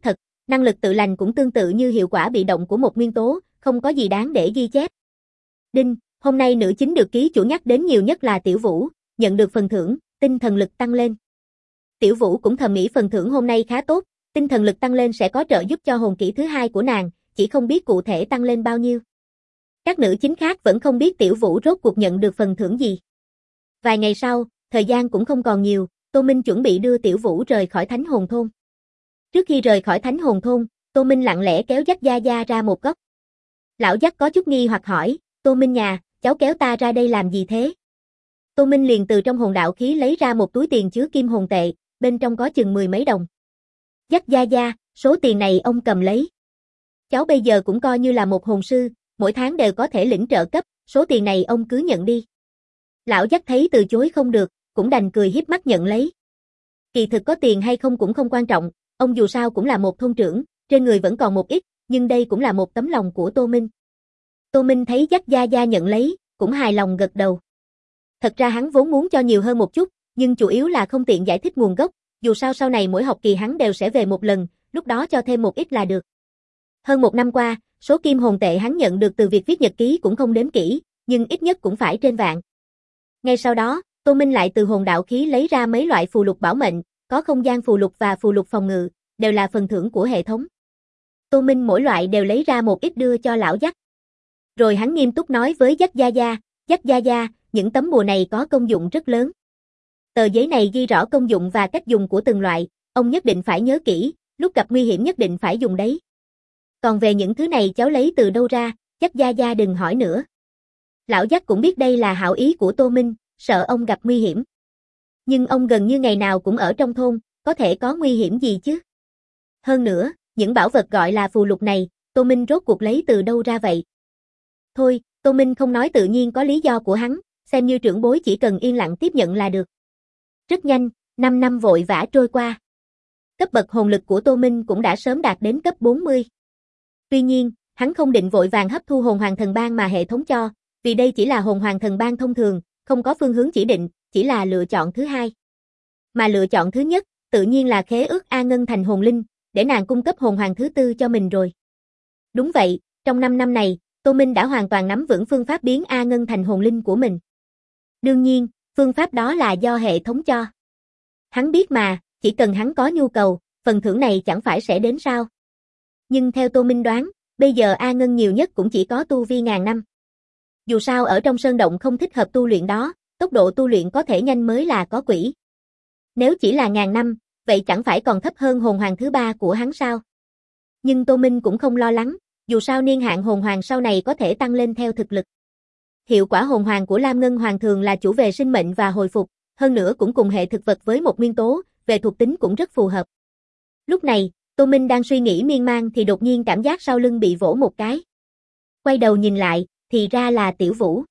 Speaker 1: Năng lực tự lành cũng tương tự như hiệu quả bị động của một nguyên tố, không có gì đáng để ghi chép. Đinh, hôm nay nữ chính được ký chủ nhắc đến nhiều nhất là Tiểu Vũ, nhận được phần thưởng, tinh thần lực tăng lên. Tiểu Vũ cũng thầm nghĩ phần thưởng hôm nay khá tốt, tinh thần lực tăng lên sẽ có trợ giúp cho hồn kỹ thứ hai của nàng, chỉ không biết cụ thể tăng lên bao nhiêu. Các nữ chính khác vẫn không biết Tiểu Vũ rốt cuộc nhận được phần thưởng gì. Vài ngày sau, thời gian cũng không còn nhiều, Tô Minh chuẩn bị đưa Tiểu Vũ rời khỏi Thánh Hồn Thôn. Trước khi rời khỏi Thánh Hồn Thôn, Tô Minh lặng lẽ kéo Dắc Gia Gia ra một góc. Lão Dắc có chút nghi hoặc hỏi, Tô Minh nhà, cháu kéo ta ra đây làm gì thế? Tô Minh liền từ trong hồn đạo khí lấy ra một túi tiền chứa kim hồn tệ, bên trong có chừng 10 mấy đồng. Dắc Gia Gia, số tiền này ông cầm lấy. Cháu bây giờ cũng coi như là một hồn sư, mỗi tháng đều có thể lĩnh trợ cấp, số tiền này ông cứ nhận đi. Lão Dắc thấy từ chối không được, cũng đành cười hiếp mắt nhận lấy. Kỳ thực có tiền hay không cũng không quan trọng, ông dù sao cũng là một thôn trưởng, trên người vẫn còn một ít, nhưng đây cũng là một tấm lòng của Tô Minh. Tô Minh thấy Dắc Gia Gia nhận lấy, cũng hài lòng gật đầu. Thật ra hắn vốn muốn cho nhiều hơn một chút, nhưng chủ yếu là không tiện giải thích nguồn gốc, dù sao sau này mỗi học kỳ hắn đều sẽ về một lần, lúc đó cho thêm một ít là được. Hơn một năm qua, số kim hồn tệ hắn nhận được từ việc viết nhật ký cũng không đếm kỹ, nhưng ít nhất cũng phải trên vạn. Ngay sau đó, Tô Minh lại từ hồn đạo khí lấy ra mấy loại phù lục bảo mệnh, có không gian phù lục và phù lục phòng ngự, đều là phần thưởng của hệ thống. Tô Minh mỗi loại đều lấy ra một ít đưa cho lão Dắc. Rồi hắn nghiêm túc nói với Dắc Gia Gia, những tấm bùa này có công dụng rất lớn. Tờ giấy này ghi rõ công dụng và cách dùng của từng loại, ông nhất định phải nhớ kỹ, lúc gặp nguy hiểm nhất định phải dùng đấy. Còn về những thứ này cháu lấy từ đâu ra, Dắc Gia Gia đừng hỏi nữa. Lão Dắc cũng biết đây là hảo ý của Tô Minh, sợ ông gặp nguy hiểm. Nhưng ông gần như ngày nào cũng ở trong thôn, có thể có nguy hiểm gì chứ? Hơn nữa, những bảo vật gọi là phù lục này, Tô Minh rốt cuộc lấy từ đâu ra vậy? Thôi, Tô Minh không nói tự nhiên có lý do của hắn, xem như trưởng bối chỉ cần yên lặng tiếp nhận là được. Rất nhanh, 5 năm vội vã trôi qua. Cấp bậc hồn lực của Tô Minh cũng đã sớm đạt đến cấp 40. Tuy nhiên, hắn không định vội vàng hấp thu hồn hoàng thần ban mà hệ thống cho, vì đây chỉ là hồn hoàng thần ban thông thường, không có phương hướng chỉ định, chỉ là lựa chọn thứ hai. Mà lựa chọn thứ nhất, tự nhiên là khế ước A Ngân thành hồn linh, để nàng cung cấp hồn hoàng thứ tư cho mình rồi. Đúng vậy, trong 5 năm này, Tô Minh đã hoàn toàn nắm vững phương pháp biến A Ngân thành hồn linh của mình. Đương nhiên, phương pháp đó là do hệ thống cho. Hắn biết mà, chỉ cần hắn có nhu cầu, phần thưởng này chẳng phải sẽ đến sao. Nhưng theo Tô Minh đoán, bây giờ A Ngân nhiều nhất cũng chỉ có tu vi 1000 năm. Dù sao ở trong sơn động không thích hợp tu luyện đó, tốc độ tu luyện có thể nhanh mới là có quỷ. Nếu chỉ là 1000 năm, vậy chẳng phải còn thấp hơn hồn hoàng thứ ba của hắn sao? Nhưng Tô Minh cũng không lo lắng, dù sao niên hạn hồn hoàng sau này có thể tăng lên theo thực lực. Hiệu quả hồn hoàng của Lam Ngân Hoàng thường là chủ về sinh mệnh và hồi phục, hơn nữa cũng cùng hệ thực vật với một nguyên tố, về thuộc tính cũng rất phù hợp. Lúc này, Tô Minh đang suy nghĩ miên man thì đột nhiên cảm giác sau lưng bị vỗ một cái. Quay đầu nhìn lại, thì ra là Tiểu Vũ.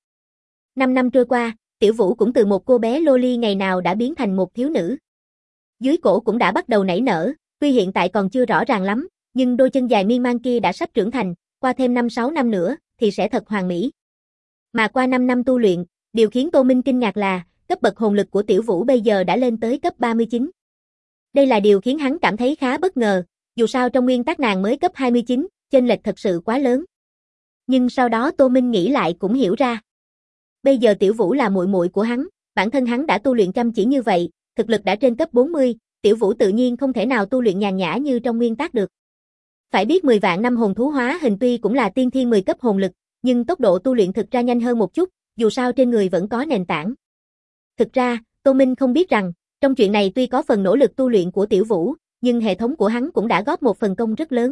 Speaker 1: 5 năm trôi qua, Tiểu Vũ cũng từ một cô bé loli ngày nào đã biến thành một thiếu nữ. Dưới cổ cũng đã bắt đầu nảy nở, tuy hiện tại còn chưa rõ ràng lắm, nhưng đôi chân dài miên man kia đã sắp trưởng thành, qua thêm 5-6 năm nữa, thì sẽ thật hoàn mỹ. Mà qua 5 năm tu luyện, điều khiến Tô Minh kinh ngạc là, cấp bậc hồn lực của Tiểu Vũ bây giờ đã lên tới cấp 39. Đây là điều khiến hắn cảm thấy khá bất ngờ, dù sao trong nguyên tắc nàng mới cấp 29, chênh lệch thật sự quá lớn. Nhưng sau đó Tô Minh nghĩ lại cũng hiểu ra. Bây giờ Tiểu Vũ là muội muội của hắn, bản thân hắn đã tu luyện chăm chỉ như vậy, thực lực đã trên cấp 40, Tiểu Vũ tự nhiên không thể nào tu luyện nhàn nhã như trong nguyên tắc được. Phải biết 10 vạn năm hồn thú hóa hình tuy cũng là tiên thiên 10 cấp hồn lực, nhưng tốc độ tu luyện thực ra nhanh hơn một chút, dù sao trên người vẫn có nền tảng. Thực ra, Tô Minh không biết rằng, trong chuyện này tuy có phần nỗ lực tu luyện của Tiểu Vũ, nhưng hệ thống của hắn cũng đã góp một phần công rất lớn.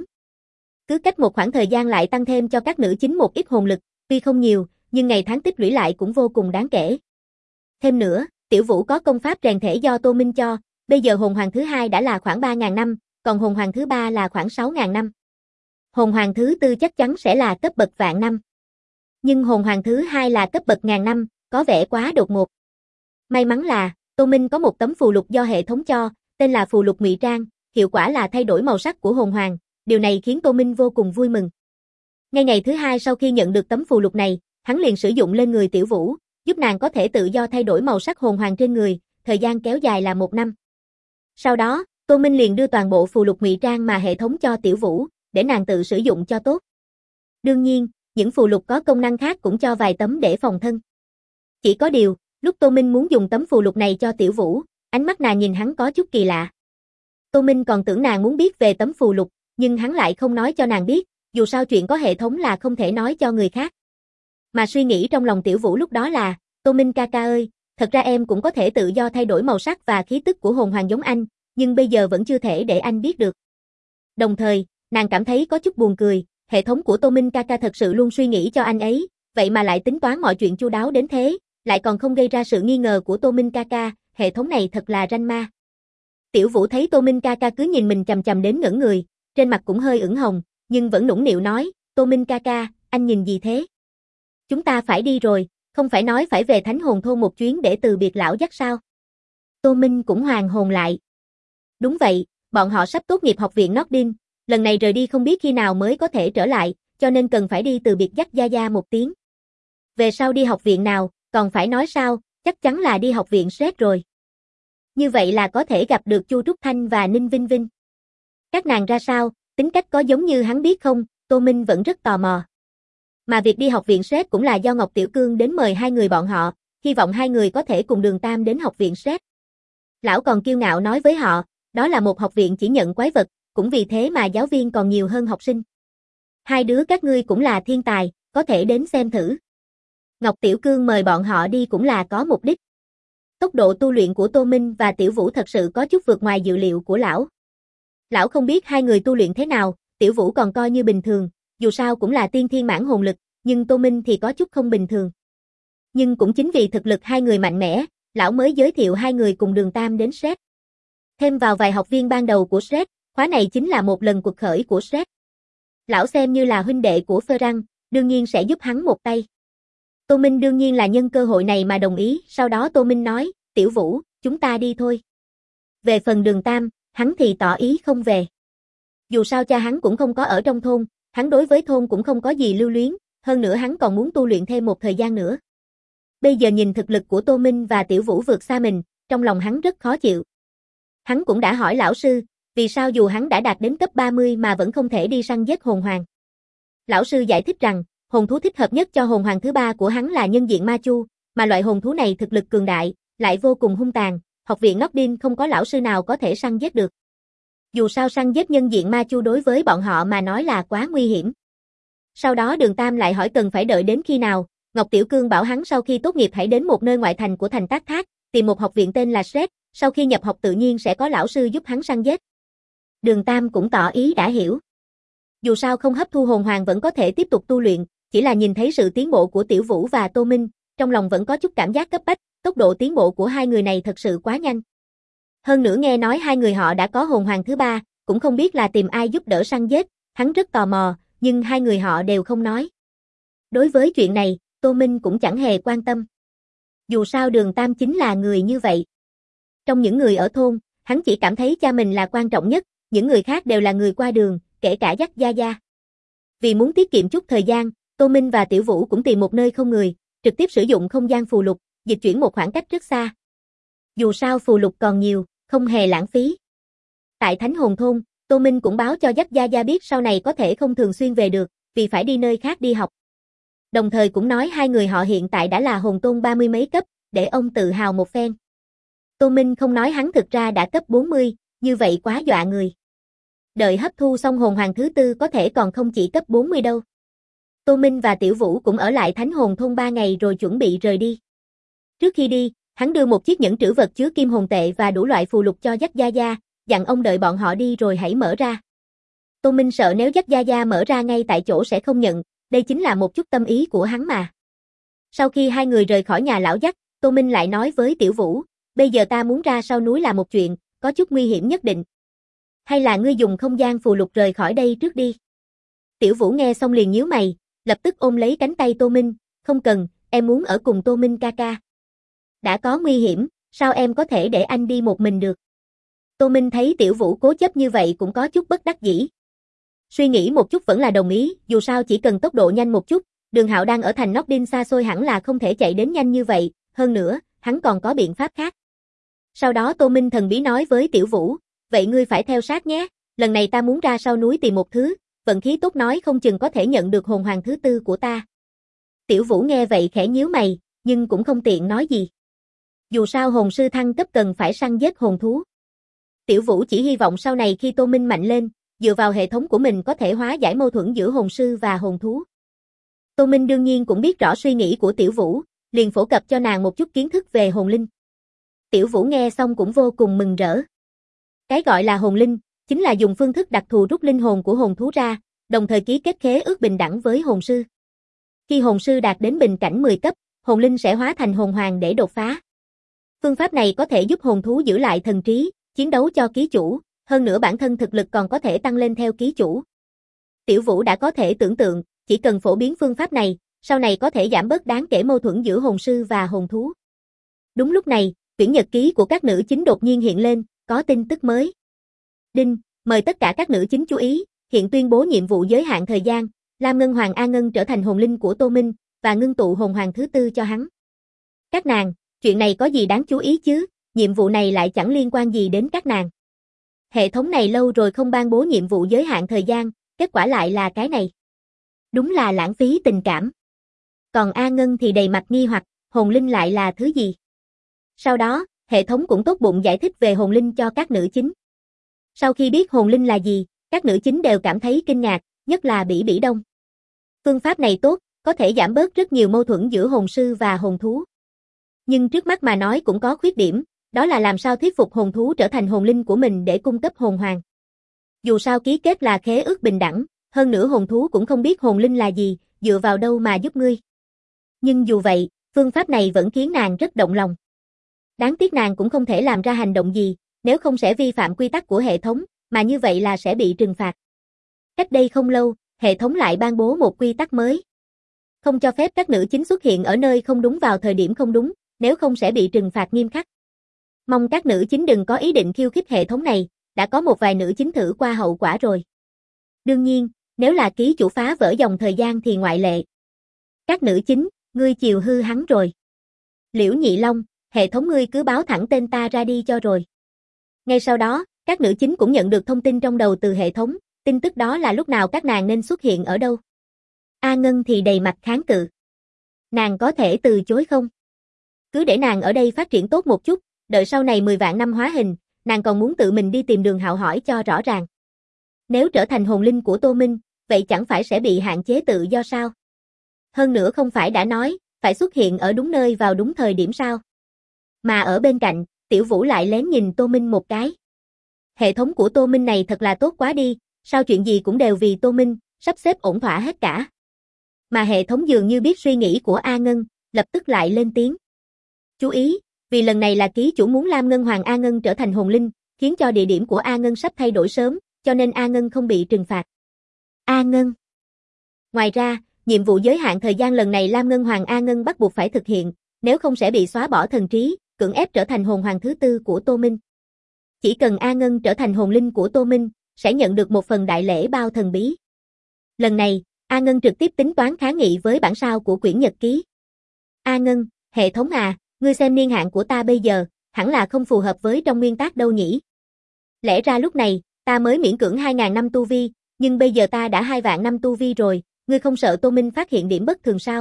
Speaker 1: Cứ cách một khoảng thời gian lại tăng thêm cho các nữ chính một ít hồn lực, tuy không nhiều, nhưng ngày tháng tích lũy lại cũng vô cùng đáng kể. Thêm nữa, Tiểu Vũ có công pháp rèn thể do Tô Minh cho, bây giờ hồn hoàng thứ hai đã là khoảng 3000 năm, còn hồn hoàng thứ ba là khoảng 6000 năm. Hồn hoàng thứ tư chắc chắn sẽ là cấp bậc vạn năm. Nhưng hồn hoàng thứ hai là cấp bậc 1000 năm, có vẻ quá đột ngột. May mắn là, Tô Minh có một tấm phù lục do hệ thống cho, tên là phù lục ngụy trang, hiệu quả là thay đổi màu sắc của hồn hoàng, điều này khiến Tô Minh vô cùng vui mừng. Ngay ngày thứ hai sau khi nhận được tấm phù lục này, hắn liền sử dụng lên người Tiểu Vũ, giúp nàng có thể tự do thay đổi màu sắc hồn hoàng trên người, thời gian kéo dài là 1 năm. Sau đó, Tô Minh liền đưa toàn bộ phù lục ngụy trang mà hệ thống cho Tiểu Vũ, để nàng tự sử dụng cho tốt. Đương nhiên, những phù lục có công năng khác cũng cho vài tấm để phòng thân. Chỉ có điều, lúc Tô Minh muốn dùng tấm phù lục này cho Tiểu Vũ, ánh mắt nàng nhìn hắn có chút kỳ lạ. Tô Minh còn tưởng nàng muốn biết về tấm phù lục, nhưng hắn lại không nói cho nàng biết, dù sao chuyện có hệ thống là không thể nói cho người khác. Mà suy nghĩ trong lòng Tiểu Vũ lúc đó là, Tô Minh ca ca ơi, thật ra em cũng có thể tự do thay đổi màu sắc và khí tức của hồn hoàng giống anh, nhưng bây giờ vẫn chưa thể để anh biết được. Đồng thời, nàng cảm thấy có chút buồn cười, hệ thống của Tô Minh ca ca thật sự luôn suy nghĩ cho anh ấy, vậy mà lại tính toán mọi chuyện chu đáo đến thế, lại còn không gây ra sự nghi ngờ của Tô Minh ca ca, hệ thống này thật là ranh ma. Tiểu Vũ thấy Tô Minh ca ca cứ nhìn mình chằm chằm đến ngẩn người, trên mặt cũng hơi ửng hồng, nhưng vẫn nũng nịu nói, Tô Minh ca ca, anh nhìn gì thế? Chúng ta phải đi rồi, không phải nói phải về Thánh Hồn Thôn một chuyến để từ biệt lão dắt sao? Tô Minh cũng hoàn hồn lại. Đúng vậy, bọn họ sắp tốt nghiệp học viện Nordin, lần này rời đi không biết khi nào mới có thể trở lại, cho nên cần phải đi từ biệt dắt Gia Gia một tiếng. Về sau đi học viện nào, còn phải nói sao, chắc chắn là đi học viện Sret rồi. Như vậy là có thể gặp được Chu Trúc Thanh và Ninh Vinh Vinh. Các nàng ra sao, tính cách có giống như hắn biết không, Tô Minh vẫn rất tò mò. Mà việc đi học viện Sret cũng là do Ngọc Tiểu Cương đến mời hai người bọn họ, hy vọng hai người có thể cùng Đường Tam đến học viện Sret. Lão còn kiêu ngạo nói với họ, đó là một học viện chỉ nhận quái vật, cũng vì thế mà giáo viên còn nhiều hơn học sinh. Hai đứa các ngươi cũng là thiên tài, có thể đến xem thử. Ngọc Tiểu Cương mời bọn họ đi cũng là có mục đích. Tốc độ tu luyện của Tô Minh và Tiểu Vũ thật sự có chút vượt ngoài dự liệu của lão. Lão không biết hai người tu luyện thế nào, Tiểu Vũ còn coi như bình thường, dù sao cũng là tiên thiên mãn hồn lực, nhưng Tô Minh thì có chút không bình thường. Nhưng cũng chính vì thực lực hai người mạnh mẽ, lão mới giới thiệu hai người cùng Đường Tam đến Sret. Thêm vào vài học viên ban đầu của Sret, khóa này chính là một lần cuộc khởi của Sret. Lão xem như là huynh đệ của Ferrăng, đương nhiên sẽ giúp hắn một tay. Tô Minh đương nhiên là nhân cơ hội này mà đồng ý, sau đó Tô Minh nói, Tiểu Vũ, chúng ta đi thôi. Về phần Đường Tam, hắn thì tỏ ý không về. Dù sao cha hắn cũng không có ở trong thôn, hắn đối với thôn cũng không có gì lưu luyến, hơn nữa hắn còn muốn tu luyện thêm một thời gian nữa. Bây giờ nhìn thực lực của Tô Minh và Tiểu Vũ vượt xa mình, trong lòng hắn rất khó chịu. Hắn cũng đã hỏi lão sư, vì sao dù hắn đã đạt đến cấp 30 mà vẫn không thể đi săn giết hồn hoàng. Lão sư giải thích rằng, hồn thú thích hợp nhất cho hồn hoàng thứ ba của hắn là nhân diện ma chu, mà loại hồn thú này thực lực cường đại, lại vô cùng hung tàn, học viện Nordin không có lão sư nào có thể săn giết được. Dù sao săn giết nhân diện ma chu đối với bọn họ mà nói là quá nguy hiểm. Sau đó Đường Tam lại hỏi cần phải đợi đến khi nào, Ngọc Tiểu Cương bảo hắn sau khi tốt nghiệp hãy đến một nơi ngoại thành của thành Tác Thác, tìm một học viện tên là Sret, sau khi nhập học tự nhiên sẽ có lão sư giúp hắn săn giết. Đường Tam cũng tỏ ý đã hiểu. Dù sao không hấp thu hồn hoàng vẫn có thể tiếp tục tu luyện, chỉ là nhìn thấy sự tiến bộ của Tiểu Vũ và Tô Minh, trong lòng vẫn có chút cảm giác cấp bách, tốc độ tiến bộ của hai người này thật sự quá nhanh. Hơn nữa nghe nói hai người họ đã có hồn hoàng thứ ba, cũng không biết là tìm ai giúp đỡ săn giết, hắn rất tò mò, nhưng hai người họ đều không nói. Đối với chuyện này, Tô Minh cũng chẳng hề quan tâm. Dù sao Đường Tam chính là người như vậy. Trong những người ở thôn, hắn chỉ cảm thấy cha mình là quan trọng nhất, những người khác đều là người qua đường, kể cả dắt Gia Gia. Vì muốn tiết kiệm chút thời gian, Tô Minh và Tiểu Vũ cũng tìm một nơi không người, trực tiếp sử dụng không gian phù lục, dịch chuyển một khoảng cách rất xa. Dù sao phù lục còn nhiều, không hề lãng phí. Tại Thánh Hồn Thôn, Tô Minh cũng báo cho dắt Gia Gia biết sau này có thể không thường xuyên về được, vì phải đi nơi khác đi học. Đồng thời cũng nói hai người họ hiện tại đã là hồn tôn 30 mấy cấp, để ông tự hào một phen. Tô Minh không nói hắn thực ra đã cấp 40, như vậy quá dọa người. Đợi hấp thu xong hồn hoàng thứ tư có thể còn không chỉ cấp 40 đâu. Tô Minh và Tiểu Vũ cũng ở lại Thánh Hồn Thôn 3 ngày rồi chuẩn bị rời đi. Trước khi đi, hắn đưa một chiếc nhẫn trữ vật chứa kim hồn tệ và đủ loại phù lục cho dắt Gia Gia, dặn ông đợi bọn họ đi rồi hãy mở ra. Tô Minh sợ nếu dắt Gia Gia mở ra ngay tại chỗ sẽ không nhận, đây chính là một chút tâm ý của hắn mà. Sau khi hai người rời khỏi nhà lão dắt, Tô Minh lại nói với Tiểu Vũ, bây giờ ta muốn ra sau núi là một chuyện, có chút nguy hiểm nhất định. Hay là ngươi dùng không gian phù lục rời khỏi đây trước đi. Tiểu Vũ nghe xong liền nhíu mày, lập tức ôm lấy cánh tay Tô Minh, không cần, em muốn ở cùng Tô Minh ca ca. Đã có nguy hiểm, sao em có thể để anh đi một mình được? Tô Minh thấy Tiểu Vũ cố chấp như vậy cũng có chút bất đắc dĩ. Suy nghĩ một chút vẫn là đồng ý, dù sao chỉ cần tốc độ nhanh một chút, Đường Hạo đang ở thành Nordin xa xôi hẳn là không thể chạy đến nhanh như vậy, hơn nữa, hắn còn có biện pháp khác. Sau đó Tô Minh thần bí nói với Tiểu Vũ, vậy ngươi phải theo sát nhé, lần này ta muốn ra sau núi tìm một thứ, vận khí tốt nói không chừng có thể nhận được hồn hoàng thứ tư của ta. Tiểu Vũ nghe vậy khẽ nhíu mày, nhưng cũng không tiện nói gì. Dù sao hồn sư thăng cấp cần phải săn giết hồn thú. Tiểu Vũ chỉ hy vọng sau này khi Tô Minh mạnh lên, dựa vào hệ thống của mình có thể hóa giải mâu thuẫn giữa hồn sư và hồn thú. Tô Minh đương nhiên cũng biết rõ suy nghĩ của Tiểu Vũ, liền phổ cập cho nàng một chút kiến thức về hồn linh. Tiểu Vũ nghe xong cũng vô cùng mừng rỡ. Cái gọi là hồn linh, chính là dùng phương thức đặc thù rút linh hồn của hồn thú ra, đồng thời ký kết khế ước bình đẳng với hồn sư. Khi hồn sư đạt đến bình cảnh 10 cấp, hồn linh sẽ hóa thành hồn hoàng để đột phá. Phương pháp này có thể giúp hồn thú giữ lại thần trí, chiến đấu cho ký chủ, hơn nữa bản thân thực lực còn có thể tăng lên theo ký chủ. Tiểu Vũ đã có thể tưởng tượng, chỉ cần phổ biến phương pháp này, sau này có thể giảm bớt đáng kể mâu thuẫn giữa hồn sư và hồn thú. Đúng lúc này, quyển nhật ký của các nữ chính đột nhiên hiện lên, có tin tức mới. Đinh, mời tất cả các nữ chính chú ý, hiện tuyên bố nhiệm vụ giới hạn thời gian, Lam Ngân Hoàng A Ngân trở thành hồn linh của Tô Minh, và ngưng tụ hồn hoàng thứ tư cho hắn. Các nàng, chuyện này có gì đáng chú ý chứ, nhiệm vụ này lại chẳng liên quan gì đến các nàng. Hệ thống này lâu rồi không ban bố nhiệm vụ giới hạn thời gian, kết quả lại là cái này. Đúng là lãng phí tình cảm. Còn A Ngân thì đầy mặt nghi hoặc, hồn linh lại là thứ gì? Sau đó, hệ thống cũng tốt bụng giải thích về hồn linh cho các nữ chính. Sau khi biết hồn linh là gì, các nữ chính đều cảm thấy kinh ngạc, nhất là Bỉ Bỉ Đông. Phương pháp này tốt, có thể giảm bớt rất nhiều mâu thuẫn giữa hồn sư và hồn thú. Nhưng trước mắt mà nói cũng có khuyết điểm, đó là làm sao thuyết phục hồn thú trở thành hồn linh của mình để cung cấp hồn hoàng. Dù sao ký kết là khế ước bình đẳng, hơn nữa hồn thú cũng không biết hồn linh là gì, dựa vào đâu mà giúp ngươi. Nhưng dù vậy, phương pháp này vẫn khiến nàng rất động lòng. Đáng tiếc nàng cũng không thể làm ra hành động gì, nếu không sẽ vi phạm quy tắc của hệ thống, mà như vậy là sẽ bị trừng phạt. Cách đây không lâu, hệ thống lại ban bố một quy tắc mới. Không cho phép các nữ chính xuất hiện ở nơi không đúng vào thời điểm không đúng, nếu không sẽ bị trừng phạt nghiêm khắc. Mong các nữ chính đừng có ý định khiêu khích hệ thống này, đã có một vài nữ chính thử qua hậu quả rồi. Đương nhiên, nếu là ký chủ phá vỡ dòng thời gian thì ngoại lệ. Các nữ chính, ngươi chiều hư hắn rồi. Liễu Nhị Long, hệ thống ngươi cứ báo thẳng tên ta ra đi cho rồi. Ngay sau đó, các nữ chính cũng nhận được thông tin trong đầu từ hệ thống, tin tức đó là lúc nào các nàng nên xuất hiện ở đâu. A Ngân thì đầy mặt kháng cự. Nàng có thể từ chối không? Cứ để nàng ở đây phát triển tốt một chút, đợi sau này 10 vạn năm hóa hình, nàng còn muốn tự mình đi tìm Đường Hạo hỏi cho rõ ràng. Nếu trở thành hồn linh của Tô Minh, vậy chẳng phải sẽ bị hạn chế tự do sao? Hơn nữa không phải đã nói, phải xuất hiện ở đúng nơi vào đúng thời điểm sao? Mà ở bên cạnh, Tiểu Vũ lại lén nhìn Tô Minh một cái. Hệ thống của Tô Minh này thật là tốt quá đi, sao chuyện gì cũng đều vì Tô Minh, sắp xếp ổn thỏa hết cả. Mà hệ thống dường như biết suy nghĩ của A Ngân, lập tức lại lên tiếng. Chú ý, vì lần này là ký chủ muốn Lam Ngân Hoàng A Ngân trở thành hồn linh, khiến cho địa điểm của A Ngân sắp thay đổi sớm, cho nên A Ngân không bị trừng phạt. A Ngân. Ngoài ra, nhiệm vụ giới hạn thời gian lần này Lam Ngân Hoàng A Ngân bắt buộc phải thực hiện, nếu không sẽ bị xóa bỏ thần trí, cưỡng ép trở thành hồn hoàng thứ tư của Tô Minh. Chỉ cần A Ngân trở thành hồn linh của Tô Minh, sẽ nhận được một phần đại lễ bao thần bí. Lần này, A Ngân trực tiếp tính toán kháng nghị với bản sao của quyển nhật ký. A Ngân, hệ thống à, ngươi xem niên hạn của ta bây giờ, hẳn là không phù hợp với trong nguyên tắc đâu nhỉ. Lẽ ra lúc này, ta mới miễn cưỡng 2.000 năm tu vi, nhưng bây giờ ta đã 2 vạn năm tu vi rồi, ngươi không sợ Tô Minh phát hiện điểm bất thường sao?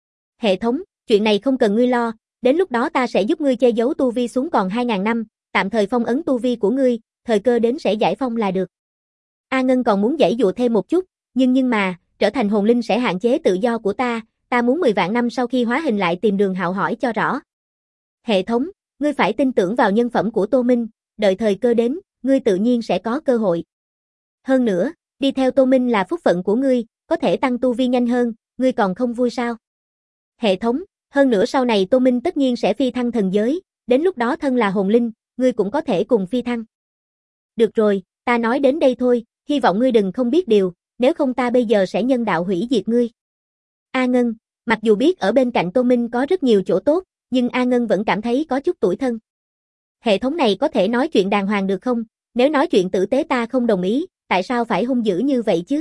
Speaker 1: Hệ thống, chuyện này không cần ngươi lo, đến lúc đó ta sẽ giúp ngươi che giấu tu vi xuống còn 2.000 năm, tạm thời phong ấn tu vi của ngươi, thời cơ đến sẽ giải phong là được. A Ngân còn muốn giãy dụa thêm một chút, nhưng mà, trở thành hồn linh sẽ hạn chế tự do của ta muốn 10 vạn năm sau khi hóa hình lại tìm Đường Hạo hỏi cho rõ. Hệ thống, ngươi phải tin tưởng vào nhân phẩm của Tô Minh, đợi thời cơ đến, ngươi tự nhiên sẽ có cơ hội. Hơn nữa, đi theo Tô Minh là phúc phận của ngươi, có thể tăng tu vi nhanh hơn, ngươi còn không vui sao? Hệ thống, hơn nữa sau này Tô Minh tất nhiên sẽ phi thăng thần giới, đến lúc đó thân là hồn linh, ngươi cũng có thể cùng phi thăng. Được rồi, ta nói đến đây thôi, hy vọng ngươi đừng không biết điều, nếu không ta bây giờ sẽ nhân đạo hủy diệt ngươi. A Ngân, mặc dù biết ở bên cạnh Tô Minh có rất nhiều chỗ tốt, nhưng A Ngân vẫn cảm thấy có chút tủi thân. Hệ thống này có thể nói chuyện đàng hoàng được không? Nếu nói chuyện tử tế ta không đồng ý, tại sao phải hung dữ như vậy chứ?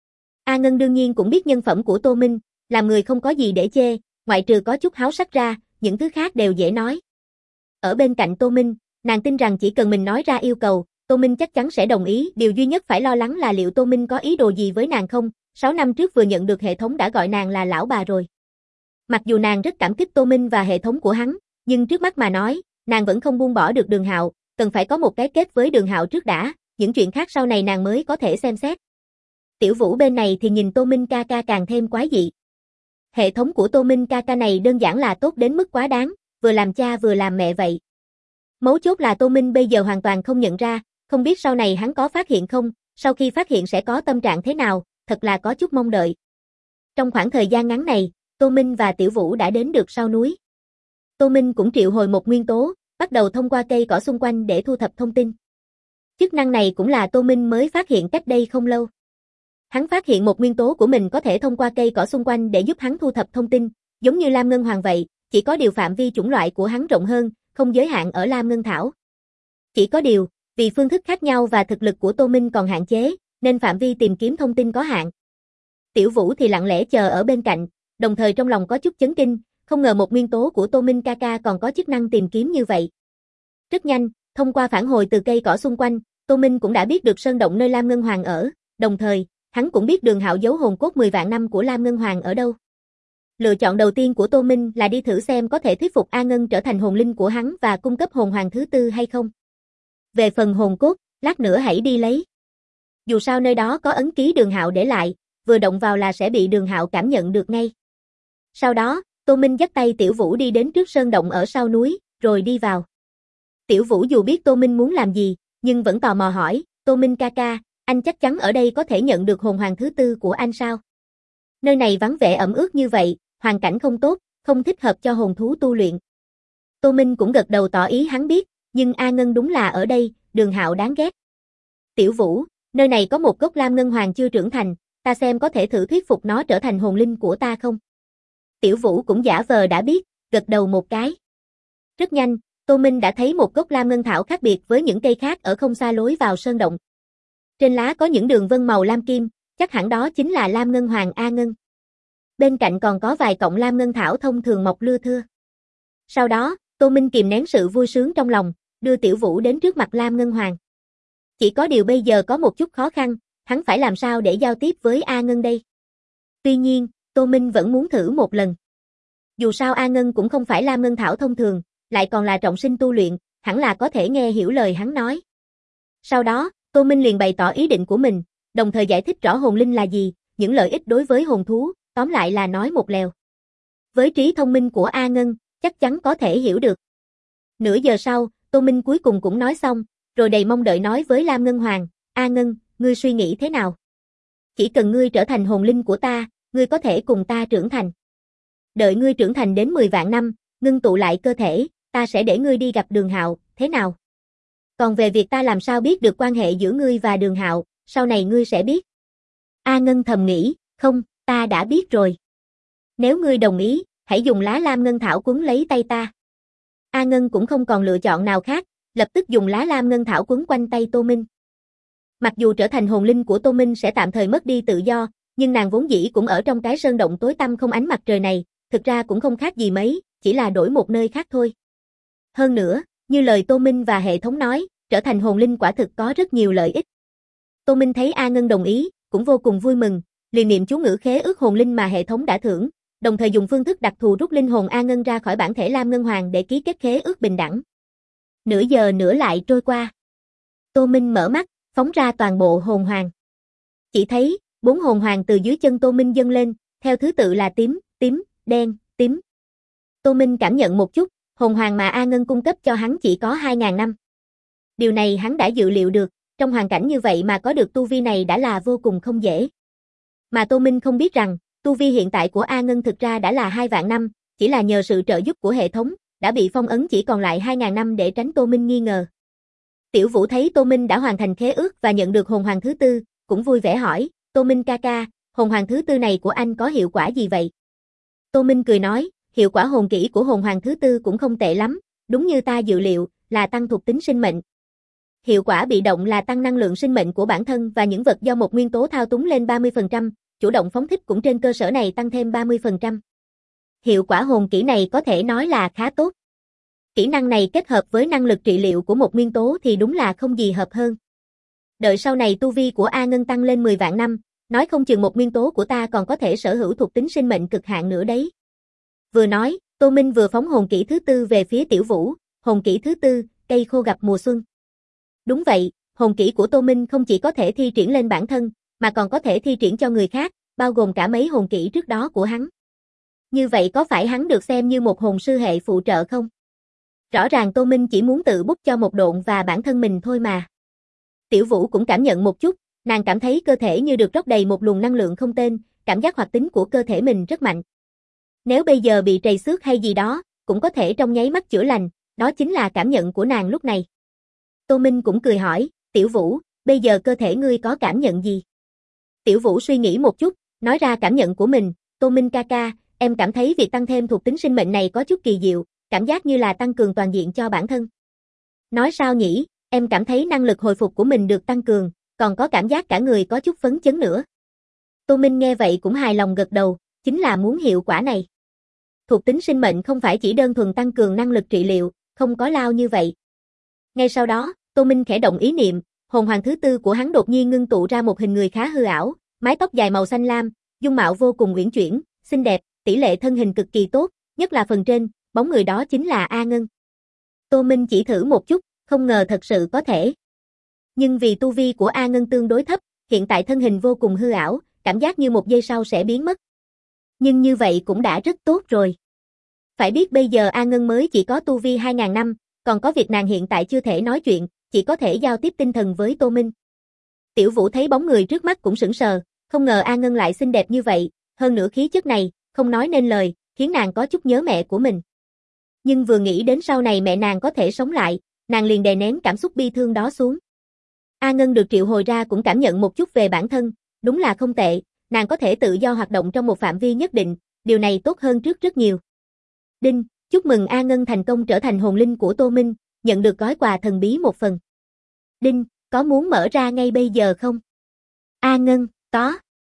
Speaker 1: A Ngân đương nhiên cũng biết nhân phẩm của Tô Minh, làm người không có gì để chê, ngoại trừ có chút háo sắc ra, những thứ khác đều dễ nói. Ở bên cạnh Tô Minh, nàng tin rằng chỉ cần mình nói ra yêu cầu, Tô Tô Minh chắc chắn sẽ đồng ý, điều duy nhất phải lo lắng là liệu Tô Minh có ý đồ gì với nàng không, 6 năm trước vừa nhận được hệ thống đã gọi nàng là lão bà rồi. Mặc dù nàng rất cảm kích Tô Minh và hệ thống của hắn, nhưng trước mắt mà nói, nàng vẫn không buông bỏ được Đường Hạo, cần phải có một cái kết với Đường Hạo trước đã, những chuyện khác sau này nàng mới có thể xem xét. Tiểu Vũ bên này thì nhìn Tô Minh ca ca càng thêm quái dị. Hệ thống của Tô Minh ca ca này đơn giản là tốt đến mức quá đáng, vừa làm cha vừa làm mẹ vậy. Mấu chốt là Tô Minh bây giờ hoàn toàn không nhận ra, không biết sau này hắn có phát hiện không, sau khi phát hiện sẽ có tâm trạng thế nào, thật là có chút mong đợi. Trong khoảng thời gian ngắn này, Tô Minh và Tiểu Vũ đã đến được sau núi. Tô Minh cũng triệu hồi một nguyên tố, bắt đầu thông qua cây cỏ xung quanh để thu thập thông tin. Chức năng này cũng là Tô Minh mới phát hiện cách đây không lâu. Hắn phát hiện một nguyên tố của mình có thể thông qua cây cỏ xung quanh để giúp hắn thu thập thông tin, giống như Lam Ngân Hoàng vậy, chỉ có điều phạm vi chủng loại của hắn rộng hơn, không giới hạn ở Lam Ngân Thảo. Chỉ có điều, vì phương thức khác nhau và thực lực của Tô Minh còn hạn chế, nên phạm vi tìm kiếm thông tin có hạn. Tiểu Vũ thì lặng lẽ chờ ở bên cạnh, đồng thời trong lòng có chút chấn kinh, không ngờ một nguyên tố của Tô Minh ca ca còn có chức năng tìm kiếm như vậy. Rất nhanh, thông qua phản hồi từ cây cỏ xung quanh, Tô Minh cũng đã biết được sơn động nơi Lam Ngân Hoàng ở, đồng thời, hắn cũng biết Đường Hạo giấu hồn cốt 10 vạn năm của Lam Ngân Hoàng ở đâu. Lựa chọn đầu tiên của Tô Minh là đi thử xem có thể thuyết phục A Ngân trở thành hồn linh của hắn và cung cấp hồn hoàng thứ tư hay không. Về phần hồn cốt, lát nữa hãy đi lấy. Dù sao nơi đó có ấn ký Đường Hạo để lại, vừa động vào là sẽ bị Đường Hạo cảm nhận được ngay. Sau đó, Tô Minh dắt tay Tiểu Vũ đi đến trước sơn động ở sau núi, rồi đi vào. Tiểu Vũ dù biết Tô Minh muốn làm gì, nhưng vẫn tò mò hỏi, Tô Minh ca ca, anh chắc chắn ở đây có thể nhận được hồn hoàng thứ tư của anh sao? Nơi này vắng vẻ ẩm ướt như vậy, hoàn cảnh không tốt, không thích hợp cho hồn thú tu luyện. Tô Minh cũng gật đầu tỏ ý hắn biết, nhưng A Ngân đúng là ở đây, Đường Hạo đáng ghét. Tiểu Vũ, nơi này có một gốc Lam Ngân Hoàng chưa trưởng thành, ta xem có thể thử thuyết phục nó trở thành hồn linh của ta không? Tiểu Vũ cũng giả vờ đã biết, gật đầu một cái. Rất nhanh, Tô Minh đã thấy một gốc Lam Ngân Thảo khác biệt với những cây khác ở không xa lối vào sơn động. Trên lá có những đường vân màu lam kim, chắc hẳn đó chính là Lam Ngân Hoàng A Ngân. Bên cạnh còn có vài cọng Lam Ngân Thảo thông thường mọc lưa thưa. Sau đó, Tô Minh kìm nén sự vui sướng trong lòng, đưa Tiểu Vũ đến trước mặt Lam Ngân Hoàng. Chỉ có điều bây giờ có một chút khó khăn, hắn phải làm sao để giao tiếp với A Ngân đây? Tuy nhiên, Tô Minh vẫn muốn thử một lần. Dù sao A Ngân cũng không phải Lam Ngân Thảo thông thường, lại còn là trọng sinh tu luyện, hẳn là có thể nghe hiểu lời hắn nói. Sau đó, Tô Minh liền bày tỏ ý định của mình, đồng thời giải thích rõ hồn linh là gì, những lợi ích đối với hồn thú, tóm lại là nói một lèo. Với trí thông minh của A Ngân, chắc chắn có thể hiểu được. Nửa giờ sau, Tô Minh cuối cùng cũng nói xong, rồi đầy mong đợi nói với Lam Ngân Hoàng, A Ngân, ngươi suy nghĩ thế nào? Chỉ cần ngươi trở thành hồn linh của ta, ngươi có thể cùng ta trưởng thành. Đợi ngươi trưởng thành đến 10 vạn năm, ngưng tụ lại cơ thể, ta sẽ để ngươi đi gặp Đường Hạo, thế nào? Còn về việc ta làm sao biết được quan hệ giữa ngươi và Đường Hạo, sau này ngươi sẽ biết. A Ngân thầm nghĩ, không, ta đã biết rồi. Nếu ngươi đồng ý, hãy dùng lá Lam Ngân Thảo quấn lấy tay ta. A Ngân cũng không còn lựa chọn nào khác, lập tức dùng lá Lam Ngân Thảo quấn quanh tay Tô Minh. Mặc dù trở thành hồn linh của Tô Minh sẽ tạm thời mất đi tự do, nhưng nàng vốn dĩ cũng ở trong cái sơn động tối tăm không ánh mặt trời này, thực ra cũng không khác gì mấy, chỉ là đổi một nơi khác thôi. Hơn nữa, như lời Tô Minh và hệ thống nói, trở thành hồn linh quả thực có rất nhiều lợi ích. Tô Minh thấy A Ngân đồng ý, cũng vô cùng vui mừng, liền niệm chú ngữ khế ước hồn linh mà hệ thống đã thưởng, đồng thời dùng phương thức đặc thù rút linh hồn A Ngân ra khỏi bản thể Lam Ngân Hoàng để ký kết khế ước bình đẳng. Nửa giờ nữa lại trôi qua. Tô Minh mở mắt, phóng ra toàn bộ hồn hoàng. Chỉ thấy, 4 hồn hoàng từ dưới chân Tô Minh dâng lên, theo thứ tự là tím, tím, đen, tím. Tô Minh cảm nhận một chút, hồn hoàng mà A Ngân cung cấp cho hắn chỉ có 2.000 năm. Điều này hắn đã dự liệu được, trong hoàn cảnh như vậy mà có được tu vi này đã là vô cùng không dễ. Mà Tô Minh không biết rằng, tu vi hiện tại của A Ngân thực ra đã là 2 vạn năm, chỉ là nhờ sự trợ giúp của hệ thống, đã bị phong ấn chỉ còn lại 2.000 năm để tránh Tô Minh nghi ngờ. Tiểu Vũ thấy Tô Minh đã hoàn thành khế ước và nhận được hồn hoàng thứ tư, cũng vui vẻ hỏi, Tô Minh ca ca, hồn hoàng thứ tư này của anh có hiệu quả gì vậy? Tô Minh cười nói, hiệu quả hồn kỹ của hồn hoàng thứ tư cũng không tệ lắm, đúng như ta dự liệu, là tăng thuộc tính sinh mệnh. Hiệu quả bị động là tăng năng lượng sinh mệnh của bản thân và những vật do một nguyên tố thao túng lên 30%, chủ động phóng thích cũng trên cơ sở này tăng thêm 30%. Hiệu quả hồn kỹ này có thể nói là khá tốt. Kỹ năng này kết hợp với năng lực trị liệu của một nguyên tố thì đúng là không gì hợp hơn. Đợi sau này tu vi của A Ngân tăng lên 10 vạn năm, nói không chừng một nguyên tố của ta còn có thể sở hữu thuộc tính sinh mệnh cực hạn nữa đấy. Vừa nói, Tô Minh vừa phóng hồn kỹ thứ tư về phía Tiểu Vũ, hồn kỹ thứ tư, cây khô gặp mùa xuân. Đúng vậy, hồn kỹ của Tô Minh không chỉ có thể thi triển lên bản thân, mà còn có thể thi triển cho người khác, bao gồm cả mấy hồn kỹ trước đó của hắn. Như vậy có phải hắn được xem như một hồn sư hệ phụ trợ không? Rõ ràng Tô Minh chỉ muốn tự bút cho một độn và bản thân mình thôi mà. Tiểu Vũ cũng cảm nhận một chút, nàng cảm thấy cơ thể như được rót đầy một luồng năng lượng không tên, cảm giác hoạt tính của cơ thể mình rất mạnh. Nếu bây giờ bị trầy xước hay gì đó, cũng có thể trong nháy mắt chữa lành, đó chính là cảm nhận của nàng lúc này. Tô Minh cũng cười hỏi, Tiểu Vũ, bây giờ cơ thể ngươi có cảm nhận gì? Tiểu Vũ suy nghĩ một chút, nói ra cảm nhận của mình, Tô Minh ca ca, em cảm thấy việc tăng thêm thuộc tính sinh mệnh này có chút kỳ diệu, cảm giác như là tăng cường toàn diện cho bản thân. Nói sao nhỉ, em cảm thấy năng lực hồi phục của mình được tăng cường, còn có cảm giác cả người có chút phấn chấn nữa. Tô Minh nghe vậy cũng hài lòng gật đầu, chính là muốn hiệu quả này. Thuộc tính sinh mệnh không phải chỉ đơn thuần tăng cường năng lực trị liệu, không có lao như vậy. Ngay sau đó, Tô Minh khẽ động ý niệm, hồn hoàng thứ tư của hắn đột nhiên ngưng tụ ra một hình người khá hư ảo, mái tóc dài màu xanh lam, dung mạo vô cùng uyển chuyển, xinh đẹp, tỷ lệ thân hình cực kỳ tốt, nhất là phần trên, bóng người đó chính là A Ngân. Tô Minh chỉ thử một chút, không ngờ thật sự có thể. Nhưng vì tu vi của A Ngân tương đối thấp, hiện tại thân hình vô cùng hư ảo, cảm giác như một giây sau sẽ biến mất. Nhưng như vậy cũng đã rất tốt rồi. Phải biết bây giờ A Ngân mới chỉ có tu vi 2.000 năm, còn có việc nàng hiện tại chưa thể nói chuyện, chỉ có thể giao tiếp tinh thần với Tô Minh. Tiểu Vũ thấy bóng người trước mắt cũng sững sờ, không ngờ A Ngân lại xinh đẹp như vậy, hơn nữa khí chất này, không nói nên lời, khiến nàng có chút nhớ mẹ của mình. Nhưng vừa nghĩ đến sau này mẹ nàng có thể sống lại, nàng liền đè nén cảm xúc bi thương đó xuống. A Ngân được triệu hồi ra cũng cảm nhận một chút về bản thân, đúng là không tệ, nàng có thể tự do hoạt động trong một phạm vi nhất định, điều này tốt hơn trước rất nhiều. Đinh, chúc mừng A Ngân thành công trở thành hồn linh của Tô Minh, nhận được gói quà thần bí một phần. Đinh, có muốn mở ra ngay bây giờ không? A Ngân, có.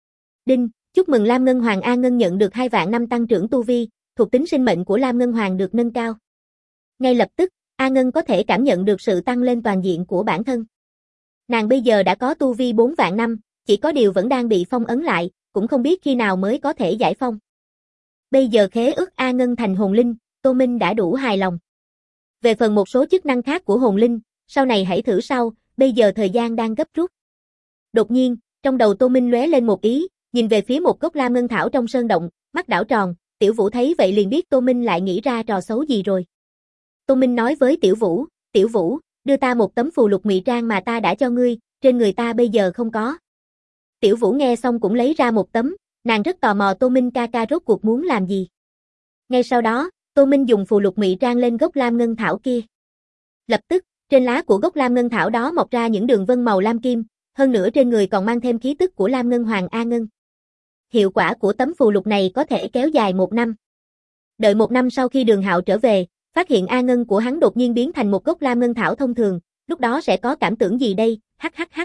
Speaker 1: Đinh, chúc mừng Lam Ngân Hoàng A Ngân nhận được 2 vạn năm tăng trưởng tu vi, thuộc tính sinh mệnh của Lam Ngân Hoàng được nâng cao. Ngay lập tức, A Ngân có thể cảm nhận được sự tăng lên toàn diện của bản thân. Nàng bây giờ đã có tu vi 4 vạn năm, chỉ có điều vẫn đang bị phong ấn lại, cũng không biết khi nào mới có thể giải phong. Bây giờ khế ước A Ngân thành hồn linh, Tô Minh đã đủ hài lòng. Về phần một số chức năng khác của hồn linh, sau này hãy thử sau, bây giờ thời gian đang gấp rút. Đột nhiên, trong đầu Tô Minh lóe lên một ý, nhìn về phía một gốc Lam Ngân Thảo trong sơn động, mắt đảo tròn, Tiểu Vũ thấy vậy liền biết Tô Minh lại nghĩ ra trò xấu gì rồi. Tô Minh nói với Tiểu Vũ, đưa ta một tấm phù lục ngụy trang mà ta đã cho ngươi, trên người ta bây giờ không có. Tiểu Vũ nghe xong cũng lấy ra một tấm, nàng rất tò mò Tô Minh ca ca rốt cuộc muốn làm gì. Ngay sau đó, Tô Minh dùng phù lục ngụy trang lên gốc Lam Ngân Thảo kia. Lập tức, trên lá của gốc Lam Ngân Thảo đó mọc ra những đường vân màu lam kim, hơn nữa trên người còn mang thêm khí tức của Lam Ngân Hoàng A Ngân. Hiệu quả của tấm phù lục này có thể kéo dài 1 năm. Đợi 1 năm sau khi Đường Hạo trở về, phát hiện A Ngân của hắn đột nhiên biến thành một gốc Lam Ngân Thảo thông thường, lúc đó sẽ có cảm tưởng gì đây, hắc.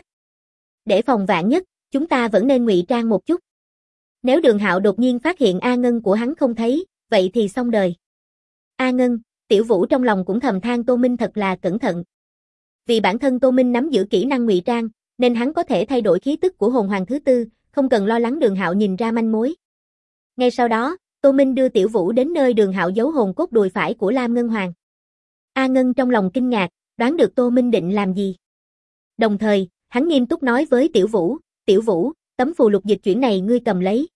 Speaker 1: Để phòng vạn nhất, chúng ta vẫn nên ngụy trang một chút. Nếu Đường Hạo đột nhiên phát hiện A Ngân của hắn không thấy, vậy thì xong đời. A Ngân, Tiểu Vũ trong lòng cũng thầm than Tô Minh thật là cẩn thận. Vì bản thân Tô Minh nắm giữ kỹ năng ngụy trang, nên hắn có thể thay đổi khí tức của hồn hoàng thứ tư, không cần lo lắng Đường Hạo nhìn ra manh mối. Ngay sau đó, Tô Minh đưa Tiểu Vũ đến nơi Đường Hạo giấu hồn cốt đùi phải của Lam Ngân Hoàng. A Ngân trong lòng kinh ngạc, đoán được Tô Minh định làm gì. Đồng thời, hắn nghiêm túc nói với Tiểu Vũ, tấm phù lục dịch chuyển này ngươi cầm lấy.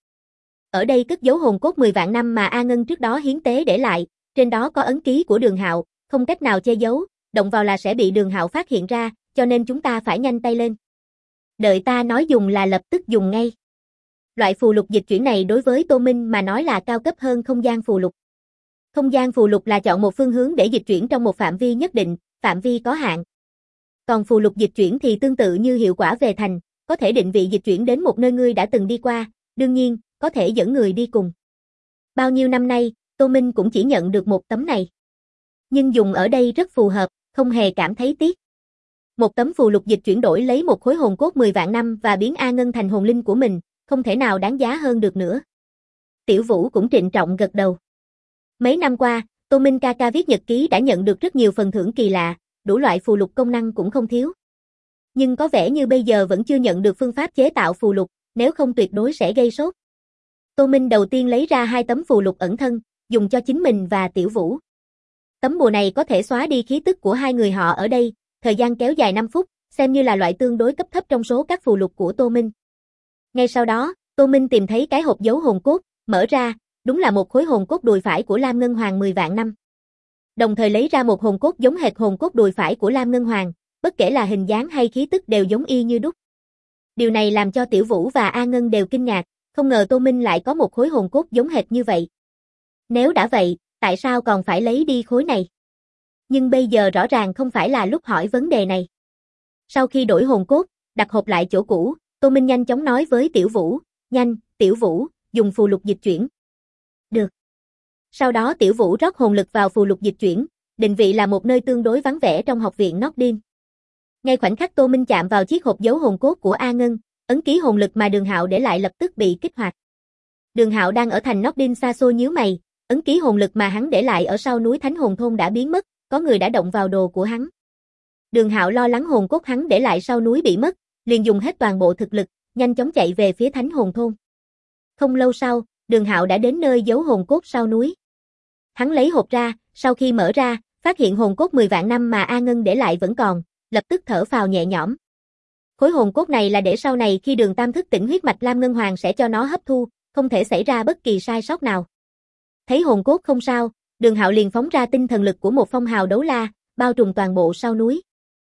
Speaker 1: Ở đây cất giấu hồn cốt 10 vạn năm mà A Ngân trước đó hiến tế để lại, trên đó có ấn ký của Đường Hạo, không cách nào che giấu, động vào là sẽ bị Đường Hạo phát hiện ra, cho nên chúng ta phải nhanh tay lên. Đợi ta nói dùng là lập tức dùng ngay. Loại phù lục dịch chuyển này đối với Tô Minh mà nói là cao cấp hơn không gian phù lục. Không gian phù lục là chọn một phương hướng để dịch chuyển trong một phạm vi nhất định, phạm vi có hạn. Còn phù lục dịch chuyển thì tương tự như hiệu quả về thành, có thể định vị dịch chuyển đến một nơi ngươi đã từng đi qua, đương nhiên, có thể dẫn người đi cùng. Bao nhiêu năm nay, Tô Minh cũng chỉ nhận được một tấm này. Nhưng dùng ở đây rất phù hợp, không hề cảm thấy tiếc. Một tấm phù lục dịch chuyển đổi lấy một khối hồn cốt 10 vạn năm và biến A Ngân thành hồn linh của mình, không thể nào đáng giá hơn được nữa. Tiểu Vũ cũng trịnh trọng gật đầu. Mấy năm qua, Tô Minh ca ca viết nhật ký đã nhận được rất nhiều phần thưởng kỳ lạ, đủ loại phù lục công năng cũng không thiếu. Nhưng có vẻ như bây giờ vẫn chưa nhận được phương pháp chế tạo phù lục, nếu không tuyệt đối sẽ gây sốt. Tô Minh đầu tiên lấy ra 2 tấm phù lục ẩn thân, dùng cho chính mình và Tiểu Vũ. Tấm bùa này có thể xóa đi khí tức của hai người họ ở đây, thời gian kéo dài 5 phút, xem như là loại tương đối cấp thấp trong số các phù lục của Tô Minh. Ngay sau đó, Tô Minh tìm thấy cái hộp giấu hồn cốt, mở ra, đúng là một khối hồn cốt đùi phải của Lam Ngân Hoàng 10 vạn năm. Đồng thời lấy ra một hồn cốt giống hệt hồn cốt đùi phải của Lam Ngân Hoàng, bất kể là hình dáng hay khí tức đều giống y như đúc. Điều này làm cho Tiểu Vũ và A Ngân đều kinh ngạc, không ngờ Tô Minh lại có một khối hồn cốt giống hệt như vậy. Nếu đã vậy, tại sao còn phải lấy đi khối này? Nhưng bây giờ rõ ràng không phải là lúc hỏi vấn đề này. Sau khi đổi hồn cốt, đặt hộp lại chỗ cũ, Tô Minh nhanh chóng nói với Tiểu Vũ, nhanh, Tiểu Vũ, dùng phù lục dịch chuyển. Được. Sau đó Tiểu Vũ rót hồn lực vào phù lục dịch chuyển, định vị là một nơi tương đối vắng vẻ trong học viện Nordin. Ngay khoảnh khắc Tô Minh chạm vào chiếc hộp giấu hồn cốt của A Ngân, ấn ký hồn lực mà Đường Hạo để lại lập tức bị kích hoạt. Đường Hạo đang ở thành Nordin xa xôi nhíu mày, ấn ký hồn lực mà hắn để lại ở sau núi Thánh Hồn Thôn đã biến mất, có người đã động vào đồ của hắn. Đường Hạo lo lắng hồn cốt hắn để lại sau núi bị mất, liền dùng hết toàn bộ thực lực, nhanh chóng chạy về phía Thánh Hồn Thôn. Không lâu sau, Đường Hạo đã đến nơi giấu hồn cốt sau núi. Hắn lấy hộp ra, sau khi mở ra, phát hiện hồn cốt 10 vạn năm mà A Ngân để lại vẫn còn, lập tức thở phào nhẹ nhõm. Khối hồn cốt này là để sau này khi Đường Tam thức tỉnh huyết mạch Lam Ngân Hoàng sẽ cho nó hấp thu, không thể xảy ra bất kỳ sai sót nào. Thấy hồn cốt không sao, Đường Hạo liền phóng ra tinh thần lực của một phong hào đấu la, bao trùm toàn bộ sau núi.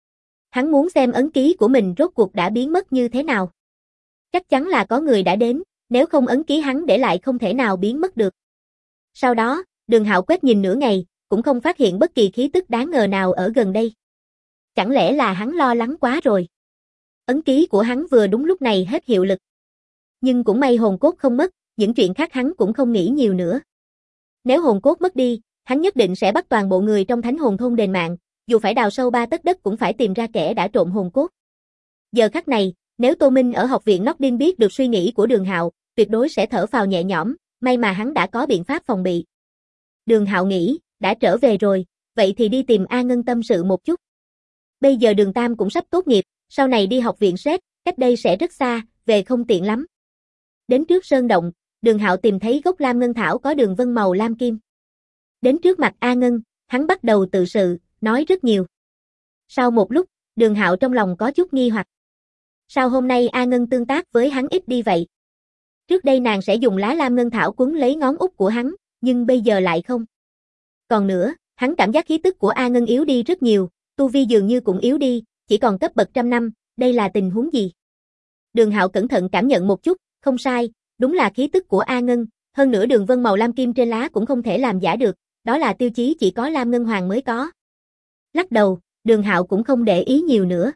Speaker 1: Hắn muốn xem ấn ký của mình rốt cuộc đã biến mất như thế nào. Chắc chắn là có người đã đến, nếu không ấn ký hắn để lại không thể nào biến mất được. Sau đó, Đường Hạo quét nhìn nửa ngày, cũng không phát hiện bất kỳ khí tức đáng ngờ nào ở gần đây. Chẳng lẽ là hắn lo lắng quá rồi? Ấn ký của hắn vừa đúng lúc này hết hiệu lực. Nhưng cũng may hồn cốt không mất, những chuyện khác hắn cũng không nghĩ nhiều nữa. Nếu hồn cốt mất đi, hắn nhất định sẽ bắt toàn bộ người trong Thánh Hồn Thôn đền mạng, dù phải đào sâu 3 tấc đất cũng phải tìm ra kẻ đã trộm hồn cốt. Giờ khắc này, nếu Tô Minh ở học viện Nordin biết được suy nghĩ của Đường Hạo, tuyệt đối sẽ thở phào nhẹ nhõm, may mà hắn đã có biện pháp phòng bị. Đường Hạo nghĩ, đã trở về rồi, vậy thì đi tìm A Ngân tâm sự một chút. Bây giờ Đường Tam cũng sắp tốt nghiệp, sau này đi học viện SET, cách đây sẽ rất xa, về không tiện lắm. Đến trước sơn động, Đường Hạo tìm thấy gốc lam ngân thảo có đường vân màu lam kim. Đến trước mặt A Ngân, hắn bắt đầu tự sự, nói rất nhiều. Sau một lúc, Đường Hạo trong lòng có chút nghi hoặc. Sao hôm nay A Ngân tương tác với hắn ít đi vậy? Trước đây nàng sẽ dùng lá lam ngân thảo quấn lấy ngón út của hắn, nhưng bây giờ lại không. Còn nữa, hắn cảm giác khí tức của A Ngân yếu đi rất nhiều, tu vi dường như cũng yếu đi, chỉ còn cấp bậc 100 năm, đây là tình huống gì? Đường Hạo cẩn thận cảm nhận một chút, không sai, đúng là khí tức của A Ngân, hơn nữa đường vân màu lam kim trên lá cũng không thể làm giả được, đó là tiêu chí chỉ có Lam Ngân Hoàng mới có. Lắc đầu, Đường Hạo cũng không để ý nhiều nữa.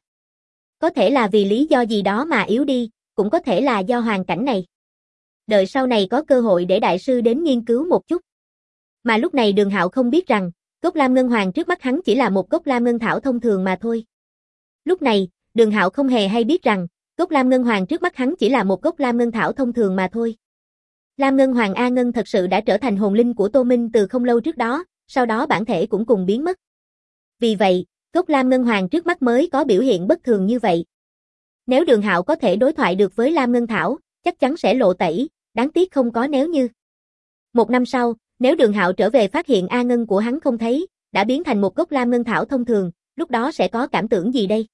Speaker 1: Có thể là vì lý do gì đó mà yếu đi, cũng có thể là do hoàn cảnh này. Đợi sau này có cơ hội để đại sư đến nghiên cứu một chút. Mà lúc này Đường Hạo không biết rằng, gốc Lam Ngân Hoàng trước mắt hắn chỉ là một gốc Lam Ngân Thảo thông thường mà thôi. Lúc này, Đường Hạo không hề hay biết rằng, gốc Lam Ngân Hoàng trước mắt hắn chỉ là một gốc Lam Ngân Thảo thông thường mà thôi. Lam Ngân Hoàng A Ngân thật sự đã trở thành hồn linh của Tô Minh từ không lâu trước đó, sau đó bản thể cũng cùng biến mất. Vì vậy, gốc Lam Ngân Hoàng trước mắt mới có biểu hiện bất thường như vậy. Nếu Đường Hạo có thể đối thoại được với Lam Ngân Thảo, chắc chắn sẽ lộ tẩy, đáng tiếc không có nếu như. Một năm sau, nếu Đường Hạo trở về phát hiện A Ngân của hắn không thấy, đã biến thành một gốc Lam Ngân Thảo thông thường, lúc đó sẽ có cảm tưởng gì đây?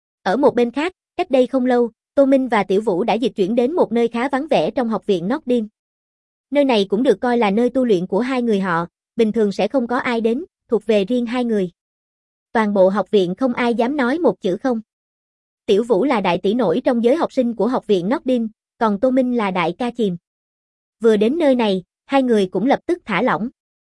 Speaker 1: Ở một bên khác, cách đây không lâu, Tô Minh và Tiểu Vũ đã dịch chuyển đến một nơi khá vắng vẻ trong học viện Nordin. Nơi này cũng được coi là nơi tu luyện của hai người họ, bình thường sẽ không có ai đến, thuộc về riêng hai người. Toàn bộ học viện không ai dám nói một chữ không. Tiểu Vũ là đại tỷ nổi trong giới học sinh của học viện Nordin, còn Tô Minh là đại ca chìm. Vừa đến nơi này, hai người cũng lập tức thả lỏng.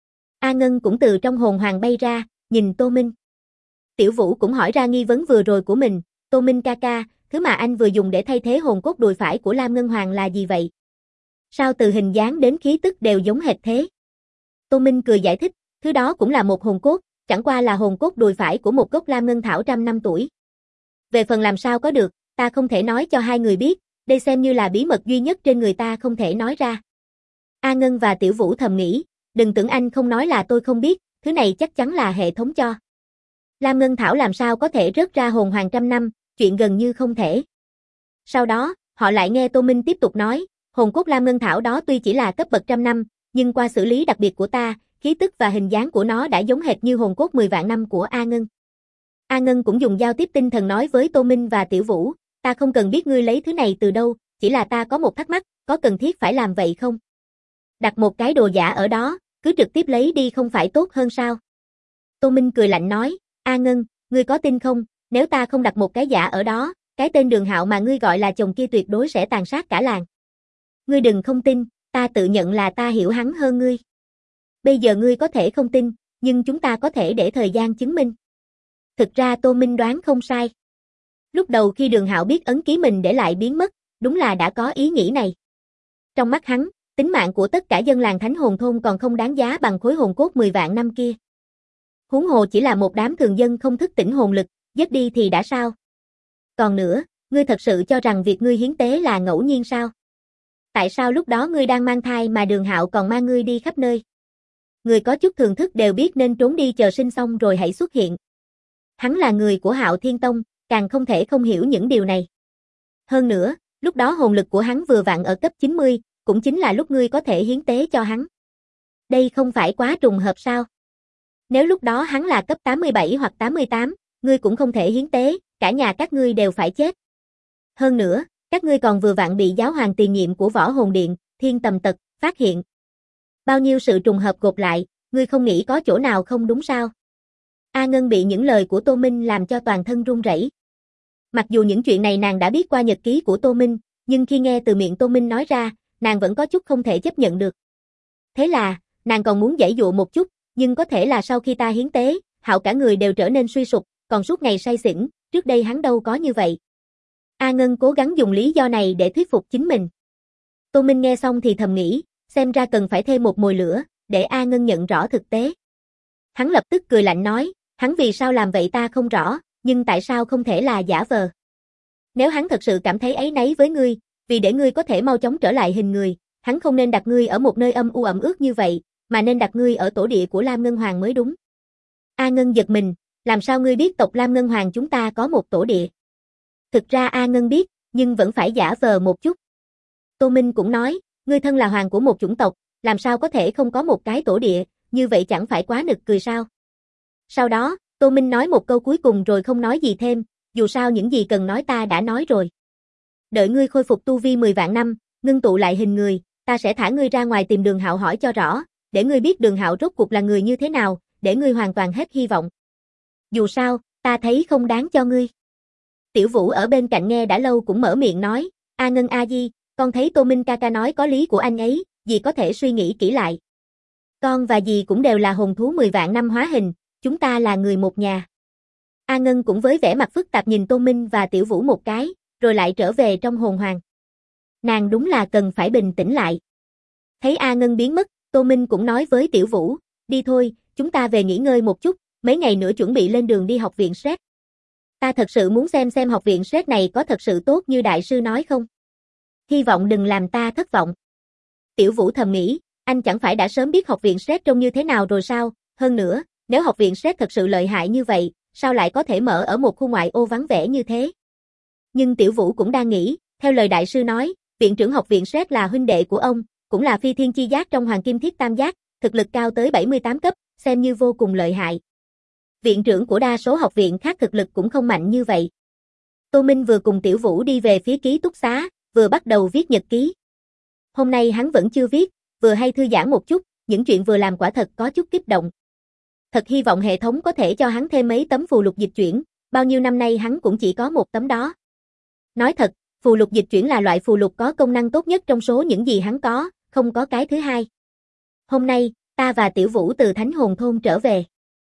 Speaker 1: A Ngân cũng từ trong hồn hoàng bay ra, nhìn Tô Minh. Tiểu Vũ cũng hỏi ra nghi vấn vừa rồi của mình, Tô Minh ca ca, thứ mà anh vừa dùng để thay thế hồn cốt đùi phải của Lam Ngân Hoàng là gì vậy? Sao từ hình dáng đến khí tức đều giống hệt thế? Tô Minh cười giải thích, thứ đó cũng là một hồn cốt, chẳng qua là hồn cốt đùi phải của một gốc Lam Ngân Thảo 100 năm tuổi. Về phần làm sao có được, ta không thể nói cho hai người biết, đây xem như là bí mật duy nhất trên người ta không thể nói ra. A Ngân và Tiểu Vũ thầm nghĩ, đừng tưởng anh không nói là tôi không biết, thứ này chắc chắn là hệ thống cho. Lam Ngân Thảo làm sao có thể rớt ra hồn hoàng 100 năm, chuyện gần như không thể. Sau đó, họ lại nghe Tô Minh tiếp tục nói, hồn cốt Lam Ngân Thảo đó tuy chỉ là cấp bậc trăm năm, nhưng qua xử lý đặc biệt của ta, khí tức và hình dáng của nó đã giống hệt như hồn cốt 10 vạn năm của A Ngân. A Ngân cũng dùng giao tiếp tinh thần nói với Tô Minh và Tiểu Vũ, ta không cần biết ngươi lấy thứ này từ đâu, chỉ là ta có một thắc mắc, có cần thiết phải làm vậy không? Đặt một cái đồ giả ở đó, cứ trực tiếp lấy đi không phải tốt hơn sao? Tô Minh cười lạnh nói, A Ngân, ngươi có tin không, nếu ta không đặt một cái giả ở đó, cái tên Đường Hạo mà ngươi gọi là chồng kia tuyệt đối sẽ tàn sát cả làng. Ngươi đừng không tin, ta tự nhận là ta hiểu hắn hơn ngươi. Bây giờ ngươi có thể không tin, nhưng chúng ta có thể để thời gian chứng minh. Thực ra Tô Minh đoán không sai. Lúc đầu khi Đường Hạo biết ấn ký mình để lại biến mất, đúng là đã có ý nghĩ này. Trong mắt hắn, tính mạng của tất cả dân làng Thánh Hồn Thôn còn không đáng giá bằng khối hồn cốt 10 vạn năm kia. Huống hồ chỉ là một đám thường dân không thức tỉnh hồn lực, giết đi thì đã sao? Còn nữa, ngươi thật sự cho rằng việc ngươi hiến tế là ngẫu nhiên sao? Tại sao lúc đó ngươi đang mang thai mà Đường Hạo còn mang ngươi đi khắp nơi? Người có chút thường thức đều biết nên trốn đi chờ sinh xong rồi hãy xuất hiện. Hắn là người của Hạo Thiên Tông, càng không thể không hiểu những điều này. Hơn nữa, lúc đó hồn lực của hắn vừa vặn ở cấp 90, cũng chính là lúc ngươi có thể hiến tế cho hắn. Đây không phải quá trùng hợp sao? Nếu lúc đó hắn là cấp 87 hoặc 88, ngươi cũng không thể hiến tế, cả nhà các ngươi đều phải chết. Hơn nữa, các ngươi còn vừa vặn bị giáo hoàng tiền nhiệm của Võ Hồn Điện, Thiên Tầm Tật, phát hiện. Bao nhiêu sự trùng hợp gộp lại, ngươi không nghĩ có chỗ nào không đúng sao? A Ngân bị những lời của Tô Minh làm cho toàn thân run rẩy. Mặc dù những chuyện này nàng đã biết qua nhật ký của Tô Minh, nhưng khi nghe từ miệng Tô Minh nói ra, nàng vẫn có chút không thể chấp nhận được. Thế là, nàng còn muốn giãy dụa một chút, nhưng có thể là sau khi ta hiến tế, Hạo cả người đều trở nên suy sụp, còn suốt ngày say xỉn, trước đây hắn đâu có như vậy. A Ngân cố gắng dùng lý do này để thuyết phục chính mình. Tô Minh nghe xong thì thầm nghĩ, xem ra cần phải thêm một mồi lửa, để A Ngân nhận rõ thực tế. Hắn lập tức cười lạnh nói, hắn vì sao làm vậy ta không rõ, nhưng tại sao không thể là giả vờ. Nếu hắn thật sự cảm thấy áy náy với ngươi, vì để ngươi có thể mau chóng trở lại hình người, hắn không nên đặt ngươi ở một nơi âm u ẩm ướt như vậy, mà nên đặt ngươi ở tổ địa của Lam Ngân Hoàng mới đúng. A Ngân giật mình, làm sao ngươi biết tộc Lam Ngân Hoàng chúng ta có một tổ địa? Thực ra A Ngân biết, nhưng vẫn phải giả vờ một chút. Tô Minh cũng nói, ngươi thân là hoàng của một chủng tộc, làm sao có thể không có một cái tổ địa, như vậy chẳng phải quá nực cười sao? Sau đó, Tô Minh nói một câu cuối cùng rồi không nói gì thêm, dù sao những gì cần nói ta đã nói rồi. Đợi ngươi khôi phục tu vi 10 vạn năm, ngưng tụ lại hình người, ta sẽ thả ngươi ra ngoài tìm Đường Hạo hỏi cho rõ, để ngươi biết Đường Hạo rốt cuộc là người như thế nào, để ngươi hoàn toàn hết hy vọng. Dù sao, ta thấy không đáng cho ngươi. Tiểu Vũ ở bên cạnh nghe đã lâu cũng mở miệng nói, A Ngân A Di, con thấy Tô Minh ca ca nói có lý của anh ấy, dì có thể suy nghĩ kỹ lại. Con và dì cũng đều là hồn thú 10 vạn năm hóa hình, chúng ta là người một nhà. A Ngân cũng với vẻ mặt phức tạp nhìn Tô Minh và Tiểu Vũ một cái, rồi lại trở về trong hồn hoàng. Nàng đúng là cần phải bình tĩnh lại. Thấy A Ngân biến mất, Tô Minh cũng nói với Tiểu Vũ, đi thôi, chúng ta về nghỉ ngơi một chút, mấy ngày nữa chuẩn bị lên đường đi học viện Sret. Ta thật sự muốn xem học viện Sret này có thật sự tốt như đại sư nói không? Hy vọng đừng làm ta thất vọng. Tiểu Vũ thầm nghĩ, anh chẳng phải đã sớm biết học viện Sret trông như thế nào rồi sao? Hơn nữa, nếu học viện Sret thật sự lợi hại như vậy, sao lại có thể mở ở một khu ngoại ô vắng vẻ như thế? Nhưng Tiểu Vũ cũng đang nghĩ, theo lời đại sư nói, viện trưởng học viện Sret là huynh đệ của ông, cũng là phi thiên chi giác trong Hoàng Kim Thiết Tam Giác, thực lực cao tới 78 cấp, xem như vô cùng lợi hại. Viện trưởng của đa số học viện khác thực lực cũng không mạnh như vậy. Tô Minh vừa cùng Tiểu Vũ đi về phía ký túc xá, vừa bắt đầu viết nhật ký. Hôm nay hắn vẫn chưa viết, vừa hay thư giãn một chút, những chuyện vừa làm quả thật có chút kích động. Thật hy vọng hệ thống có thể cho hắn thêm mấy tấm phù lục dịch chuyển, bao nhiêu năm nay hắn cũng chỉ có một tấm đó. Nói thật, phù lục dịch chuyển là loại phù lục có công năng tốt nhất trong số những gì hắn có, không có cái thứ hai. Hôm nay, ta và Tiểu Vũ từ Thánh Hồn Thôn trở về.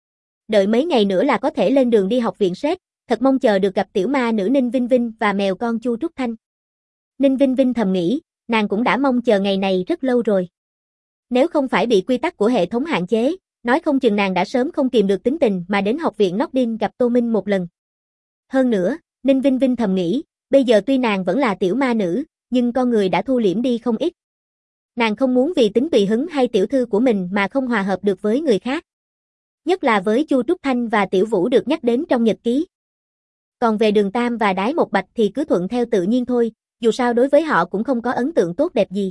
Speaker 1: Đợi mấy ngày nữa là có thể lên đường đi học viện Sret, thật mong chờ được gặp tiểu ma nữ Ninh Vinh Vinh và mèo con Chu Trúc Thanh. Ninh Vinh Vinh thầm nghĩ, nàng cũng đã mong chờ ngày này rất lâu rồi. Nếu không phải bị quy tắc của hệ thống hạn chế, nói không chừng nàng đã sớm không kìm được tính tình mà đến học viện Nordin gặp Tô Minh một lần. Hơn nữa, Ninh Vinh Vinh thầm nghĩ, bây giờ tuy nàng vẫn là tiểu ma nữ, nhưng con người đã thu liễm đi không ít. Nàng không muốn vì tính tùy hứng hay tiểu thư của mình mà không hòa hợp được với người khác. Nhất là với Chu Trúc Thanh và Tiểu Vũ được nhắc đến trong nhật ký. Còn về Đường Tam và Đái Một Bạch thì cứ thuận theo tự nhiên thôi, dù sao đối với họ cũng không có ấn tượng tốt đẹp gì.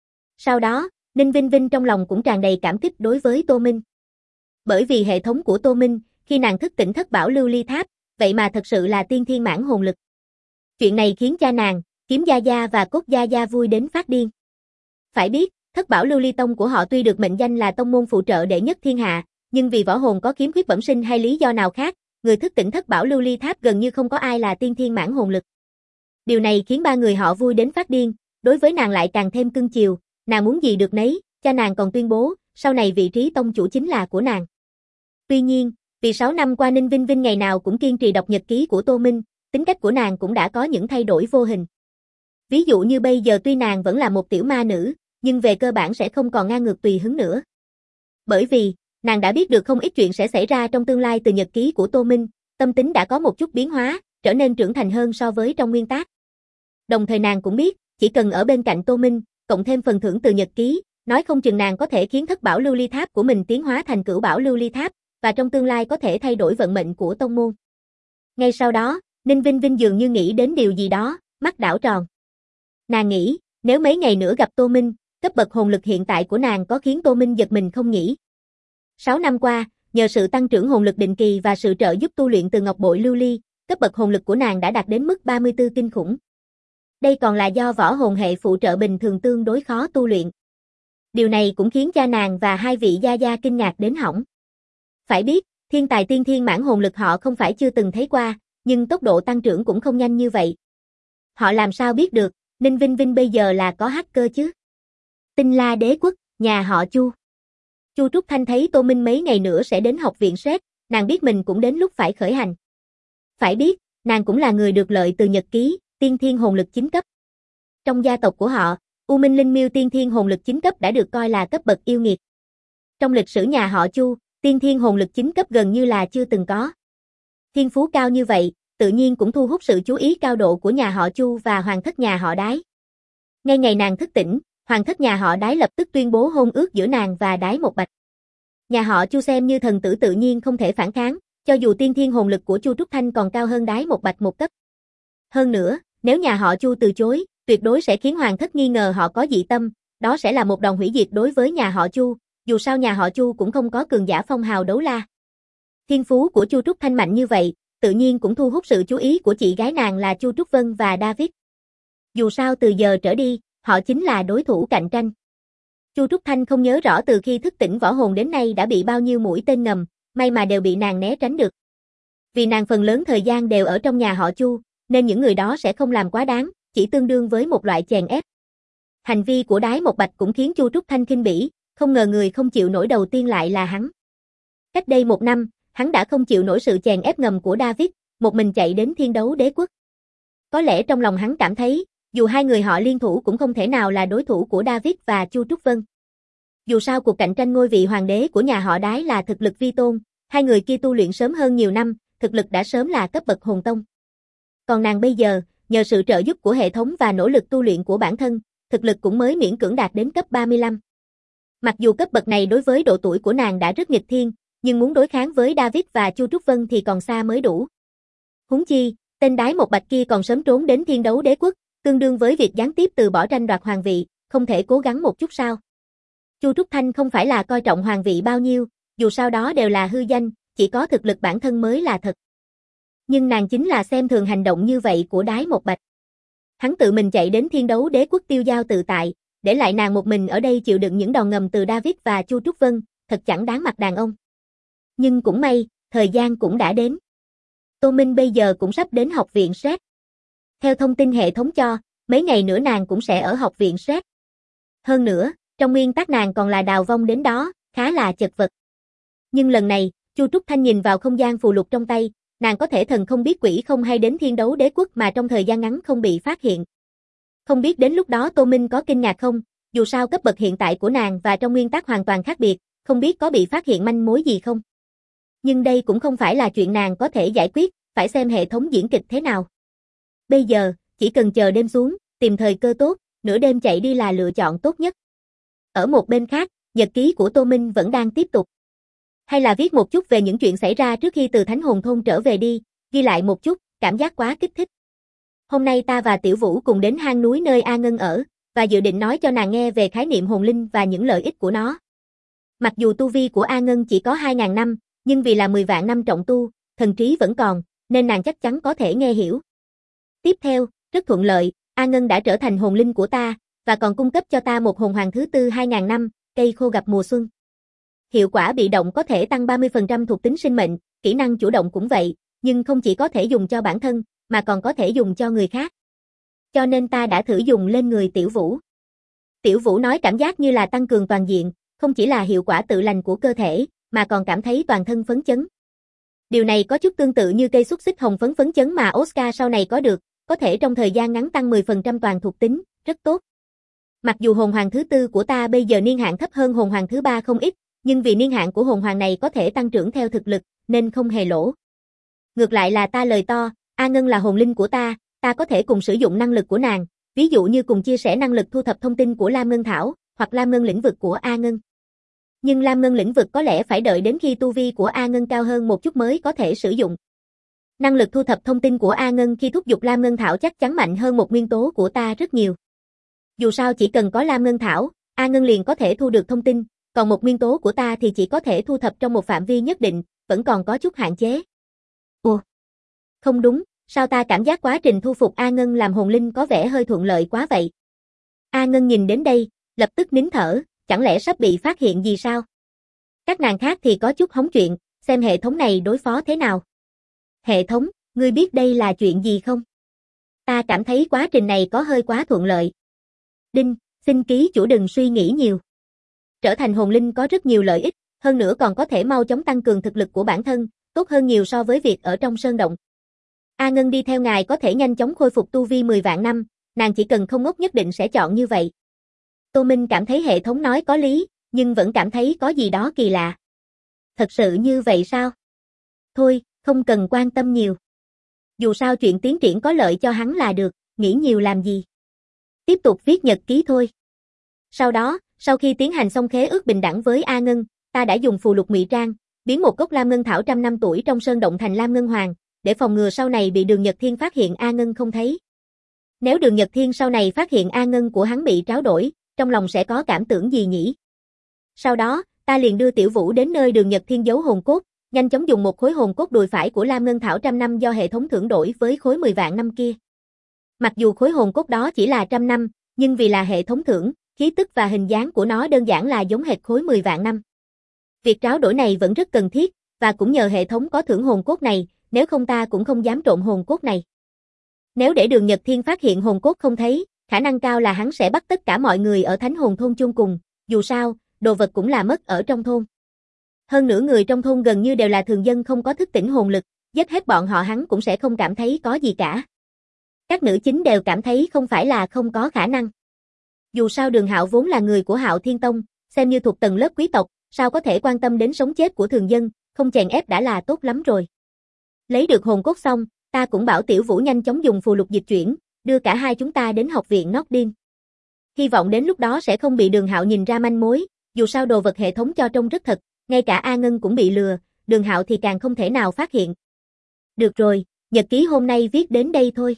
Speaker 1: Sau đó, Ninh Vinh Vinh trong lòng cũng tràn đầy cảm kích đối với Tô Minh. Bởi vì hệ thống của Tô Minh, khi nàng thức tỉnh thất bảo lưu ly tháp, vậy mà thật sự là tiên thiên mãn hồn lực. Chuyện này khiến cha nàng, Kiếm Gia Gia và Cốt Gia Gia vui đến phát điên. Phải biết, thất bảo lưu ly tông của họ tuy được mệnh danh là tông môn phụ trợ đệ nhất thiên hạ, nhưng vì võ hồn có khiếm khuyết bẩm sinh hay lý do nào khác, người thức tỉnh thất bảo lưu ly tháp gần như không có ai là tiên thiên mãn hồn lực. Điều này khiến ba người họ vui đến phát điên, đối với nàng lại càng thêm cưng chiều, nàng muốn gì được nấy, cha nàng còn tuyên bố, sau này vị trí tông chủ chính là của nàng. Tuy nhiên, vì 6 năm qua Ninh Vinh Vinh ngày nào cũng kiên trì đọc nhật ký của Tô Minh, tính cách của nàng cũng đã có những thay đổi vô hình. Ví dụ như bây giờ tuy nàng vẫn là một tiểu ma nữ, nhưng về cơ bản sẽ không còn ngang ngược tùy hứng nữa. Bởi vì, nàng đã biết được không ít chuyện sẽ xảy ra trong tương lai từ nhật ký của Tô Minh, tâm tính đã có một chút biến hóa, trở nên trưởng thành hơn so với trong nguyên tác. Đồng thời nàng cũng biết, chỉ cần ở bên cạnh Tô Minh, cộng thêm phần thưởng từ nhật ký, nói không chừng nàng có thể khiến thất bảo lưu ly tháp của mình tiến hóa thành cửu bảo lưu ly tháp, và trong tương lai có thể thay đổi vận mệnh của tông môn. Ngay sau đó, Ninh Vinh Vinh dường như nghĩ đến điều gì đó, mắt đảo tròn. Nàng nghĩ, nếu mấy ngày nữa gặp Tô Minh, cấp bậc hồn lực hiện tại của nàng có khiến Tô Minh giật mình không nhỉ? 6 năm qua, nhờ sự tăng trưởng hồn lực định kỳ và sự trợ giúp tu luyện từ ngọc bội lưu ly, cấp bậc hồn lực của nàng đã đạt đến mức 34 kinh khủng. Đây còn là do võ hồn hệ phụ trợ bình thường tương đối khó tu luyện. Điều này cũng khiến cha nàng và hai vị gia gia kinh ngạc đến hỏng. Phải biết, thiên tài tiên thiên mãn hồn lực họ không phải chưa từng thấy qua, nhưng tốc độ tăng trưởng cũng không nhanh như vậy. Họ làm sao biết được, Ninh Vinh Vinh bây giờ là có hacker chứ? Tinh La Đế Quốc, nhà họ Chu. Chu Trúc Thanh thấy Tô Minh mấy ngày nữa sẽ đến học viện SET, nàng biết mình cũng đến lúc phải khởi hành. Phải biết, nàng cũng là người được lợi từ nhật ký, tiên thiên hồn lực 9 cấp. Trong gia tộc của họ, U Minh Linh Miêu tiên thiên hồn lực 9 cấp đã được coi là cấp bậc yêu nghiệt. Trong lịch sử nhà họ Chu, tiên thiên hồn lực 9 cấp gần như là chưa từng có. Thiên phú cao như vậy, tự nhiên cũng thu hút sự chú ý cao độ của nhà họ Chu và hoàng thất nhà họ Đái. Ngay ngày nàng thức tỉnh, hoàng thất nhà họ Đái lập tức tuyên bố hôn ước giữa nàng và Đái Một Bạch. Nhà họ Chu xem như thần tử tự nhiên không thể phản kháng, cho dù tiên thiên hồn lực của Chu Trúc Thanh còn cao hơn Đái Một Bạch một cấp. Hơn nữa, nếu nhà họ Chu từ chối, tuyệt đối sẽ khiến hoàng thất nghi ngờ họ có dị tâm, đó sẽ là một đòn hủy diệt đối với nhà họ Chu, dù sao nhà họ Chu cũng không có cường giả phong hào đấu la. Thiên phú của Chu Trúc Thanh mạnh như vậy, tự nhiên cũng thu hút sự chú ý của chị gái nàng là Chu Trúc Vân và David. Dù sao từ giờ trở đi, họ chính là đối thủ cạnh tranh. Chu Trúc Thanh không nhớ rõ từ khi thức tỉnh võ hồn đến nay đã bị bao nhiêu mũi tên ngầm, may mà đều bị nàng né tránh được. Vì nàng phần lớn thời gian đều ở trong nhà họ Chu, nên những người đó sẽ không làm quá đáng, chỉ tương đương với một loại chèn ép. Hành vi của Đái Một Bạch cũng khiến Chu Trúc Thanh khinh bỉ, không ngờ người không chịu nổi đầu tiên lại là hắn. Cách đây 1 năm, hắn đã không chịu nổi sự chèn ép ngầm của David, một mình chạy đến Thiên Đấu Đế Quốc. Có lẽ trong lòng hắn cảm thấy, dù hai người họ liên thủ cũng không thể nào là đối thủ của David và Chu Trúc Vân. Dù sao cuộc cạnh tranh ngôi vị hoàng đế của nhà họ Đái là thực lực vi tôn, hai người kia tu luyện sớm hơn nhiều năm, thực lực đã sớm là cấp bậc hồn tông. Còn nàng bây giờ, nhờ sự trợ giúp của hệ thống và nỗ lực tu luyện của bản thân, thực lực cũng mới miễn cưỡng đạt đến cấp 35. Mặc dù cấp bậc này đối với độ tuổi của nàng đã rất nghịch thiên, nhưng muốn đối kháng với David và Chu Trúc Vân thì còn xa mới đủ. Huống chi, tên Đái Một Bạch kia còn sớm trốn đến Thiên Đấu Đế Quốc, tương đương với việc gián tiếp từ bỏ tranh đoạt hoàng vị, không thể cố gắng một chút sao? Chu Trúc Thanh không phải là coi trọng hoàng vị bao nhiêu, dù sao đó đều là hư danh, chỉ có thực lực bản thân mới là thật. Nhưng nàng chính là xem thường hành động như vậy của Đái Một Bạch. Hắn tự mình chạy đến Thiên Đấu Đế Quốc tiêu dao tự tại, để lại nàng một mình ở đây chịu đựng những đòn ngầm từ David và Chu Trúc Vân, thật chẳng đáng mặt đàn ông. Nhưng cũng may, thời gian cũng đã đến. Tô Minh bây giờ cũng sắp đến học viện SET. Theo thông tin hệ thống cho, mấy ngày nữa nàng cũng sẽ ở học viện SET. Hơn nữa, trong nguyên tắc nàng còn là đào vong đến đó, khá là chật vật. Nhưng lần này, Chu Trúc Thanh nhìn vào không gian phù lục trong tay, nàng có thể thần không biết quỷ không hay đến Thiên Đấu Đế Quốc mà trong thời gian ngắn không bị phát hiện. Không biết đến lúc đó Tô Minh có kinh ngạc không, dù sao cấp bậc hiện tại của nàng và trong nguyên tắc hoàn toàn khác biệt, không biết có bị phát hiện manh mối gì không. Nhưng đây cũng không phải là chuyện nàng có thể giải quyết, phải xem hệ thống diễn kịch thế nào. Bây giờ, chỉ cần chờ đêm xuống, tìm thời cơ tốt, nửa đêm chạy đi là lựa chọn tốt nhất. Ở một bên khác, nhật ký của Tô Minh vẫn đang tiếp tục. Hay là viết một chút về những chuyện xảy ra trước khi từ Thánh Hồn Thôn trở về đi, ghi lại một chút, cảm giác quá kích thích. Hôm nay ta và Tiểu Vũ cùng đến hang núi nơi A Ngân ở, và dự định nói cho nàng nghe về khái niệm hồn linh và những lợi ích của nó. Mặc dù tu vi của A Ngân chỉ có 2.000 năm, nhưng vì là 10 vạn năm trọng tu, thần trí vẫn còn, nên nàng chắc chắn có thể nghe hiểu. Tiếp theo, rất thuận lợi, A Ngân đã trở thành hồn linh của ta, và còn cung cấp cho ta một hồn hoàng thứ tư 2.000 năm, cây khô gặp mùa xuân. Hiệu quả bị động có thể tăng 30% thuộc tính sinh mệnh, kỹ năng chủ động cũng vậy, nhưng không chỉ có thể dùng cho bản thân, mà còn có thể dùng cho người khác. Cho nên ta đã thử dùng lên người Tiểu Vũ. Tiểu Vũ nói cảm giác như là tăng cường toàn diện, không chỉ là hiệu quả tự lành của cơ thể, mà còn cảm thấy toàn thân phấn chấn. Điều này có chút tương tự như cây xúc xích hồng phấn phấn chấn mà Oscar sau này có được, có thể trong thời gian ngắn tăng 10% toàn thuộc tính, rất tốt. Mặc dù hồn hoàng thứ tư của ta bây giờ niên hạn thấp hơn hồn hoàng thứ ba không ít, nhưng vì niên hạn của hồn hoàng này có thể tăng trưởng theo thực lực, nên không hề lỗ. Ngược lại là ta lời to, A Ngân là hồn linh của ta có thể cùng sử dụng năng lực của nàng, ví dụ như cùng chia sẻ năng lực thu thập thông tin của Lam Ngân Thảo, hoặc Lam Ngân lĩnh vực của A Ngân. Nhưng Lam Ngân lĩnh vực có lẽ phải đợi đến khi tu vi của A Ngân cao hơn một chút mới có thể sử dụng. Năng lực thu thập thông tin của A Ngân khi thúc giục Lam Ngân Thảo chắc chắn mạnh hơn một nguyên tố của ta rất nhiều. Dù sao chỉ cần có Lam Ngân Thảo, A Ngân liền có thể thu được thông tin, còn một nguyên tố của ta thì chỉ có thể thu thập trong một phạm vi nhất định, vẫn còn có chút hạn chế. Ủa? Không đúng, sao ta cảm giác quá trình thu phục A Ngân làm hồn linh có vẻ hơi thuận lợi quá vậy? A Ngân nhìn đến đây, lập tức nín thở, chẳng lẽ sắp bị phát hiện gì sao? Các nàng khác thì có chút hóng chuyện, xem hệ thống này đối phó thế nào. Hệ thống, ngươi biết đây là chuyện gì không? Ta cảm thấy quá trình này có hơi quá thuận lợi. Đinh, xin ký chủ đừng suy nghĩ nhiều. Trở thành hồn linh có rất nhiều lợi ích, hơn nữa còn có thể mau chóng tăng cường thực lực của bản thân, tốt hơn nhiều so với việc ở trong sơn động. A Ngân đi theo ngài có thể nhanh chóng khôi phục tu vi 10 vạn năm, nàng chỉ cần không ngốc nhất định sẽ chọn như vậy. Tô Minh cảm thấy hệ thống nói có lý, nhưng vẫn cảm thấy có gì đó kỳ lạ. Thật sự như vậy sao? Thôi, không cần quan tâm nhiều. Dù sao chuyện tiến triển có lợi cho hắn là được, nghĩ nhiều làm gì. Tiếp tục viết nhật ký thôi. Sau đó, sau khi tiến hành xong khế ước bình đẳng với A Ngân, ta đã dùng phù lục ngụy trang, biến một gốc Lam Ngân Thảo trăm năm tuổi trong sơn động thành Lam Ngân Hoàng, để phòng ngừa sau này bị Đường Nhật Thiên phát hiện A Ngân không thấy. Nếu Đường Nhật Thiên sau này phát hiện A Ngân của hắn bị tráo đổi, trong lòng sẽ có cảm tưởng gì nhỉ? Sau đó, ta liền đưa Tiểu Vũ đến nơi Đường Nhật Thiên giấu hồn cốt, nhanh chóng dùng một khối hồn cốt đùi phải của Lam Ngân Thảo trăm năm do hệ thống thưởng đổi với khối 10 vạn năm kia. Mặc dù khối hồn cốt đó chỉ là trăm năm, nhưng vì là hệ thống thưởng, khí tức và hình dáng của nó đơn giản là giống hệt khối 10 vạn năm. Việc tráo đổi này vẫn rất cần thiết, và cũng nhờ hệ thống có thưởng hồn cốt này, nếu không ta cũng không dám trộn hồn cốt này. Nếu để Đường Nhật Thiên phát hiện hồn cốt không thấy, khả năng cao là hắn sẽ bắt tất cả mọi người ở Thánh Hồn Thôn chung cùng, dù sao, đồ vật cũng là mất ở trong thôn. Hơn nữa người trong thôn gần như đều là thường dân không có thức tỉnh hồn lực, giết hết bọn họ hắn cũng sẽ không cảm thấy có gì cả. Các nữ chính đều cảm thấy không phải là không có khả năng. Dù sao Đường Hạo vốn là người của Hạo Thiên Tông, xem như thuộc tầng lớp quý tộc, sao có thể quan tâm đến sống chết của thường dân, không chèn ép đã là tốt lắm rồi. Lấy được hồn cốt xong, ta cũng bảo Tiểu Vũ nhanh chóng dùng phù lục dịch chuyển, đưa cả hai chúng ta đến học viện Nordin. Hy vọng đến lúc đó sẽ không bị Đường Hạo nhìn ra manh mối, dù sao đồ vật hệ thống cho trông rất thật, ngay cả A Ngân cũng bị lừa, Đường Hạo thì càng không thể nào phát hiện. Được rồi, nhật ký hôm nay viết đến đây thôi.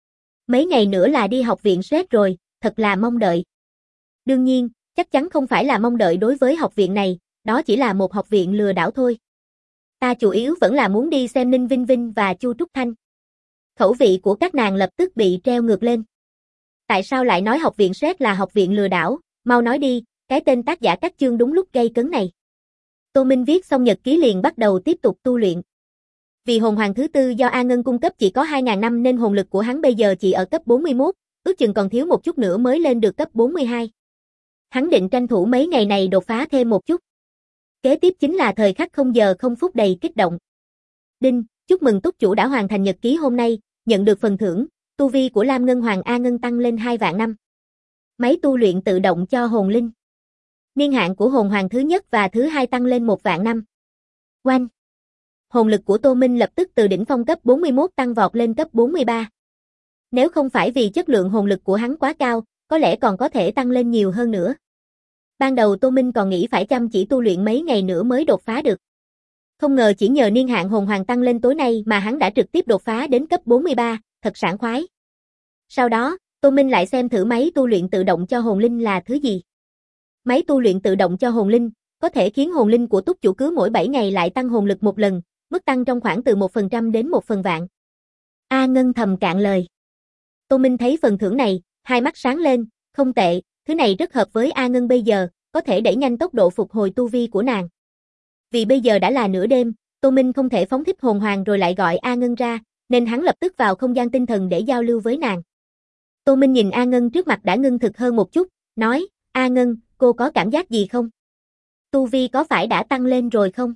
Speaker 1: Mấy ngày nữa là đi học viện SET rồi, thật là mong đợi. Đương nhiên, chắc chắn không phải là mong đợi đối với học viện này, đó chỉ là một học viện lừa đảo thôi. Ta chủ yếu vẫn là muốn đi xem Ninh Vinh Vinh và Chu Trúc Thanh. Khẩu vị của các nàng lập tức bị treo ngược lên. Tại sao lại nói học viện SET là học viện lừa đảo, mau nói đi, cái tên tác giả các chương đúng lúc gây cấn này. Tô Minh viết xong nhật ký liền bắt đầu tiếp tục tu luyện. Vì hồn hoàng thứ tư do A Ngân cung cấp chỉ có 2.000 năm nên hồn lực của hắn bây giờ chỉ ở cấp 41, ước chừng còn thiếu một chút nữa mới lên được cấp 42. Hắn định tranh thủ mấy ngày này đột phá thêm một chút. Kế tiếp chính là thời khắc 0 giờ 0 phút đầy kích động. Đinh, chúc mừng túc chủ đã hoàn thành nhật ký hôm nay, nhận được phần thưởng, tu vi của Lam Ngân Hoàng A Ngân tăng lên 2 vạn năm. Máy tu luyện tự động cho hồn linh. Niên hạn của hồn hoàng thứ nhất và thứ hai tăng lên 1 vạn năm. Oanh! Hồn lực của Tô Minh lập tức từ đỉnh phong cấp 41 tăng vọt lên cấp 43. Nếu không phải vì chất lượng hồn lực của hắn quá cao, có lẽ còn có thể tăng lên nhiều hơn nữa. Ban đầu Tô Minh còn nghĩ phải chăm chỉ tu luyện mấy ngày nữa mới đột phá được. Không ngờ chỉ nhờ niên hạn hồn hoàng tăng lên tối nay mà hắn đã trực tiếp đột phá đến cấp 43, thật sảng khoái. Sau đó, Tô Minh lại xem thử máy tu luyện tự động cho hồn linh là thứ gì. Máy tu luyện tự động cho hồn linh, có thể khiến hồn linh của túc chủ cứ mỗi 7 ngày lại tăng hồn lực một lần, mức tăng trong khoảng từ 1% đến 1/1000. A Ngân thầm cạn lời. Tô Minh thấy phần thưởng này, hai mắt sáng lên, không tệ, thứ này rất hợp với A Ngân bây giờ, có thể đẩy nhanh tốc độ phục hồi tu vi của nàng. Vì bây giờ đã là nửa đêm, Tô Minh không thể phóng thích hồn hoàng rồi lại gọi A Ngân ra, nên hắn lập tức vào không gian tinh thần để giao lưu với nàng. Tô Minh nhìn A Ngân trước mặt đã ngưng thực hơn một chút, nói, A Ngân, cô có cảm giác gì không? Tu vi có phải đã tăng lên rồi không?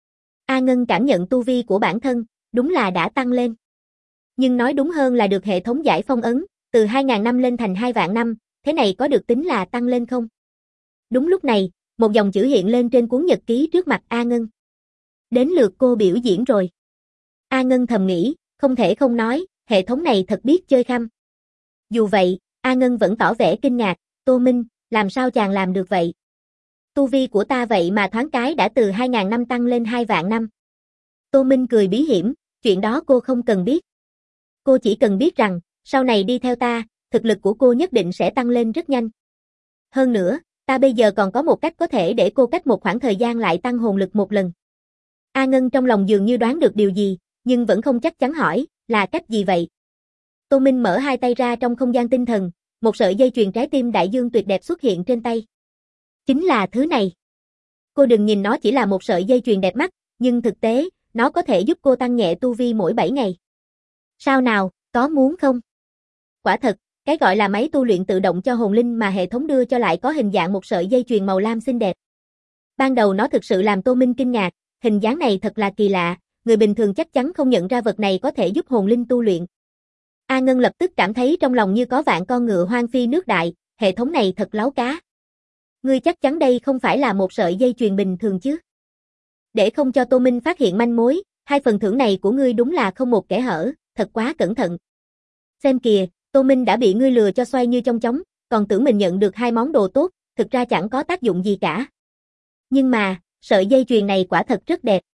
Speaker 1: A Ngân cảm nhận tu vi của bản thân, đúng là đã tăng lên. Nhưng nói đúng hơn là được hệ thống giải phong ấn, từ 2.000 năm lên thành 2 vạn năm, thế này có được tính là tăng lên không? Đúng lúc này, một dòng chữ hiện lên trên cuốn nhật ký trước mặt A Ngân. Đến lượt cô biểu diễn rồi. A Ngân thầm nghĩ, không thể không nói, hệ thống này thật biết chơi khăm. Dù vậy, A Ngân vẫn tỏ vẻ kinh ngạc, Tô Minh, làm sao chàng làm được vậy? Tu vi của ta vậy mà thoáng cái đã từ 2.000 năm tăng lên 2 vạn năm. Tô Minh cười bí hiểm, chuyện đó cô không cần biết. Cô chỉ cần biết rằng, sau này đi theo ta, thực lực của cô nhất định sẽ tăng lên rất nhanh. Hơn nữa, ta bây giờ còn có một cách có thể để cô cách một khoảng thời gian lại tăng hồn lực một lần. A Ngân trong lòng dường như đoán được điều gì, nhưng vẫn không chắc chắn hỏi, là cách gì vậy? Tô Minh mở hai tay ra trong không gian tinh thần, một sợi dây chuyền trái tim đại dương tuyệt đẹp xuất hiện trên tay. Chính là thứ này. Cô đừng nhìn nó chỉ là một sợi dây chuyền đẹp mắt, nhưng thực tế, nó có thể giúp cô tăng nhẹ tu vi mỗi 7 ngày. Sao nào, có muốn không? Quả thật, cái gọi là máy tu luyện tự động cho hồn linh mà hệ thống đưa cho lại có hình dạng một sợi dây chuyền màu lam xinh đẹp. Ban đầu nó thực sự làm Tô Minh kinh ngạc, hình dáng này thật là kỳ lạ, người bình thường chắc chắn không nhận ra vật này có thể giúp hồn linh tu luyện. A Ngân lập tức cảm thấy trong lòng như có vạn con ngựa hoang phi nước đại, hệ thống này thật láo cá. Ngươi chắc chắn đây không phải là một sợi dây chuyền bình thường chứ? Để không cho Tô Minh phát hiện manh mối, hai phần thưởng này của ngươi đúng là không một kẽ hở, thật quá cẩn thận. Xem kìa, Tô Minh đã bị ngươi lừa cho xoay như chong chóng, còn tưởng mình nhận được hai món đồ tốt, thực ra chẳng có tác dụng gì cả. Nhưng mà, sợi dây chuyền này quả thật rất đẹp.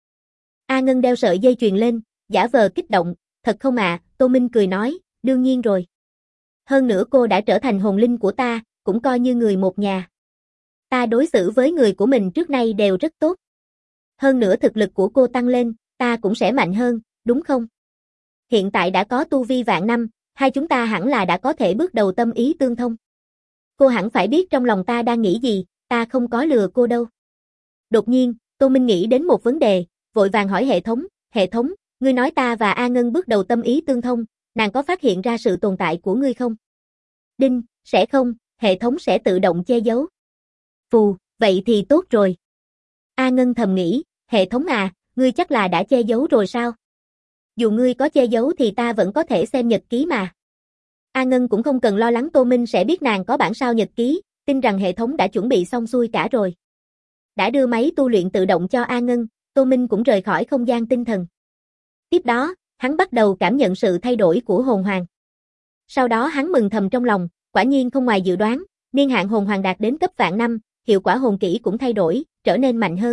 Speaker 1: A Ngân đeo sợi dây chuyền lên, giả vờ kích động, thật không ạ? Tô Minh cười nói, đương nhiên rồi. Hơn nữa cô đã trở thành hồn linh của ta, cũng coi như người một nhà. Ta đối xử với người của mình trước nay đều rất tốt. Hơn nữa thực lực của cô tăng lên, ta cũng sẽ mạnh hơn, đúng không? Hiện tại đã có tu vi vạn năm, hai chúng ta hẳn là đã có thể bước đầu tâm ý tương thông. Cô hẳn phải biết trong lòng ta đang nghĩ gì, ta không có lừa cô đâu. Đột nhiên, Tô Minh nghĩ đến một vấn đề, vội vàng hỏi hệ thống, ngươi nói ta và A Ngân bước đầu tâm ý tương thông, nàng có phát hiện ra sự tồn tại của ngươi không? Đinh, sẽ không, hệ thống sẽ tự động che giấu. Phù, vậy thì tốt rồi. A Ngân thầm nghĩ, hệ thống à, ngươi chắc là đã che giấu rồi sao? Dù ngươi có che giấu thì ta vẫn có thể xem nhật ký mà. A Ngân cũng không cần lo lắng Tô Minh sẽ biết nàng có bản sao nhật ký, tin rằng hệ thống đã chuẩn bị xong xuôi cả rồi. Đã đưa máy tu luyện tự động cho A Ngân, Tô Minh cũng rời khỏi không gian tinh thần. Tiếp đó, hắn bắt đầu cảm nhận sự thay đổi của hồn hoàng. Sau đó hắn mừng thầm trong lòng, quả nhiên không ngoài dự đoán, niên hạn hồn hoàng đạt đến cấp vạn năm, hiệu quả hồn kỹ cũng thay đổi, trở nên mạnh hơn.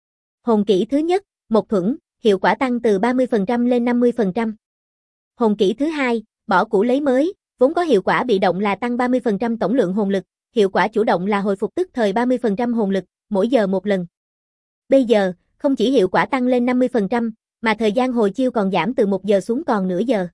Speaker 1: Hồn kỹ thứ nhất, Một Thuẫn, hiệu quả tăng từ 30% lên 50%. Hồn kỹ thứ hai, Bỏ cũ lấy mới, vốn có hiệu quả bị động là tăng 30% tổng lượng hồn lực, hiệu quả chủ động là hồi phục tức thời 30% hồn lực, mỗi giờ một lần. Bây giờ, không chỉ hiệu quả tăng lên 50%, mà thời gian hồi chiêu còn giảm từ 1 giờ xuống còn nửa giờ.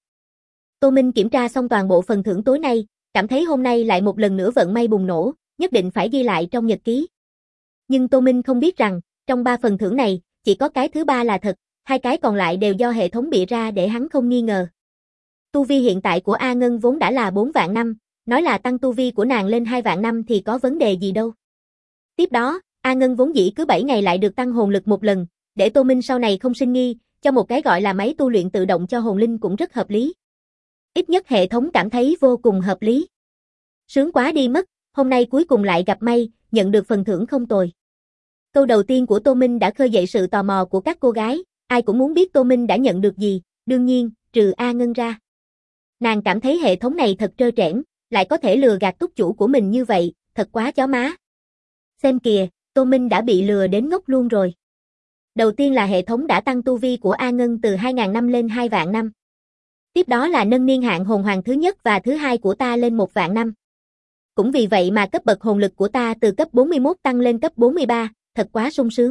Speaker 1: Tô Minh kiểm tra xong toàn bộ phần thưởng tối nay, cảm thấy hôm nay lại một lần nữa vận may bùng nổ, nhất định phải ghi lại trong nhật ký. Nhưng Tô Minh không biết rằng, trong 3 phần thưởng này, chỉ có cái thứ 3 là thật, 2 cái còn lại đều do hệ thống bịa ra để hắn không nghi ngờ. Tu vi hiện tại của A Ngân vốn đã là 4 vạn năm, nói là tăng tu vi của nàng lên 2 vạn năm thì có vấn đề gì đâu. Tiếp đó, A Ngân vốn dĩ cứ 7 ngày lại được tăng hồn lực một lần, để Tô Minh sau này không sinh nghi, cho một cái gọi là máy tu luyện tự động cho hồn linh cũng rất hợp lý. Ít nhất hệ thống cảm thấy vô cùng hợp lý. Sướng quá đi mất, hôm nay cuối cùng lại gặp may, nhận được phần thưởng không tồi. Câu đầu tiên của Tô Minh đã khơi dậy sự tò mò của các cô gái, ai cũng muốn biết Tô Minh đã nhận được gì, đương nhiên, trừ A Ngân ra. Nàng cảm thấy hệ thống này thật trơ trẽn, lại có thể lừa gạt túc chủ của mình như vậy, thật quá chó má. Xem kìa, Tô Minh đã bị lừa đến ngốc luôn rồi. Đầu tiên là hệ thống đã tăng tu vi của A Ngân từ 2.000 năm lên 2 vạn năm. Tiếp đó là nâng niên hạn hồn hoàng thứ nhất và thứ hai của ta lên 1 vạn năm. Cũng vì vậy mà cấp bậc hồn lực của ta từ cấp 41 tăng lên cấp 43, thật quá sung sướng.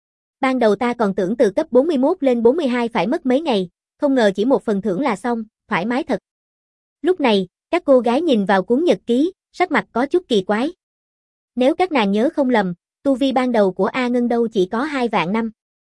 Speaker 1: Ban đầu ta còn tưởng từ cấp 41 lên 42 phải mất mấy ngày, không ngờ chỉ một phần thưởng là xong, thoải mái thật. Lúc này, các cô gái nhìn vào cuốn nhật ký, sắc mặt có chút kỳ quái. Nếu các nàng nhớ không lầm, tu vi ban đầu của A Ngân đâu chỉ có 2 vạn năm.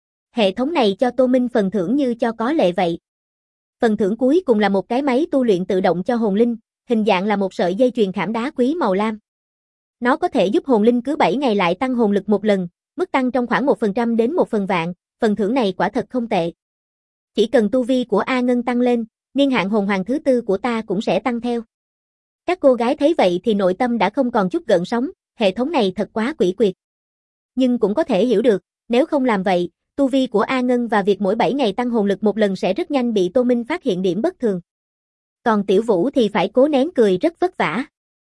Speaker 1: Hệ thống này cho Tô Minh phần thưởng như cho có lệ vậy. Phần thưởng cuối cùng là một cái máy tu luyện tự động cho hồn linh, hình dạng là một sợi dây chuyền khảm đá quý màu lam. Nó có thể giúp hồn linh cứ 7 ngày lại tăng hồn lực một lần, mức tăng trong khoảng 1% đến 1 phần vạn, phần thưởng này quả thật không tệ. Chỉ cần tu vi của A Ngân tăng lên, niên hạn hồn hoàng thứ tư của ta cũng sẽ tăng theo. Các cô gái thấy vậy thì nội tâm đã không còn chút gợn sóng, hệ thống này thật quá quỷ quyệt. Nhưng cũng có thể hiểu được, nếu không làm vậy, tu vi của A Ngân và việc mỗi 7 ngày tăng hồn lực một lần sẽ rất nhanh bị Tô Minh phát hiện điểm bất thường. Còn Tiểu Vũ thì phải cố nén cười rất vất vả.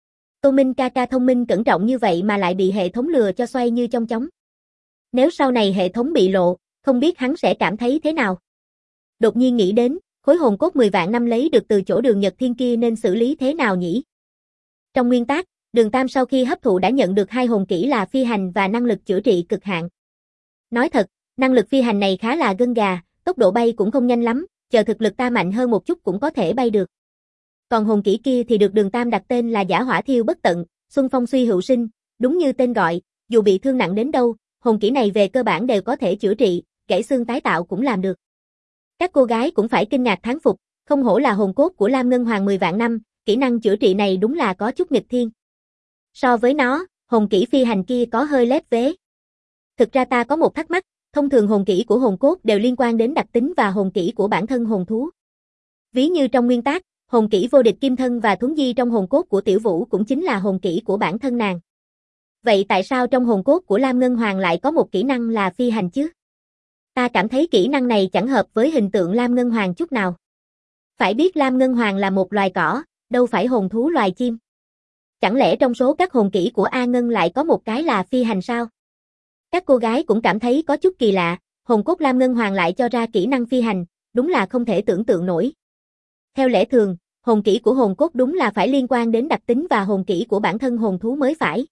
Speaker 1: Tô Minh ca ca thông minh cẩn trọng như vậy mà lại bị hệ thống lừa cho xoay như trong chóng. Nếu sau này hệ thống bị lộ, không biết hắn sẽ cảm thấy thế nào. Đột nhiên nghĩ đến, khối hồn cốt 10 vạn năm lấy được từ chỗ Đường Nhật Thiên kia nên xử lý thế nào nhỉ? Trong nguyên tắc, Đường Tam sau khi hấp thụ đã nhận được 2 hồn kỹ là phi hành và năng lực chữa trị cực hạn. Nói thật, năng lực phi hành này khá là gân gà, tốc độ bay cũng không nhanh lắm, chờ thực lực ta mạnh hơn một chút cũng có thể bay được. Còn hồn kỹ kia thì được Đường Tam đặt tên là Giả Hỏa Thiêu Bất Tận, Xuân Phong Suy Hữu Sinh, đúng như tên gọi, dù bị thương nặng đến đâu, hồn kỹ này về cơ bản đều có thể chữa trị, gãy xương tái tạo cũng làm được. Các cô gái cũng phải kinh ngạc thán phục, không hổ là hồn cốt của Lam Ngân Hoàng 10 vạn năm, kỹ năng chữa trị này đúng là có chút nghịch thiên. So với nó, hồn kỹ phi hành kia có hơi lép vế. Thực ra ta có một thắc mắc, thông thường hồn kỹ của hồn cốt đều liên quan đến đặc tính và hồn kỹ của bản thân hồn thú. Ví như trong nguyên tắc, hồn kỹ vô địch kim thân và thuấn di trong hồn cốt của Tiểu Vũ cũng chính là hồn kỹ của bản thân nàng. Vậy tại sao trong hồn cốt của Lam Ngân Hoàng lại có một kỹ năng là phi hành chứ? Ta cảm thấy kỹ năng này chẳng hợp với hình tượng Lam Ngân Hoàng chút nào. Phải biết Lam Ngân Hoàng là một loài cỏ, đâu phải hồn thú loài chim. Chẳng lẽ trong số các hồn kỹ của A Ngân lại có một cái là phi hành sao? Các cô gái cũng cảm thấy có chút kỳ lạ, hồn cốt Lam Ngân Hoàng lại cho ra kỹ năng phi hành, đúng là không thể tưởng tượng nổi. Theo lẽ thường, hồn kỹ của hồn cốt đúng là phải liên quan đến đặc tính và hồn kỹ của bản thân hồn thú mới phải.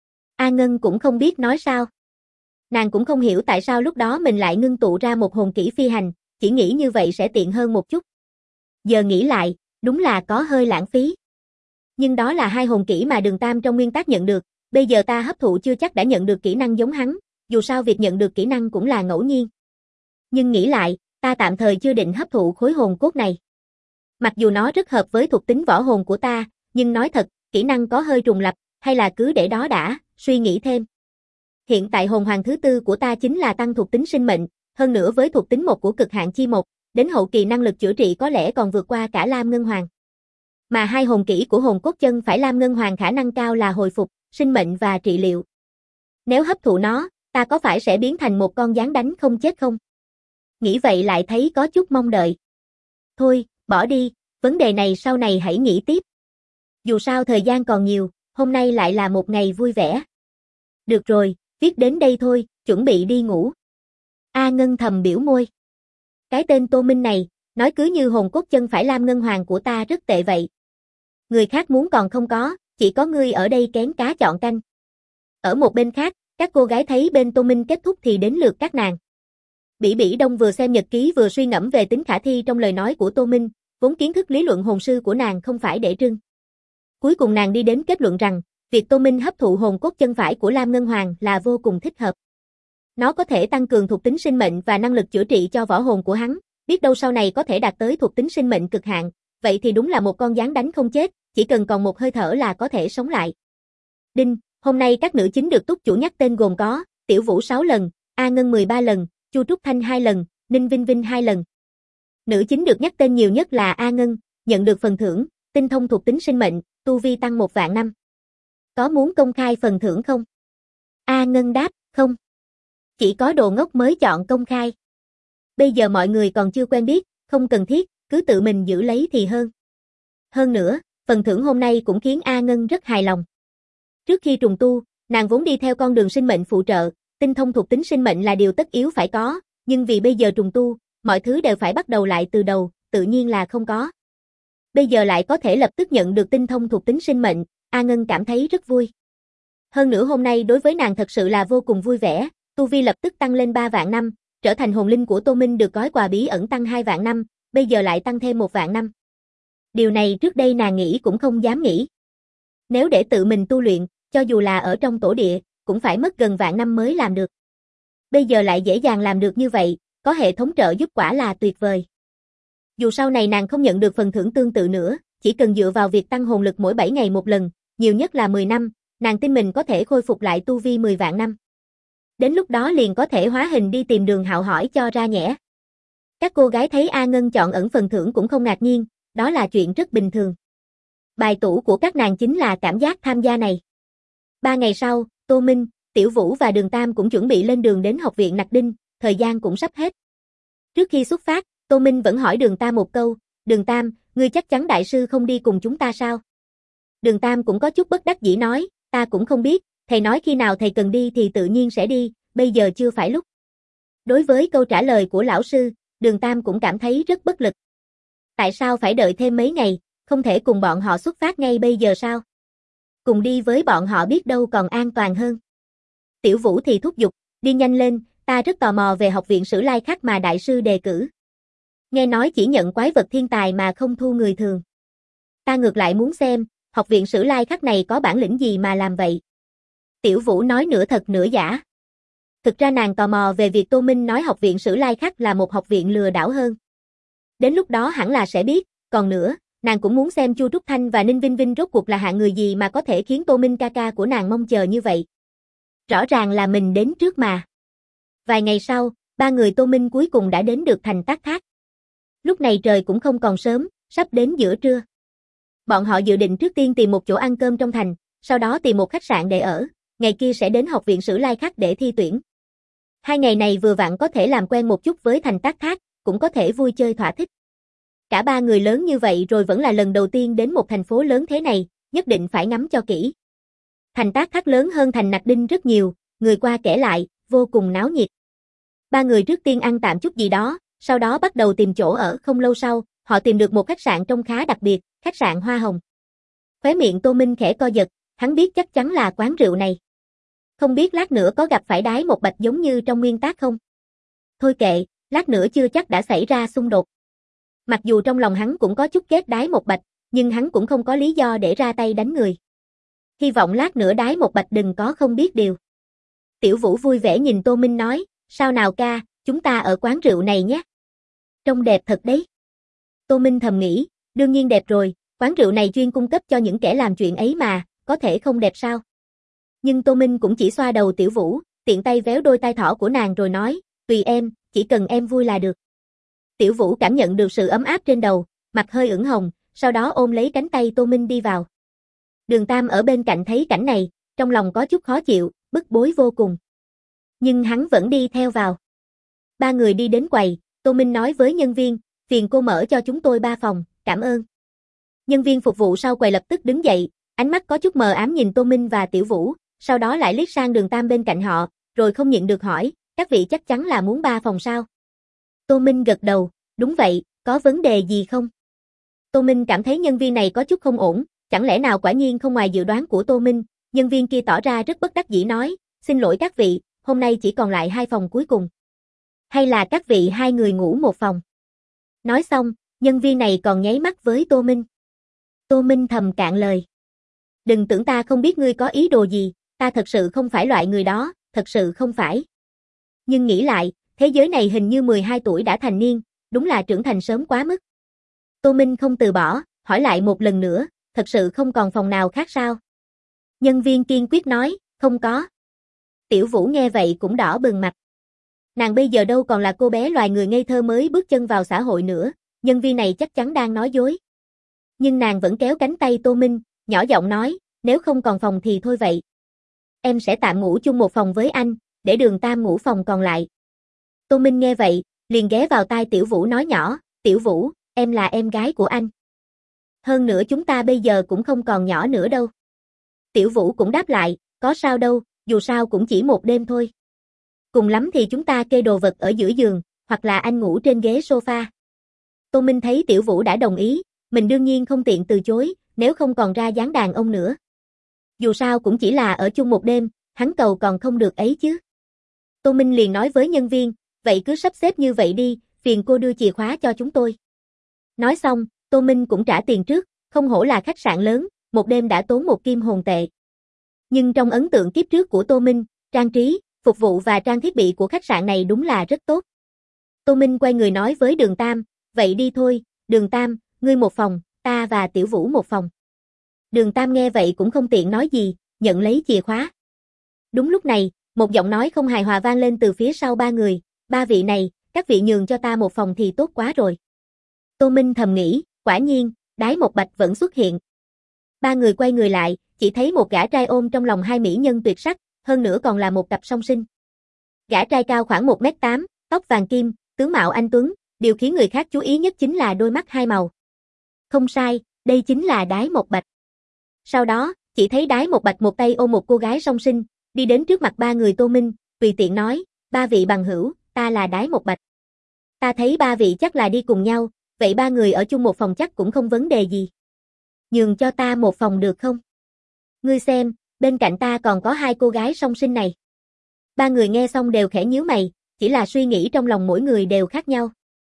Speaker 1: A Ngân cũng không biết nói sao. Nàng cũng không hiểu tại sao lúc đó mình lại ngưng tụ ra một hồn kỹ phi hành, chỉ nghĩ như vậy sẽ tiện hơn một chút. Giờ nghĩ lại, đúng là có hơi lãng phí. Nhưng đó là 2 hồn kỹ mà Đường Tam trong nguyên tắc nhận được, bây giờ ta hấp thụ chưa chắc đã nhận được kỹ năng giống hắn, dù sao việc nhận được kỹ năng cũng là ngẫu nhiên. Nhưng nghĩ lại, ta tạm thời chưa định hấp thụ khối hồn cốt này. Mặc dù nó rất hợp với thuộc tính võ hồn của ta, nhưng nói thật, kỹ năng có hơi trùng lặp, hay là cứ để đó đã, suy nghĩ thêm. Hiện tại hồn hoàng thứ tư của ta chính là tăng thuộc tính sinh mệnh, hơn nữa với thuộc tính 1 của cực hạn chi 1, đến hậu kỳ năng lực chữa trị có lẽ còn vượt qua cả Lam Ngân Hoàng. Mà 2 hồn kỹ của hồn cốt chân phải Lam Ngân Hoàng khả năng cao là hồi phục, sinh mệnh và trị liệu. Nếu hấp thụ nó, ta có phải sẽ biến thành một con gián đánh không chết không? Nghĩ vậy lại thấy có chút mong đợi. Thôi, bỏ đi, vấn đề này sau này hãy nghĩ tiếp. Dù sao thời gian còn nhiều, hôm nay lại là một ngày vui vẻ. Được rồi, viết đến đây thôi, chuẩn bị đi ngủ. A Ngân thầm biểu môi. Cái tên Tô Minh này, nói cứ như hồn cốt chân phải Lam Ngân Hoàng của ta rất tệ vậy. Người khác muốn còn không có, chỉ có ngươi ở đây kén cá chọn canh. Ở một bên khác, các cô gái thấy bên Tô Minh kết thúc thì đến lượt các nàng. Bỉ Bỉ Đông vừa xem nhật ký vừa suy ngẫm về tính khả thi trong lời nói của Tô Minh, vốn kiến thức lý luận hồn sư của nàng không phải để trưng. Cuối cùng nàng đi đến kết luận rằng, việc Tô Minh hấp thụ hồn cốt chân phải của Lam Ngân Hoàng là vô cùng thích hợp. Nó có thể tăng cường thuộc tính sinh mệnh và năng lực chữa trị cho võ hồn của hắn, biết đâu sau này có thể đạt tới thuộc tính sinh mệnh cực hạn, vậy thì đúng là một con gián đánh không chết, chỉ cần còn một hơi thở là có thể sống lại. Đinh, hôm nay các nữ chính được túc chủ nhắc tên gồm có, Tiểu Vũ 6 lần, A Ngân 13 lần, Chu Trúc Thanh 2 lần, Ninh Vinh Vinh 2 lần. Nữ chính được nhắc tên nhiều nhất là A Ngân, nhận được phần thưởng, tinh thông thuộc tính sinh mệnh, tu vi tăng 1 vạn năm. Có muốn công khai phần thưởng không? A Ngân đáp, không. Chỉ có đồ ngốc mới chọn công khai. Bây giờ mọi người còn chưa quen biết, không cần thiết, cứ tự mình giữ lấy thì hơn. Hơn nữa, phần thưởng hôm nay cũng khiến A Ngân rất hài lòng. Trước khi trùng tu, nàng vốn đi theo con đường sinh mệnh phụ trợ, Tinh thông thuộc tính sinh mệnh là điều tất yếu phải có, nhưng vì bây giờ trùng tu, mọi thứ đều phải bắt đầu lại từ đầu, tự nhiên là không có. Bây giờ lại có thể lập tức nhận được tinh thông thuộc tính sinh mệnh, A Ngân cảm thấy rất vui. Hơn nữa hôm nay đối với nàng thật sự là vô cùng vui vẻ, tu vi lập tức tăng lên 3 vạn năm, trở thành hồn linh của Tô Minh được gói quà bí ẩn tăng 2 vạn năm, bây giờ lại tăng thêm 1 vạn năm. Điều này trước đây nàng nghĩ cũng không dám nghĩ. Nếu để tự mình tu luyện, cho dù là ở trong tổ địa, cũng phải mất gần vạn năm mới làm được. Bây giờ lại dễ dàng làm được như vậy, có hệ thống trợ giúp quả là tuyệt vời. Dù sau này nàng không nhận được phần thưởng tương tự nữa, chỉ cần dựa vào việc tăng hồn lực mỗi 7 ngày một lần, nhiều nhất là 10 năm, nàng tin mình có thể khôi phục lại tu vi 10 vạn năm. Đến lúc đó liền có thể hóa hình đi tìm Đường Hạo hỏi cho ra nhẽ. Các cô gái thấy A Ngân chọn ẩn phần thưởng cũng không ngạc nhiên, đó là chuyện rất bình thường. Bài tủ của các nàng chính là cảm giác tham gia này. 3 ngày sau, Tô Minh, Tiểu Vũ và Đường Tam cũng chuẩn bị lên đường đến học viện Nặc Đinh, thời gian cũng sắp hết. Trước khi xuất phát, Tô Minh vẫn hỏi Đường Tam một câu, Đường Tam, ngươi chắc chắn đại sư không đi cùng chúng ta sao? Đường Tam cũng có chút bất đắc dĩ nói, ta cũng không biết, thầy nói khi nào thầy cần đi thì tự nhiên sẽ đi, bây giờ chưa phải lúc. Đối với câu trả lời của lão sư, Đường Tam cũng cảm thấy rất bất lực. Tại sao phải đợi thêm mấy ngày, không thể cùng bọn họ xuất phát ngay bây giờ sao? Cùng đi với bọn họ biết đâu còn an toàn hơn. Tiểu Vũ thì thúc giục, đi nhanh lên, ta rất tò mò về học viện Sử Lai Khắc mà đại sư đề cử. Nghe nói chỉ nhận quái vật thiên tài mà không thu người thường. Ta ngược lại muốn xem, học viện Sử Lai Khắc này có bản lĩnh gì mà làm vậy. Tiểu Vũ nói nửa thật nửa giả. Thực ra nàng tò mò về việc Tô Minh nói học viện Sử Lai Khắc là một học viện lừa đảo hơn. Đến lúc đó hẳn là sẽ biết, còn nữa, nàng cũng muốn xem Chu Trúc Thanh và Ninh Vinh Vinh rốt cuộc là hạng người gì mà có thể khiến Tô Minh ca ca của nàng mong chờ như vậy. Rõ ràng là mình đến trước mà. Vài ngày sau, 3 người Tô Minh cuối cùng đã đến được thành Tác Thác. Lúc này trời cũng không còn sớm, sắp đến giữa trưa. Bọn họ dự định trước tiên tìm một chỗ ăn cơm trong thành, sau đó tìm một khách sạn để ở, ngày kia sẽ đến học viện Sử Lai Khắc để thi tuyển. 2 ngày này vừa vặn có thể làm quen một chút với thành Tác Thác, cũng có thể vui chơi thỏa thích. Cả 3 người lớn như vậy rồi vẫn là lần đầu tiên đến một thành phố lớn thế này, nhất định phải ngắm cho kỹ. Thành Tác Thác lớn hơn thành Nặc Đinh rất nhiều, người qua kể lại, vô cùng náo nhiệt. 3 người trước tiên ăn tạm chút gì đó, sau đó bắt đầu tìm chỗ ở. Không lâu sau, họ tìm được một khách sạn trông khá đặc biệt, khách sạn Hoa Hồng. Khóe miệng Tô Minh khẽ co giật, hắn biết chắc chắn là quán rượu này. Không biết lát nữa có gặp phải đái một bạch giống như trong nguyên tác không? Thôi kệ, lát nữa chưa chắc đã xảy ra xung đột. Mặc dù trong lòng hắn cũng có chút ghét đái một bạch, nhưng hắn cũng không có lý do để ra tay đánh người. Hy vọng lát nữa đái một bạch đừng có không biết điều. Tiểu Vũ vui vẻ nhìn Tô Minh nói, sao nào ca, chúng ta ở quán rượu này nhé. Trông đẹp thật đấy. Tô Minh thầm nghĩ, đương nhiên đẹp rồi, quán rượu này chuyên cung cấp cho những kẻ làm chuyện ấy mà, có thể không đẹp sao? Nhưng Tô Minh cũng chỉ xoa đầu Tiểu Vũ, tiện tay véo đôi tai thỏ của nàng rồi nói, tùy em, chỉ cần em vui là được. Tiểu Vũ cảm nhận được sự ấm áp trên đầu, mặt hơi ửng hồng, sau đó ôm lấy cánh tay Tô Minh đi vào. Đường Tam ở bên cạnh thấy cảnh này, trong lòng có chút khó chịu, bức bối vô cùng. Nhưng hắn vẫn đi theo vào. 3 người đi đến quầy, Tô Minh nói với nhân viên, phiền cô mở cho chúng tôi 3 phòng, cảm ơn. Nhân viên phục vụ sau quầy lập tức đứng dậy, ánh mắt có chút mờ ám nhìn Tô Minh và Tiểu Vũ, sau đó lại liếc sang Đường Tam bên cạnh họ, rồi không nhịn được hỏi, các vị chắc chắn là muốn 3 phòng sao? Tô Minh gật đầu, đúng vậy, có vấn đề gì không? Tô Minh cảm thấy nhân viên này có chút không ổn, chẳng lẽ nào quả nhiên không ngoài dự đoán của Tô Minh, nhân viên kia tỏ ra rất bất đắc dĩ nói, xin lỗi các vị, hôm nay chỉ còn lại 2 phòng cuối cùng. Hay là các vị 2 người ngủ 1 phòng? Nói xong, nhân viên này còn nháy mắt với Tô Minh. Tô Minh thầm cạn lời. Đừng tưởng ta không biết ngươi có ý đồ gì, ta thật sự không phải loại người đó, thật sự không phải. Nhưng nghĩ lại, thế giới này hình như 12 tuổi đã thành niên, đúng là trưởng thành sớm quá mức. Tô Minh không từ bỏ, hỏi lại một lần nữa, thật sự không còn phòng nào khác sao? Nhân viên kiên quyết nói, không có. Tiểu Vũ nghe vậy cũng đỏ bừng mặt. Nàng bây giờ đâu còn là cô bé loài người ngây thơ mới bước chân vào xã hội nữa, nhân viên này chắc chắn đang nói dối. Nhưng nàng vẫn kéo cánh tay Tô Minh, nhỏ giọng nói, nếu không còn phòng thì thôi vậy. Em sẽ tạm ngủ chung một phòng với anh, để Đường Tam ngủ phòng còn lại. Tô Minh nghe vậy, liền ghé vào tai Tiểu Vũ nói nhỏ, Tiểu Vũ, em là em gái của anh. Hơn nữa chúng ta bây giờ cũng không còn nhỏ nữa đâu. Tiểu Vũ cũng đáp lại, có sao đâu, dù sao cũng chỉ một đêm thôi. Cùng lắm thì chúng ta kê đồ vật ở giữa giường, hoặc là anh ngủ trên ghế sofa. Tô Minh thấy Tiểu Vũ đã đồng ý, mình đương nhiên không tiện từ chối, nếu không còn ra dáng đàn ông nữa. Dù sao cũng chỉ là ở chung một đêm, hắn cầu còn không được ấy chứ. Tô Minh liền nói với nhân viên, vậy cứ sắp xếp như vậy đi, phiền cô đưa chìa khóa cho chúng tôi. Nói xong, Tô Minh cũng trả tiền trước, không hổ là khách sạn lớn, một đêm đã tốn 1 kim hồn tệ. Nhưng trong ấn tượng kiếp trước của Tô Minh, trang trí, phục vụ và trang thiết bị của khách sạn này đúng là rất tốt. Tô Minh quay người nói với Đường Tam, vậy đi thôi, Đường Tam, ngươi một phòng, ta và Tiểu Vũ một phòng. Đường Tam nghe vậy cũng không tiện nói gì, nhận lấy chìa khóa. Đúng lúc này, một giọng nói không hài hòa vang lên từ phía sau ba người, ba vị này, các vị nhường cho ta một phòng thì tốt quá rồi. Tô Minh thầm nghĩ, quả nhiên, Đái Một Bạch vẫn xuất hiện. Ba người quay người lại, chỉ thấy một gã trai ôm trong lòng hai mỹ nhân tuyệt sắc, hơn nữa còn là một cặp song sinh. Gã trai cao khoảng 1m8, tóc vàng kim, tướng mạo anh tuấn, điều khiến người khác chú ý nhất chính là đôi mắt hai màu. Không sai, đây chính là Đái Một Bạch. Sau đó, chỉ thấy Đái Một Bạch một tay ôm một cô gái song sinh, đi đến trước mặt ba người Tô Minh, tùy tiện nói, ba vị bằng hữu, ta là Đái Một Bạch. Ta thấy ba vị chắc là đi cùng nhau, vậy ba người ở chung một phòng chắc cũng không vấn đề gì. Nhường cho ta một phòng được không? Ngươi xem, bên cạnh ta còn có hai cô gái song sinh này. Ba người nghe xong đều khẽ nhíu mày, chỉ là suy nghĩ trong lòng mỗi người đều khác nhau.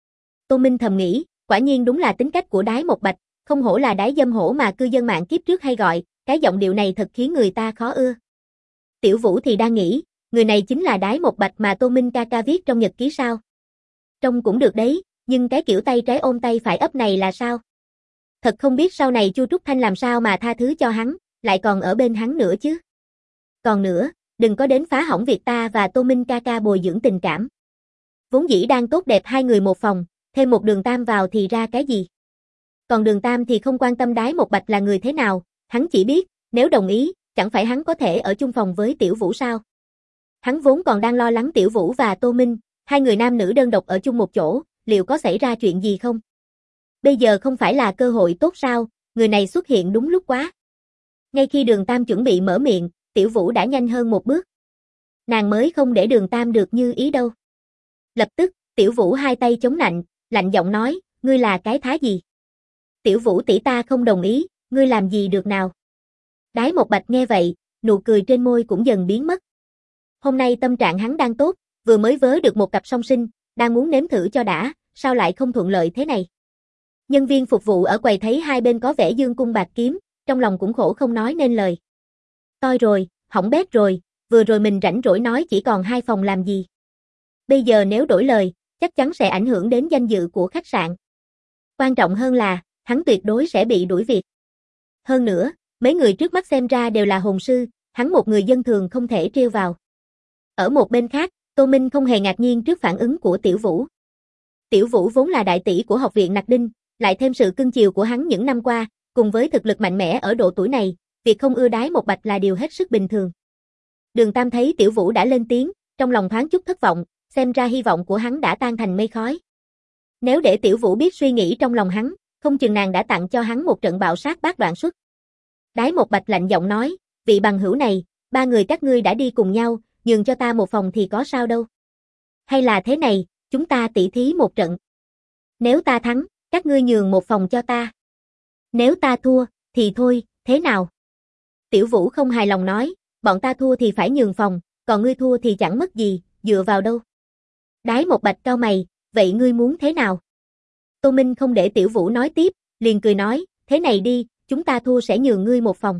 Speaker 1: Tô Minh thầm nghĩ, quả nhiên đúng là tính cách của Đái Một Bạch, không hổ là Đái Dâm Hổ mà cư dân mạng kiếp trước hay gọi, cái giọng điệu này thật khiến người ta khó ưa. Tiểu Vũ thì đang nghĩ, người này chính là Đái Một Bạch mà Tô Minh ca ca viết trong nhật ký sao? Trông cũng được đấy, nhưng cái kiểu tay trái ôm tay phải ấp này là sao? Thật không biết sau này Chu Trúc Thanh làm sao mà tha thứ cho hắn, lại còn ở bên hắn nữa chứ. Còn nữa, đừng có đến phá hỏng việc ta và Tô Minh ca ca bồi dưỡng tình cảm. Vốn dĩ đang tốt đẹp hai người một phòng, thêm một Đường Tam vào thì ra cái gì? Còn Đường Tam thì không quan tâm Đái Một Bạch là người thế nào, hắn chỉ biết, nếu đồng ý, chẳng phải hắn có thể ở chung phòng với Tiểu Vũ sao? Hắn vốn còn đang lo lắng Tiểu Vũ và Tô Minh, hai người nam nữ đơn độc ở chung một chỗ, liệu có xảy ra chuyện gì không? Bây giờ không phải là cơ hội tốt sao, người này xuất hiện đúng lúc quá. Ngay khi Đường Tam chuẩn bị mở miệng, Tiểu Vũ đã nhanh hơn một bước. Nàng mới không để Đường Tam được như ý đâu. Lập tức, Tiểu Vũ hai tay chống nạnh, lạnh giọng nói, ngươi là cái thá gì? Tiểu Vũ tỷ ta không đồng ý, ngươi làm gì được nào? Đái Một Bạch nghe vậy, nụ cười trên môi cũng dần biến mất. Hôm nay tâm trạng hắn đang tốt, vừa mới vớ được một cặp song sinh, đang muốn nếm thử cho đã, sao lại không thuận lợi thế này? Nhân viên phục vụ ở quầy thấy hai bên có vẻ dương cung bạt kiếm, trong lòng cũng khổ không nói nên lời. Toi rồi, hỏng bét rồi, vừa rồi mình rảnh rỗi nói chỉ còn 2 phòng làm gì. Bây giờ nếu đổi lời, chắc chắn sẽ ảnh hưởng đến danh dự của khách sạn. Quan trọng hơn là, hắn tuyệt đối sẽ bị đuổi việc. Hơn nữa, mấy người trước mắt xem ra đều là hồn sư, hắn một người dân thường không thể trêu vào. Ở một bên khác, Tô Minh không hề ngạc nhiên trước phản ứng của Tiểu Vũ. Tiểu Vũ vốn là đại tỷ của học viện Nặc Đinh, lại thêm sự cưng chiều của hắn những năm qua, cùng với thực lực mạnh mẽ ở độ tuổi này, việc không ưa Đái Một Bạch là điều hết sức bình thường. Đường Tam thấy Tiểu Vũ đã lên tiếng, trong lòng thoáng chút thất vọng, xem ra hy vọng của hắn đã tan thành mây khói. Nếu để Tiểu Vũ biết suy nghĩ trong lòng hắn, không chừng nàng đã tặng cho hắn một trận bạo sát bát đoạn xuất. Đái Một Bạch lạnh giọng nói, vị bằng hữu này, ba người các ngươi đã đi cùng nhau, nhường cho ta một phòng thì có sao đâu. Hay là thế này, chúng ta tỉ thí một trận. Nếu ta thắng, các ngươi nhường một phòng cho ta. Nếu ta thua, thì thôi, thế nào? Tiểu Vũ không hài lòng nói, bọn ta thua thì phải nhường phòng, còn ngươi thua thì chẳng mất gì, dựa vào đâu. Đái Một Bạch cau mày, vậy ngươi muốn thế nào? Tô Minh không để Tiểu Vũ nói tiếp, liền cười nói, thế này đi, chúng ta thua sẽ nhường ngươi một phòng.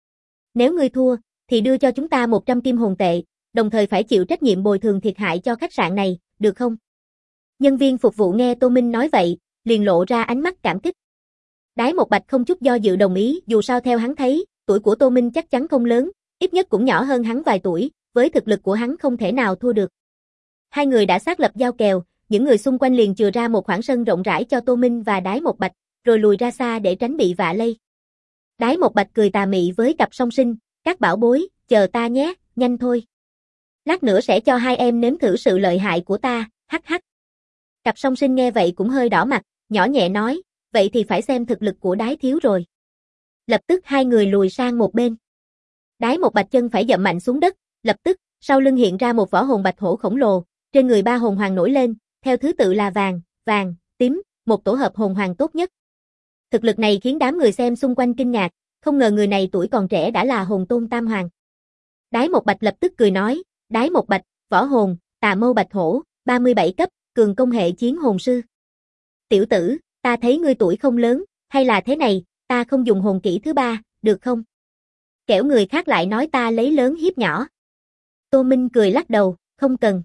Speaker 1: Nếu ngươi thua, thì đưa cho chúng ta 100 kim hồn tệ, đồng thời phải chịu trách nhiệm bồi thường thiệt hại cho khách sạn này, được không? Nhân viên phục vụ nghe Tô Minh nói vậy, liền lộ ra ánh mắt cảm kích. Đái Một Bạch không chút do dự đồng ý, dù sao theo hắn thấy, tuổi của Tô Minh chắc chắn không lớn, ít nhất cũng nhỏ hơn hắn vài tuổi, với thực lực của hắn không thể nào thua được. Hai người đã xác lập giao kèo, những người xung quanh liền chừa ra một khoảng sân rộng rãi cho Tô Minh và Đái Một Bạch, rồi lùi ra xa để tránh bị vạ lây. Đái Một Bạch cười tà mị với cặp song sinh, các bảo bối, chờ ta nhé, nhanh thôi. Lát nữa sẽ cho hai em nếm thử sự lợi hại của ta, hắc hắc. Cặp song sinh nghe vậy cũng hơi đỏ mặt, nhỏ nhẹ nói, vậy thì phải xem thực lực của Đái thiếu rồi. Lập tức hai người lùi sang một bên. Đái Một Bạch chân phải dậm mạnh xuống đất, lập tức, sau lưng hiện ra một võ hồn bạch hổ khổng lồ, trên người ba hồn hoàng nổi lên, theo thứ tự là vàng, vàng, tím, một tổ hợp hồn hoàng tốt nhất. Thực lực này khiến đám người xem xung quanh kinh ngạc, không ngờ người này tuổi còn trẻ đã là hồn tôn tam hoàng. Đái Một Bạch lập tức cười nói, Đái Một Bạch, võ hồn, Tà Mâu Bạch Hổ, 37 cấp, cường công hệ chiến hồn sư. Tiểu tử, ta thấy ngươi tuổi không lớn, hay là thế này, ta không dùng hồn kỹ thứ ba, được không? Kẻo người khác lại nói ta lấy lớn hiếp nhỏ. Tô Minh cười lắc đầu, không cần.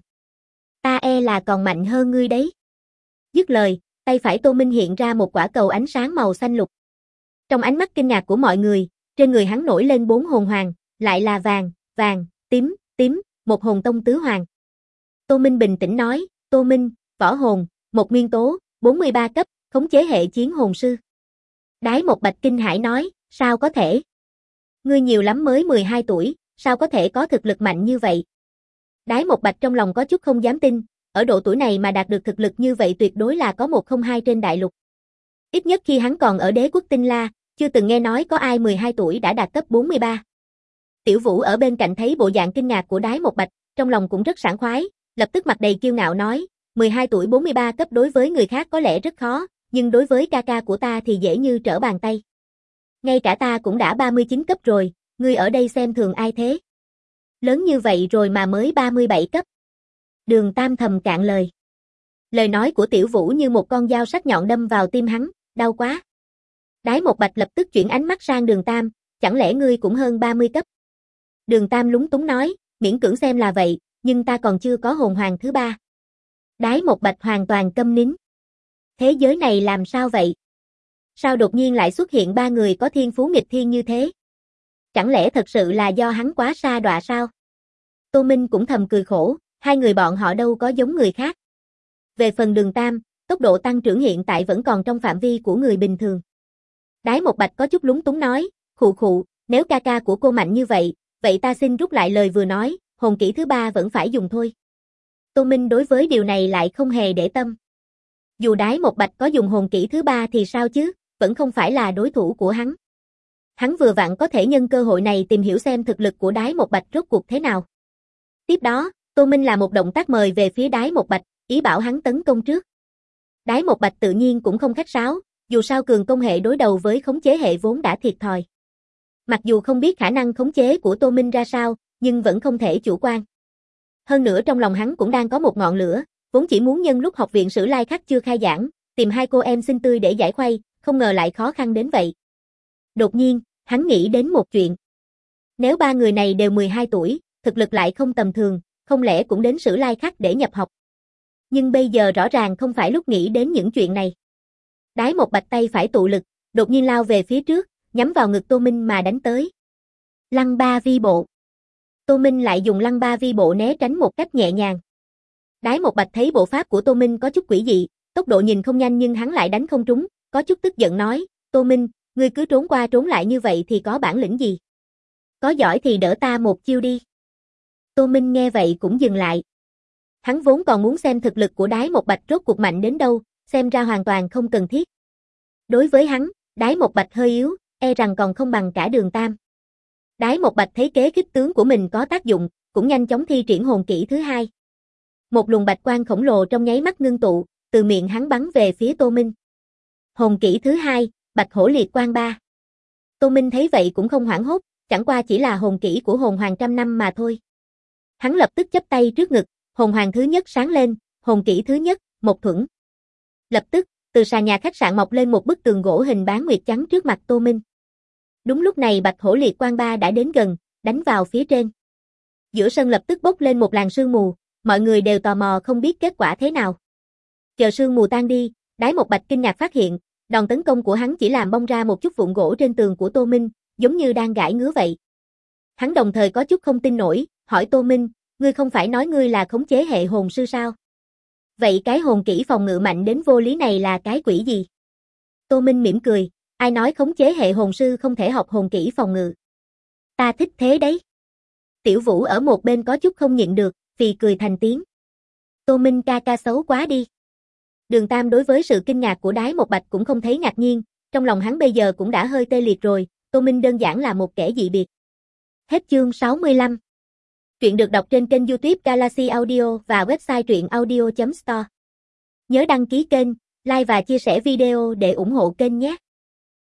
Speaker 1: Ta e là còn mạnh hơn ngươi đấy. Dứt lời, tay phải Tô Minh hiện ra một quả cầu ánh sáng màu xanh lục. Trong ánh mắt kinh ngạc của mọi người, trên người hắn nổi lên 4 hồn hoàng, lại là vàng, vàng, tím, tím, một hồn tông tứ hoàng. Tô Minh bình tĩnh nói, Tô Minh, võ hồn, một nguyên tố, 43 cấp, khống chế hệ chiến hồn sư. Đái Một Bạch kinh hãi nói, sao có thể? Ngươi nhiều lắm mới 12 tuổi, sao có thể có thực lực mạnh như vậy? Đái Một Bạch trong lòng có chút không dám tin, ở độ tuổi này mà đạt được thực lực như vậy tuyệt đối là có một không hai trên đại lục. Ít nhất khi hắn còn ở Đế quốc Tinh La, chưa từng nghe nói có ai 12 tuổi đã đạt cấp 43. Tiểu Vũ ở bên cạnh thấy bộ dạng kinh ngạc của Đái Một Bạch, trong lòng cũng rất sảng khoái, lập tức mặt đầy kiêu ngạo nói, 12 tuổi 43 cấp đối với người khác có lẽ rất khó, nhưng đối với ca ca của ta thì dễ như trở bàn tay. Ngay cả ta cũng đã 39 cấp rồi, ngươi ở đây xem thường ai thế? Lớn như vậy rồi mà mới 37 cấp. Đường Tam thầm cạn lời. Lời nói của Tiểu Vũ như một con dao sắc nhọn đâm vào tim hắn, đau quá. Đái Một Bạch lập tức chuyển ánh mắt sang Đường Tam, chẳng lẽ ngươi cũng hơn 30 cấp? Đường Tam lúng túng nói, miễn cưỡng xem là vậy, nhưng ta còn chưa có hồn hoàng thứ ba. Đái Một Bạch hoàn toàn câm nín. Thế giới này làm sao vậy? Sao đột nhiên lại xuất hiện ba người có thiên phú nghịch thiên như thế? Chẳng lẽ thật sự là do hắn quá sa đọa sao? Tô Minh cũng thầm cười khổ, hai người bọn họ đâu có giống người khác. Về phần Đường Tam, tốc độ tăng trưởng hiện tại vẫn còn trong phạm vi của người bình thường. Đái Một Bạch có chút lúng túng nói, khụ khụ, nếu ca ca của cô mạnh như vậy, vậy ta xin rút lại lời vừa nói, hồn kỹ thứ ba vẫn phải dùng thôi. Tô Minh đối với điều này lại không hề để tâm. Dù Đái Một Bạch có dùng hồn kỹ thứ ba thì sao chứ, vẫn không phải là đối thủ của hắn. Hắn vừa vặn có thể nhân cơ hội này tìm hiểu xem thực lực của Đái Một Bạch rốt cuộc thế nào. Tiếp đó, Tô Minh làm một động tác mời về phía Đái Một Bạch, ý bảo hắn tấn công trước. Đái Một Bạch tự nhiên cũng không khách sáo, dù sao cường công hệ đối đầu với khống chế hệ vốn đã thiệt thòi. Mặc dù không biết khả năng khống chế của Tô Minh ra sao, nhưng vẫn không thể chủ quan. Hơn nữa trong lòng hắn cũng đang có một ngọn lửa, vốn chỉ muốn nhân lúc học viện Sử Lai Khắc chưa khai giảng, tìm hai cô em xinh tươi để giải khuây, không ngờ lại khó khăn đến vậy. Đột nhiên, hắn nghĩ đến một chuyện. Nếu ba người này đều 12 tuổi, thực lực lại không tầm thường, không lẽ cũng đến Sử Lai Khắc để nhập học. Nhưng bây giờ rõ ràng không phải lúc nghĩ đến những chuyện này. Đái Một Bạch tay phải tụ lực, đột nhiên lao về phía trước, nhắm vào ngực Tô Minh mà đánh tới. Lăng ba vi bộ. Tô Minh lại dùng lăng ba vi bộ né tránh một cách nhẹ nhàng. Đái Một Bạch thấy bộ pháp của Tô Minh có chút quỷ dị, tốc độ nhìn không nhanh nhưng hắn lại đánh không trúng, có chút tức giận nói, Tô Minh, ngươi cứ trốn qua trốn lại như vậy thì có bản lĩnh gì? Có giỏi thì đỡ ta một chiêu đi. Tô Minh nghe vậy cũng dừng lại. Hắn vốn còn muốn xem thực lực của Đái Một Bạch rốt cuộc mạnh đến đâu, xem ra hoàn toàn không cần thiết. Đối với hắn, Đái Một Bạch hơi yếu, e rằng còn không bằng cả Đường Tam. Đái Một Bạch thấy kế khích tướng của mình có tác dụng, cũng nhanh chóng thi triển hồn kỹ thứ hai. Một luồng bạch quang khổng lồ trong nháy mắt ngưng tụ, từ miệng hắn bắn về phía Tô Minh. Hồn kỹ thứ hai, Bạch Hổ Liệt Quang 3. Tô Minh thấy vậy cũng không hoảng hốt, chẳng qua chỉ là hồn kỹ của hồn hoàng trăm năm mà thôi. Hắn lập tức chắp tay trước ngực, hồn hoàng thứ nhất sáng lên, hồn kỹ thứ nhất, Một Thuẫn. Lập tức, từ sàn nhà khách sạn mọc lên một bức tường gỗ hình bán nguyệt trắng trước mặt Tô Minh. Đúng lúc này Bạch Hổ Liệt Quang 3 đã đến gần, đánh vào phía trên. Giữa sân lập tức bốc lên một làn sương mù, mọi người đều tò mò không biết kết quả thế nào. Chờ sương mù tan đi, Đái Một Bạch kinh ngạc phát hiện, đòn tấn công của hắn chỉ làm bong ra một chút vụn gỗ trên tường của Tô Minh, giống như đang gãi ngứa vậy. Hắn đồng thời có chút không tin nổi, hỏi Tô Minh, ngươi không phải nói ngươi là khống chế hệ hồn sư sao? Vậy cái hồn kỹ phòng ngự mạnh đến vô lý này là cái quỷ gì? Tô Minh mỉm cười, ai nói khống chế hệ hồn sư không thể học hồn kỹ phòng ngự? Ta thích thế đấy. Tiểu Vũ ở một bên có chút không nhịn được, phì cười thành tiếng. Tô Minh ca ca xấu quá đi. Đường Tam đối với sự kinh ngạc của Đái Một Bạch cũng không thấy ngạc nhiên, trong lòng hắn bây giờ cũng đã hơi tê liệt rồi, Tô Minh đơn giản là một kẻ dị biệt. Hết chương 65. Truyện được đọc trên kênh YouTube Galaxy Audio và website truyệnaudio.store. Nhớ đăng ký kênh, like và chia sẻ video để ủng hộ kênh nhé.